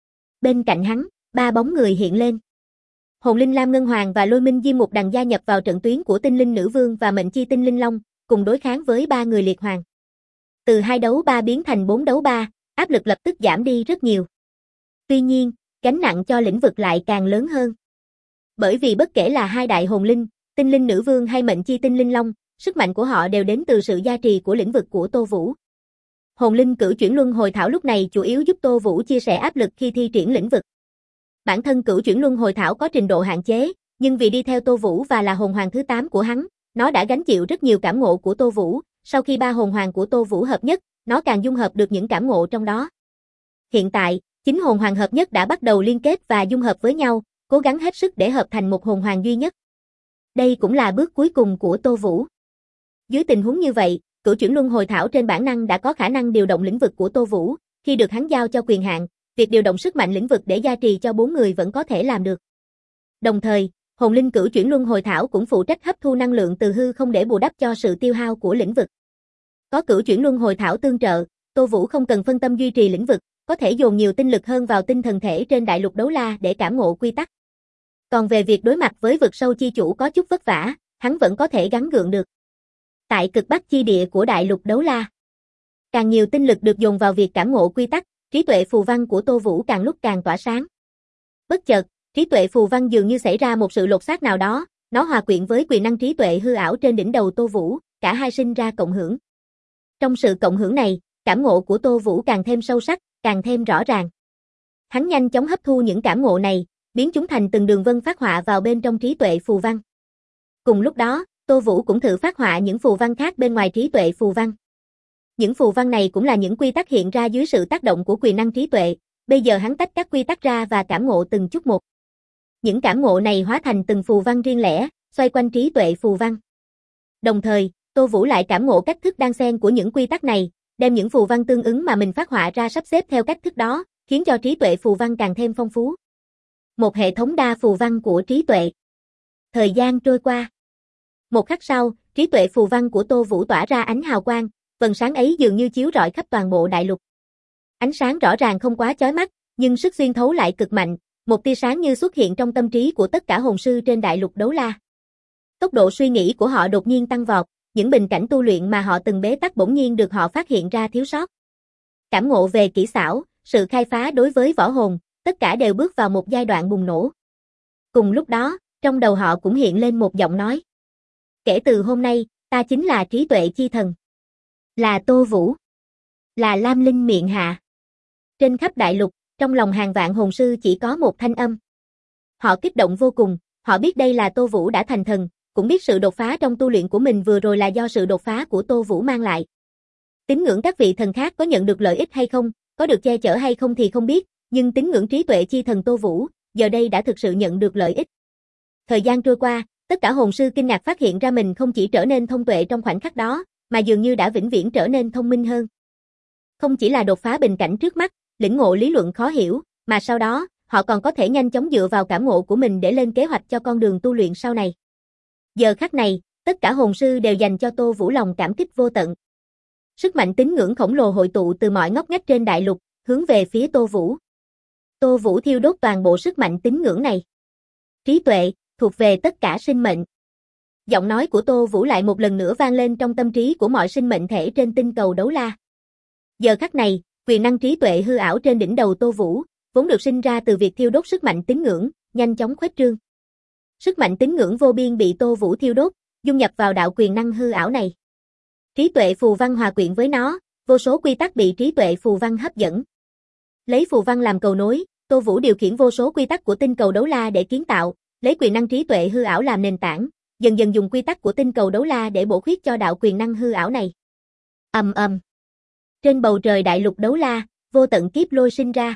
Bên cạnh hắn, ba bóng người hiện lên. Hồn Linh Lam Ngân Hoàng và Lôi Minh Diêm Mục Đằng gia nhập vào trận tuyến của Tinh Linh Nữ Vương và Mệnh Chi Tinh Linh Long, cùng đối kháng với ba người liệt hoàng. Từ 2 đấu 3 biến thành 4 đấu 3, áp lực lập tức giảm đi rất nhiều. Tuy nhiên, gánh nặng cho lĩnh vực lại càng lớn hơn. Bởi vì bất kể là hai đại hồn linh, Tinh Linh Nữ Vương hay Mệnh Chi Tinh Linh Long, sức mạnh của họ đều đến từ sự gia trì của lĩnh vực của Tô Vũ. Hồn Linh Cửu Chuyển Luân Hồi Thảo lúc này chủ yếu giúp Tô Vũ chia sẻ áp lực khi thi triển lĩnh vực. Bản thân Cửu Chuyển Luân Hồi Thảo có trình độ hạn chế, nhưng vì đi theo Tô Vũ và là hồn hoàng thứ 8 của hắn, nó đã gánh chịu rất nhiều cảm ngộ của Tô Vũ, sau khi ba hồn hoàng của Tô Vũ hợp nhất, nó càng dung hợp được những cảm ngộ trong đó. Hiện tại, 9 hồn hoàng hợp nhất đã bắt đầu liên kết và dung hợp với nhau, cố gắng hết sức để hợp thành một hồn hoàng duy nhất. Đây cũng là bước cuối cùng của Tô Vũ. Dưới tình huống như vậy, Cửu Chuyển Luân Hồi Thảo trên bản năng đã có khả năng điều động lĩnh vực của Tô Vũ, khi được hắn giao cho quyền hạn, việc điều động sức mạnh lĩnh vực để gia trì cho 4 người vẫn có thể làm được. Đồng thời, Hồn Linh Cửu Chuyển Luân Hồi Thảo cũng phụ trách hấp thu năng lượng từ hư không để bù đắp cho sự tiêu hao của lĩnh vực. Có Cửu Chuyển Luân Hồi Thảo tương trợ, Tô Vũ không cần phân tâm duy trì lĩnh vực, có thể dồn nhiều tinh lực hơn vào tinh thần thể trên đại lục đấu la để cảm ngộ quy tắc. Còn về việc đối mặt với vực sâu chi chủ có chút vất vả, hắn vẫn có thể gắng gượng được. Tại cực bắc chi địa của đại lục đấu la, càng nhiều tinh lực được dồn vào việc cảm ngộ quy tắc, trí tuệ phù văn của Tô Vũ càng lúc càng tỏa sáng. Bất chợt, trí tuệ phù văn dường như xảy ra một sự lột xác nào đó, nó hòa quyện với quyền năng trí tuệ hư ảo trên đỉnh đầu Tô Vũ, cả hai sinh ra cộng hưởng. Trong sự cộng hưởng này, cảm ngộ của Tô Vũ càng thêm sâu sắc, càng thêm rõ ràng. Hắn nhanh chóng hấp thu những cảm ngộ này, biến chúng thành từng đường vân phát họa vào bên trong trí tuệ phù văn. Cùng lúc đó, Tô Vũ cũng thử phát họa những phù văn khác bên ngoài trí tuệ phù văn. Những phù văn này cũng là những quy tắc hiện ra dưới sự tác động của quyền năng trí tuệ, bây giờ hắn tách các quy tắc ra và cảm ngộ từng chút một. Những cảm ngộ này hóa thành từng phù văn riêng lẻ, xoay quanh trí tuệ phù văn. Đồng thời, Tô Vũ lại cảm ngộ cách thức đan xen của những quy tắc này, đem những phù văn tương ứng mà mình phát họa ra sắp xếp theo cách thức đó, khiến cho trí tuệ phù văn càng thêm phong phú. Một hệ thống đa phù văn của trí tuệ. Thời gian trôi qua. Một khắc sau, trí tuệ phù văn của Tô Vũ tỏa ra ánh hào quang, vầng sáng ấy dường như chiếu rọi khắp toàn bộ đại lục. Ánh sáng rõ ràng không quá chói mắt, nhưng sức xuyên thấu lại cực mạnh, Một tia sáng như xuất hiện trong tâm trí của tất cả hồn sư trên đại lục đấu la. Tốc độ suy nghĩ của họ đột nhiên tăng vọt, những bình cảnh tu luyện mà họ từng bế tắc bỗng nhiên được họ phát hiện ra thiếu sót. Cảm ngộ về kỹ xảo, sự khai phá đối với võ hồn, tất cả đều bước vào một giai đoạn bùng nổ. Cùng lúc đó, trong đầu họ cũng hiện lên một giọng nói. Kể từ hôm nay, ta chính là trí tuệ chi thần. Là Tô Vũ. Là Lam Linh miệng hạ. Trên khắp đại lục, trong lòng hàng vạn hồn sư chỉ có một thanh âm. Họ kích động vô cùng, họ biết đây là Tô Vũ đã thành thần, cũng biết sự đột phá trong tu luyện của mình vừa rồi là do sự đột phá của Tô Vũ mang lại. Tín ngưỡng các vị thần khác có nhận được lợi ích hay không, có được che chở hay không thì không biết, nhưng tín ngưỡng trí tuệ chi thần Tô Vũ, giờ đây đã thực sự nhận được lợi ích. Thời gian trôi qua, tất cả hồn sư kinh ngạc phát hiện ra mình không chỉ trở nên thông tuệ trong khoảnh khắc đó, mà dường như đã vĩnh viễn trở nên thông minh hơn. Không chỉ là đột phá bình cảnh trước mắt, lĩnh ngộ lý luận khó hiểu, mà sau đó, họ còn có thể nhanh chóng dựa vào cảm ngộ của mình để lên kế hoạch cho con đường tu luyện sau này. Giờ khắc này, tất cả hồn sư đều dành cho Tô Vũ lòng cảm kích vô tận. Sức mạnh tín ngưỡng khổng lồ hội tụ từ mọi ngóc ngách trên đại lục, hướng về phía Tô Vũ. Tô Vũ thiêu đốt toàn bộ sức mạnh tín ngưỡng này. Trí tuệ, thuộc về tất cả sinh mệnh. Giọng nói của Tô Vũ lại một lần nữa vang lên trong tâm trí của mọi sinh mệnh thể trên tinh cầu đấu la. Giờ khắc này, quyền năng trí tuệ hư ảo trên đỉnh đầu Tô Vũ, vốn được sinh ra từ việc thiêu đốt sức mạnh tín ngưỡng, nhanh chóng khuếch trương. Sức mạnh tín ngưỡng vô biên bị Tô Vũ thiêu đốt, dung nhập vào đạo quyền năng hư ảo này. Trí tuệ phù văn hòa quyện với nó, vô số quy tắc bị trí tuệ phù văn hấp dẫn. Lấy phù văn làm cầu nối, Tô Vũ điều khiển vô số quy tắc của tinh cầu đấu la để kiến tạo, lấy quyền năng trí tuệ hư ảo làm nền tảng, dần dần dùng quy tắc của tinh cầu đấu la để bổ khuyết cho đạo quyền năng hư ảo này. Ầm ầm. Trên bầu trời đại lục đấu la, vô tận kiếp lôi sinh ra.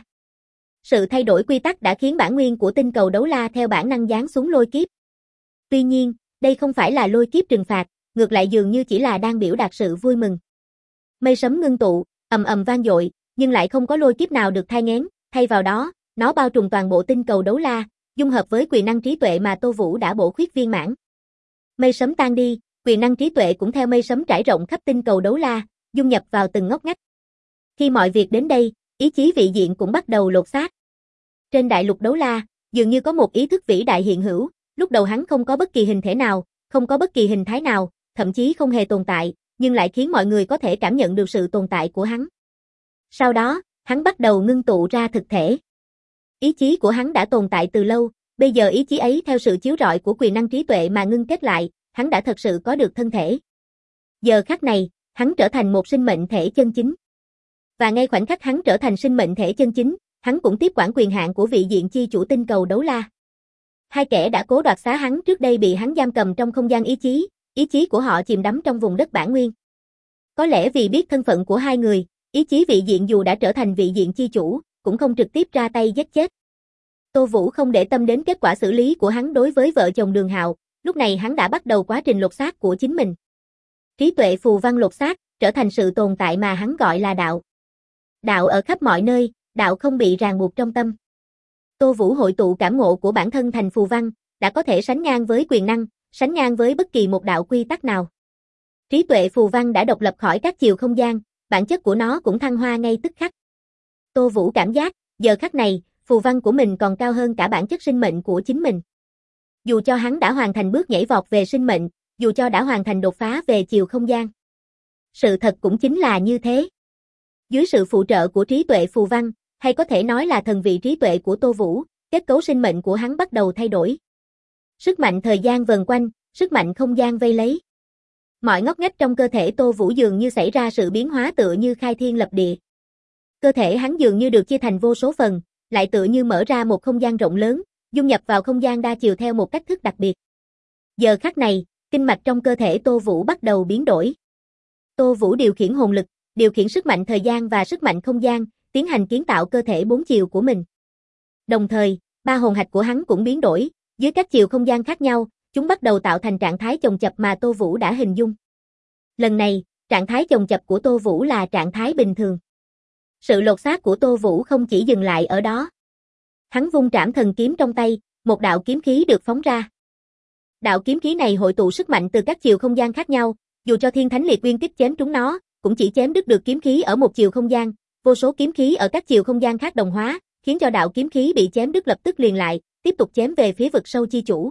Sự thay đổi quy tắc đã khiến bản nguyên của tinh cầu đấu la theo bản năng giáng xuống lôi kiếp. Tuy nhiên, đây không phải là lôi kiếp trừng phạt, ngược lại dường như chỉ là đang biểu đạt sự vui mừng. Mây sấm ngưng tụ, ầm ầm vang dội, nhưng lại không có lôi kiếp nào được thai nghén, thay vào đó, nó bao trùm toàn bộ tinh cầu đấu la, dung hợp với quyền năng trí tuệ mà Tô Vũ đã bổ khuyết viên mãn. Mây sấm tan đi, quyền năng trí tuệ cũng theo mây sấm trải rộng khắp tinh cầu đấu la, dung nhập vào từng ngóc ngách. Khi mọi việc đến đây, ý chí vị diện cũng bắt đầu lột xác. Trên đại lục đấu la, dường như có một ý thức vĩ đại hiện hữu, lúc đầu hắn không có bất kỳ hình thể nào, không có bất kỳ hình thái nào, thậm chí không hề tồn tại, nhưng lại khiến mọi người có thể cảm nhận được sự tồn tại của hắn. Sau đó, hắn bắt đầu ngưng tụ ra thực thể. Ý chí của hắn đã tồn tại từ lâu, bây giờ ý chí ấy theo sự chiếu rọi của quyền năng trí tuệ mà ngưng kết lại, hắn đã thật sự có được thân thể. Giờ khắc này, hắn trở thành một sinh mệnh thể chân chính. Và ngay khoảnh khắc hắn trở thành sinh mệnh thể chân chính, hắn cũng tiếp quản quyền hạn của vị diện chi chủ tinh cầu đấu la. Hai kẻ đã cố đoạt xá hắn trước đây bị hắn giam cầm trong không gian ý chí của họ chìm đắm trong vùng đất bản nguyên. Có lẽ vì biết thân phận của hai người, ý chí vị diện dù đã trở thành vị diện chi chủ, cũng không trực tiếp ra tay giết chết. Tô Vũ không để tâm đến kết quả xử lý của hắn đối với vợ chồng Đường Hạo, lúc này hắn đã bắt đầu quá trình lột xác của chính mình. Trí tuệ phù văn lột xác, trở thành sự tồn tại mà hắn gọi là đạo. Đạo ở khắp mọi nơi, đạo không bị ràng buộc trong tâm. Tô Vũ hội tụ cảm ngộ của bản thân thành phù văn, đã có thể sánh ngang với quyền năng, sánh ngang với bất kỳ một đạo quy tắc nào. Trí tuệ phù văn đã độc lập khỏi các chiều không gian, bản chất của nó cũng thăng hoa ngay tức khắc. Tô Vũ cảm giác, giờ khắc này, phù văn của mình còn cao hơn cả bản chất sinh mệnh của chính mình. Dù cho hắn đã hoàn thành bước nhảy vọt về sinh mệnh, dù cho đã hoàn thành đột phá về chiều không gian. Sự thật cũng chính là như thế. Dưới sự phụ trợ của trí tuệ phù văn, hay có thể nói là thần vị trí tuệ của Tô Vũ, kết cấu sinh mệnh của hắn bắt đầu thay đổi. Sức mạnh thời gian vần quanh, sức mạnh không gian vây lấy. Mọi ngóc ngách trong cơ thể Tô Vũ dường như xảy ra sự biến hóa tựa như khai thiên lập địa. Cơ thể hắn dường như được chia thành vô số phần, lại tựa như mở ra một không gian rộng lớn, dung nhập vào không gian đa chiều theo một cách thức đặc biệt. Giờ khắc này, kinh mạch trong cơ thể Tô Vũ bắt đầu biến đổi. Tô Vũ điều khiển hồn lực, điều khiển sức mạnh thời gian và sức mạnh không gian, tiến hành kiến tạo cơ thể bốn chiều của mình. Đồng thời, ba hồn hạch của hắn cũng biến đổi, dưới các chiều không gian khác nhau, chúng bắt đầu tạo thành trạng thái chồng chập mà Tô Vũ đã hình dung. Lần này, trạng thái chồng chập của Tô Vũ là trạng thái bình thường. Sự lột xác của Tô Vũ không chỉ dừng lại ở đó. Hắn vung trảm thần kiếm trong tay, một đạo kiếm khí được phóng ra. Đạo kiếm khí này hội tụ sức mạnh từ các chiều không gian khác nhau, dù cho Thiên Thánh Liệt Uyên kích chém trúng nó, cũng chỉ chém đứt được kiếm khí ở một chiều không gian, vô số kiếm khí ở các chiều không gian khác đồng hóa, khiến cho đạo kiếm khí bị chém đứt lập tức liền lại, tiếp tục chém về phía vực sâu chi chủ.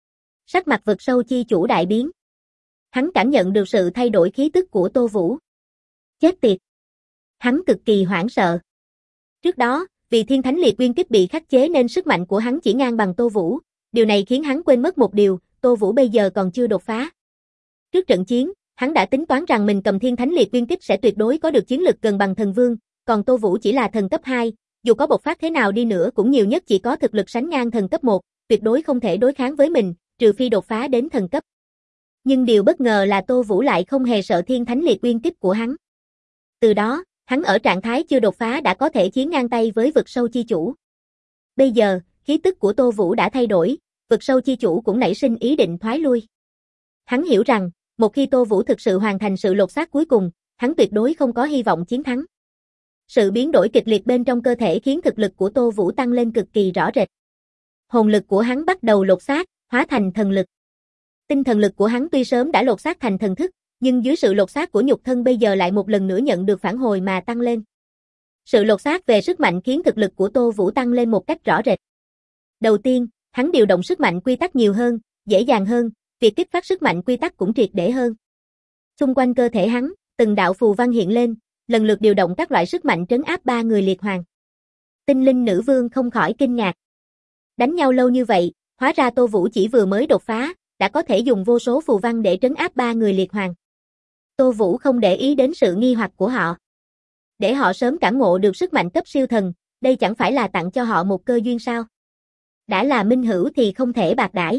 Sắc mặt vực sâu chi chủ đại biến. Hắn cảm nhận được sự thay đổi khí tức của Tô Vũ. Chết tiệt! Hắn cực kỳ hoảng sợ. Trước đó, vì Thiên Thánh Liệt Nguyên Kích bị khắc chế nên sức mạnh của hắn chỉ ngang bằng Tô Vũ, điều này khiến hắn quên mất một điều, Tô Vũ bây giờ còn chưa đột phá. Trước trận chiến, hắn đã tính toán rằng mình cầm Thiên Thánh Liệt Nguyên Kích sẽ tuyệt đối có được chiến lực gần bằng thần vương, còn Tô Vũ chỉ là thần cấp 2, dù có bộc phát thế nào đi nữa cũng nhiều nhất chỉ có thực lực sánh ngang thần cấp 1, tuyệt đối không thể đối kháng với mình, trừ phi đột phá đến thần cấp. Nhưng điều bất ngờ là Tô Vũ lại không hề sợ Thiên Thánh Liệt Nguyên Kích của hắn. Từ đó, hắn ở trạng thái chưa đột phá đã có thể chiến ngang tay với vực sâu chi chủ. Bây giờ, khí tức của Tô Vũ đã thay đổi, vực sâu chi chủ cũng nảy sinh ý định thoái lui. Hắn hiểu rằng, một khi Tô Vũ thực sự hoàn thành sự lột xác cuối cùng, hắn tuyệt đối không có hy vọng chiến thắng. Sự biến đổi kịch liệt bên trong cơ thể khiến thực lực của Tô Vũ tăng lên cực kỳ rõ rệt. Hồn lực của hắn bắt đầu lột xác, hóa thành thần lực. Tinh thần lực của hắn tuy sớm đã lột xác thành thần thức, nhưng dưới sự lột xác của nhục thân bây giờ lại một lần nữa nhận được phản hồi mà tăng lên. Sự lột xác về sức mạnh khiến thực lực của Tô Vũ tăng lên một cách rõ rệt. Đầu tiên, hắn điều động sức mạnh quy tắc nhiều hơn, dễ dàng hơn, việc kích phát sức mạnh quy tắc cũng triệt để hơn. Xung quanh cơ thể hắn, từng đạo phù văn hiện lên, lần lượt điều động các loại sức mạnh trấn áp ba người liệt hoàng. Tinh linh nữ vương không khỏi kinh ngạc. Đánh nhau lâu như vậy, hóa ra Tô Vũ chỉ vừa mới đột phá, đã có thể dùng vô số phù văn để trấn áp ba người liệt hoàng. Tô Vũ không để ý đến sự nghi hoặc của họ. Để họ sớm cảm ngộ được sức mạnh cấp siêu thần, đây chẳng phải là tặng cho họ một cơ duyên sao? Đã là minh hữu thì không thể bạc đãi.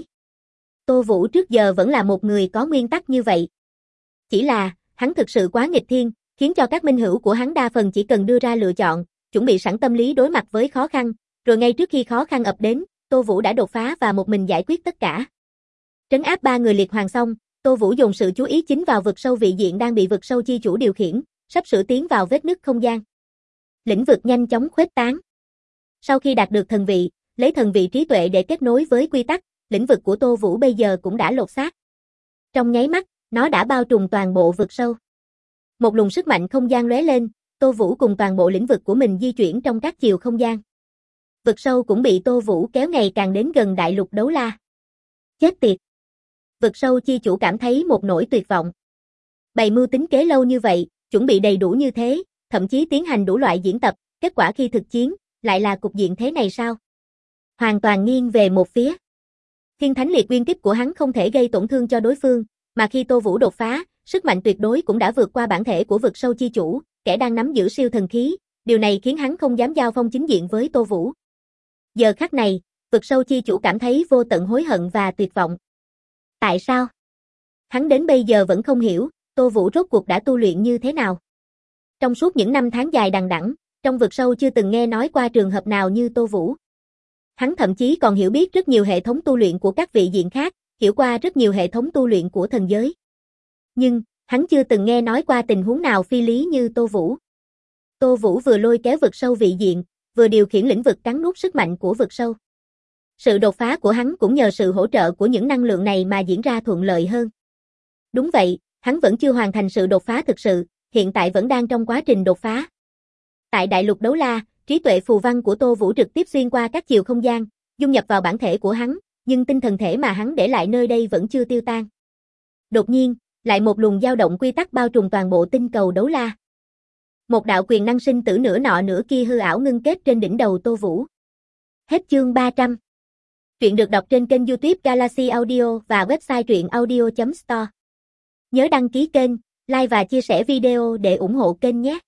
Tô Vũ trước giờ vẫn là một người có nguyên tắc như vậy. Chỉ là, hắn thực sự quá nghịch thiên, khiến cho các minh hữu của hắn đa phần chỉ cần đưa ra lựa chọn, chuẩn bị sẵn tâm lý đối mặt với khó khăn, rồi ngay trước khi khó khăn ập đến, Tô Vũ đã đột phá và một mình giải quyết tất cả. Trấn áp ba người liệt hoàng xong, Tô Vũ dồn sự chú ý chính vào vực sâu vị diện đang bị vực sâu chi chủ điều khiển, sắp sửa tiến vào vết nứt không gian. Lĩnh vực nhanh chóng khuếch tán. Sau khi đạt được thần vị, lấy thần vị trí tuệ để kết nối với quy tắc, lĩnh vực của Tô Vũ bây giờ cũng đã lột xác. Trong nháy mắt, nó đã bao trùm toàn bộ vực sâu. Một luồng sức mạnh không gian lóe lên, Tô Vũ cùng toàn bộ lĩnh vực của mình di chuyển trong các chiều không gian. Vực sâu cũng bị Tô Vũ kéo ngày càng đến gần đại lục đấu la. Chết tiệt! Vực sâu chi chủ cảm thấy một nỗi tuyệt vọng. Bày mưu tính kế lâu như vậy, chuẩn bị đầy đủ như thế, thậm chí tiến hành đủ loại diễn tập, kết quả khi thực chiến, lại là cục diện thế này sao? Hoàn toàn nghiêng về một phía. Thiên Thánh Liệt Nguyên Kích của hắn không thể gây tổn thương cho đối phương, mà khi Tô Vũ đột phá, sức mạnh tuyệt đối cũng đã vượt qua bản thể của vực sâu chi chủ, kẻ đang nắm giữ siêu thần khí, điều này khiến hắn không dám giao phong chính diện với Tô Vũ. Giờ khắc này, vực sâu chi chủ cảm thấy vô tận hối hận và tuyệt vọng. Tại sao? Hắn đến bây giờ vẫn không hiểu, Tô Vũ rốt cuộc đã tu luyện như thế nào. Trong suốt những năm tháng dài đằng đẵng, trong vực sâu chưa từng nghe nói qua trường hợp nào như Tô Vũ. Hắn thậm chí còn hiểu biết rất nhiều hệ thống tu luyện của các vị diện khác, hiểu qua rất nhiều hệ thống tu luyện của thần giới. Nhưng, hắn chưa từng nghe nói qua tình huống nào phi lý như Tô Vũ. Tô Vũ vừa lôi kéo vực sâu vị diện, vừa điều khiển lĩnh vực cắn nuốt sức mạnh của vực sâu. Sự đột phá của hắn cũng nhờ sự hỗ trợ của những năng lượng này mà diễn ra thuận lợi hơn. Đúng vậy, hắn vẫn chưa hoàn thành sự đột phá thực sự, hiện tại vẫn đang trong quá trình đột phá. Tại đại lục đấu la, trí tuệ phù văn của Tô Vũ trực tiếp xuyên qua các chiều không gian, dung nhập vào bản thể của hắn, nhưng tinh thần thể mà hắn để lại nơi đây vẫn chưa tiêu tan. Đột nhiên, lại một luồng dao động quy tắc bao trùm toàn bộ tinh cầu đấu la. Một đạo quyền năng sinh tử nửa nọ nửa kia hư ảo ngưng kết trên đỉnh đầu Tô Vũ. Hết chương 300. Truyện được đọc trên kênh YouTube Galaxy Audio và website truyệnaudio.store. Nhớ đăng ký kênh, like và chia sẻ video để ủng hộ kênh nhé.